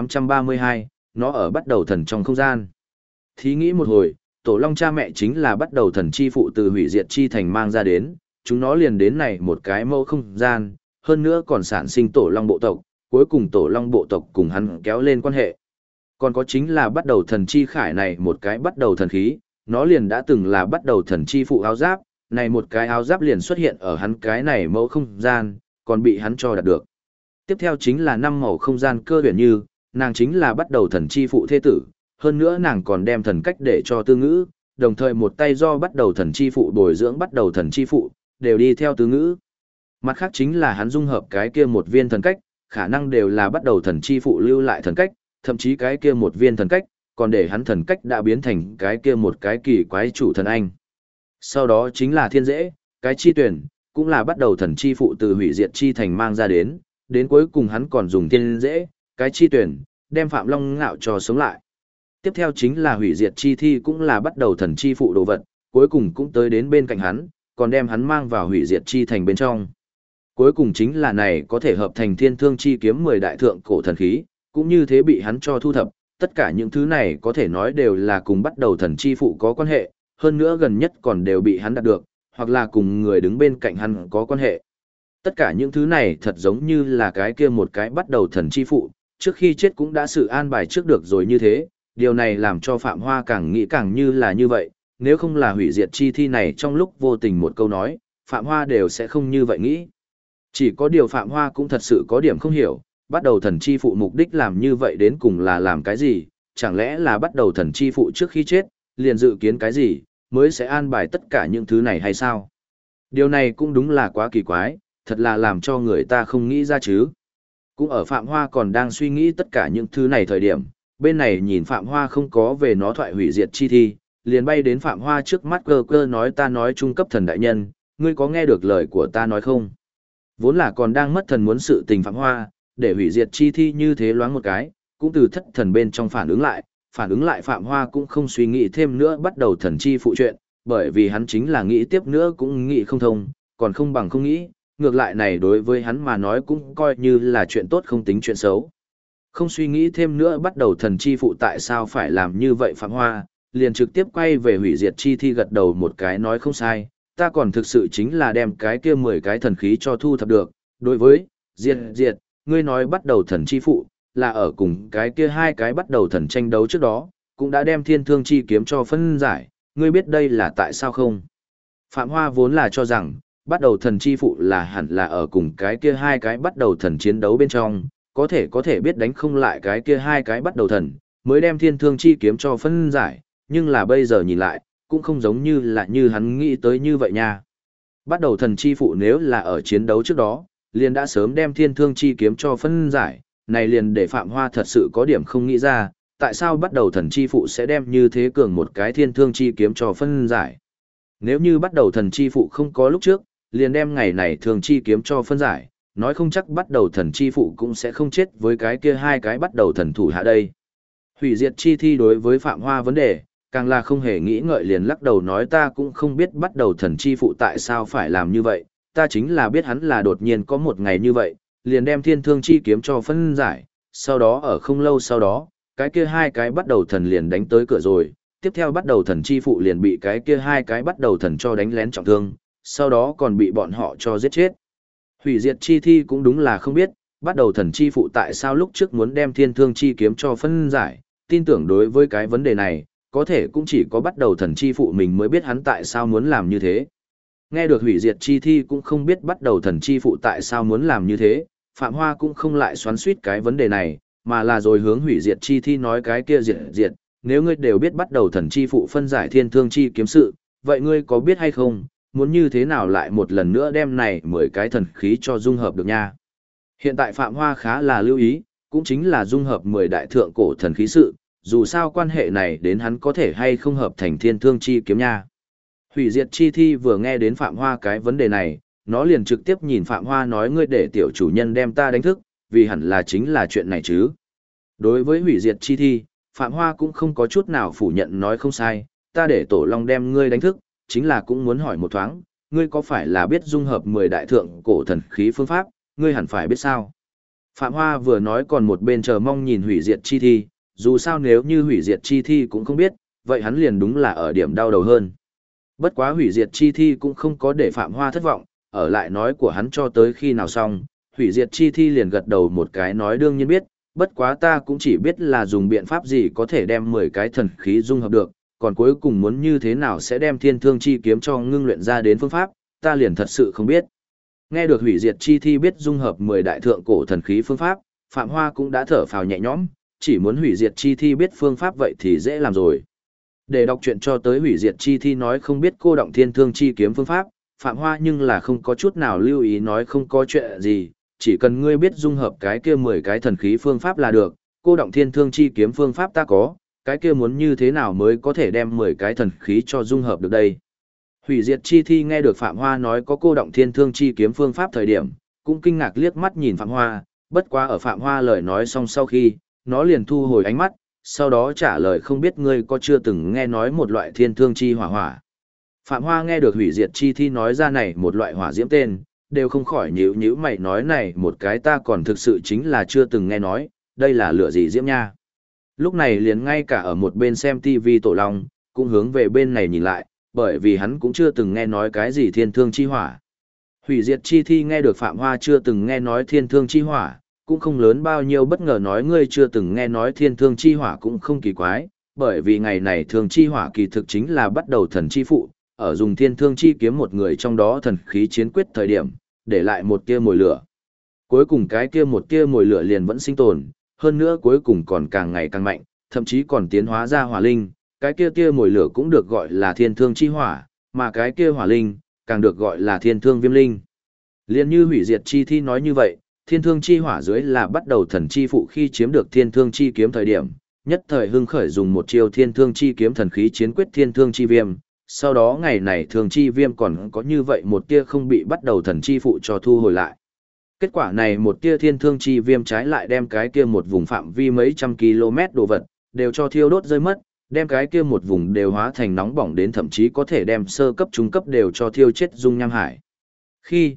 [SPEAKER 1] 1832, nó ở bắt đầu thần trong không gian. Thí nghĩ một hồi, Tổ Long cha mẹ chính là bắt đầu thần chi phụ từ hủy diệt chi thành mang ra đến, chúng nó liền đến này một cái mẫu không gian, hơn nữa còn sản sinh Tổ Long bộ tộc, cuối cùng Tổ Long bộ tộc cùng hắn kéo lên quan hệ. Còn có chính là bắt đầu thần chi khải này một cái bắt đầu thần khí, nó liền đã từng là bắt đầu thần chi phụ áo giáp, này một cái áo giáp liền xuất hiện ở hắn cái này mẫu không gian, còn bị hắn cho đạt được. Tiếp theo chính là 5 màu không gian cơ huyền như, nàng chính là bắt đầu thần chi phụ thế tử, hơn nữa nàng còn đem thần cách để cho tư ngữ, đồng thời một tay do bắt đầu thần chi phụ bồi dưỡng bắt đầu thần chi phụ, đều đi theo tư ngữ. Mặt khác chính là hắn dung hợp cái kia một viên thần cách, khả năng đều là bắt đầu thần chi phụ lưu lại thần cách, thậm chí cái kia một viên thần cách, còn để hắn thần cách đã biến thành cái kia một cái kỳ quái chủ thần anh. Sau đó chính là thiên dễ, cái chi tuyển, cũng là bắt đầu thần chi phụ từ hủy diệt chi thành mang ra đến cuối cùng hắn còn dùng thiên dễ, cái chi tuyển, đem Phạm Long Ngạo cho sống lại. Tiếp theo chính là hủy diệt chi thi cũng là bắt đầu thần chi phụ đồ vật, cuối cùng cũng tới đến bên cạnh hắn, còn đem hắn mang vào hủy diệt chi thành bên trong. Cuối cùng chính là này có thể hợp thành thiên thương chi kiếm 10 đại thượng cổ thần khí, cũng như thế bị hắn cho thu thập, tất cả những thứ này có thể nói đều là cùng bắt đầu thần chi phụ có quan hệ, hơn nữa gần nhất còn đều bị hắn đạt được, hoặc là cùng người đứng bên cạnh hắn có quan hệ. Tất cả những thứ này thật giống như là cái kia một cái bắt đầu thần chi phụ, trước khi chết cũng đã sự an bài trước được rồi như thế, điều này làm cho Phạm Hoa càng nghĩ càng như là như vậy, nếu không là hủy diệt chi thi này trong lúc vô tình một câu nói, Phạm Hoa đều sẽ không như vậy nghĩ. Chỉ có điều Phạm Hoa cũng thật sự có điểm không hiểu, bắt đầu thần chi phụ mục đích làm như vậy đến cùng là làm cái gì, chẳng lẽ là bắt đầu thần chi phụ trước khi chết, liền dự kiến cái gì, mới sẽ an bài tất cả những thứ này hay sao? Điều này cũng đúng là quá kỳ quái, thật là làm cho người ta không nghĩ ra chứ. Cũng ở Phạm Hoa còn đang suy nghĩ tất cả những thứ này thời điểm, bên này nhìn Phạm Hoa không có về nó thoại hủy diệt chi thi, liền bay đến Phạm Hoa trước mắt cơ cơ nói ta nói trung cấp thần đại nhân, ngươi có nghe được lời của ta nói không? Vốn là còn đang mất thần muốn sự tình Phạm Hoa, để hủy diệt chi thi như thế loáng một cái, cũng từ thất thần bên trong phản ứng lại Phạm Hoa cũng không suy nghĩ thêm nữa bắt đầu thần chi phụ chuyện, bởi vì hắn chính là nghĩ tiếp nữa cũng nghĩ không thông, còn không bằng không nghĩ, ngược lại này đối với hắn mà nói cũng coi như là chuyện tốt không tính chuyện xấu. Không suy nghĩ thêm nữa bắt đầu thần chi phụ tại sao phải làm như vậy Phạm Hoa, liền trực tiếp quay về hủy diệt chi thi gật đầu một cái nói không sai, ta còn thực sự chính là đem cái kia 10 cái thần khí cho thu thập được, đối với, diệt, ngươi nói bắt đầu thần chi phụ, là ở cùng cái kia 2 cái bắt đầu thần tranh đấu trước đó, cũng đã đem thiên thương chi kiếm cho phân giải, ngươi biết đây là tại sao không? Phạm Hoa vốn là cho rằng, bắt đầu thần chi phụ là hẳn là ở cùng cái kia 2 cái bắt đầu thần chiến đấu bên trong, có thể biết đánh không lại cái kia 2 cái bắt đầu thần, mới đem thiên thương chi kiếm cho phân giải, nhưng là bây giờ nhìn lại, cũng không giống như là như hắn nghĩ tới như vậy nha. Bắt đầu thần chi phụ nếu là ở chiến đấu trước đó, liền đã sớm đem thiên thương chi kiếm cho phân giải, này liền để Phạm Hoa thật sự có điểm không nghĩ ra, tại sao bắt đầu thần chi phụ sẽ đem như thế cường một cái thiên thương chi kiếm cho phân giải. Nếu như bắt đầu thần chi phụ không có lúc trước, liền đem ngày này thường chi kiếm cho phân giải, nói không chắc bắt đầu thần chi phụ cũng sẽ không chết với cái kia 2 cái bắt đầu thần thủ hạ đây. Hủy diệt chi thi đối với Phạm Hoa vấn đề, càng là không hề nghĩ ngợi liền lắc đầu nói ta cũng không biết bắt đầu thần chi phụ tại sao phải làm như vậy, ta chính là biết hắn là đột nhiên có một ngày như vậy, liền đem thiên thương chi kiếm cho phân giải, sau đó ở không lâu sau đó, cái kia hai cái bắt đầu thần liền đánh tới cửa rồi, tiếp theo bắt đầu thần chi phụ liền bị cái kia hai cái bắt đầu thần cho đánh lén trọng thương, sau đó còn bị bọn họ cho giết chết. Hủy diệt chi thi cũng đúng là không biết, bắt đầu thần chi phụ tại sao lúc trước muốn đem thiên thương chi kiếm cho phân giải, tin tưởng đối với cái vấn đề này, có thể cũng chỉ có bắt đầu thần chi phụ mình mới biết hắn tại sao muốn làm như thế. Nghe được hủy diệt chi thi cũng không biết bắt đầu thần chi phụ tại sao muốn làm như thế, Phạm Hoa cũng không lại xoắn suýt cái vấn đề này, mà là rồi hướng hủy diệt chi thi nói cái kia diệt, nếu ngươi đều biết bắt đầu thần chi phụ phân giải thiên thương chi kiếm sự, vậy ngươi có biết hay không, muốn như thế nào lại một lần nữa đem này 10 cái thần khí cho dung hợp được nha. Hiện tại Phạm Hoa khá là lưu ý, cũng chính là dung hợp 10 đại thượng cổ thần khí sự, dù sao quan hệ này đến hắn có thể hay không hợp thành thiên thương chi kiếm nha. Hủy diệt chi thi vừa nghe đến Phạm Hoa cái vấn đề này, nó liền trực tiếp nhìn Phạm Hoa nói ngươi để tiểu chủ nhân đem ta đánh thức, vì hẳn là chính là chuyện này chứ. Đối với hủy diệt chi thi, Phạm Hoa cũng không có chút nào phủ nhận nói không sai, ta để Tổ Long đem ngươi đánh thức, chính là cũng muốn hỏi một thoáng, ngươi có phải là biết dung hợp 10 đại thượng cổ thần khí phương pháp, ngươi hẳn phải biết sao. Phạm Hoa vừa nói còn một bên chờ mong nhìn hủy diệt chi thi, dù sao nếu như hủy diệt chi thi cũng không biết, vậy hắn liền đúng là ở điểm đau đầu hơn. Bất quá hủy diệt chi thi cũng không có để Phạm Hoa thất vọng, ở lại nói của hắn cho tới khi nào xong, hủy diệt chi thi liền gật đầu một cái nói đương nhiên biết, bất quá ta cũng chỉ biết là dùng biện pháp gì có thể đem 10 cái thần khí dung hợp được, còn cuối cùng muốn như thế nào sẽ đem thiên thương chi kiếm cho ngưng luyện ra đến phương pháp, ta liền thật sự không biết. Nghe được hủy diệt chi thi biết dung hợp 10 đại thượng cổ thần khí phương pháp, Phạm Hoa cũng đã thở phào nhẹ nhõm, chỉ muốn hủy diệt chi thi biết phương pháp vậy thì dễ làm rồi. Để đọc chuyện cho tới hủy diệt chi thi nói không biết cô động thiên thương chi kiếm phương pháp, Phạm Hoa nhưng là không có chút nào lưu ý nói không có chuyện gì, chỉ cần ngươi biết dung hợp cái kia 10 cái thần khí phương pháp là được, cô động thiên thương chi kiếm phương pháp ta có, cái kia muốn như thế nào mới có thể đem 10 cái thần khí cho dung hợp được đây. Hủy diệt chi thi nghe được Phạm Hoa nói có cô động thiên thương chi kiếm phương pháp thời điểm, cũng kinh ngạc liếc mắt nhìn Phạm Hoa, bất quá ở Phạm Hoa lời nói xong sau khi, nó liền thu hồi ánh mắt, sau đó trả lời không biết ngươi có chưa từng nghe nói một loại thiên thương chi hỏa hỏa. Phạm Hoa nghe được hủy diệt chi thi nói ra này một loại hỏa diễm tên, đều không khỏi nhíu nhíu mày nói này một cái ta còn thực sự chính là chưa từng nghe nói, đây là lửa gì diễm nha. Lúc này liền ngay cả ở một bên xem TV Tổ Long, cũng hướng về bên này nhìn lại, bởi vì hắn cũng chưa từng nghe nói cái gì thiên thương chi hỏa. Hủy diệt chi thi nghe được Phạm Hoa chưa từng nghe nói thiên thương chi hỏa, cũng không lớn bao nhiêu bất ngờ nói ngươi chưa từng nghe nói thiên thương chi hỏa cũng không kỳ quái, bởi vì ngày này thương chi hỏa kỳ thực chính là bắt đầu thần chi phụ, ở dùng thiên thương chi kiếm một người trong đó thần khí chiến quyết thời điểm, để lại một tia mồi lửa. Cuối cùng cái kia một tia mồi lửa liền vẫn sinh tồn, hơn nữa cuối cùng còn càng ngày càng mạnh, thậm chí còn tiến hóa ra hỏa linh, cái kia tia mồi lửa cũng được gọi là thiên thương chi hỏa, mà cái kia hỏa linh, càng được gọi là thiên thương viêm linh. Liên như hủy diệt chi thi nói như vậy, thiên thương chi hỏa dưới là bắt đầu thần chi phụ khi chiếm được thiên thương chi kiếm thời điểm, nhất thời hưng khởi dùng một chiêu thiên thương chi kiếm thần khí chiến quyết thiên thương chi viêm, sau đó ngày này thương chi viêm còn có như vậy một tia không bị bắt đầu thần chi phụ cho thu hồi lại. Kết quả này một tia thiên thương chi viêm trái lại đem cái kia một vùng phạm vi mấy trăm km đồ vật, đều cho thiêu đốt rơi mất, đem cái kia một vùng đều hóa thành nóng bỏng đến thậm chí có thể đem sơ cấp trung cấp đều cho thiêu chết dung nham hải. Khi,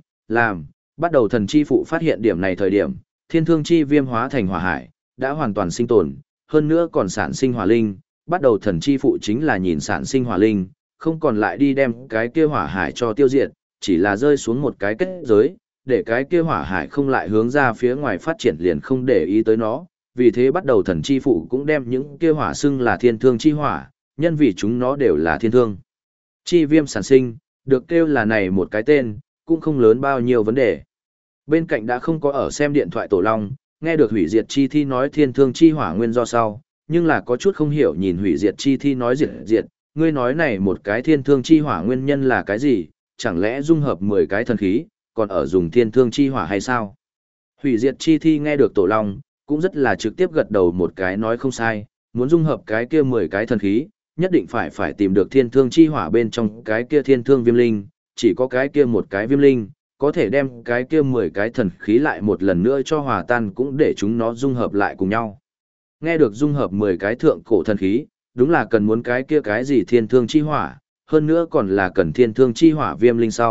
[SPEAKER 1] bắt đầu thần chi phụ phát hiện điểm này thời điểm, thiên thương chi viêm hóa thành hỏa hải, đã hoàn toàn sinh tồn, hơn nữa còn sản sinh hỏa linh, bắt đầu thần chi phụ chính là nhìn sản sinh hỏa linh, không còn lại đi đem cái kia hỏa hải cho tiêu diệt, chỉ là rơi xuống một cái kết giới, để cái kia hỏa hải không lại hướng ra phía ngoài phát triển liền không để ý tới nó, vì thế bắt đầu thần chi phụ cũng đem những kia hỏa xưng là thiên thương chi hỏa, nhân vì chúng nó đều là thiên thương. Chi viêm sản sinh, được kêu là này một cái tên, cũng không lớn bao nhiêu vấn đề. Bên cạnh đã không có ở xem điện thoại Tổ Long, nghe được hủy diệt chi thi nói thiên thương chi hỏa nguyên do sau, nhưng là có chút không hiểu nhìn hủy diệt chi thi nói diệt, ngươi nói này một cái thiên thương chi hỏa nguyên nhân là cái gì, chẳng lẽ dung hợp 10 cái thần khí, còn ở dùng thiên thương chi hỏa hay sao? Hủy diệt chi thi nghe được Tổ Long, cũng rất là trực tiếp gật đầu một cái nói không sai, muốn dung hợp cái kia 10 cái thần khí, nhất định phải tìm được thiên thương chi hỏa bên trong cái kia thiên thương viêm linh, chỉ có cái kia một cái viêm linh, có thể đem cái kia 10 cái thần khí lại một lần nữa cho hòa tan cũng để chúng nó dung hợp lại cùng nhau. Nghe được dung hợp 10 cái thượng cổ thần khí, đúng là cần muốn cái kia cái gì thiên thương chi hỏa, hơn nữa còn là cần thiên thương chi hỏa viêm linh sau,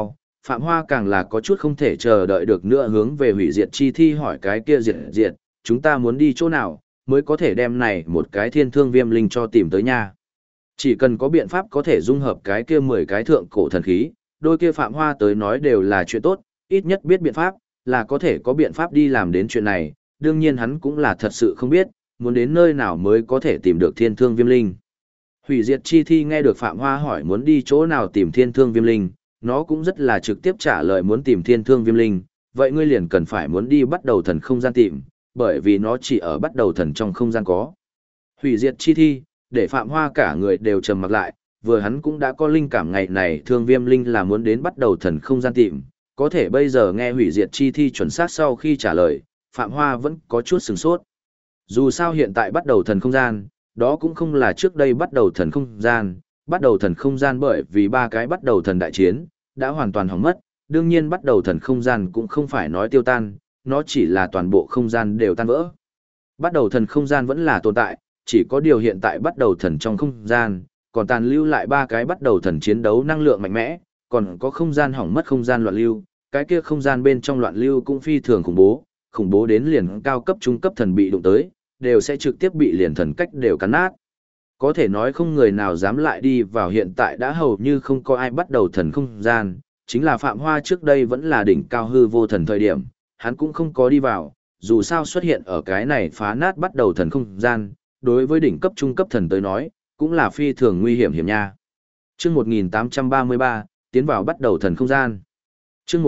[SPEAKER 1] Phạm Hoa càng là có chút không thể chờ đợi được nữa hướng về hủy diệt chi thi hỏi cái kia diệt diệt, chúng ta muốn đi chỗ nào, mới có thể đem này một cái thiên thương viêm linh cho tìm tới nha. Chỉ cần có biện pháp có thể dung hợp cái kia 10 cái thượng cổ thần khí, đôi kia Phạm Hoa tới nói đều là chuyện tốt, ít nhất biết biện pháp, là có thể có biện pháp đi làm đến chuyện này, đương nhiên hắn cũng là thật sự không biết, muốn đến nơi nào mới có thể tìm được thiên thương viêm linh. Hủy diệt chi thi nghe được Phạm Hoa hỏi muốn đi chỗ nào tìm thiên thương viêm linh, nó cũng rất là trực tiếp trả lời muốn tìm thiên thương viêm linh, vậy ngươi liền cần phải muốn đi bắt đầu thần không gian tìm, bởi vì nó chỉ ở bắt đầu thần trong không gian có. Hủy diệt chi thi, để Phạm Hoa cả người đều trầm mặc lại, vừa hắn cũng đã có linh cảm ngày này thương viêm linh là muốn đến bắt đầu thần không gian tìm, có thể bây giờ nghe hủy diệt chi thi chuẩn xác sau khi trả lời, Phạm Hoa vẫn có chút sửng sốt. Dù sao hiện tại bắt đầu thần không gian, đó cũng không là trước đây bắt đầu thần không gian, bắt đầu thần không gian bởi vì ba cái bắt đầu thần đại chiến, đã hoàn toàn hỏng mất, đương nhiên bắt đầu thần không gian cũng không phải nói tiêu tan, nó chỉ là toàn bộ không gian đều tan vỡ. Bắt đầu thần không gian vẫn là tồn tại, chỉ có điều hiện tại bắt đầu thần trong không gian, còn tàn lưu lại ba cái bắt đầu thần chiến đấu năng lượng mạnh mẽ, còn có không gian hỏng mất không gian loạn lưu, cái kia không gian bên trong loạn lưu cũng phi thường khủng bố đến liền cao cấp trung cấp thần bị đụng tới, đều sẽ trực tiếp bị liền thần cách đều cắn nát. Có thể nói không người nào dám lại đi vào hiện tại đã hầu như không có ai bắt đầu thần không gian, chính là Phạm Hoa trước đây vẫn là đỉnh cao hư vô thần thời điểm, hắn cũng không có đi vào, dù sao xuất hiện ở cái này phá nát bắt đầu thần không gian, đối với đỉnh cấp trung cấp thần tới nói, cũng là phi thường nguy hiểm nha. Chương 1833, tiến vào bắt đầu thần không gian. Chương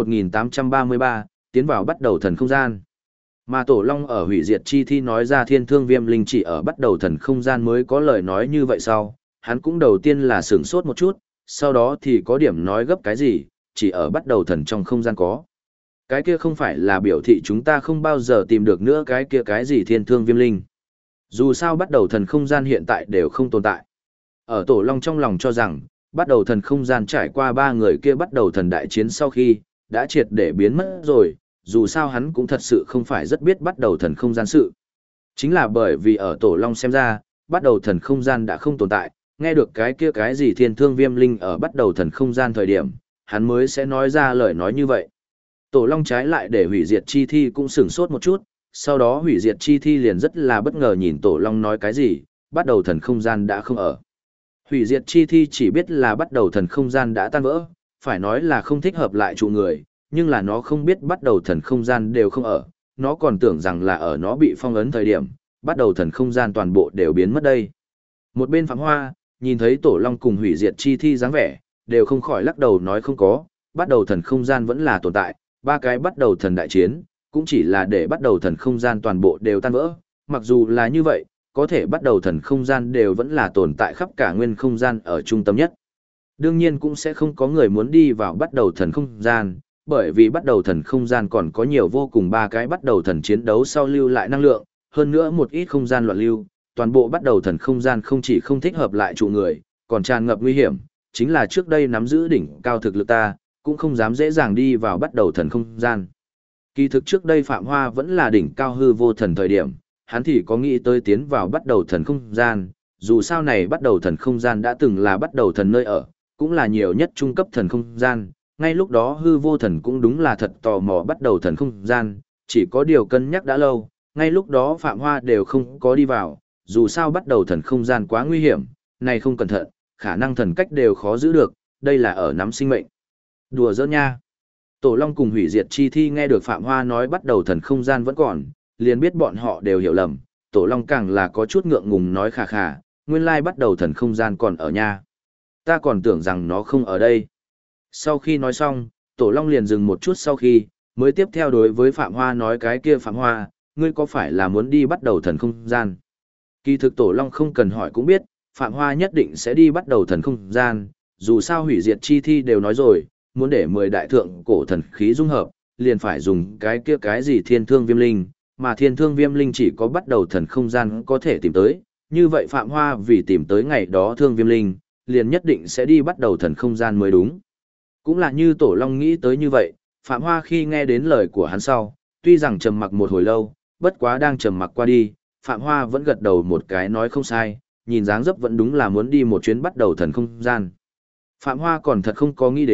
[SPEAKER 1] 1833, tiến vào bắt đầu thần không gian. Mà Tổ Long ở hủy diệt chi thi nói ra thiên thương viêm linh chỉ ở bắt đầu thần không gian mới có lời nói như vậy sau, hắn cũng đầu tiên là sửng sốt một chút, sau đó thì có điểm nói gấp cái gì, chỉ ở bắt đầu thần trong không gian có. Cái kia không phải là biểu thị chúng ta không bao giờ tìm được nữa cái kia cái gì thiên thương viêm linh. Dù sao bắt đầu thần không gian hiện tại đều không tồn tại. Ở Tổ Long trong lòng cho rằng, bắt đầu thần không gian trải qua ba người kia bắt đầu thần đại chiến sau khi, đã triệt để biến mất rồi, dù sao hắn cũng thật sự không phải rất biết bắt đầu thần không gian sự. Chính là bởi vì ở Tổ Long xem ra, bắt đầu thần không gian đã không tồn tại, nghe được cái kia cái gì thiên thương viêm linh ở bắt đầu thần không gian thời điểm, hắn mới sẽ nói ra lời nói như vậy. Tổ Long trái lại để hủy diệt chi thi cũng sửng sốt một chút, sau đó hủy diệt chi thi liền rất là bất ngờ nhìn Tổ Long nói cái gì, bắt đầu thần không gian đã không ở. Hủy diệt chi thi chỉ biết là bắt đầu thần không gian đã tan vỡ, phải nói là không thích hợp lại trụ người, nhưng là nó không biết bắt đầu thần không gian đều không ở, nó còn tưởng rằng là ở nó bị phong ấn thời điểm, bắt đầu thần không gian toàn bộ đều biến mất đây. Một bên Phạm Hoa, nhìn thấy Tổ Long cùng hủy diệt chi thi dáng vẻ, đều không khỏi lắc đầu nói không có, bắt đầu thần không gian vẫn là tồn tại, ba cái bắt đầu thần đại chiến, cũng chỉ là để bắt đầu thần không gian toàn bộ đều tan vỡ, mặc dù là như vậy, có thể bắt đầu thần không gian đều vẫn là tồn tại khắp cả nguyên không gian ở trung tâm nhất. Đương nhiên cũng sẽ không có người muốn đi vào bắt đầu thần không gian, bởi vì bắt đầu thần không gian còn có nhiều vô cùng ba cái bắt đầu thần chiến đấu sau lưu lại năng lượng, hơn nữa một ít không gian loạn lưu, toàn bộ bắt đầu thần không gian không chỉ không thích hợp lại trụ người, còn tràn ngập nguy hiểm, chính là trước đây nắm giữ đỉnh cao thực lực ta, cũng không dám dễ dàng đi vào bắt đầu thần không gian. Kỳ thực trước đây Phạm Hoa vẫn là đỉnh cao hư vô thần thời điểm, hắn thì có nghĩ tới tiến vào bắt đầu thần không gian, dù sao này bắt đầu thần không gian đã từng là bắt đầu thần nơi ở, cũng là nhiều nhất trung cấp thần không gian, ngay lúc đó hư vô thần cũng đúng là thật tò mò bắt đầu thần không gian, chỉ có điều cân nhắc đã lâu, ngay lúc đó Phạm Hoa đều không có đi vào, dù sao bắt đầu thần không gian quá nguy hiểm, này không cẩn thận, khả năng thần cách đều khó giữ được, đây là ở nắm sinh mệnh. Đùa giỡn nha. Tổ Long cùng hủy diệt chi thi nghe được Phạm Hoa nói bắt đầu thần không gian vẫn còn, liền biết bọn họ đều hiểu lầm, Tổ Long càng là có chút ngượng ngùng nói khà khà, nguyên lai bắt đầu thần không gian còn ở nha. Ta còn tưởng rằng nó không ở đây. Sau khi nói xong, Tổ Long liền dừng một chút sau khi, mới tiếp theo đối với Phạm Hoa nói cái kia Phạm Hoa, ngươi có phải là muốn đi bắt đầu thần không gian? Kỳ thực Tổ Long không cần hỏi cũng biết, Phạm Hoa nhất định sẽ đi bắt đầu thần không gian, dù sao hủy diệt chi thi đều nói rồi, muốn để 10 đại thượng cổ thần khí dung hợp, liền phải dùng cái kia cái gì thiên thương viêm linh, mà thiên thương viêm linh chỉ có bắt đầu thần không gian có thể tìm tới, như vậy Phạm Hoa vì tìm tới ngày đó thương viêm linh, liền nhất định sẽ đi bắt đầu thần không gian mới đúng. Cũng là như Tổ Long nghĩ tới như vậy, Phạm Hoa khi nghe đến lời của hắn sau, tuy rằng trầm mặc một hồi lâu, bất quá đang trầm mặc qua đi, Phạm Hoa vẫn gật đầu một cái nói không sai, nhìn dáng dấp vẫn đúng là muốn đi một chuyến bắt đầu thần không gian. Phạm Hoa còn thật không có nghĩ đến,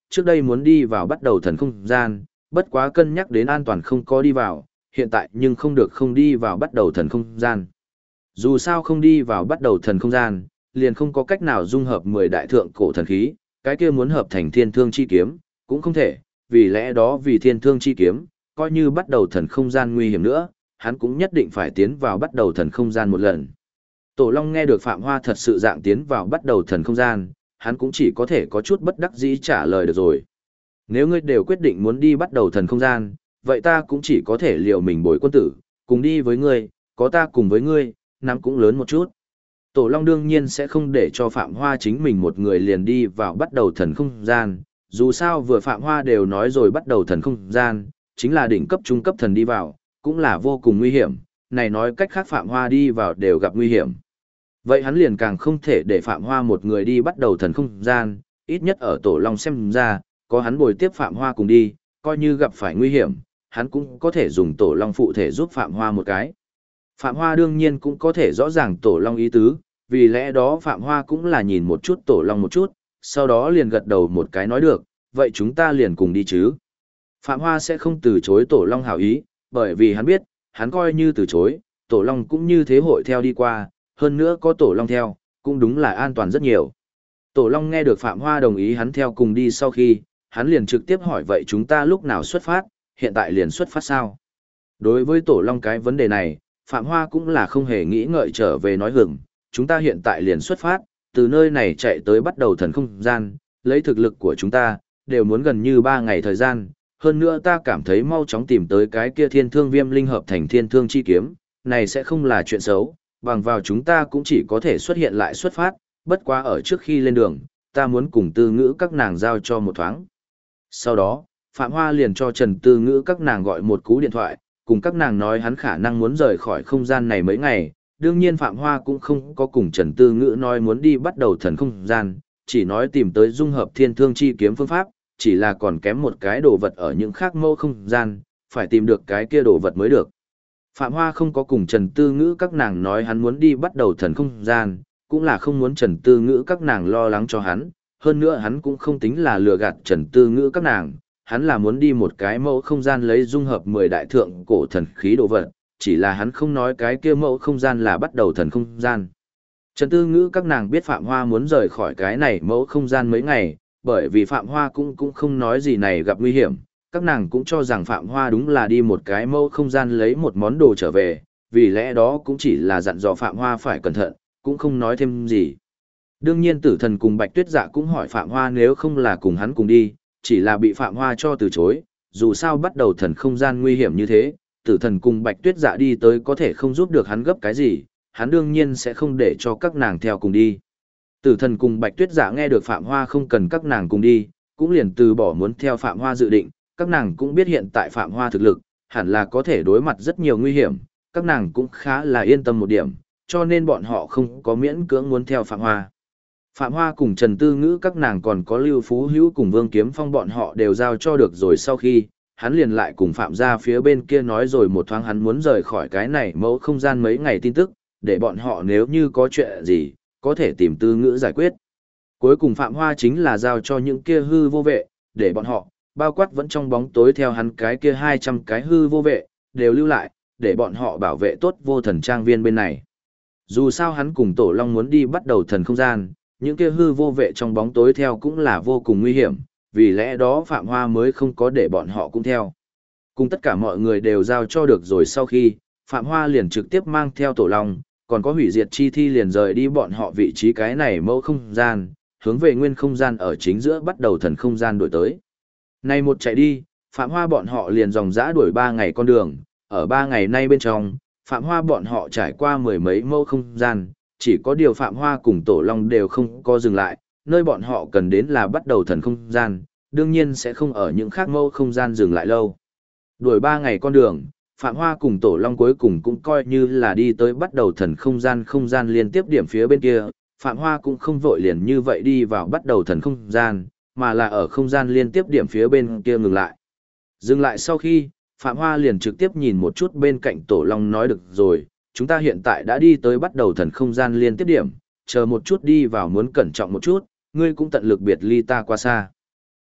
[SPEAKER 1] trước đây muốn đi vào bắt đầu thần không gian, bất quá cân nhắc đến an toàn không có đi vào, hiện tại nhưng không được không đi vào bắt đầu thần không gian. Dù sao không đi vào bắt đầu thần không gian, liền không có cách nào dung hợp 10 đại thượng cổ thần khí, cái kia muốn hợp thành thiên thương chi kiếm, cũng không thể, vì lẽ đó vì thiên thương chi kiếm, coi như bắt đầu thần không gian nguy hiểm nữa, hắn cũng nhất định phải tiến vào bắt đầu thần không gian một lần. Tổ Long nghe được Phạm Hoa thật sự dạng tiến vào bắt đầu thần không gian, hắn cũng chỉ có thể có chút bất đắc dĩ trả lời được rồi. Nếu ngươi đều quyết định muốn đi bắt đầu thần không gian, vậy ta cũng chỉ có thể liều mình bồi quân tử, cùng đi với ngươi, có ta cùng với ngươi, nắm cũng lớn một chút. Tổ Long đương nhiên sẽ không để cho Phạm Hoa chính mình một người liền đi vào bắt đầu thần không gian, dù sao vừa Phạm Hoa đều nói rồi bắt đầu thần không gian, chính là đỉnh cấp trung cấp thần đi vào, cũng là vô cùng nguy hiểm, này nói cách khác Phạm Hoa đi vào đều gặp nguy hiểm. Vậy hắn liền càng không thể để Phạm Hoa một người đi bắt đầu thần không gian, ít nhất ở Tổ Long xem ra, có hắn bồi tiếp Phạm Hoa cùng đi, coi như gặp phải nguy hiểm, hắn cũng có thể dùng Tổ Long phụ thể giúp Phạm Hoa một cái. Phạm Hoa đương nhiên cũng có thể rõ ràng Tổ Long ý tứ, vì lẽ đó Phạm Hoa cũng là nhìn một chút Tổ Long một chút, sau đó liền gật đầu một cái nói được, vậy chúng ta liền cùng đi chứ. Phạm Hoa sẽ không từ chối Tổ Long hảo ý, bởi vì hắn biết, hắn coi như từ chối, Tổ Long cũng như thế hội theo đi qua, hơn nữa có Tổ Long theo, cũng đúng là an toàn rất nhiều. Tổ Long nghe được Phạm Hoa đồng ý hắn theo cùng đi sau khi, hắn liền trực tiếp hỏi vậy chúng ta lúc nào xuất phát, hiện tại liền xuất phát sao? Đối với Tổ Long cái vấn đề này, Phạm Hoa cũng là không hề nghĩ ngợi trở về nói hưởng, chúng ta hiện tại liền xuất phát, từ nơi này chạy tới bắt đầu thần không gian, lấy thực lực của chúng ta, đều muốn gần như 3 ngày thời gian, hơn nữa ta cảm thấy mau chóng tìm tới cái kia thiên thương viêm linh hợp thành thiên thương chi kiếm, này sẽ không là chuyện xấu, bằng vào chúng ta cũng chỉ có thể xuất hiện lại xuất phát, bất quá ở trước khi lên đường, ta muốn cùng Tư Ngữ các nàng giao cho một thoáng. Sau đó, Phạm Hoa liền cho Trần Tư Ngữ các nàng gọi một cú điện thoại, cùng các nàng nói hắn khả năng muốn rời khỏi không gian này mấy ngày. Đương nhiên Phạm Hoa cũng không có cùng Trần Tư Ngữ nói muốn đi bắt đầu thần không gian, chỉ nói tìm tới dung hợp thiên thương chi kiếm phương pháp, chỉ là còn kém một cái đồ vật ở những khác mẫu không gian, phải tìm được cái kia đồ vật mới được. Phạm Hoa không có cùng Trần Tư Ngữ các nàng nói hắn muốn đi bắt đầu thần không gian, cũng là không muốn Trần Tư Ngữ các nàng lo lắng cho hắn, hơn nữa hắn cũng không tính là lừa gạt Trần Tư Ngữ các nàng, hắn là muốn đi một cái mẫu không gian lấy dung hợp 10 đại thượng cổ thần khí đồ vật, chỉ là hắn không nói cái kia mẫu không gian là bắt đầu thần không gian. Trần Tư Ngữ các nàng biết Phạm Hoa muốn rời khỏi cái này mẫu không gian mấy ngày, bởi vì Phạm Hoa cũng không nói gì này gặp nguy hiểm, các nàng cũng cho rằng Phạm Hoa đúng là đi một cái mẫu không gian lấy một món đồ trở về, vì lẽ đó cũng chỉ là dặn dò Phạm Hoa phải cẩn thận, cũng không nói thêm gì. Đương nhiên Tử Thần cùng Bạch Tuyết Dạ cũng hỏi Phạm Hoa nếu không là cùng hắn cùng đi, chỉ là bị Phạm Hoa cho từ chối, dù sao bắt đầu thần không gian nguy hiểm như thế, Tử Thần cùng Bạch Tuyết Dạ đi tới có thể không giúp được hắn gấp cái gì, hắn đương nhiên sẽ không để cho các nàng theo cùng đi. Tử Thần cùng Bạch Tuyết Dạ nghe được Phạm Hoa không cần các nàng cùng đi, cũng liền từ bỏ muốn theo Phạm Hoa dự định, các nàng cũng biết hiện tại Phạm Hoa thực lực, hẳn là có thể đối mặt rất nhiều nguy hiểm, các nàng cũng khá là yên tâm một điểm, cho nên bọn họ không có miễn cưỡng muốn theo Phạm Hoa. Phạm Hoa cùng Trần Tư Ngữ các nàng còn có Lưu Phú Hữu cùng Vương Kiếm Phong bọn họ đều giao cho được rồi sau khi, hắn liền lại cùng Phạm gia phía bên kia nói rồi một thoáng hắn muốn rời khỏi cái này mẫu không gian mấy ngày tin tức, để bọn họ nếu như có chuyện gì, có thể tìm Tư Ngữ giải quyết. Cuối cùng Phạm Hoa chính là giao cho những kia hư vô vệ, để bọn họ, bao quát vẫn trong bóng tối theo hắn cái kia 200 cái hư vô vệ, đều lưu lại, để bọn họ bảo vệ tốt vô thần trang viên bên này. Dù sao hắn cùng Tổ Long muốn đi bắt đầu thần không gian, những kia hư vô vệ trong bóng tối theo cũng là vô cùng nguy hiểm, vì lẽ đó Phạm Hoa mới không có để bọn họ cũng theo. Cùng tất cả mọi người đều giao cho được rồi sau khi, Phạm Hoa liền trực tiếp mang theo Tổ Long, còn có hủy diệt chi thi liền rời đi bọn họ vị trí cái này mẫu không gian, hướng về nguyên không gian ở chính giữa bắt đầu thần không gian đổi tới. Này một chạy đi, Phạm Hoa bọn họ liền dòng dã đuổi 3 ngày con đường, ở 3 ngày nay bên trong, Phạm Hoa bọn họ trải qua mười mấy mẫu không gian, chỉ có điều Phạm Hoa cùng Tổ Long đều không có dừng lại, nơi bọn họ cần đến là bắt đầu thần không gian, đương nhiên sẽ không ở những khác mẫu không gian dừng lại lâu. Đuổi 3 ngày con đường, Phạm Hoa cùng Tổ Long cuối cùng cũng coi như là đi tới bắt đầu thần không gian liên tiếp điểm phía bên kia, Phạm Hoa cũng không vội liền như vậy đi vào bắt đầu thần không gian, mà là ở không gian liên tiếp điểm phía bên kia ngừng lại. Dừng lại sau khi, Phạm Hoa liền trực tiếp nhìn một chút bên cạnh Tổ Long nói được rồi, chúng ta hiện tại đã đi tới bắt đầu thần không gian liên tiếp điểm, chờ một chút đi vào muốn cẩn trọng một chút, ngươi cũng tận lực biệt ly ta qua xa.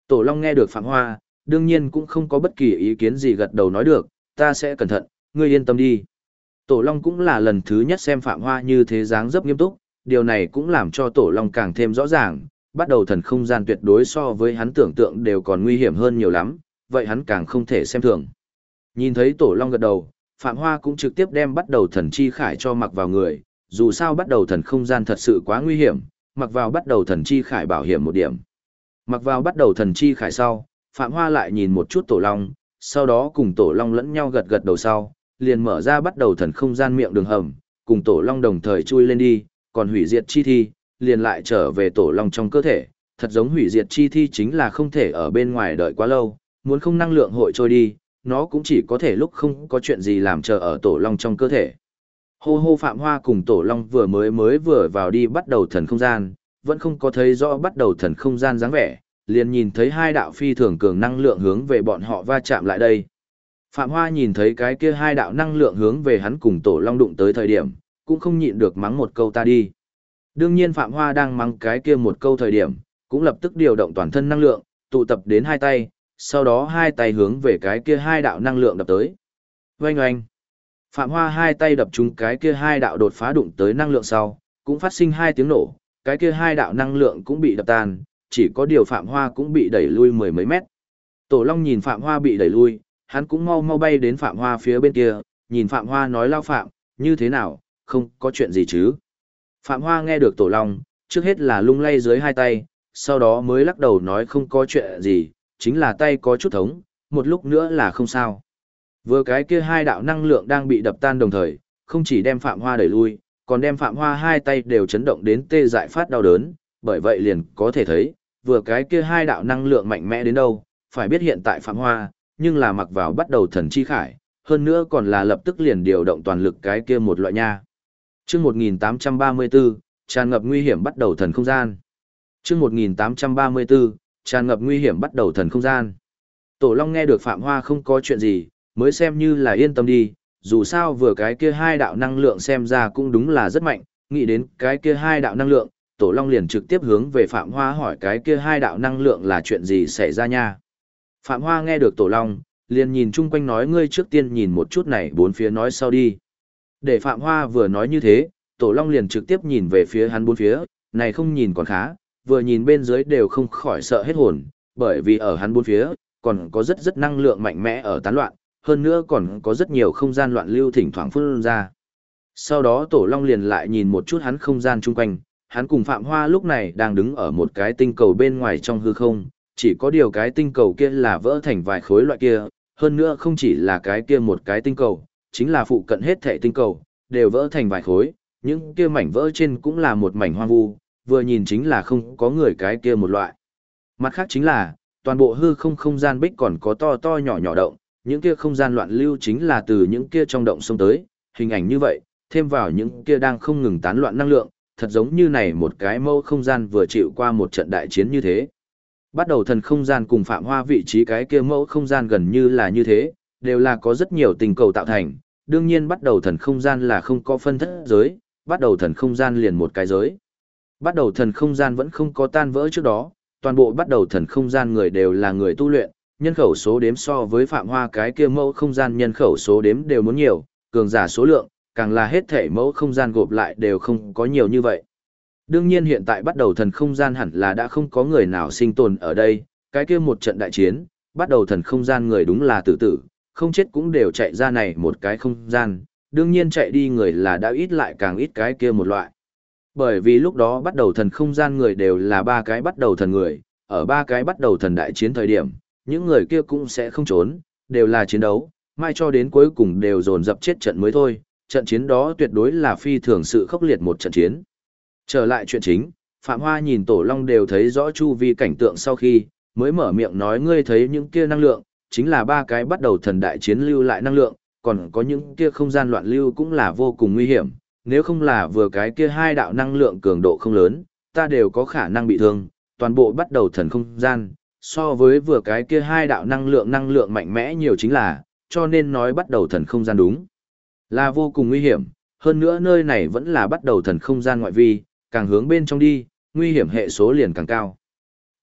[SPEAKER 1] Tổ Long nghe được Phạm Hoa, đương nhiên cũng không có bất kỳ ý kiến gì gật đầu nói được, ta sẽ cẩn thận, ngươi yên tâm đi. Tổ Long cũng là lần thứ nhất xem Phạm Hoa như thế dáng dấp nghiêm túc, điều này cũng làm cho Tổ Long càng thêm rõ ràng, bắt đầu thần không gian tuyệt đối so với hắn tưởng tượng đều còn nguy hiểm hơn nhiều lắm, vậy hắn càng không thể xem thường. Nhìn thấy Tổ Long gật đầu, Phạm Hoa cũng trực tiếp đem bắt đầu thần chi khải cho mặc vào người, dù sao bắt đầu thần không gian thật sự quá nguy hiểm, mặc vào bắt đầu thần chi khải bảo hiểm một điểm. Mặc vào bắt đầu thần chi khải sau, Phạm Hoa lại nhìn một chút Tổ Long, sau đó cùng Tổ Long lẫn nhau gật gật đầu sau, liền mở ra bắt đầu thần không gian miệng đường hầm, cùng Tổ Long đồng thời chui lên đi, còn hủy diệt chi thi, liền lại trở về Tổ Long trong cơ thể, thật giống hủy diệt chi thi chính là không thể ở bên ngoài đợi quá lâu, muốn không năng lượng hội trôi đi, nó cũng chỉ có thể lúc không có chuyện gì làm chờ ở Tổ Long trong cơ thể. Hô hô Phạm Hoa cùng Tổ Long vừa vào đi bắt đầu thần không gian, vẫn không có thấy rõ bắt đầu thần không gian dáng vẻ, liền nhìn thấy hai đạo phi thường cường năng lượng hướng về bọn họ va chạm lại đây. Phạm Hoa nhìn thấy cái kia hai đạo năng lượng hướng về hắn cùng Tổ Long đụng tới thời điểm, cũng không nhịn được mắng một câu ta đi. Đương nhiên Phạm Hoa đang mắng cái kia một câu thời điểm, cũng lập tức điều động toàn thân năng lượng, tụ tập đến hai tay, sau đó hai tay hướng về cái kia hai đạo năng lượng đập tới. Oanh oanh. Phạm Hoa hai tay đập trúng cái kia hai đạo đột phá đụng tới năng lượng sau, cũng phát sinh hai tiếng nổ, cái kia hai đạo năng lượng cũng bị đập tan, chỉ có điều Phạm Hoa cũng bị đẩy lui mười mấy mét. Tổ Long nhìn Phạm Hoa bị đẩy lui, hắn cũng mau mau bay đến Phạm Hoa phía bên kia, nhìn Phạm Hoa nói lao Phạm, như thế nào, không có chuyện gì chứ. Phạm Hoa nghe được Tổ Long, trước hết là lung lay dưới hai tay, sau đó mới lắc đầu nói không có chuyện gì, chính là tay có chút thống, một lúc nữa là không sao. Vừa cái kia hai đạo năng lượng đang bị đập tan đồng thời, không chỉ đem Phạm Hoa đẩy lui, còn đem Phạm Hoa hai tay đều chấn động đến tê dại phát đau đớn, bởi vậy liền có thể thấy, vừa cái kia hai đạo năng lượng mạnh mẽ đến đâu, phải biết hiện tại Phạm Hoa, nhưng là mặc vào bắt đầu thần chi khải, hơn nữa còn là lập tức liền điều động toàn lực cái kia một loại nha. Chương 1834, tràn ngập nguy hiểm bắt đầu thần không gian. Chương 1834, tràn ngập nguy hiểm bắt đầu thần không gian. Tổ Long nghe được Phạm Hoa không có chuyện gì, mới xem như là yên tâm đi, dù sao vừa cái kia hai đạo năng lượng xem ra cũng đúng là rất mạnh, nghĩ đến cái kia hai đạo năng lượng, Tổ Long liền trực tiếp hướng về Phạm Hoa hỏi cái kia hai đạo năng lượng là chuyện gì xảy ra nha. Phạm Hoa nghe được Tổ Long, liền nhìn chung quanh nói ngươi trước tiên nhìn một chút này bốn phía nói sau đi. Để Phạm Hoa vừa nói như thế, Tổ Long liền trực tiếp nhìn về phía hắn bốn phía, này không nhìn còn khá, vừa nhìn bên dưới đều không khỏi sợ hết hồn, bởi vì ở hắn bốn phía, còn có rất năng lượng mạnh mẽ ở tán loạn, hơn nữa còn có rất nhiều không gian loạn lưu thỉnh thoảng phun ra. Sau đó Tổ Long liền lại nhìn một chút hắn không gian chung quanh, hắn cùng Phạm Hoa lúc này đang đứng ở một cái tinh cầu bên ngoài trong hư không, chỉ có điều cái tinh cầu kia là vỡ thành vài khối loại kia, hơn nữa không chỉ là cái kia một cái tinh cầu, chính là phụ cận hết thảy tinh cầu, đều vỡ thành vài khối, những kia mảnh vỡ trên cũng là một mảnh hoang vu, vừa nhìn chính là không có người cái kia một loại. Mặt khác chính là, toàn bộ hư không không gian bích còn có to to nhỏ nhỏ động, những kia không gian loạn lưu chính là từ những kia trong động xông tới, hình ảnh như vậy, thêm vào những kia đang không ngừng tán loạn năng lượng, thật giống như này một cái mâu không gian vừa chịu qua một trận đại chiến như thế. Bắt đầu thần không gian cùng Phạm Hoa vị trí cái kia mẫu không gian gần như là như thế, đều là có rất nhiều tinh cầu tạo thành, đương nhiên bắt đầu thần không gian là không có phân thất giới, bắt đầu thần không gian liền một cái giới. Bắt đầu thần không gian vẫn không có tan vỡ trước đó, toàn bộ bắt đầu thần không gian người đều là người tu luyện, nhân khẩu số đếm so với Phạm Hoa cái kia mẫu không gian nhân khẩu số đếm đều muốn nhiều, cường giả số lượng, càng là hết thể mẫu không gian gộp lại đều không có nhiều như vậy. Đương nhiên hiện tại bắt đầu thần không gian hẳn là đã không có người nào sinh tồn ở đây, cái kia một trận đại chiến, bắt đầu thần không gian người đúng là tử tử, không chết cũng đều chạy ra này một cái không gian, đương nhiên chạy đi người là đã ít lại càng ít cái kia một loại. Bởi vì lúc đó bắt đầu thần không gian người đều là ba cái bắt đầu thần người, ở ba cái bắt đầu thần đại chiến thời điểm, những người kia cũng sẽ không trốn, đều là chiến đấu, mai cho đến cuối cùng đều dồn dập chết trận mới thôi, trận chiến đó tuyệt đối là phi thường sự khốc liệt một trận chiến. Trở lại chuyện chính, Phạm Hoa nhìn Tổ Long đều thấy rõ chu vi cảnh tượng sau khi, mới mở miệng nói ngươi thấy những kia năng lượng, chính là ba cái bắt đầu thần đại chiến lưu lại năng lượng, còn có những kia không gian loạn lưu cũng là vô cùng nguy hiểm, nếu không là vừa cái kia hai đạo năng lượng cường độ không lớn, ta đều có khả năng bị thương, toàn bộ bắt đầu thần không gian, so với vừa cái kia hai đạo năng lượng mạnh mẽ nhiều chính là, cho nên nói bắt đầu thần không gian đúng là vô cùng nguy hiểm, hơn nữa nơi này vẫn là bắt đầu thần không gian ngoại vi, càng hướng bên trong đi, nguy hiểm hệ số liền càng cao.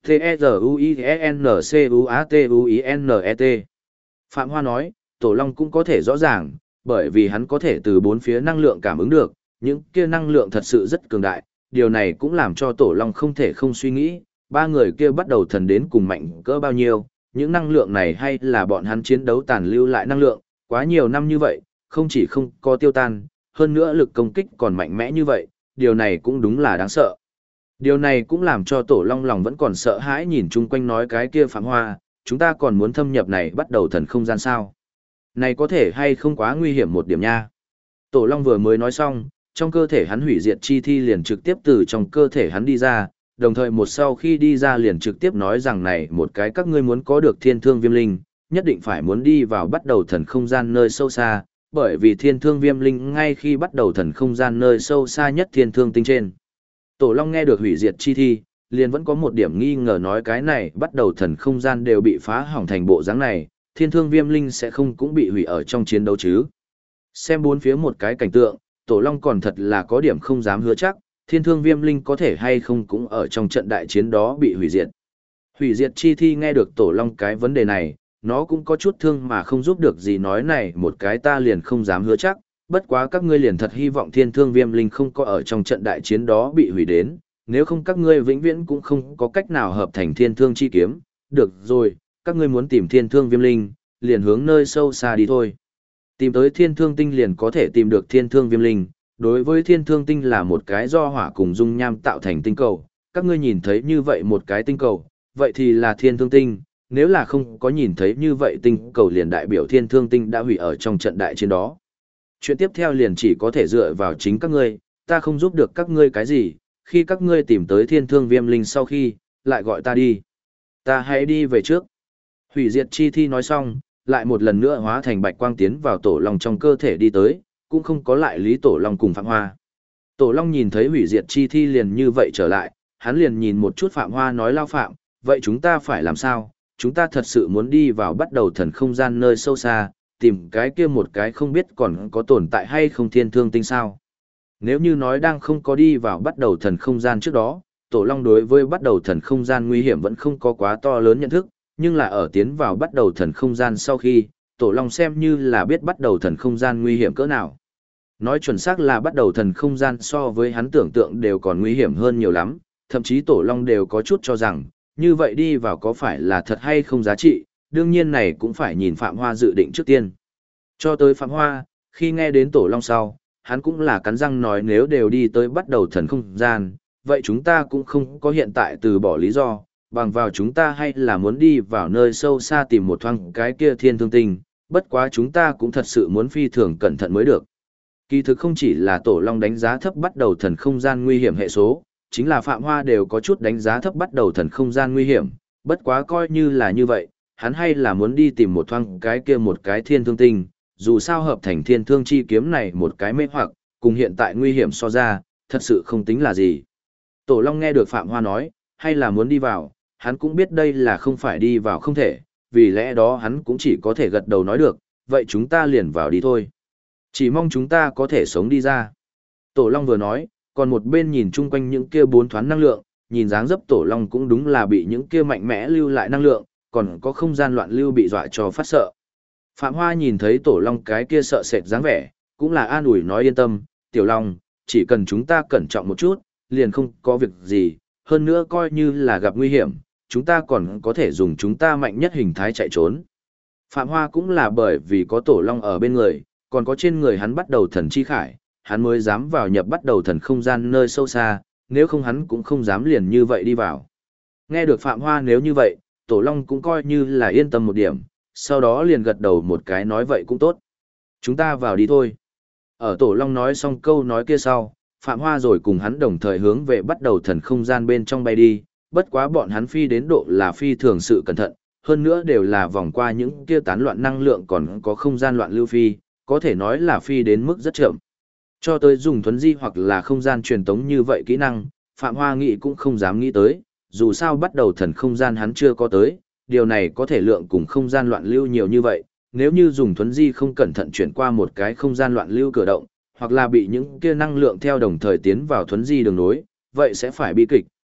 [SPEAKER 1] T-E-Z-U-I-N-C-U-A-T-U-I-N-E-T. Phạm Hoa nói, Tổ Long cũng có thể rõ ràng, bởi vì hắn có thể từ bốn phía năng lượng cảm ứng được, những kia năng lượng thật sự rất cường đại, điều này cũng làm cho Tổ Long không thể không suy nghĩ, ba người kia bắt đầu thần đến cùng mạnh cỡ bao nhiêu, những năng lượng này hay là bọn hắn chiến đấu tàn lưu lại năng lượng, quá nhiều năm như vậy, không chỉ không có tiêu tan, hơn nữa lực công kích còn mạnh mẽ như vậy, điều này cũng đúng là đáng sợ. Điều này cũng làm cho Tổ Long lòng vẫn còn sợ hãi nhìn chung quanh nói cái kia Phạm Hoa, chúng ta còn muốn thâm nhập này bắt đầu thần không gian sao. Này có thể hay không quá nguy hiểm một điểm nha. Tổ Long vừa mới nói xong, trong cơ thể hắn hủy diệt chi thi liền trực tiếp từ trong cơ thể hắn đi ra, đồng thời một sau khi đi ra liền trực tiếp nói rằng này một cái các ngươi muốn có được thiên thương viêm linh, nhất định phải muốn đi vào bắt đầu thần không gian nơi sâu xa, bởi vì thiên thương viêm linh ngay khi bắt đầu thần không gian nơi sâu xa nhất thiên thương tinh trên. Tổ Long nghe được hủy diệt chi thi, liền vẫn có một điểm nghi ngờ nói cái này bắt đầu thần không gian đều bị phá hỏng thành bộ dáng này, thiên thương viêm linh sẽ không cũng bị hủy ở trong chiến đấu chứ. Xem bốn phía một cái cảnh tượng, Tổ Long còn thật là có điểm không dám hứa chắc, thiên thương viêm linh có thể hay không cũng ở trong trận đại chiến đó bị hủy diệt. Hủy diệt chi thi nghe được Tổ Long cái vấn đề này, nó cũng có chút thương mà không giúp được gì nói này một cái ta liền không dám hứa chắc, bất quá các ngươi liền thật hy vọng thiên thương viêm linh không có ở trong trận đại chiến đó bị hủy đến, nếu không các ngươi vĩnh viễn cũng không có cách nào hợp thành thiên thương chi kiếm, được rồi, các ngươi muốn tìm thiên thương viêm linh, liền hướng nơi sâu xa đi thôi. Tìm tới thiên thương tinh liền có thể tìm được thiên thương viêm linh, đối với thiên thương tinh là một cái do hỏa cùng dung nham tạo thành tinh cầu, các ngươi nhìn thấy như vậy một cái tinh cầu, vậy thì là thiên thương tinh, nếu là không có nhìn thấy như vậy tinh cầu liền đại biểu thiên thương tinh đã hủy ở trong trận đại chiến đó. Chuyện tiếp theo liền chỉ có thể dựa vào chính các ngươi, ta không giúp được các ngươi cái gì, khi các ngươi tìm tới thiên thương viêm linh sau khi, lại gọi ta đi. Ta hãy đi về trước. Hủy diệt chi thi nói xong, lại một lần nữa hóa thành bạch quang tiến vào Tổ Long trong cơ thể đi tới, cũng không có lại lý Tổ Long cùng Phạm Hoa. Tổ Long nhìn thấy hủy diệt chi thi liền như vậy trở lại, hắn liền nhìn một chút Phạm Hoa nói lao Phạm, vậy chúng ta phải làm sao? Chúng ta thật sự muốn đi vào bắt đầu thần không gian nơi sâu xa, tìm cái kia một cái không biết còn có tồn tại hay không thiên thương tinh sao. Nếu như nói đang không có đi vào bắt đầu thần không gian trước đó, Tổ Long đối với bắt đầu thần không gian nguy hiểm vẫn không có quá to lớn nhận thức, nhưng là ở tiến vào bắt đầu thần không gian sau khi, Tổ Long xem như là biết bắt đầu thần không gian nguy hiểm cỡ nào. Nói chuẩn xác là bắt đầu thần không gian so với hắn tưởng tượng đều còn nguy hiểm hơn nhiều lắm, thậm chí Tổ Long đều có chút cho rằng, như vậy đi vào có phải là thật hay không giá trị, đương nhiên này cũng phải nhìn Phạm Hoa dự định trước tiên. Cho tới Phạm Hoa, khi nghe đến Tổ Long sau, hắn cũng là cắn răng nói nếu đều đi tới bắt đầu thần không gian, vậy chúng ta cũng không có hiện tại từ bỏ lý do, bằng vào chúng ta hay là muốn đi vào nơi sâu xa tìm một thoáng cái kia thiên thương tinh, bất quá chúng ta cũng thật sự muốn phi thường cẩn thận mới được. Kỳ thực không chỉ là Tổ Long đánh giá thấp bắt đầu thần không gian nguy hiểm hệ số, chính là Phạm Hoa đều có chút đánh giá thấp bắt đầu thần không gian nguy hiểm, bất quá coi như là như vậy, hắn hay là muốn đi tìm một thoáng cái kia một cái thiên thương tinh, dù sao hợp thành thiên thương chi kiếm này một cái mê hoặc, cùng hiện tại nguy hiểm so ra, thật sự không tính là gì. Tổ Long nghe được Phạm Hoa nói, hay là muốn đi vào, hắn cũng biết đây là không phải đi vào không thể, vì lẽ đó hắn cũng chỉ có thể gật đầu nói được, vậy chúng ta liền vào đi thôi. Chỉ mong chúng ta có thể sống đi ra. Tổ Long vừa nói, còn một bên nhìn chung quanh những kia bốn thoáng năng lượng, nhìn dáng dấp Tổ Long cũng đúng là bị những kia mạnh mẽ lưu lại năng lượng, còn có không gian loạn lưu bị dọa cho phát sợ. Phạm Hoa nhìn thấy Tổ Long cái kia sợ sệt dáng vẻ, cũng là an ủi nói yên tâm, Tiểu Long, chỉ cần chúng ta cẩn trọng một chút, liền không có việc gì, hơn nữa coi như là gặp nguy hiểm, chúng ta còn có thể dùng chúng ta mạnh nhất hình thái chạy trốn. Phạm Hoa cũng là bởi vì có Tổ Long ở bên người, còn có trên người hắn bắt đầu thần chi khải, hắn mới dám vào nhập bắt đầu thần không gian nơi sâu xa, nếu không hắn cũng không dám liền như vậy đi vào. Nghe được Phạm Hoa nếu như vậy, Tổ Long cũng coi như là yên tâm một điểm, sau đó liền gật đầu một cái nói vậy cũng tốt. Chúng ta vào đi thôi. Ở Tổ Long nói xong câu nói kia sau, Phạm Hoa rồi cùng hắn đồng thời hướng về bắt đầu thần không gian bên trong bay đi, bất quá bọn hắn phi đến độ là phi thường sự cẩn thận, hơn nữa đều là vòng qua những kia tán loạn năng lượng còn có không gian loạn lưu phi, có thể nói là phi đến mức rất chậm. Cho tới dùng thuấn di hoặc là không gian truyền tống như vậy kỹ năng, Phạm Hoa nghĩ cũng không dám nghĩ tới, dù sao bắt đầu thần không gian hắn chưa có tới, điều này có thể lượng cùng không gian loạn lưu nhiều như vậy, nếu như dùng thuấn di không cẩn thận chuyển qua một cái không gian loạn lưu cửa động, hoặc là bị những kia năng lượng theo đồng thời tiến vào thuấn di đường nối, vậy sẽ phải bi kịch,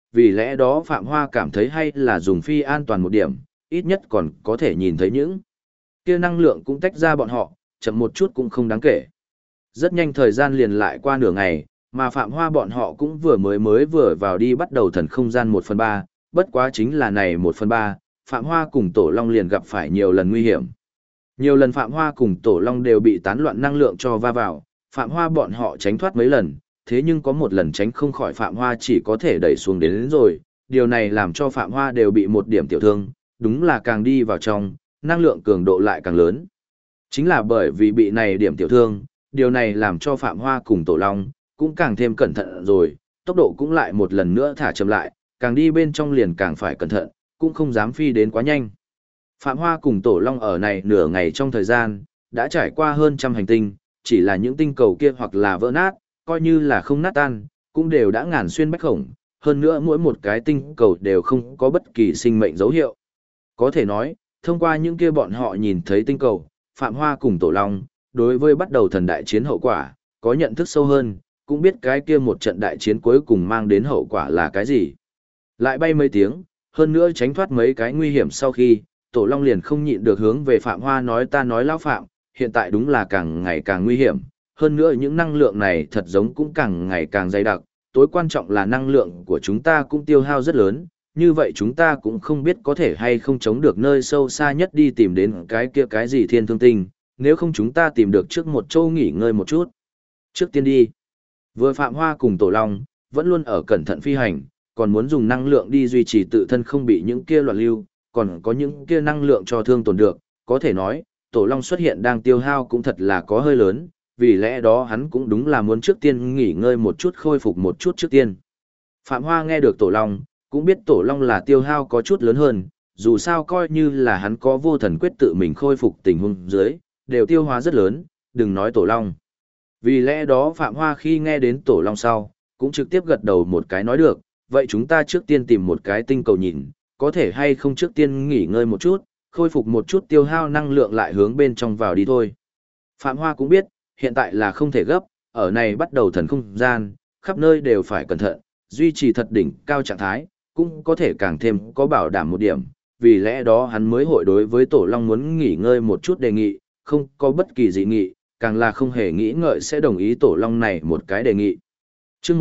[SPEAKER 1] vì lẽ đó Phạm Hoa cảm thấy hay là dùng phi an toàn một điểm, ít nhất còn có thể nhìn thấy những kia năng lượng cũng tách ra bọn họ, chậm một chút cũng không đáng kể. Rất nhanh thời gian liền lại qua nửa ngày, mà Phạm Hoa bọn họ cũng vừa vào đi bắt đầu thần không gian 1/3, bất quá chính là này 1/3, Phạm Hoa cùng Tổ Long liền gặp phải nhiều lần nguy hiểm. Nhiều lần Phạm Hoa cùng Tổ Long đều bị tán loạn năng lượng cho va vào, Phạm Hoa bọn họ tránh thoát mấy lần, thế nhưng có một lần tránh không khỏi Phạm Hoa chỉ có thể đẩy xuống đến rồi, điều này làm cho Phạm Hoa đều bị một điểm tiểu thương, đúng là càng đi vào trong, năng lượng cường độ lại càng lớn. Chính là bởi vì bị này điểm tiểu thương, điều này làm cho Phạm Hoa cùng Tổ Long cũng càng thêm cẩn thận rồi, tốc độ cũng lại một lần nữa thả chậm lại, càng đi bên trong liền càng phải cẩn thận, cũng không dám phi đến quá nhanh. Phạm Hoa cùng Tổ Long ở này nửa ngày trong thời gian, đã trải qua hơn trăm hành tinh, chỉ là những tinh cầu kia hoặc là vỡ nát, coi như là không nát tan, cũng đều đã ngàn xuyên bách khổng, hơn nữa mỗi một cái tinh cầu đều không có bất kỳ sinh mệnh dấu hiệu. Có thể nói, thông qua những kia bọn họ nhìn thấy tinh cầu, Phạm Hoa cùng Tổ Long, đối với bắt đầu thần đại chiến hậu quả, có nhận thức sâu hơn, cũng biết cái kia một trận đại chiến cuối cùng mang đến hậu quả là cái gì. Lại bay mấy tiếng, hơn nữa tránh thoát mấy cái nguy hiểm sau khi, Tổ Long liền không nhịn được hướng về Phạm Hoa nói ta nói lão Phạm, hiện tại đúng là càng ngày càng nguy hiểm, hơn nữa những năng lượng này thật giống cũng càng ngày càng dày đặc, tối quan trọng là năng lượng của chúng ta cũng tiêu hao rất lớn, như vậy chúng ta cũng không biết có thể hay không chống được nơi sâu xa nhất đi tìm đến cái kia cái gì thiên thương tinh, nếu không chúng ta tìm được trước một chỗ nghỉ ngơi một chút. Trước tiên đi. Vừa Phạm Hoa cùng Tổ Long, vẫn luôn ở cẩn thận phi hành, còn muốn dùng năng lượng đi duy trì tự thân không bị những kia loạn lưu, còn có những kia năng lượng cho thương tổn được, có thể nói, Tổ Long xuất hiện đang tiêu hao cũng thật là có hơi lớn, vì lẽ đó hắn cũng đúng là muốn trước tiên nghỉ ngơi một chút khôi phục một chút trước tiên. Phạm Hoa nghe được Tổ Long, cũng biết Tổ Long là tiêu hao có chút lớn hơn, dù sao coi như là hắn có vô thần quyết tự mình khôi phục tình huống dưới, đều tiêu hóa rất lớn, đừng nói Tổ Long. Vì lẽ đó Phạm Hoa khi nghe đến Tổ Long sau, cũng trực tiếp gật đầu một cái nói được, vậy chúng ta trước tiên tìm một cái tinh cầu nhìn, có thể hay không trước tiên nghỉ ngơi một chút, khôi phục một chút tiêu hao năng lượng lại hướng bên trong vào đi thôi. Phạm Hoa cũng biết, hiện tại là không thể gấp, ở này bắt đầu thần không gian, khắp nơi đều phải cẩn thận, duy trì thật đỉnh cao trạng thái, cũng có thể càng thêm có bảo đảm một điểm, vì lẽ đó hắn mới hội đối với Tổ Long muốn nghỉ ngơi một chút đề nghị, không có bất kỳ dị nghị, càng là không hề nghĩ ngợi sẽ đồng ý Tổ Long này một cái đề nghị. Chương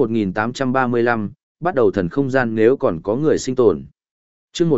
[SPEAKER 1] 1835, bắt đầu thần không gian nếu còn có người sinh tồn. Chương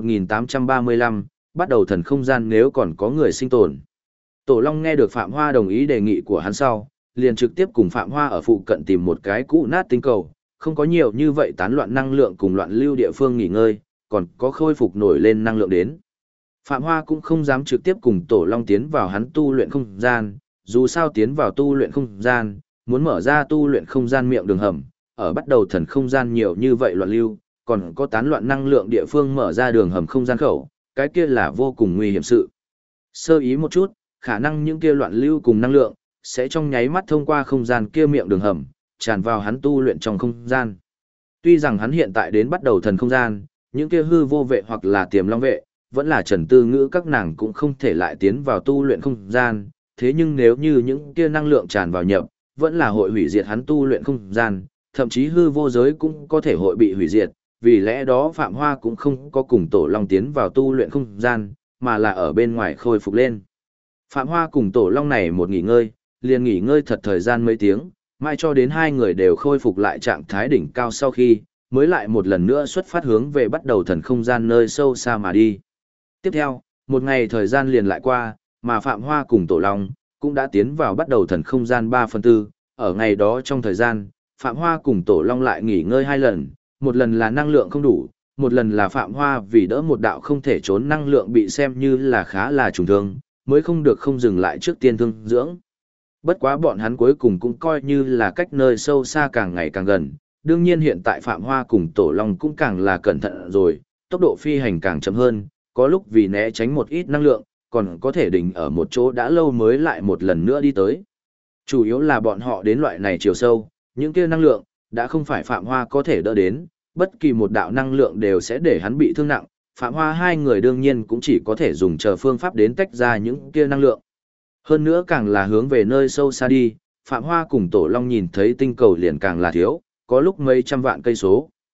[SPEAKER 1] 1835, bắt đầu thần không gian nếu còn có người sinh tồn. Tổ Long nghe được Phạm Hoa đồng ý đề nghị của hắn sau, liền trực tiếp cùng Phạm Hoa ở phụ cận tìm một cái cũ nát tinh cầu, không có nhiều như vậy tán loạn năng lượng cùng loạn lưu địa phương nghỉ ngơi, còn có khôi phục nổi lên năng lượng đến. Phạm Hoa cũng không dám trực tiếp cùng Tổ Long tiến vào hắn tu luyện không gian, dù sao tiến vào tu luyện không gian, muốn mở ra tu luyện không gian miệng đường hầm, ở bắt đầu thần không gian nhiều như vậy loạn lưu, còn có tán loạn năng lượng địa phương mở ra đường hầm không gian khẩu, cái kia là vô cùng nguy hiểm sự. Sơ ý một chút, khả năng những kia loạn lưu cùng năng lượng, sẽ trong nháy mắt thông qua không gian kia miệng đường hầm, tràn vào hắn tu luyện trong không gian. Tuy rằng hắn hiện tại đến bắt đầu thần không gian, những kia hư vô vệ hoặc là tiềm long vệ, vẫn là Trần Tư Ngữ các nàng cũng không thể lại tiến vào tu luyện không gian, thế nhưng nếu như những kia năng lượng tràn vào nhập, vẫn là hội hủy diệt hắn tu luyện không gian, thậm chí hư vô giới cũng có thể hội bị hủy diệt, vì lẽ đó Phạm Hoa cũng không có cùng Tổ Long tiến vào tu luyện không gian, mà là ở bên ngoài khôi phục lên. Phạm Hoa cùng Tổ Long này một nghỉ ngơi, liền nghỉ ngơi thật thời gian mấy tiếng, mai cho đến hai người đều khôi phục lại trạng thái đỉnh cao sau khi, mới lại một lần nữa xuất phát hướng về bắt đầu thần không gian nơi sâu xa mà đi. Tiếp theo, một ngày thời gian liền lại qua, mà Phạm Hoa cùng Tổ Long cũng đã tiến vào bắt đầu thần không gian 3/4, ở ngày đó trong thời gian, Phạm Hoa cùng Tổ Long lại nghỉ ngơi hai lần, một lần là năng lượng không đủ, một lần là Phạm Hoa vì đỡ một đạo không thể trốn năng lượng bị xem như là khá là trùng thương, mới không được không dừng lại trước tiên thương dưỡng. Bất quá bọn hắn cuối cùng cũng coi như là cách nơi sâu xa càng ngày càng gần, đương nhiên hiện tại Phạm Hoa cùng Tổ Long cũng càng là cẩn thận rồi, tốc độ phi hành càng chậm hơn, có lúc vì né tránh một ít năng lượng, còn có thể đỉnh ở một chỗ đã lâu mới lại một lần nữa đi tới. Chủ yếu là bọn họ đến loại này chiều sâu, những kia năng lượng, đã không phải Phạm Hoa có thể đỡ đến, bất kỳ một đạo năng lượng đều sẽ để hắn bị thương nặng, Phạm Hoa hai người đương nhiên cũng chỉ có thể dùng chờ phương pháp đến tách ra những kia năng lượng. Hơn nữa càng là hướng về nơi sâu xa đi, Phạm Hoa cùng Tổ Long nhìn thấy tinh cầu liền càng là thiếu, có lúc mấy trăm vạn cây số,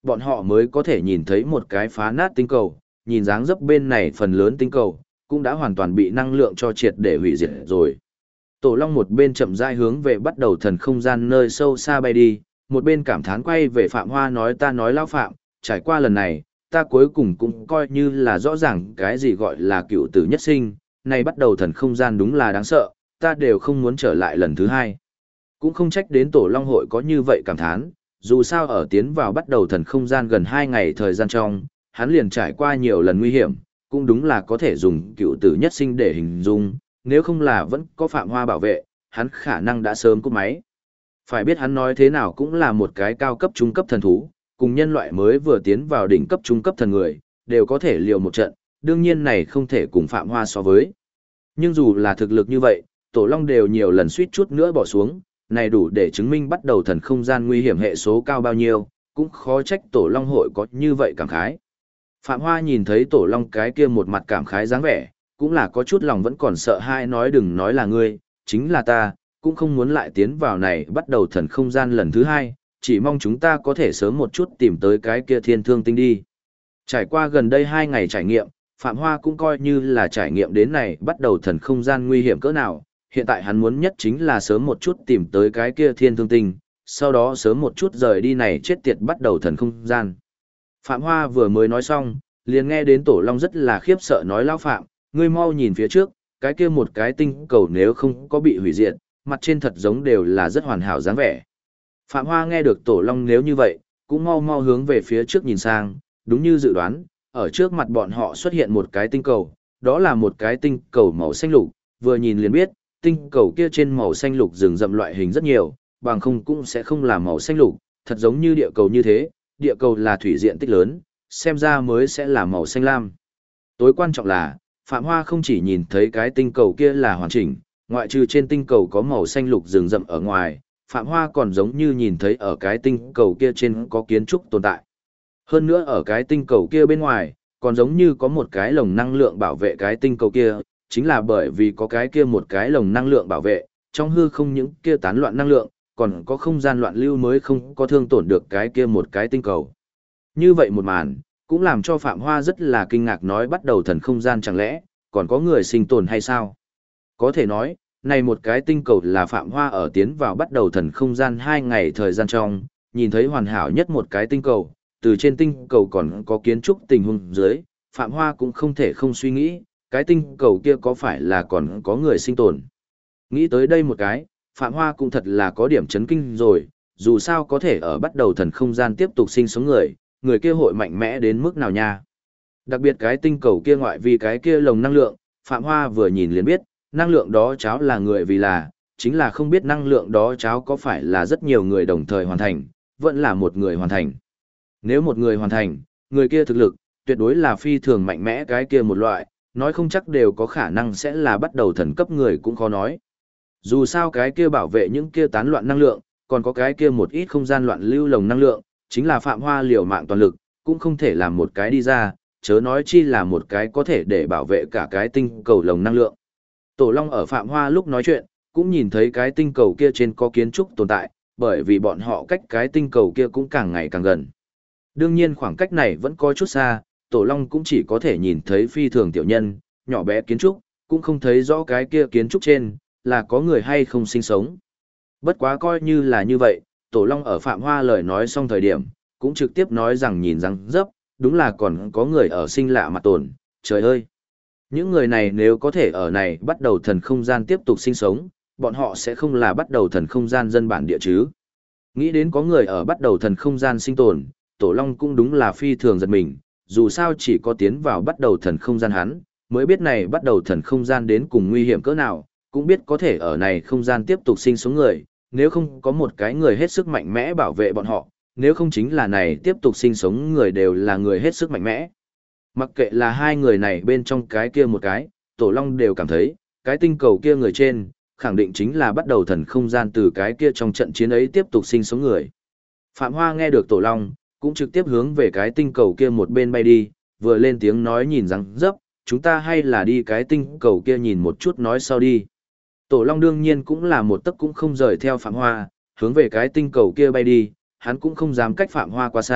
[SPEAKER 1] bọn họ mới có thể nhìn thấy một cái phá nát tinh cầu, nhìn dáng dấp bên này phần lớn tinh cầu, cũng đã hoàn toàn bị năng lượng cho triệt để hủy diệt rồi. Tổ Long một bên chậm rãi hướng về bắt đầu thần không gian nơi sâu xa bay đi, một bên cảm thán quay về Phạm Hoa nói ta nói lão Phạm, trải qua lần này, ta cuối cùng cũng coi như là rõ ràng cái gì gọi là cựu tử nhất sinh, này bắt đầu thần không gian đúng là đáng sợ, ta đều không muốn trở lại lần thứ hai. Cũng không trách đến Tổ Long hội có như vậy cảm thán, dù sao ở tiến vào bắt đầu thần không gian gần 2 ngày thời gian trong, hắn liền trải qua nhiều lần nguy hiểm, cũng đúng là có thể dùng cựu tử nhất sinh để hình dung, nếu không là vẫn có Phạm Hoa bảo vệ, hắn khả năng đã sớm cúp máy. Phải biết hắn nói thế nào cũng là một cái cao cấp trung cấp thần thú, cùng nhân loại mới vừa tiến vào đỉnh cấp trung cấp thần người, đều có thể liều một trận, đương nhiên này không thể cùng Phạm Hoa so với. Nhưng dù là thực lực như vậy, Tổ Long đều nhiều lần suýt chút nữa bỏ xuống, này đủ để chứng minh bắt đầu thần không gian nguy hiểm hệ số cao bao nhiêu, cũng khó trách Tổ Long hội có như vậy cảm khái. Phạm Hoa nhìn thấy Tổ Long cái kia một mặt cảm khái dáng vẻ, cũng là có chút lòng vẫn còn sợ hai nói đừng nói là ngươi, chính là ta, cũng không muốn lại tiến vào này bắt đầu thần không gian lần thứ hai, chỉ mong chúng ta có thể sớm một chút tìm tới cái kia thiên thương tinh đi. Trải qua gần đây 2 ngày trải nghiệm, Phạm Hoa cũng coi như là trải nghiệm đến này bắt đầu thần không gian nguy hiểm cỡ nào, hiện tại hắn muốn nhất chính là sớm một chút tìm tới cái kia thiên thương tinh, sau đó sớm một chút rời đi này chết tiệt bắt đầu thần không gian. Phạm Hoa vừa mới nói xong, liền nghe đến Tổ Long rất là khiếp sợ nói lão Phạm, ngươi mau nhìn phía trước, cái kia một cái tinh cầu nếu không có bị hủy diệt, mặt trên thật giống đều là rất hoàn hảo dáng vẻ. Phạm Hoa nghe được Tổ Long nếu như vậy, cũng mau mau hướng về phía trước nhìn sang, đúng như dự đoán, ở trước mặt bọn họ xuất hiện một cái tinh cầu, đó là một cái tinh cầu màu xanh lục, vừa nhìn liền biết, tinh cầu kia trên màu xanh lục rừng rậm loại hình rất nhiều, bằng không cũng sẽ không là màu xanh lục, thật giống như địa cầu như thế, địa cầu là thủy diện tích lớn, xem ra mới sẽ là màu xanh lam. Tối quan trọng là, Phạm Hoa không chỉ nhìn thấy cái tinh cầu kia là hoàn chỉnh, ngoại trừ trên tinh cầu có màu xanh lục rừng rậm ở ngoài, Phạm Hoa còn giống như nhìn thấy ở cái tinh cầu kia trên có kiến trúc tồn tại. Hơn nữa ở cái tinh cầu kia bên ngoài, còn giống như có một cái lồng năng lượng bảo vệ cái tinh cầu kia, chính là bởi vì có cái kia một cái lồng năng lượng bảo vệ, trong hư không những kia tán loạn năng lượng, còn có không gian loạn lưu mới không có thương tổn được cái kia một cái tinh cầu. Như vậy một màn, cũng làm cho Phạm Hoa rất là kinh ngạc nói bắt đầu thần không gian chẳng lẽ, còn có người sinh tồn hay sao? Có thể nói, này một cái tinh cầu là Phạm Hoa ở tiến vào bắt đầu thần không gian 2 ngày thời gian trong, nhìn thấy hoàn hảo nhất một cái tinh cầu, từ trên tinh cầu còn có kiến trúc tình huống dưới, Phạm Hoa cũng không thể không suy nghĩ, cái tinh cầu kia có phải là còn có người sinh tồn. Nghĩ tới đây một cái, Phạm Hoa cũng thật là có điểm chấn kinh rồi, dù sao có thể ở bắt đầu thần không gian tiếp tục sinh sống người kia hội mạnh mẽ đến mức nào nha. Đặc biệt cái tinh cầu kia ngoại vì cái kia lồng năng lượng, Phạm Hoa vừa nhìn liền biết, năng lượng đó cháo là người vì là, chính là không biết năng lượng đó cháo có phải là rất nhiều người đồng thời hoàn thành, vẫn là một người hoàn thành. Nếu một người hoàn thành, người kia thực lực, tuyệt đối là phi thường mạnh mẽ cái kia một loại, nói không chắc đều có khả năng sẽ là bắt đầu thần cấp người cũng khó nói. Dù sao cái kia bảo vệ những kia tán loạn năng lượng, còn có cái kia một ít không gian loạn lưu lồng năng lượng, chính là Phạm Hoa liều mạng toàn lực, cũng không thể làm một cái đi ra, chớ nói chi là một cái có thể để bảo vệ cả cái tinh cầu lồng năng lượng. Tổ Long ở Phạm Hoa lúc nói chuyện, cũng nhìn thấy cái tinh cầu kia trên có kiến trúc tồn tại, bởi vì bọn họ cách cái tinh cầu kia cũng càng ngày càng gần. Đương nhiên khoảng cách này vẫn có chút xa, Tổ Long cũng chỉ có thể nhìn thấy phi thường tiểu nhân, nhỏ bé kiến trúc, cũng không thấy rõ cái kia kiến trúc trên, là có người hay không sinh sống. Bất quá coi như là như vậy, Tổ Long ở Phạm Hoa lời nói xong thời điểm, cũng trực tiếp nói rằng nhìn răng dấp, đúng là còn có người ở sinh lạ mặt tồn, trời ơi! Những người này nếu có thể ở này bắt đầu thần không gian tiếp tục sinh sống, bọn họ sẽ không là bắt đầu thần không gian dân bản địa chứ. Nghĩ đến có người ở bắt đầu thần không gian sinh tồn, Tổ Long cũng đúng là phi thường giật mình, dù sao chỉ có tiến vào bắt đầu thần không gian hắn, mới biết này bắt đầu thần không gian đến cùng nguy hiểm cỡ nào, cũng biết có thể ở này không gian tiếp tục sinh sống người, nếu không có một cái người hết sức mạnh mẽ bảo vệ bọn họ, nếu không chính là này tiếp tục sinh sống người đều là người hết sức mạnh mẽ. Mặc kệ là hai người này bên trong cái kia một cái, Tổ Long đều cảm thấy, cái tinh cầu kia người trên, khẳng định chính là bắt đầu thần không gian từ cái kia trong trận chiến ấy tiếp tục sinh sống người. Phạm Hoa nghe được Tổ Long, cũng trực tiếp hướng về cái tinh cầu kia một bên bay đi, vừa lên tiếng nói nhìn rằng dấp, chúng ta hay là đi cái tinh cầu kia nhìn một chút nói sau đi. Tổ Long đương nhiên cũng là một tấc cũng không rời theo Phạm Hoa, hướng về cái tinh cầu kia bay đi, hắn cũng không dám cách Phạm Hoa quá xa,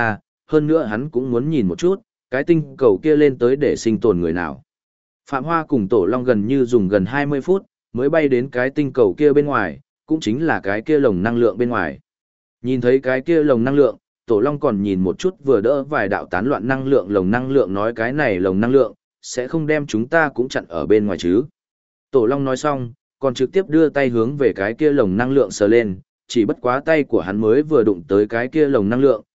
[SPEAKER 1] hơn nữa hắn cũng muốn nhìn một chút, cái tinh cầu kia lên tới để sinh tồn người nào. Phạm Hoa cùng Tổ Long gần như dùng gần 20 phút, mới bay đến cái tinh cầu kia bên ngoài, cũng chính là cái kia lồng năng lượng bên ngoài. Nhìn thấy cái kia lồng năng lượng, Tổ Long còn nhìn một chút vừa đỡ vài đạo tán loạn năng lượng lồng năng lượng nói cái này lồng năng lượng, sẽ không đem chúng ta cũng chặn ở bên ngoài chứ. Tổ Long nói xong, còn trực tiếp đưa tay hướng về cái kia lồng năng lượng sờ lên, chỉ bất quá tay của hắn mới vừa đụng tới cái kia lồng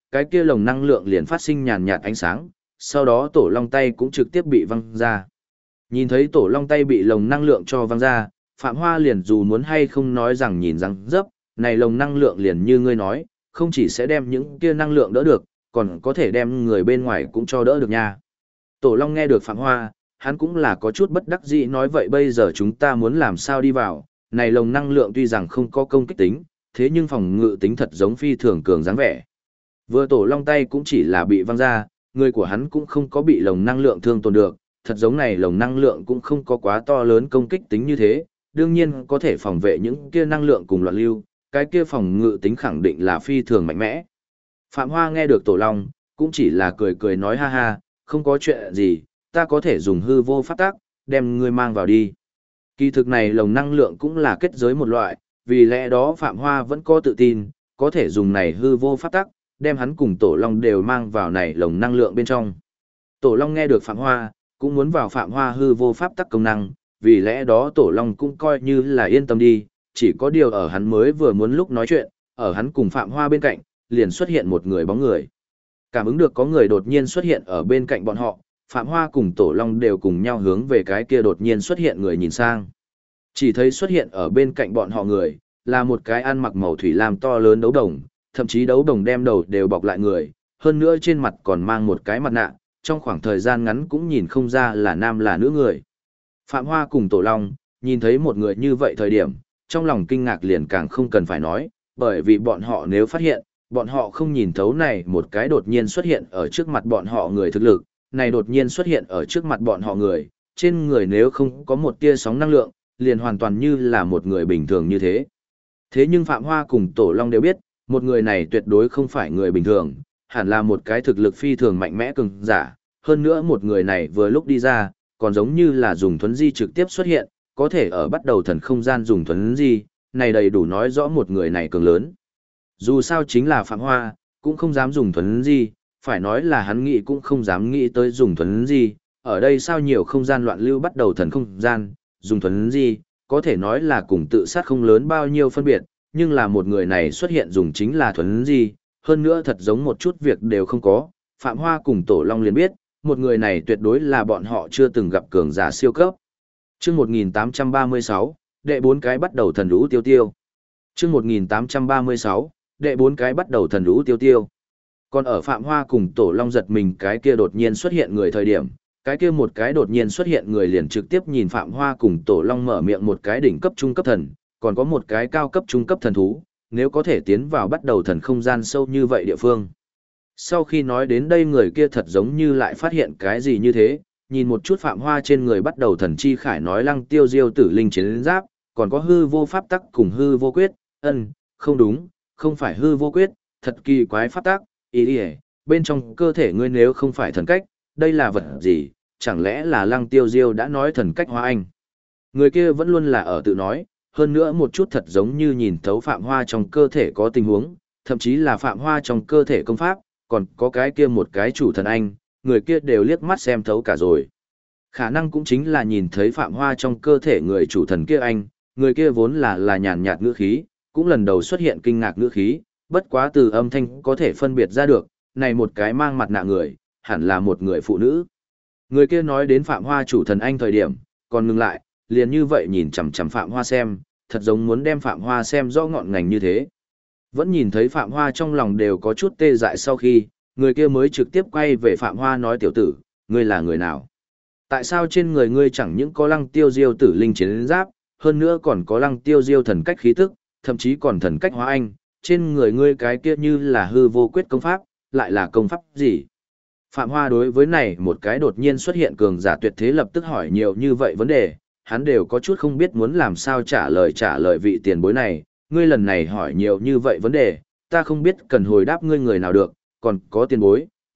[SPEAKER 1] năng lượng liền phát sinh nhàn nhạt ánh sáng, sau đó Tổ Long tay cũng trực tiếp bị văng ra. Nhìn thấy Tổ Long tay bị lồng năng lượng cho văng ra, Phạm Hoa liền dù muốn hay không nói rằng nhìn rằng dấp, này lồng năng lượng liền như ngươi nói, không chỉ sẽ đem những kia năng lượng đỡ được, còn có thể đem người bên ngoài cũng cho đỡ được nha. Tổ Long nghe được Phạm Hoa, hắn cũng là có chút bất đắc dĩ nói vậy bây giờ chúng ta muốn làm sao đi vào, này lồng năng lượng tuy rằng không có công kích tính, thế nhưng phòng ngự tính thật giống phi thường cường dáng vẻ. Vừa Tổ Long tay cũng chỉ là bị văng ra, người của hắn cũng không có bị lồng năng lượng thương tổn được, thật giống này lồng năng lượng cũng không có quá to lớn công kích tính như thế, đương nhiên có thể phòng vệ những kia năng lượng cùng loạn lưu, cái kia phòng ngự tính khẳng định là phi thường mạnh mẽ. Phạm Hoa nghe được Tổ Long, cũng chỉ là cười cười nói ha ha, không có chuyện gì, ta có thể dùng hư vô pháp tắc, đem ngươi mang vào đi. Kỳ thực này lồng năng lượng cũng là kết giới một loại, vì lẽ đó Phạm Hoa vẫn có tự tin, có thể dùng này hư vô pháp tắc, đem hắn cùng Tổ Long đều mang vào này lồng năng lượng bên trong. Tổ Long nghe được Phạm Hoa, cũng muốn vào Phạm Hoa hư vô pháp tắc công năng, vì lẽ đó Tổ Long cũng coi như là yên tâm đi, chỉ có điều ở hắn mới vừa muốn lúc nói chuyện, ở hắn cùng Phạm Hoa bên cạnh, liền xuất hiện một người bóng người. Cảm ứng được có người đột nhiên xuất hiện ở bên cạnh bọn họ, Phạm Hoa cùng Tổ Long đều cùng nhau hướng về cái kia đột nhiên xuất hiện người nhìn sang. Chỉ thấy xuất hiện ở bên cạnh bọn họ người, là một cái ăn mặc màu thủy lam to lớn đấu đồng, thậm chí đấu đồng đem đầu đều bọc lại người, hơn nữa trên mặt còn mang một cái mặt nạ, trong khoảng thời gian ngắn cũng nhìn không ra là nam là nữ người. Phạm Hoa cùng Tổ Long, nhìn thấy một người như vậy thời điểm, trong lòng kinh ngạc liền càng không cần phải nói, bởi vì bọn họ nếu phát hiện, bọn họ không nhìn thấu này một cái đột nhiên xuất hiện ở trước mặt bọn họ người thực lực, này đột nhiên xuất hiện ở trước mặt bọn họ người, trên người nếu không có một tia sóng năng lượng, liền hoàn toàn như là một người bình thường như thế. Thế nhưng Phạm Hoa cùng Tổ Long đều biết, một người này tuyệt đối không phải người bình thường, hẳn là một cái thực lực phi thường mạnh mẽ cường giả, hơn nữa một người này vừa lúc đi ra, còn giống như là dùng thuấn di trực tiếp xuất hiện, có thể ở bắt đầu thần không gian dùng thuấn di, này đầy đủ nói rõ một người này cường lớn. Dù sao chính là Phạm Hoa, cũng không dám dùng thuấn di, phải nói là hắn nghĩ cũng không dám nghĩ tới dùng thuấn di, ở đây sao nhiều không gian loạn lưu bắt đầu thần không gian, dùng thuấn di, có thể nói là cùng tự sát không lớn bao nhiêu phân biệt, nhưng là một người này xuất hiện dùng chính là thuấn di, hơn nữa thật giống một chút việc đều không có, Phạm Hoa cùng Tổ Long liền biết, một người này tuyệt đối là bọn họ chưa từng gặp cường giả siêu cấp. Chương 1836, đệ 4 cái bắt đầu thần lũ tiêu tiêu. Chương 1836, đệ 4 cái bắt đầu thần lũ tiêu tiêu. Còn ở Phạm Hoa cùng Tổ Long giật mình cái kia đột nhiên xuất hiện người thời điểm, cái kia một cái đột nhiên xuất hiện người liền trực tiếp nhìn Phạm Hoa cùng Tổ Long mở miệng một cái đỉnh cấp trung cấp thần, còn có một cái cao cấp trung cấp thần thú, nếu có thể tiến vào bắt đầu thần không gian sâu như vậy địa phương. Sau khi nói đến đây người kia thật giống như lại phát hiện cái gì như thế, nhìn một chút Phạm Hoa trên người bắt đầu thần chi khải nói lăng tiêu diêu tử linh chiến giáp, còn có hư vô pháp tắc cùng hư vô quyết, không đúng, không phải hư vô quyết, thật kỳ quái pháp tắc, bên trong cơ thể ngươi nếu không phải thần cách, đây là vật gì, chẳng lẽ là lăng tiêu diêu đã nói thần cách hóa anh. Người kia vẫn luôn là ở tự nói, hơn nữa một chút thật giống như nhìn thấu Phạm Hoa trong cơ thể có tình huống, thậm chí là Phạm Hoa trong cơ thể công pháp, còn có cái kia một cái chủ thần anh, người kia đều liếc mắt xem thấu cả rồi. Khả năng cũng chính là nhìn thấy Phạm Hoa trong cơ thể người chủ thần kia anh, người kia vốn là nhàn nhạt ngữ khí, cũng lần đầu xuất hiện kinh ngạc ngữ khí, bất quá từ âm thanh có thể phân biệt ra được, này một cái mang mặt nạ người, hẳn là một người phụ nữ. Người kia nói đến Phạm Hoa chủ thần anh thời điểm, còn ngừng lại, liền như vậy nhìn chằm chằm Phạm Hoa xem, thật giống muốn đem Phạm Hoa xem rõ ngọn ngành như thế. Vẫn nhìn thấy Phạm Hoa trong lòng đều có chút tê dại sau khi, người kia mới trực tiếp quay về Phạm Hoa nói tiểu tử, ngươi là người nào? Tại sao trên người ngươi chẳng những có lăng tiêu diêu tử linh chiến giáp, hơn nữa còn có lăng tiêu diêu thần cách khí tức, thậm chí còn thần cách hóa anh, trên người ngươi cái kia như là hư vô quyết công pháp, lại là công pháp gì? Phạm Hoa đối với này một cái đột nhiên xuất hiện cường giả tuyệt thế lập tức hỏi nhiều như vậy vấn đề, hắn đều có chút không biết muốn làm sao trả lời vị tiền bối này, ngươi lần này hỏi nhiều như vậy vấn đề, ta không biết cần hồi đáp ngươi người nào được, còn có tiền bối,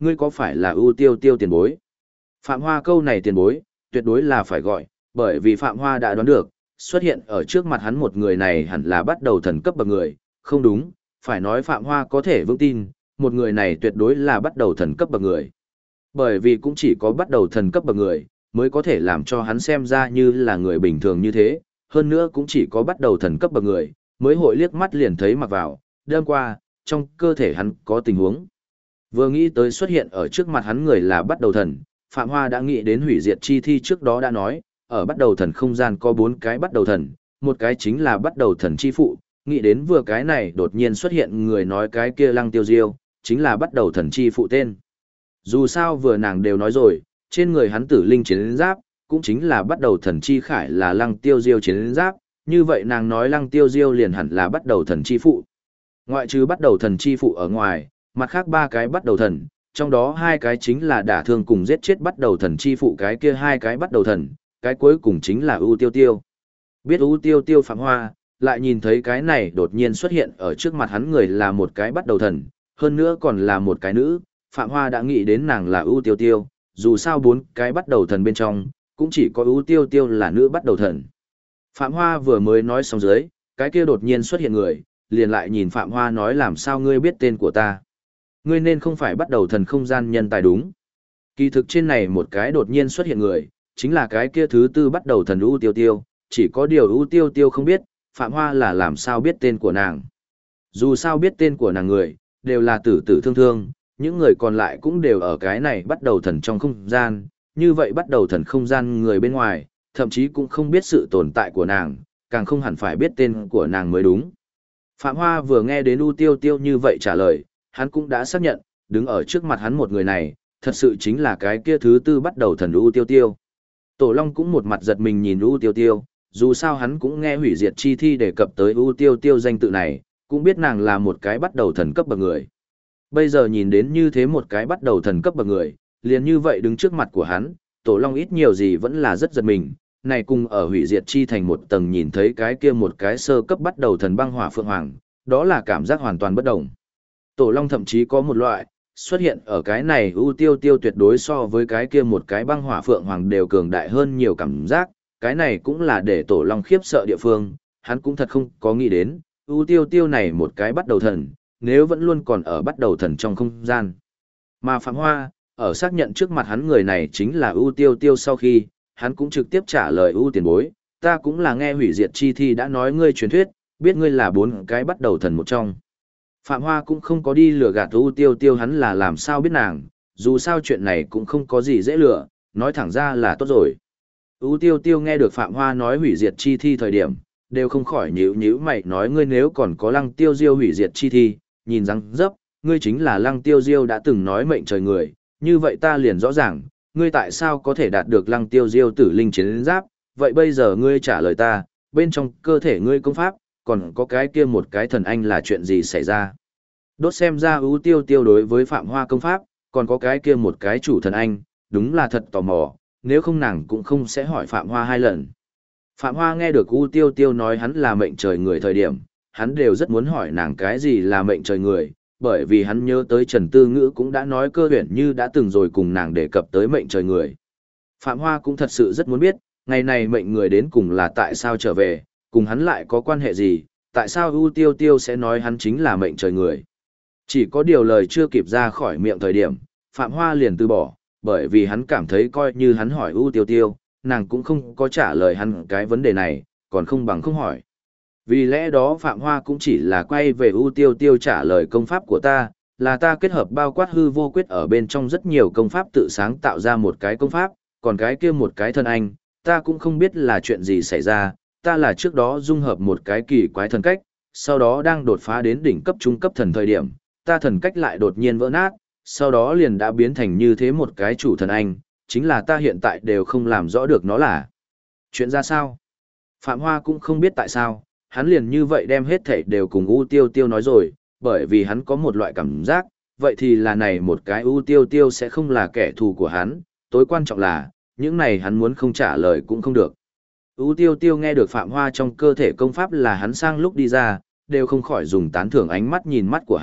[SPEAKER 1] ngươi có phải là ưu tiêu tiêu tiền bối? Phạm Hoa câu này tiền bối, tuyệt đối là phải gọi, bởi vì Phạm Hoa đã đoán được, xuất hiện ở trước mặt hắn một người này hẳn là bắt đầu thần cấp bậc người, không đúng, phải nói Phạm Hoa có thể vững tin, một người này tuyệt đối là bắt đầu thần cấp bậc người. Bởi vì cũng chỉ có bắt đầu thần cấp bậc người, mới có thể làm cho hắn xem ra như là người bình thường như thế, hơn nữa cũng chỉ có bắt đầu thần cấp bậc người, mới hội liếc mắt liền thấy mặc vào, đêm qua, trong cơ thể hắn có tình huống. Vừa nghĩ tới xuất hiện ở trước mặt hắn người là bắt đầu thần, Phạm Hoa đã nghĩ đến hủy diệt chi thi trước đó đã nói, ở bắt đầu thần không gian có 4 cái bắt đầu thần, một cái chính là bắt đầu thần chi phụ, nghĩ đến vừa cái này đột nhiên xuất hiện người nói cái kia Lăng Tiêu Diêu, chính là bắt đầu thần chi phụ tên. Dù sao vừa nàng đều nói rồi, trên người hắn tử linh chiến giáp, cũng chính là bắt đầu thần chi khải là Lăng Tiêu Diêu chiến giáp, như vậy nàng nói Lăng Tiêu Diêu liền hẳn là bắt đầu thần chi phụ. Ngoại trừ bắt đầu thần chi phụ ở ngoài, mặt khác 3 cái bắt đầu thần, trong đó 2 cái chính là đả thương cùng giết chết bắt đầu thần chi phụ cái kia 2 cái bắt đầu thần, cái cuối cùng chính là ưu tiêu tiêu. Biết ưu tiêu tiêu Phạm Hoa, lại nhìn thấy cái này đột nhiên xuất hiện ở trước mặt hắn người là một cái bắt đầu thần, hơn nữa còn là một cái nữ, Phạm Hoa đã nghĩ đến nàng là ưu tiêu tiêu, dù sao 4 cái bắt đầu thần bên trong, cũng chỉ có ưu tiêu tiêu là nữ bắt đầu thần. Phạm Hoa vừa mới nói xong dưới, cái kia đột nhiên xuất hiện người, liền lại nhìn Phạm Hoa nói làm sao ngươi biết tên của ta. Ngươi nên không phải bắt đầu thần không gian nhân tài đúng. Kỳ thực trên này một cái đột nhiên xuất hiện người, chính là cái kia thứ tư bắt đầu thần ưu tiêu tiêu, chỉ có điều ưu tiêu tiêu không biết, Phạm Hoa là làm sao biết tên của nàng. Dù sao biết tên của nàng người, đều là tử tử thương thương, những người còn lại cũng đều ở cái này bắt đầu thần trong không gian, như vậy bắt đầu thần không gian người bên ngoài, thậm chí cũng không biết sự tồn tại của nàng, càng không hẳn phải biết tên của nàng mới đúng. Phạm Hoa vừa nghe đến ưu tiêu tiêu như vậy trả lời, hắn cũng đã xác nhận, đứng ở trước mặt hắn một người này, thật sự chính là cái kia thứ tư bắt đầu thần ưu tiêu tiêu. Tổ Long cũng một mặt giật mình nhìn ưu tiêu tiêu, dù sao hắn cũng nghe hủy diệt chi thi đề cập tới ưu tiêu tiêu danh tự này, cũng biết nàng là một cái bắt đầu thần cấp bậc người. Bây giờ nhìn đến như thế một cái bắt đầu thần cấp bậc người, liền như vậy đứng trước mặt của hắn, Tổ Long ít nhiều gì vẫn là rất giật mình, này cùng ở hủy diệt chi thành một tầng nhìn thấy cái kia một cái sơ cấp bắt đầu thần băng hỏa phượng hoàng, đó là cảm giác hoàn toàn bất đồng. Tổ Long thậm chí có một loại, xuất hiện ở cái này ưu tiêu tiêu tuyệt đối so với cái kia một cái băng hỏa phượng hoàng đều cường đại hơn nhiều cảm giác, cái này cũng là để Tổ Long khiếp sợ địa phương, hắn cũng thật không có nghĩ đến, ưu tiêu tiêu này một cái bắt đầu thần, nếu vẫn luôn còn ở bắt đầu thần trong không gian. Mà Phạm Hoa, ở xác nhận trước mặt hắn người này chính là ưu tiêu tiêu sau khi, hắn cũng trực tiếp trả lời ưu tiền bối, ta cũng là nghe hủy diệt chi thi đã nói ngươi truyền thuyết, biết ngươi là 4 cái bắt đầu thần một trong. Phạm Hoa cũng không có đi lừa gạt ưu tiêu tiêu hắn là làm sao biết nàng, dù sao chuyện này cũng không có gì dễ lừa, nói thẳng ra là tốt rồi. Ưu tiêu tiêu nghe được Phạm Hoa nói hủy diệt chi thi thời điểm, đều không khỏi nhíu nhíu mày nói ngươi nếu còn có Lăng Tiêu Diêu hủy diệt chi thi, nhìn răng dấp, ngươi chính là Lăng Tiêu Diêu đã từng nói mệnh trời người, như vậy ta liền rõ ràng, ngươi tại sao có thể đạt được Lăng Tiêu Diêu tử linh chiến giáp, vậy bây giờ ngươi trả lời ta, bên trong cơ thể ngươi công pháp, còn có cái kia một cái thần anh là chuyện gì xảy ra. Đốt xem ra ưu tiêu tiêu đối với Phạm Hoa công pháp, còn có cái kia một cái chủ thần anh, đúng là thật tò mò, nếu không nàng cũng không sẽ hỏi Phạm Hoa 2 lần. Phạm Hoa nghe được ưu tiêu tiêu nói hắn là mệnh trời người thời điểm, hắn đều rất muốn hỏi nàng cái gì là mệnh trời người, bởi vì hắn nhớ tới Trần Tư Ngữ cũng đã nói Cơ Huyền Như đã từng rồi cùng nàng đề cập tới mệnh trời người. Phạm Hoa cũng thật sự rất muốn biết, ngày này mệnh người đến cùng là tại sao trở về, cùng hắn lại có quan hệ gì, tại sao ưu tiêu tiêu sẽ nói hắn chính là mệnh trời người. Chỉ có điều lời chưa kịp ra khỏi miệng thời điểm, Phạm Hoa liền từ bỏ, bởi vì hắn cảm thấy coi như hắn hỏi ưu tiêu tiêu, nàng cũng không có trả lời hắn cái vấn đề này, còn không bằng không hỏi. Vì lẽ đó Phạm Hoa cũng chỉ là quay về ưu tiêu tiêu trả lời công pháp của ta, là ta kết hợp bao quát hư vô quyết ở bên trong rất nhiều công pháp tự sáng tạo ra một cái công pháp, còn cái kia một cái thân anh, ta cũng không biết là chuyện gì xảy ra, ta là trước đó dung hợp một cái kỳ quái thần cách, sau đó đang đột phá đến đỉnh cấp trung cấp thần thời điểm, ta thần cách lại đột nhiên vỡ nát, sau đó liền đã biến thành như thế một cái chủ thần anh, chính là ta hiện tại đều không làm rõ được nó là chuyện ra sao. Phạm Hoa cũng không biết tại sao, hắn liền như vậy đem hết thảy đều cùng ưu tiêu tiêu nói rồi, bởi vì hắn có một loại cảm giác, vậy thì là này một cái ưu tiêu tiêu sẽ không là kẻ thù của hắn, tối quan trọng là, những này hắn muốn không trả lời cũng không được. Ưu tiêu tiêu nghe được Phạm Hoa trong cơ thể công pháp là hắn sang lúc đi ra, đều không khỏi dùng tán thưởng ánh mắt nhìn mắt của hắn,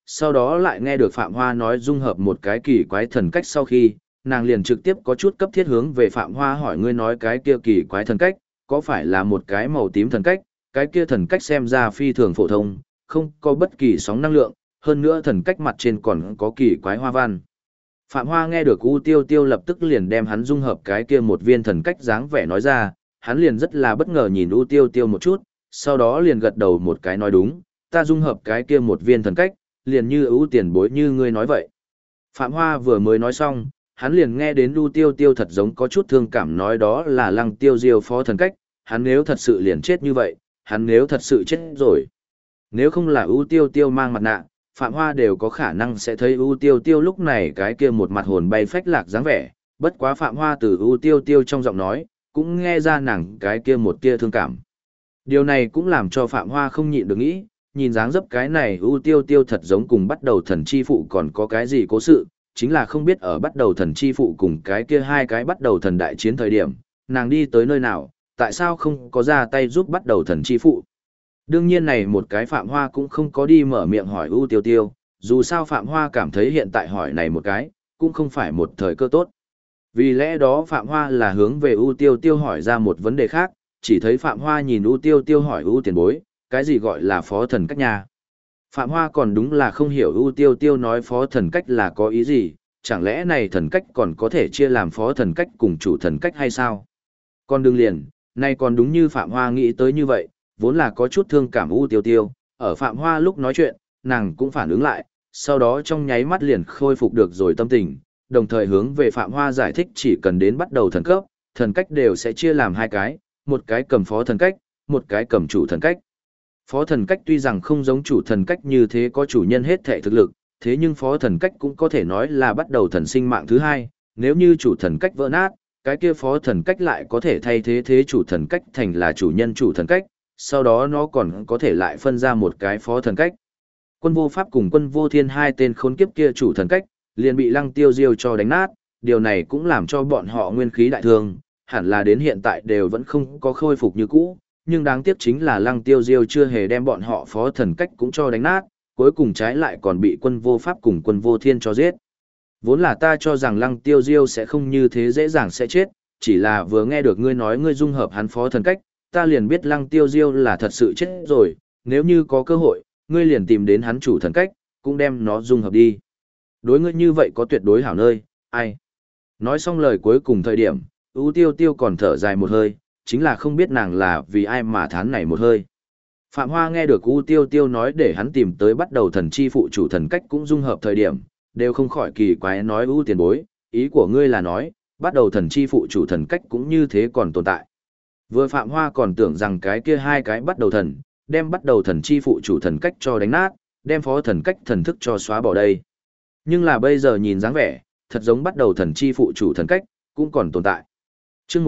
[SPEAKER 1] sau đó lại nghe được Phạm Hoa nói dung hợp một cái kỳ quái thần cách sau khi, nàng liền trực tiếp có chút cấp thiết hướng về Phạm Hoa hỏi ngươi nói cái kia kỳ quái thần cách, có phải là một cái màu tím thần cách, cái kia thần cách xem ra phi thường phổ thông, không có bất kỳ sóng năng lượng, hơn nữa thần cách mặt trên còn có kỳ quái hoa văn. Phạm Hoa nghe được U Tiêu Tiêu lập tức liền đem hắn dung hợp cái kia một viên thần cách dáng vẻ nói ra, hắn liền rất là bất ngờ nhìn U Tiêu Tiêu một chút, sau đó liền gật đầu một cái nói đúng, ta dung hợp cái kia một viên thần cách, liền như ưu tiền bối như ngươi nói vậy. Phạm Hoa vừa mới nói xong, hắn liền nghe đến U Tiêu Tiêu thật giống có chút thương cảm nói đó là Lăng Tiêu Diêu phó thần cách, hắn nếu thật sự liền chết như vậy, hắn nếu thật sự chết rồi. Nếu không là U Tiêu Tiêu mang mặt nạ, Phạm Hoa đều có khả năng sẽ thấy U Tiêu Tiêu lúc này cái kia một mặt hồn bay phách lạc dáng vẻ, bất quá Phạm Hoa từ U Tiêu Tiêu trong giọng nói, cũng nghe ra nàng cái kia một tia thương cảm. Điều này cũng làm cho Phạm Hoa không nhịn được nghĩ, nhìn dáng dấp cái này U Tiêu Tiêu thật giống cùng bắt đầu thần chi phụ còn có cái gì cố sự, chính là không biết ở bắt đầu thần chi phụ cùng cái kia hai cái bắt đầu thần đại chiến thời điểm, nàng đi tới nơi nào, tại sao không có ra tay giúp bắt đầu thần chi phụ. Đương nhiên này một cái Phạm Hoa cũng không có đi mở miệng hỏi U Tiêu Tiêu, dù sao Phạm Hoa cảm thấy hiện tại hỏi này một cái, cũng không phải một thời cơ tốt. Vì lẽ đó Phạm Hoa là hướng về U Tiêu Tiêu hỏi ra một vấn đề khác, chỉ thấy Phạm Hoa nhìn U Tiêu Tiêu hỏi U tiền bối, cái gì gọi là phó thần cách nhà. Phạm Hoa còn đúng là không hiểu U Tiêu Tiêu nói phó thần cách là có ý gì, chẳng lẽ này thần cách còn có thể chia làm phó thần cách cùng chủ thần cách hay sao? Còn đừng liền, nay còn đúng như Phạm Hoa nghĩ tới như vậy, vốn là có chút thương cảm U Tiêu Tiêu, ở Phạm Hoa lúc nói chuyện, nàng cũng phản ứng lại, sau đó trong nháy mắt liền khôi phục được rồi tâm tình, đồng thời hướng về Phạm Hoa giải thích chỉ cần đến bắt đầu thần cấp, thần cách đều sẽ chia làm hai cái, một cái cầm phó thần cách, một cái cầm chủ thần cách. Phó thần cách tuy rằng không giống chủ thần cách như thế có chủ nhân hết thể thực lực, thế nhưng phó thần cách cũng có thể nói là bắt đầu thần sinh mạng thứ hai, nếu như chủ thần cách vỡ nát, cái kia phó thần cách lại có thể thay thế thế chủ thần cách thành là chủ nhân chủ thần cách, sau đó nó còn có thể lại phân ra một cái phó thần cách. Quân vô pháp cùng quân vô thiên hai tên khốn kiếp kia chủ thần cách, liền bị Lăng Tiêu Diêu cho đánh nát, điều này cũng làm cho bọn họ nguyên khí đại thương, hẳn là đến hiện tại đều vẫn không có khôi phục như cũ, nhưng đáng tiếc chính là Lăng Tiêu Diêu chưa hề đem bọn họ phó thần cách cũng cho đánh nát, cuối cùng trái lại còn bị quân vô pháp cùng quân vô thiên cho giết. Vốn là ta cho rằng Lăng Tiêu Diêu sẽ không như thế dễ dàng sẽ chết, chỉ là vừa nghe được ngươi nói ngươi dung hợp hắn phó thần cách, ta liền biết Lăng Tiêu Diêu là thật sự chết rồi, nếu như có cơ hội, ngươi liền tìm đến hắn chủ thần cách, cũng đem nó dung hợp đi. Đối ngươi như vậy có tuyệt đối hảo nơi, ai? Nói xong lời cuối cùng thời điểm, U Tiêu Tiêu còn thở dài một hơi, chính là không biết nàng là vì ai mà thán này một hơi. Phạm Hoa nghe được U Tiêu Tiêu nói để hắn tìm tới bắt đầu thần chi phụ chủ thần cách cũng dung hợp thời điểm, đều không khỏi kỳ quái nói U tiền bối, ý của ngươi là nói, bắt đầu thần chi phụ chủ thần cách cũng như thế còn tồn tại. Vừa Phạm Hoa còn tưởng rằng cái kia hai cái bắt đầu thần, đem bắt đầu thần chi phụ chủ thần cách cho đánh nát, đem phó thần cách thần thức cho xóa bỏ đây. Nhưng là bây giờ nhìn dáng vẻ, thật giống bắt đầu thần chi phụ chủ thần cách, cũng còn tồn tại. Chương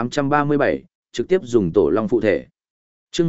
[SPEAKER 1] 1837, trực tiếp dùng tổ long phụ thể. Chương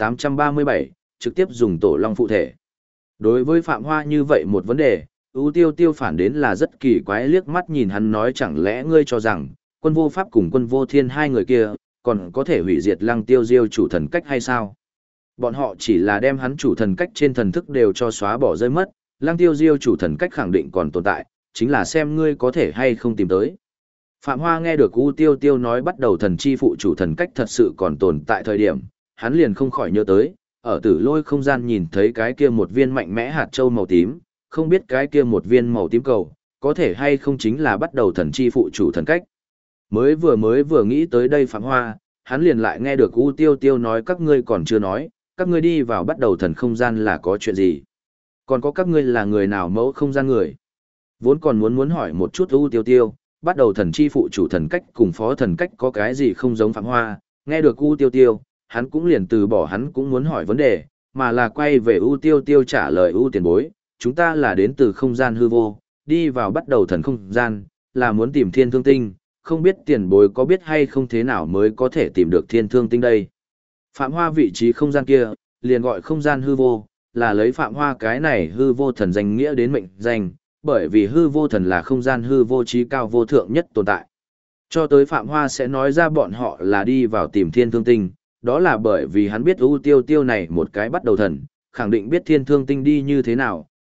[SPEAKER 1] 1837, trực tiếp dùng tổ long phụ thể. Đối với Phạm Hoa như vậy một vấn đề, U Tiêu Tiêu phản đến là rất kỳ quái liếc mắt nhìn hắn nói chẳng lẽ ngươi cho rằng, quân vô pháp cùng quân vô thiên hai người kia, còn có thể hủy diệt Lăng Tiêu Diêu chủ thần cách hay sao? Bọn họ chỉ là đem hắn chủ thần cách trên thần thức đều cho xóa bỏ rơi mất, Lăng Tiêu Diêu chủ thần cách khẳng định còn tồn tại, chính là xem ngươi có thể hay không tìm tới. Phạm Hoa nghe được U Tiêu Tiêu nói bắt đầu thần chi phụ chủ thần cách thật sự còn tồn tại thời điểm, hắn liền không khỏi nhớ tới, ở Tử Lôi không gian nhìn thấy cái kia một viên mạnh mẽ hạt châu màu tím, không biết cái kia một viên màu tím cầu, có thể hay không chính là bắt đầu thần chi phụ chủ thần cách. Mới vừa nghĩ tới đây Phạm Hoa, hắn liền lại nghe được U Tiêu Tiêu nói các ngươi còn chưa nói, các ngươi đi vào bắt đầu thần không gian là có chuyện gì? Còn có các ngươi là người nào mẫu không gian người? Vốn còn muốn hỏi một chút U Tiêu Tiêu, bắt đầu thần chi phụ chủ thần cách cùng phó thần cách có cái gì không giống Phạm Hoa, nghe được U Tiêu Tiêu, hắn cũng liền từ bỏ hắn cũng muốn hỏi vấn đề, mà là quay về U Tiêu Tiêu trả lời U tiền bối, chúng ta là đến từ không gian hư vô, đi vào bắt đầu thần không gian, là muốn tìm thiên thương tinh, không biết tiền bối có biết hay không thế nào mới có thể tìm được thiên thương tinh đây. Phạm Hoa vị trí không gian kia, liền gọi không gian hư vô, là lấy Phạm Hoa cái này hư vô thần danh nghĩa đến mệnh danh, bởi vì hư vô thần là không gian hư vô trí cao vô thượng nhất tồn tại. Cho tới Phạm Hoa sẽ nói ra bọn họ là đi vào tìm thiên thương tinh, đó là bởi vì hắn biết U Tiêu Tiêu này một cái bắt đầu thần, khẳng định biết thiên thương tinh đi như thế nào,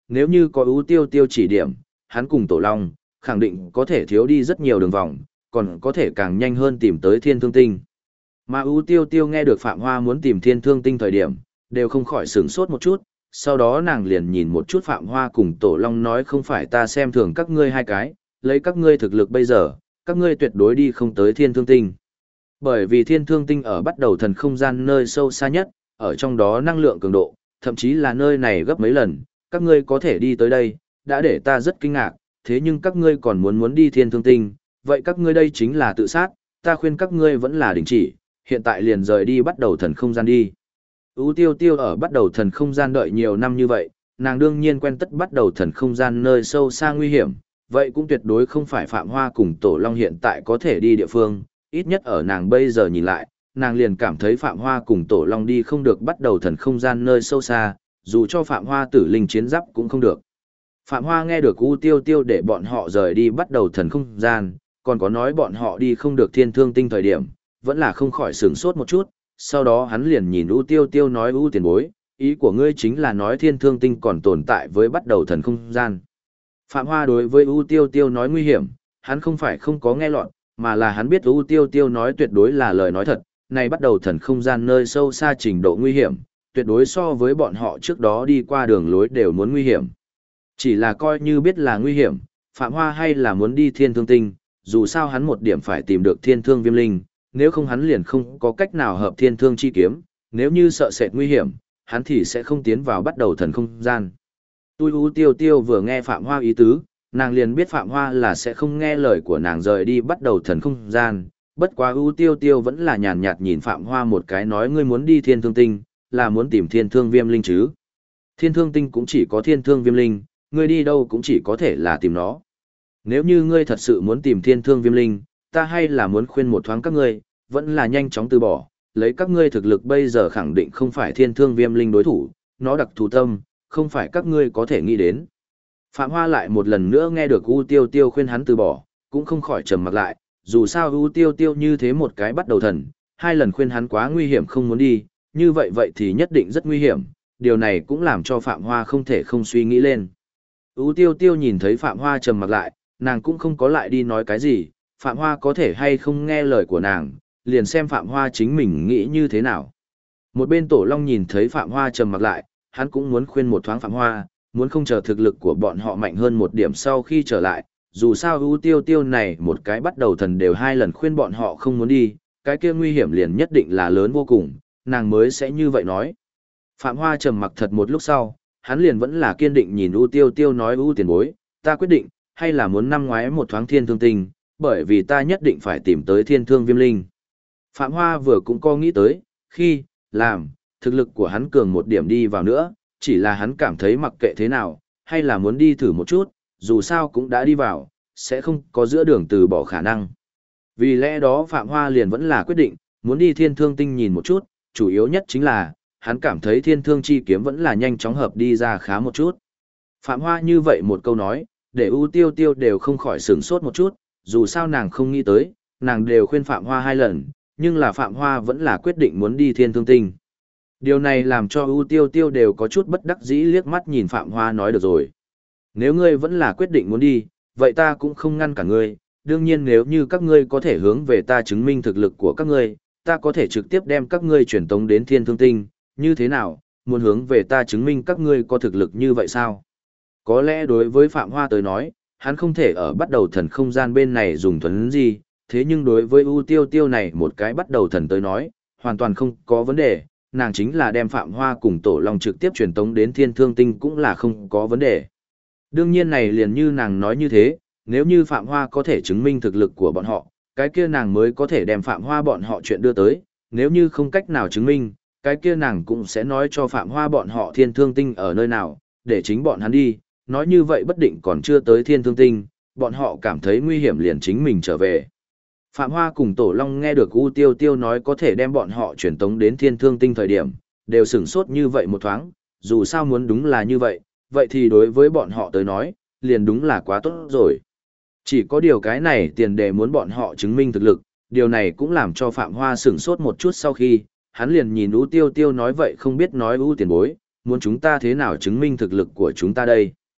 [SPEAKER 1] nếu như có ưu tiêu tiêu chỉ điểm, hắn cùng Tổ Long, khẳng định có thể thiếu đi rất nhiều đường vòng, còn có thể càng nhanh hơn tìm tới Thiên Thương Tinh. Mà ưu tiêu tiêu nghe được Phạm Hoa muốn tìm Thiên Thương Tinh thời điểm, đều không khỏi sửng sốt một chút, sau đó nàng liền nhìn một chút Phạm Hoa cùng Tổ Long nói không phải ta xem thường các ngươi hai cái, lấy các ngươi thực lực bây giờ, các ngươi tuyệt đối đi không tới Thiên Thương Tinh. Bởi vì Thiên Thương Tinh ở bắt đầu thần không gian nơi sâu xa nhất, ở trong đó năng lượng cường độ, thậm chí là nơi này gấp mấy lần, các ngươi có thể đi tới đây, đã để ta rất kinh ngạc, thế nhưng các ngươi còn muốn đi Thiên Thương Tinh, vậy các ngươi đây chính là tự sát, ta khuyên các ngươi vẫn là đình chỉ, hiện tại liền rời đi bắt đầu thần không gian đi. Ú Tiêu Tiêu ở bắt đầu thần không gian đợi nhiều năm như vậy, nàng đương nhiên quen tất bắt đầu thần không gian nơi sâu xa nguy hiểm, vậy cũng tuyệt đối không phải Phạm Hoa cùng Tổ Long hiện tại có thể đi địa phương, ít nhất ở nàng bây giờ nhìn lại, nàng liền cảm thấy Phạm Hoa cùng Tổ Long đi không được bắt đầu thần không gian nơi sâu xa, dù cho Phạm Hoa tử linh chiến giáp cũng không được. Phạm Hoa nghe được U Tiêu Tiêu để bọn họ rời đi bắt đầu thần không gian, còn có nói bọn họ đi không được Thiên Thương Tinh thời điểm, vẫn là không khỏi sửng sốt một chút, sau đó hắn liền nhìn U Tiêu Tiêu nói U tiền bối, ý của ngươi chính là nói Thiên Thương Tinh còn tồn tại với bắt đầu thần không gian. Phạm Hoa đối với U Tiêu Tiêu nói nguy hiểm, hắn không phải không có nghe lọt, mà là hắn biết U Tiêu Tiêu nói tuyệt đối là lời nói thật, này bắt đầu thần không gian nơi sâu xa trình độ nguy hiểm, tuyệt đối so với bọn họ trước đó đi qua đường lối đều muốn nguy hiểm. Chỉ là coi như biết là nguy hiểm, Phạm Hoa hay là muốn đi Thiên Thương Tinh, dù sao hắn một điểm phải tìm được Thiên Thương Viêm Linh, nếu không hắn liền không có cách nào hợp Thiên Thương chi kiếm, nếu như sợ sệt nguy hiểm, hắn thì sẽ không tiến vào bắt đầu thần không gian. Tui U Tiêu Tiêu vừa nghe Phạm Hoa ý tứ, nàng liền biết Phạm Hoa là sẽ không nghe lời của nàng rời đi bắt đầu thần không gian, bất quá U Tiêu Tiêu vẫn là nhàn nhạt nhìn Phạm Hoa một cái nói ngươi muốn đi Thiên Thương Tinh, là muốn tìm Thiên Thương Viêm Linh chứ. Thiên Thương Tinh cũng chỉ có Thiên Thương Viêm Linh, ngươi đi đâu cũng chỉ có thể là tìm nó. Nếu như ngươi thật sự muốn tìm Thiên Thương Viêm Linh, ta hay là muốn khuyên một thoáng các ngươi, vẫn là nhanh chóng từ bỏ, lấy các ngươi thực lực bây giờ khẳng định không phải Thiên Thương Viêm Linh đối thủ, nó đặc thù tâm, không phải các ngươi có thể nghĩ đến. Phạm Hoa lại một lần nữa nghe được U Tiêu Tiêu khuyên hắn từ bỏ, cũng không khỏi trầm mặc lại, dù sao U Tiêu Tiêu như thế một cái bắt đầu thần, hai lần khuyên hắn quá nguy hiểm không muốn đi, như vậy thì nhất định rất nguy hiểm, điều này cũng làm cho Phạm Hoa không thể không suy nghĩ lên. U Tiêu Tiêu nhìn thấy Phạm Hoa trầm mặc lại, nàng cũng không có lại đi nói cái gì, Phạm Hoa có thể hay không nghe lời của nàng, liền xem Phạm Hoa chính mình nghĩ như thế nào. Một bên Tổ Long nhìn thấy Phạm Hoa trầm mặc lại, hắn cũng muốn khuyên một thoáng Phạm Hoa, muốn không chờ thực lực của bọn họ mạnh hơn một điểm sau khi trở lại, dù sao U Tiêu Tiêu này một cái bắt đầu thần đều hai lần khuyên bọn họ không muốn đi, cái kia nguy hiểm liền nhất định là lớn vô cùng, nàng mới sẽ như vậy nói. Phạm Hoa trầm mặc thật một lúc sau, hắn liền vẫn là kiên định nhìn U Tiêu Tiêu nói U tiền bối, ta quyết định, hay là muốn năm ngoái một thoáng Thiên Thương Tinh, bởi vì ta nhất định phải tìm tới Thiên Thương Viêm Linh. Phạm Hoa vừa cũng có nghĩ tới, khi, làm, thực lực của hắn cường một điểm đi vào nữa, chỉ là hắn cảm thấy mặc kệ thế nào, hay là muốn đi thử một chút, dù sao cũng đã đi vào, sẽ không có giữa đường từ bỏ khả năng. Vì lẽ đó Phạm Hoa liền vẫn là quyết định, muốn đi Thiên Thương Tinh nhìn một chút, chủ yếu nhất chính là, hắn cảm thấy Thiên Thương chi kiếm vẫn là nhanh chóng hợp đi ra khá một chút. Phạm Hoa như vậy một câu nói, để U Tiêu Tiêu đều không khỏi sửng sốt một chút, dù sao nàng không nghĩ tới, nàng đều khuyên Phạm Hoa hai lần, nhưng là Phạm Hoa vẫn là quyết định muốn đi Thiên Thương Tinh. Điều này làm cho U Tiêu Tiêu đều có chút bất đắc dĩ liếc mắt nhìn Phạm Hoa nói được rồi. Nếu ngươi vẫn là quyết định muốn đi, vậy ta cũng không ngăn cả ngươi, đương nhiên nếu như các ngươi có thể hướng về ta chứng minh thực lực của các ngươi, ta có thể trực tiếp đem các ngươi truyền tống đến Thiên Thương Tinh, như thế nào, muốn hướng về ta chứng minh các ngươi có thực lực như vậy sao? Có lẽ đối với Phạm Hoa tới nói, hắn không thể ở bắt đầu thần không gian bên này dùng thuấn gì, thế nhưng đối với U Tiêu Tiêu này một cái bắt đầu thần tới nói, hoàn toàn không có vấn đề, nàng chính là đem Phạm Hoa cùng Tổ Long trực tiếp truyền tống đến Thiên Thương Tinh cũng là không có vấn đề. Đương nhiên này liền như nàng nói như thế, nếu như Phạm Hoa có thể chứng minh thực lực của bọn họ, cái kia nàng mới có thể đem Phạm Hoa bọn họ chuyện đưa tới, nếu như không cách nào chứng minh, cái kia nàng cũng sẽ nói cho Phạm Hoa bọn họ Thiên Thương Tinh ở nơi nào, để chính bọn hắn đi, nói như vậy bất định còn chưa tới Thiên Thương Tinh, bọn họ cảm thấy nguy hiểm liền chính mình trở về. Phạm Hoa cùng Tổ Long nghe được U Tiêu Tiêu nói có thể đem bọn họ truyền tống đến Thiên Thương Tinh thời điểm, đều sửng sốt như vậy một thoáng, dù sao muốn đúng là như vậy, vậy thì đối với bọn họ tới nói, liền đúng là quá tốt rồi. Chỉ có điều cái này tiền đề muốn bọn họ chứng minh thực lực, điều này cũng làm cho Phạm Hoa sửng sốt một chút sau khi, hắn liền nhìn U Tiêu Tiêu nói vậy không biết nói U tiền bối, muốn chúng ta thế nào chứng minh thực lực của chúng ta đây.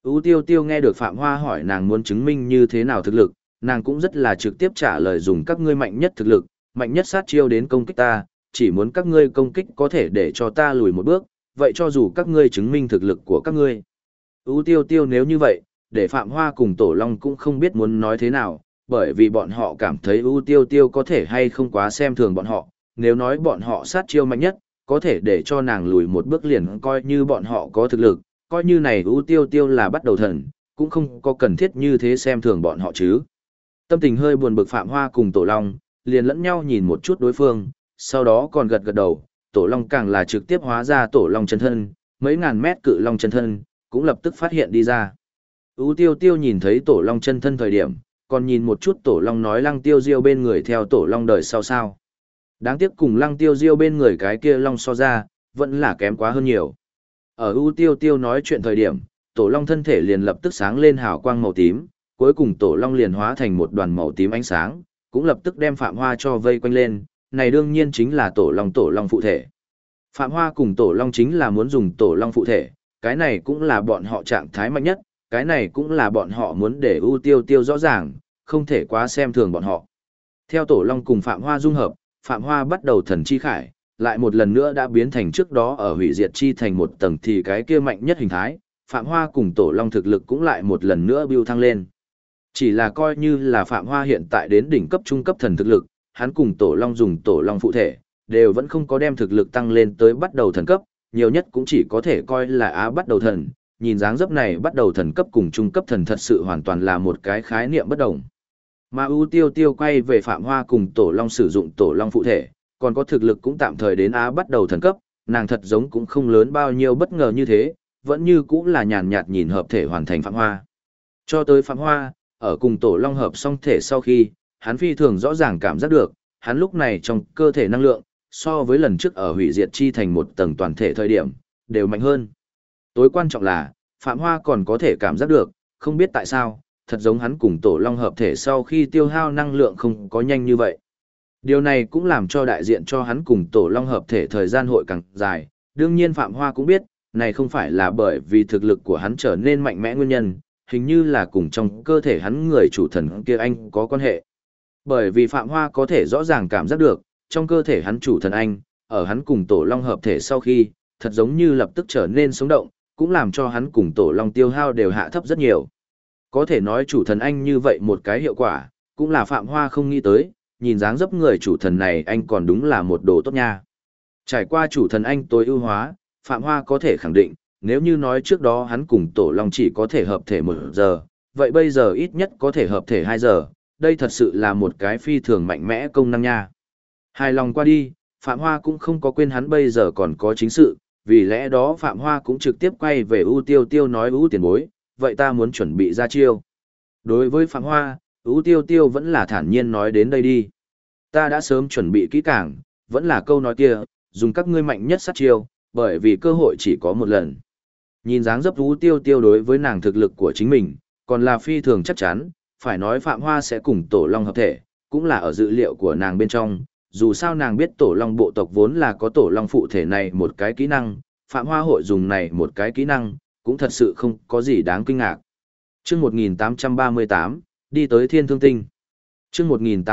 [SPEAKER 1] Ú Tiêu Tiêu nghe được Phạm Hoa hỏi nàng muốn chứng minh như thế nào thực lực, nàng cũng rất là trực tiếp trả lời dùng các ngươi mạnh nhất thực lực, mạnh nhất sát chiêu đến công kích ta, chỉ muốn các ngươi công kích có thể để cho ta lùi một bước, vậy cho dù các ngươi chứng minh thực lực của các ngươi. Ú Tiêu Tiêu nếu như vậy, để Phạm Hoa cùng Tổ Long cũng không biết muốn nói thế nào, bởi vì bọn họ cảm thấy Ú Tiêu Tiêu có thể hay không quá xem thường bọn họ, nếu nói bọn họ sát chiêu mạnh nhất, có thể để cho nàng lùi một bước liền coi như bọn họ có thực lực, coi như này Ú Tiêu Tiêu là bắt đầu thần, cũng không có cần thiết như thế xem thường bọn họ chứ. Tâm tình hơi buồn bực Phạm Hoa cùng Tổ Long, liền lẫn nhau nhìn một chút đối phương, sau đó còn gật gật đầu, Tổ Long càng là trực tiếp hóa ra Tổ Long chân thân, mấy ngàn mét cự Long chân thân, cũng lập tức phát hiện đi ra. Ú Tiêu Tiêu nhìn thấy Tổ Long chân thân thời điểm, còn nhìn một chút Tổ Long nói Lăng Tiêu Diêu bên người theo Tổ Long đời sau sao. Đáng tiếc cùng Lăng Tiêu Diêu bên người cái kia Long so ra, vẫn là kém quá hơn nhiều. Ở Ú Tiêu Tiêu nói chuyện thời điểm, Tổ Long thân thể liền lập tức sáng lên hào quang màu tím, cuối cùng Tổ Long liền hóa thành một đoàn màu tím ánh sáng, cũng lập tức đem Phạm Hoa cho vây quanh lên, này đương nhiên chính là Tổ Long phụ thể. Phạm Hoa cùng Tổ Long chính là muốn dùng Tổ Long phụ thể, cái này cũng là bọn họ trạng thái mạnh nhất, cái này cũng là bọn họ muốn để Ú Tiêu Tiêu rõ ràng, không thể quá xem thường bọn họ. Theo Tổ Long cùng Phạm Hoa dung hợp, Phạm Hoa bắt đầu thần chi khải, lại một lần nữa đã biến thành trước đó ở hủy diệt chi thành một tầng thì cái kia mạnh nhất hình thái, Phạm Hoa cùng Tổ Long thực lực cũng lại một lần nữa biêu thăng lên. Chỉ là coi như là Phạm Hoa hiện tại đến đỉnh cấp trung cấp thần thực lực, hắn cùng Tổ Long dùng Tổ Long phụ thể, đều vẫn không có đem thực lực tăng lên tới bắt đầu thần cấp, nhiều nhất cũng chỉ có thể coi là á bắt đầu thần, nhìn dáng dấp này bắt đầu thần cấp cùng trung cấp thần thật sự hoàn toàn là một cái khái niệm bất đồng. Mà Ú Tiêu Tiêu quay về Phạm Hoa cùng Tổ Long sử dụng Tổ Long phụ thể, còn có thực lực cũng tạm thời đến á bắt đầu thần cấp, nàng thật giống cũng không lớn bao nhiêu bất ngờ như thế, vẫn như cũng là nhàn nhạt nhìn hợp thể hoàn thành Phạm Hoa. Cho tới Phạm Hoa, ở cùng Tổ Long hợp song thể sau khi, hắn phi thường rõ ràng cảm giác được, hắn lúc này trong cơ thể năng lượng, so với lần trước ở hủy diệt chi thành một tầng toàn thể thời điểm, đều mạnh hơn. Tối quan trọng là, Phạm Hoa còn có thể cảm giác được, không biết tại sao, thật giống hắn cùng Tổ Long hợp thể sau khi tiêu hao năng lượng không có nhanh như vậy. Điều này cũng làm cho đại diện cho hắn cùng Tổ Long hợp thể thời gian hội càng dài, đương nhiên Phạm Hoa cũng biết, này không phải là bởi vì thực lực của hắn trở nên mạnh mẽ nguyên nhân, hình như là cùng trong cơ thể hắn người chủ thần kia anh có quan hệ. Bởi vì Phạm Hoa có thể rõ ràng cảm giác được, trong cơ thể hắn chủ thần anh, ở hắn cùng Tổ Long hợp thể sau khi, thật giống như lập tức trở nên sống động, cũng làm cho hắn cùng Tổ Long tiêu hao đều hạ thấp rất nhiều. Có thể nói chủ thần anh như vậy một cái hiệu quả, cũng là Phạm Hoa không nghĩ tới, nhìn dáng dấp người chủ thần này anh còn đúng là một đồ tốt nha. Trải qua chủ thần anh tối ưu hóa, Phạm Hoa có thể khẳng định, nếu như nói trước đó hắn cùng Tổ Long chỉ có thể hợp thể 1 giờ, vậy bây giờ ít nhất có thể hợp thể 2 giờ, đây thật sự là một cái phi thường mạnh mẽ công năng nha. Hài lòng qua đi, Phạm Hoa cũng không có quên hắn bây giờ còn có chính sự, vì lẽ đó Phạm Hoa cũng trực tiếp quay về Ú Tiêu Tiêu nói Ú tiền bối, vậy ta muốn chuẩn bị ra chiêu. Đối với Phạm Hoa, Ú Tiêu Tiêu vẫn là thản nhiên nói đến đây đi. Ta đã sớm chuẩn bị kỹ càng, vẫn là câu nói kia, dùng các ngươi mạnh nhất sát chiêu, bởi vì cơ hội chỉ có một lần. Nhìn dáng dấp Ú Tiêu Tiêu đối với nàng thực lực của chính mình, còn là phi thường chắc chắn, phải nói Phạm Hoa sẽ cùng Tổ Long hợp thể, cũng là ở dự liệu của nàng bên trong, dù sao nàng biết Tổ Long bộ tộc vốn là có Tổ Long phụ thể này một cái kỹ năng, Phạm Hoa hội dùng này một cái kỹ năng, cũng thật sự không có gì đáng kinh ngạc. Chương 1838, đi tới Thiên Thương Tinh. Chương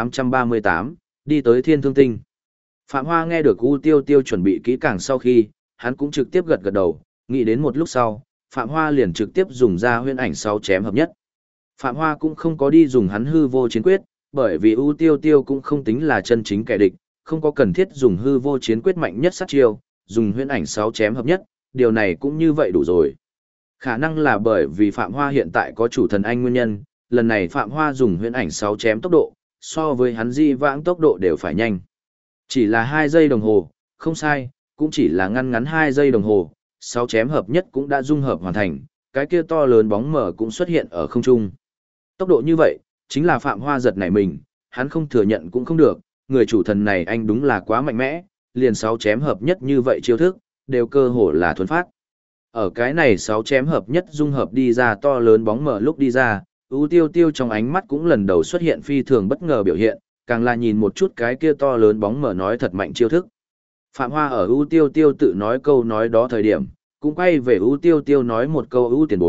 [SPEAKER 1] 1838, đi tới Thiên Thương Tinh. Phạm Hoa nghe được Ú Tiêu Tiêu chuẩn bị kỹ càng sau khi, hắn cũng trực tiếp gật gật đầu, nghĩ đến một lúc sau, Phạm Hoa liền trực tiếp dùng ra huyễn ảnh 6 chém hợp nhất. Phạm Hoa cũng không có đi dùng hắn hư vô chiến quyết, bởi vì Ú Tiêu Tiêu cũng không tính là chân chính kẻ địch, không có cần thiết dùng hư vô chiến quyết mạnh nhất sát chiêu, dùng huyễn ảnh 6 chém hợp nhất, điều này cũng như vậy đủ rồi. Khả năng là bởi vì Phạm Hoa hiện tại có chủ thần anh nguyên nhân, lần này Phạm Hoa dùng huyễn ảnh 6 chém tốc độ, so với hắn di vãng tốc độ đều phải nhanh. Chỉ là 2 giây đồng hồ, không sai, cũng chỉ là ngăn ngắn 2 giây đồng hồ, 6 chém hợp nhất cũng đã dung hợp hoàn thành, cái kia to lớn bóng mờ cũng xuất hiện ở không trung. Tốc độ như vậy, chính là Phạm Hoa giật nảy mình, hắn không thừa nhận cũng không được, người chủ thần này anh đúng là quá mạnh mẽ, liền 6 chém hợp nhất như vậy chiêu thức, đều cơ hồ là thuần phát. Ở cái này 6 chém hợp nhất dung hợp đi ra to lớn bóng mờ lúc đi ra, Ú Tiêu Tiêu trong ánh mắt cũng lần đầu xuất hiện phi thường bất ngờ biểu hiện, càng là nhìn một chút cái kia to lớn bóng mờ nói thật mạnh chiêu thức. Phạm Hoa ở Ú Tiêu Tiêu tự nói câu nói đó thời điểm, cũng quay về Ú Tiêu Tiêu nói một câu Ú tiền bối,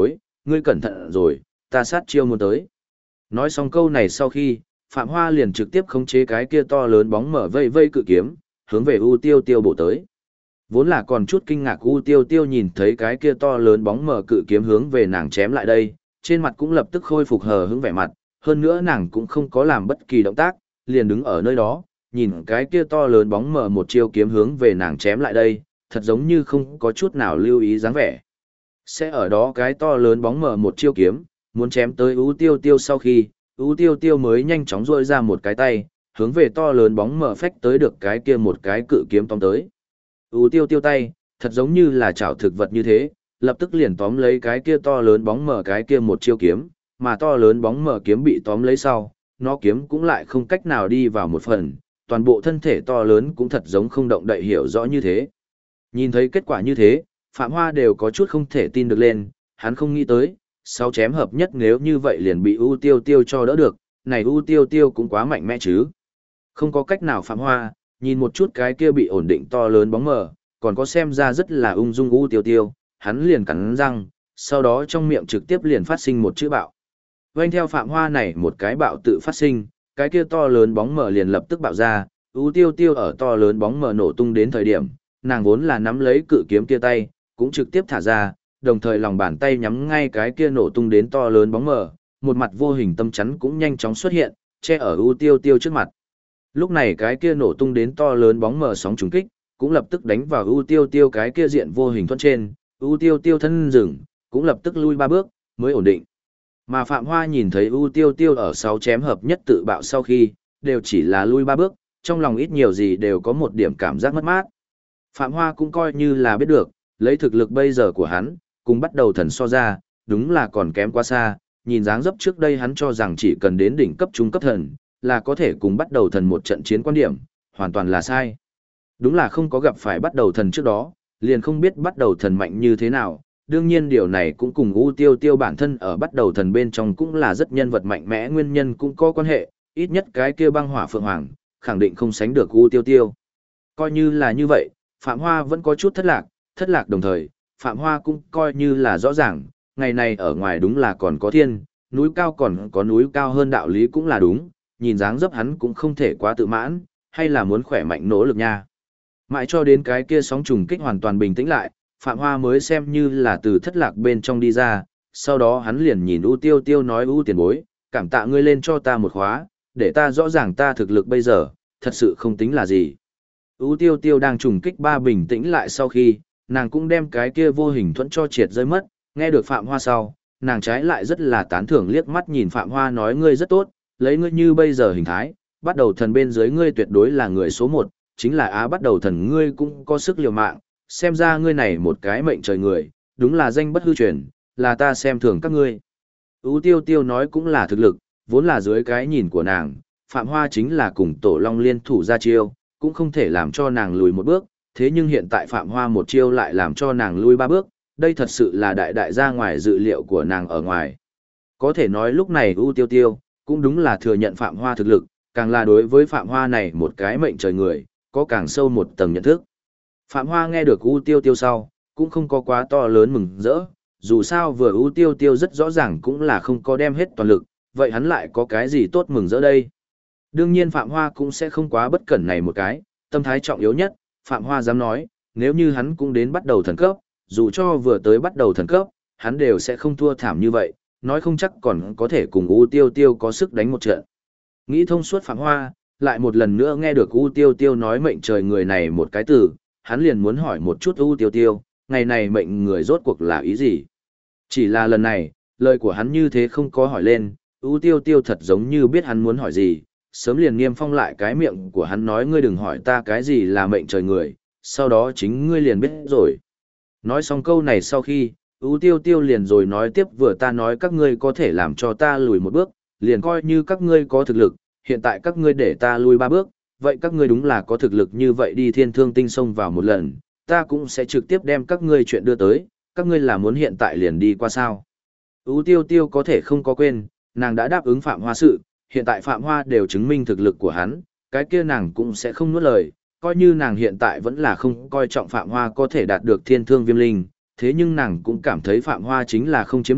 [SPEAKER 1] ngươi cẩn thận rồi, ta sát chiêu muốn tới. Nói xong câu này sau khi, Phạm Hoa liền trực tiếp khống chế cái kia to lớn bóng mở vây vây cự kiếm, hướng về U Tiêu Tiêu bổ tới. Vốn là còn chút kinh ngạc U Tiêu Tiêu nhìn thấy cái kia to lớn bóng mở cự kiếm hướng về nàng chém lại đây, trên mặt cũng lập tức khôi phục hờ hững vẻ mặt, hơn nữa nàng cũng không có làm bất kỳ động tác, liền đứng ở nơi đó, nhìn cái kia to lớn bóng mở một chiêu kiếm hướng về nàng chém lại đây, thật giống như không có chút nào lưu ý dáng vẻ. Sẽ ở đó cái to lớn bóng mở một chiêu kiếm, muốn chém tới U Tiêu Tiêu sau khi, U Tiêu Tiêu mới nhanh chóng rôi ra một cái tay, hướng về to lớn bóng mở phách tới được cái kia một cái cự kiếm tóm tới. U Tiêu Tiêu tay, thật giống như là chảo thực vật như thế, lập tức liền tóm lấy cái kia to lớn bóng mở cái kia một chiêu kiếm, mà to lớn bóng mở kiếm bị tóm lấy sau, nó kiếm cũng lại không cách nào đi vào một phần, toàn bộ thân thể to lớn cũng thật giống không động đậy hiểu rõ như thế. Nhìn thấy kết quả như thế, Phạm Hoa đều có chút không thể tin được lên, hắn không nghĩ tới, sau chém hợp nhất nếu như vậy liền bị U Tiêu Tiêu cho đỡ được, này U Tiêu Tiêu cũng quá mạnh mẽ chứ. Không có cách nào Phạm Hoa, nhìn một chút cái kia bị ổn định to lớn bóng mờ, còn có xem ra rất là ung dung U Tiêu Tiêu, hắn liền cắn răng, sau đó trong miệng trực tiếp liền phát sinh một chữ bạo. Vâng theo Phạm Hoa này một cái bạo tự phát sinh, cái kia to lớn bóng mờ liền lập tức bạo ra, U Tiêu Tiêu ở to lớn bóng mờ nổ tung đến thời điểm, nàng vốn là nắm lấy cự kiếm kia tay, cũng trực tiếp thả ra, đồng thời lòng bàn tay nhắm ngay cái kia nổ tung đến to lớn bóng mờ, một mặt vô hình tâm chắn cũng nhanh chóng xuất hiện, che ở U Tiêu Tiêu trước mặt. Lúc này cái kia nổ tung đến to lớn bóng mờ sóng trùng kích, cũng lập tức đánh vào U Tiêu Tiêu cái kia diện vô hình thuẫn trên, U Tiêu Tiêu thân dừng, cũng lập tức lui 3 bước, mới ổn định. Mà Phạm Hoa nhìn thấy U Tiêu Tiêu ở 6 chém hợp nhất tự bạo sau khi, đều chỉ là lui 3 bước, trong lòng ít nhiều gì đều có một điểm cảm giác mất mát. Phạm Hoa cũng coi như là biết được, lấy thực lực bây giờ của hắn, cùng bắt đầu thần so ra, đúng là còn kém quá xa, nhìn dáng dấp trước đây hắn cho rằng chỉ cần đến đỉnh cấp trung cấp thần, là có thể cùng bắt đầu thần một trận chiến quan điểm, hoàn toàn là sai. Đúng là không có gặp phải bắt đầu thần trước đó, liền không biết bắt đầu thần mạnh như thế nào, đương nhiên điều này cũng cùng U Tiêu Tiêu bản thân ở bắt đầu thần bên trong cũng là rất nhân vật mạnh mẽ nguyên nhân cũng có quan hệ, ít nhất cái kia băng hỏa phượng hoàng, khẳng định không sánh được U Tiêu Tiêu. Coi như là như vậy, Phạm Hoa vẫn có chút thất lạc đồng thời, Phạm Hoa cũng coi như là rõ ràng, ngày này ở ngoài đúng là còn có thiên, núi cao còn có núi cao hơn đạo lý cũng là đúng, nhìn dáng dấp hắn cũng không thể quá tự mãn, hay là muốn khỏe mạnh nỗ lực nha. Mãi cho đến cái kia sóng trùng kích hoàn toàn bình tĩnh lại, Phạm Hoa mới xem như là từ thất lạc bên trong đi ra, sau đó hắn liền nhìn U Tiêu Tiêu nói U tiền bối, cảm tạ ngươi lên cho ta một khóa, để ta rõ ràng ta thực lực bây giờ, thật sự không tính là gì. U Tiêu Tiêu đang trùng kích 3 bình tĩnh lại sau khi, nàng cũng đem cái kia vô hình thuẫn cho triệt rơi mất, nghe được Phạm Hoa sau, nàng trái lại rất là tán thưởng liếc mắt nhìn Phạm Hoa nói ngươi rất tốt, lấy ngươi như bây giờ hình thái, bắt đầu thần bên dưới ngươi tuyệt đối là người số 1, chính là bắt đầu thần ngươi cũng có sức liều mạng, xem ra ngươi này một cái mệnh trời người, đúng là danh bất hư truyền, là ta xem thường các ngươi. U Tiêu Tiêu nói cũng là thực lực, vốn là dưới cái nhìn của nàng, Phạm Hoa chính là cùng Tổ Long liên thủ ra chiêu, cũng không thể làm cho nàng lùi một bước, thế nhưng hiện tại Phạm Hoa một chiêu lại làm cho nàng lui 3 bước, đây thật sự là đại ra ngoài dự liệu của nàng ở ngoài. Có thể nói lúc này U Tiêu Tiêu, cũng đúng là thừa nhận Phạm Hoa thực lực, càng là đối với Phạm Hoa này một cái mệnh trời người, có càng sâu một tầng nhận thức. Phạm Hoa nghe được U Tiêu Tiêu sau, cũng không có quá to lớn mừng rỡ, dù sao vừa U Tiêu Tiêu rất rõ ràng cũng là không có đem hết toàn lực, vậy hắn lại có cái gì tốt mừng rỡ đây. Đương nhiên Phạm Hoa cũng sẽ không quá bất cẩn này một cái, tâm thái trọng yếu nhất, Phạm Hoa dám nói, nếu như hắn cũng đến bắt đầu thần cấp, dù cho vừa tới bắt đầu thần cấp, hắn đều sẽ không thua thảm như vậy, nói không chắc còn có thể cùng U Tiêu Tiêu có sức đánh một trận. Nghĩ thông suốt Phạm Hoa, lại một lần nữa nghe được U Tiêu Tiêu nói mệnh trời người này một cái từ, hắn liền muốn hỏi một chút U Tiêu Tiêu, ngày này mệnh người rốt cuộc là ý gì? Chỉ là lần này, lời của hắn như thế không có hỏi lên, U Tiêu Tiêu thật giống như biết hắn muốn hỏi gì, sớm liền niêm phong lại cái miệng của hắn nói ngươi đừng hỏi ta cái gì là mệnh trời người, sau đó chính ngươi liền biết rồi. Nói xong câu này sau khi, U Tiêu Tiêu liền rồi nói tiếp vừa ta nói các ngươi có thể làm cho ta lùi một bước, liền coi như các ngươi có thực lực, hiện tại các ngươi để ta lùi 3 bước, vậy các ngươi đúng là có thực lực như vậy đi thiên thương tinh xông vào một lần, ta cũng sẽ trực tiếp đem các ngươi chuyện đưa tới, các ngươi là muốn hiện tại liền đi qua sao. U Tiêu Tiêu có thể không có quên, nàng đã đáp ứng Phạm Hoa sự, hiện tại Phạm Hoa đều chứng minh thực lực của hắn, cái kia nàng cũng sẽ không nuốt lời, coi như nàng hiện tại vẫn là không coi trọng Phạm Hoa có thể đạt được thiên thương viêm linh, thế nhưng nàng cũng cảm thấy Phạm Hoa chính là không chiếm được,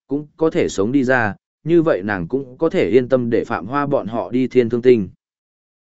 [SPEAKER 1] cũng có thể sống đi ra, như vậy nàng cũng có thể yên tâm để Phạm Hoa bọn họ đi Thiên Thương Tinh.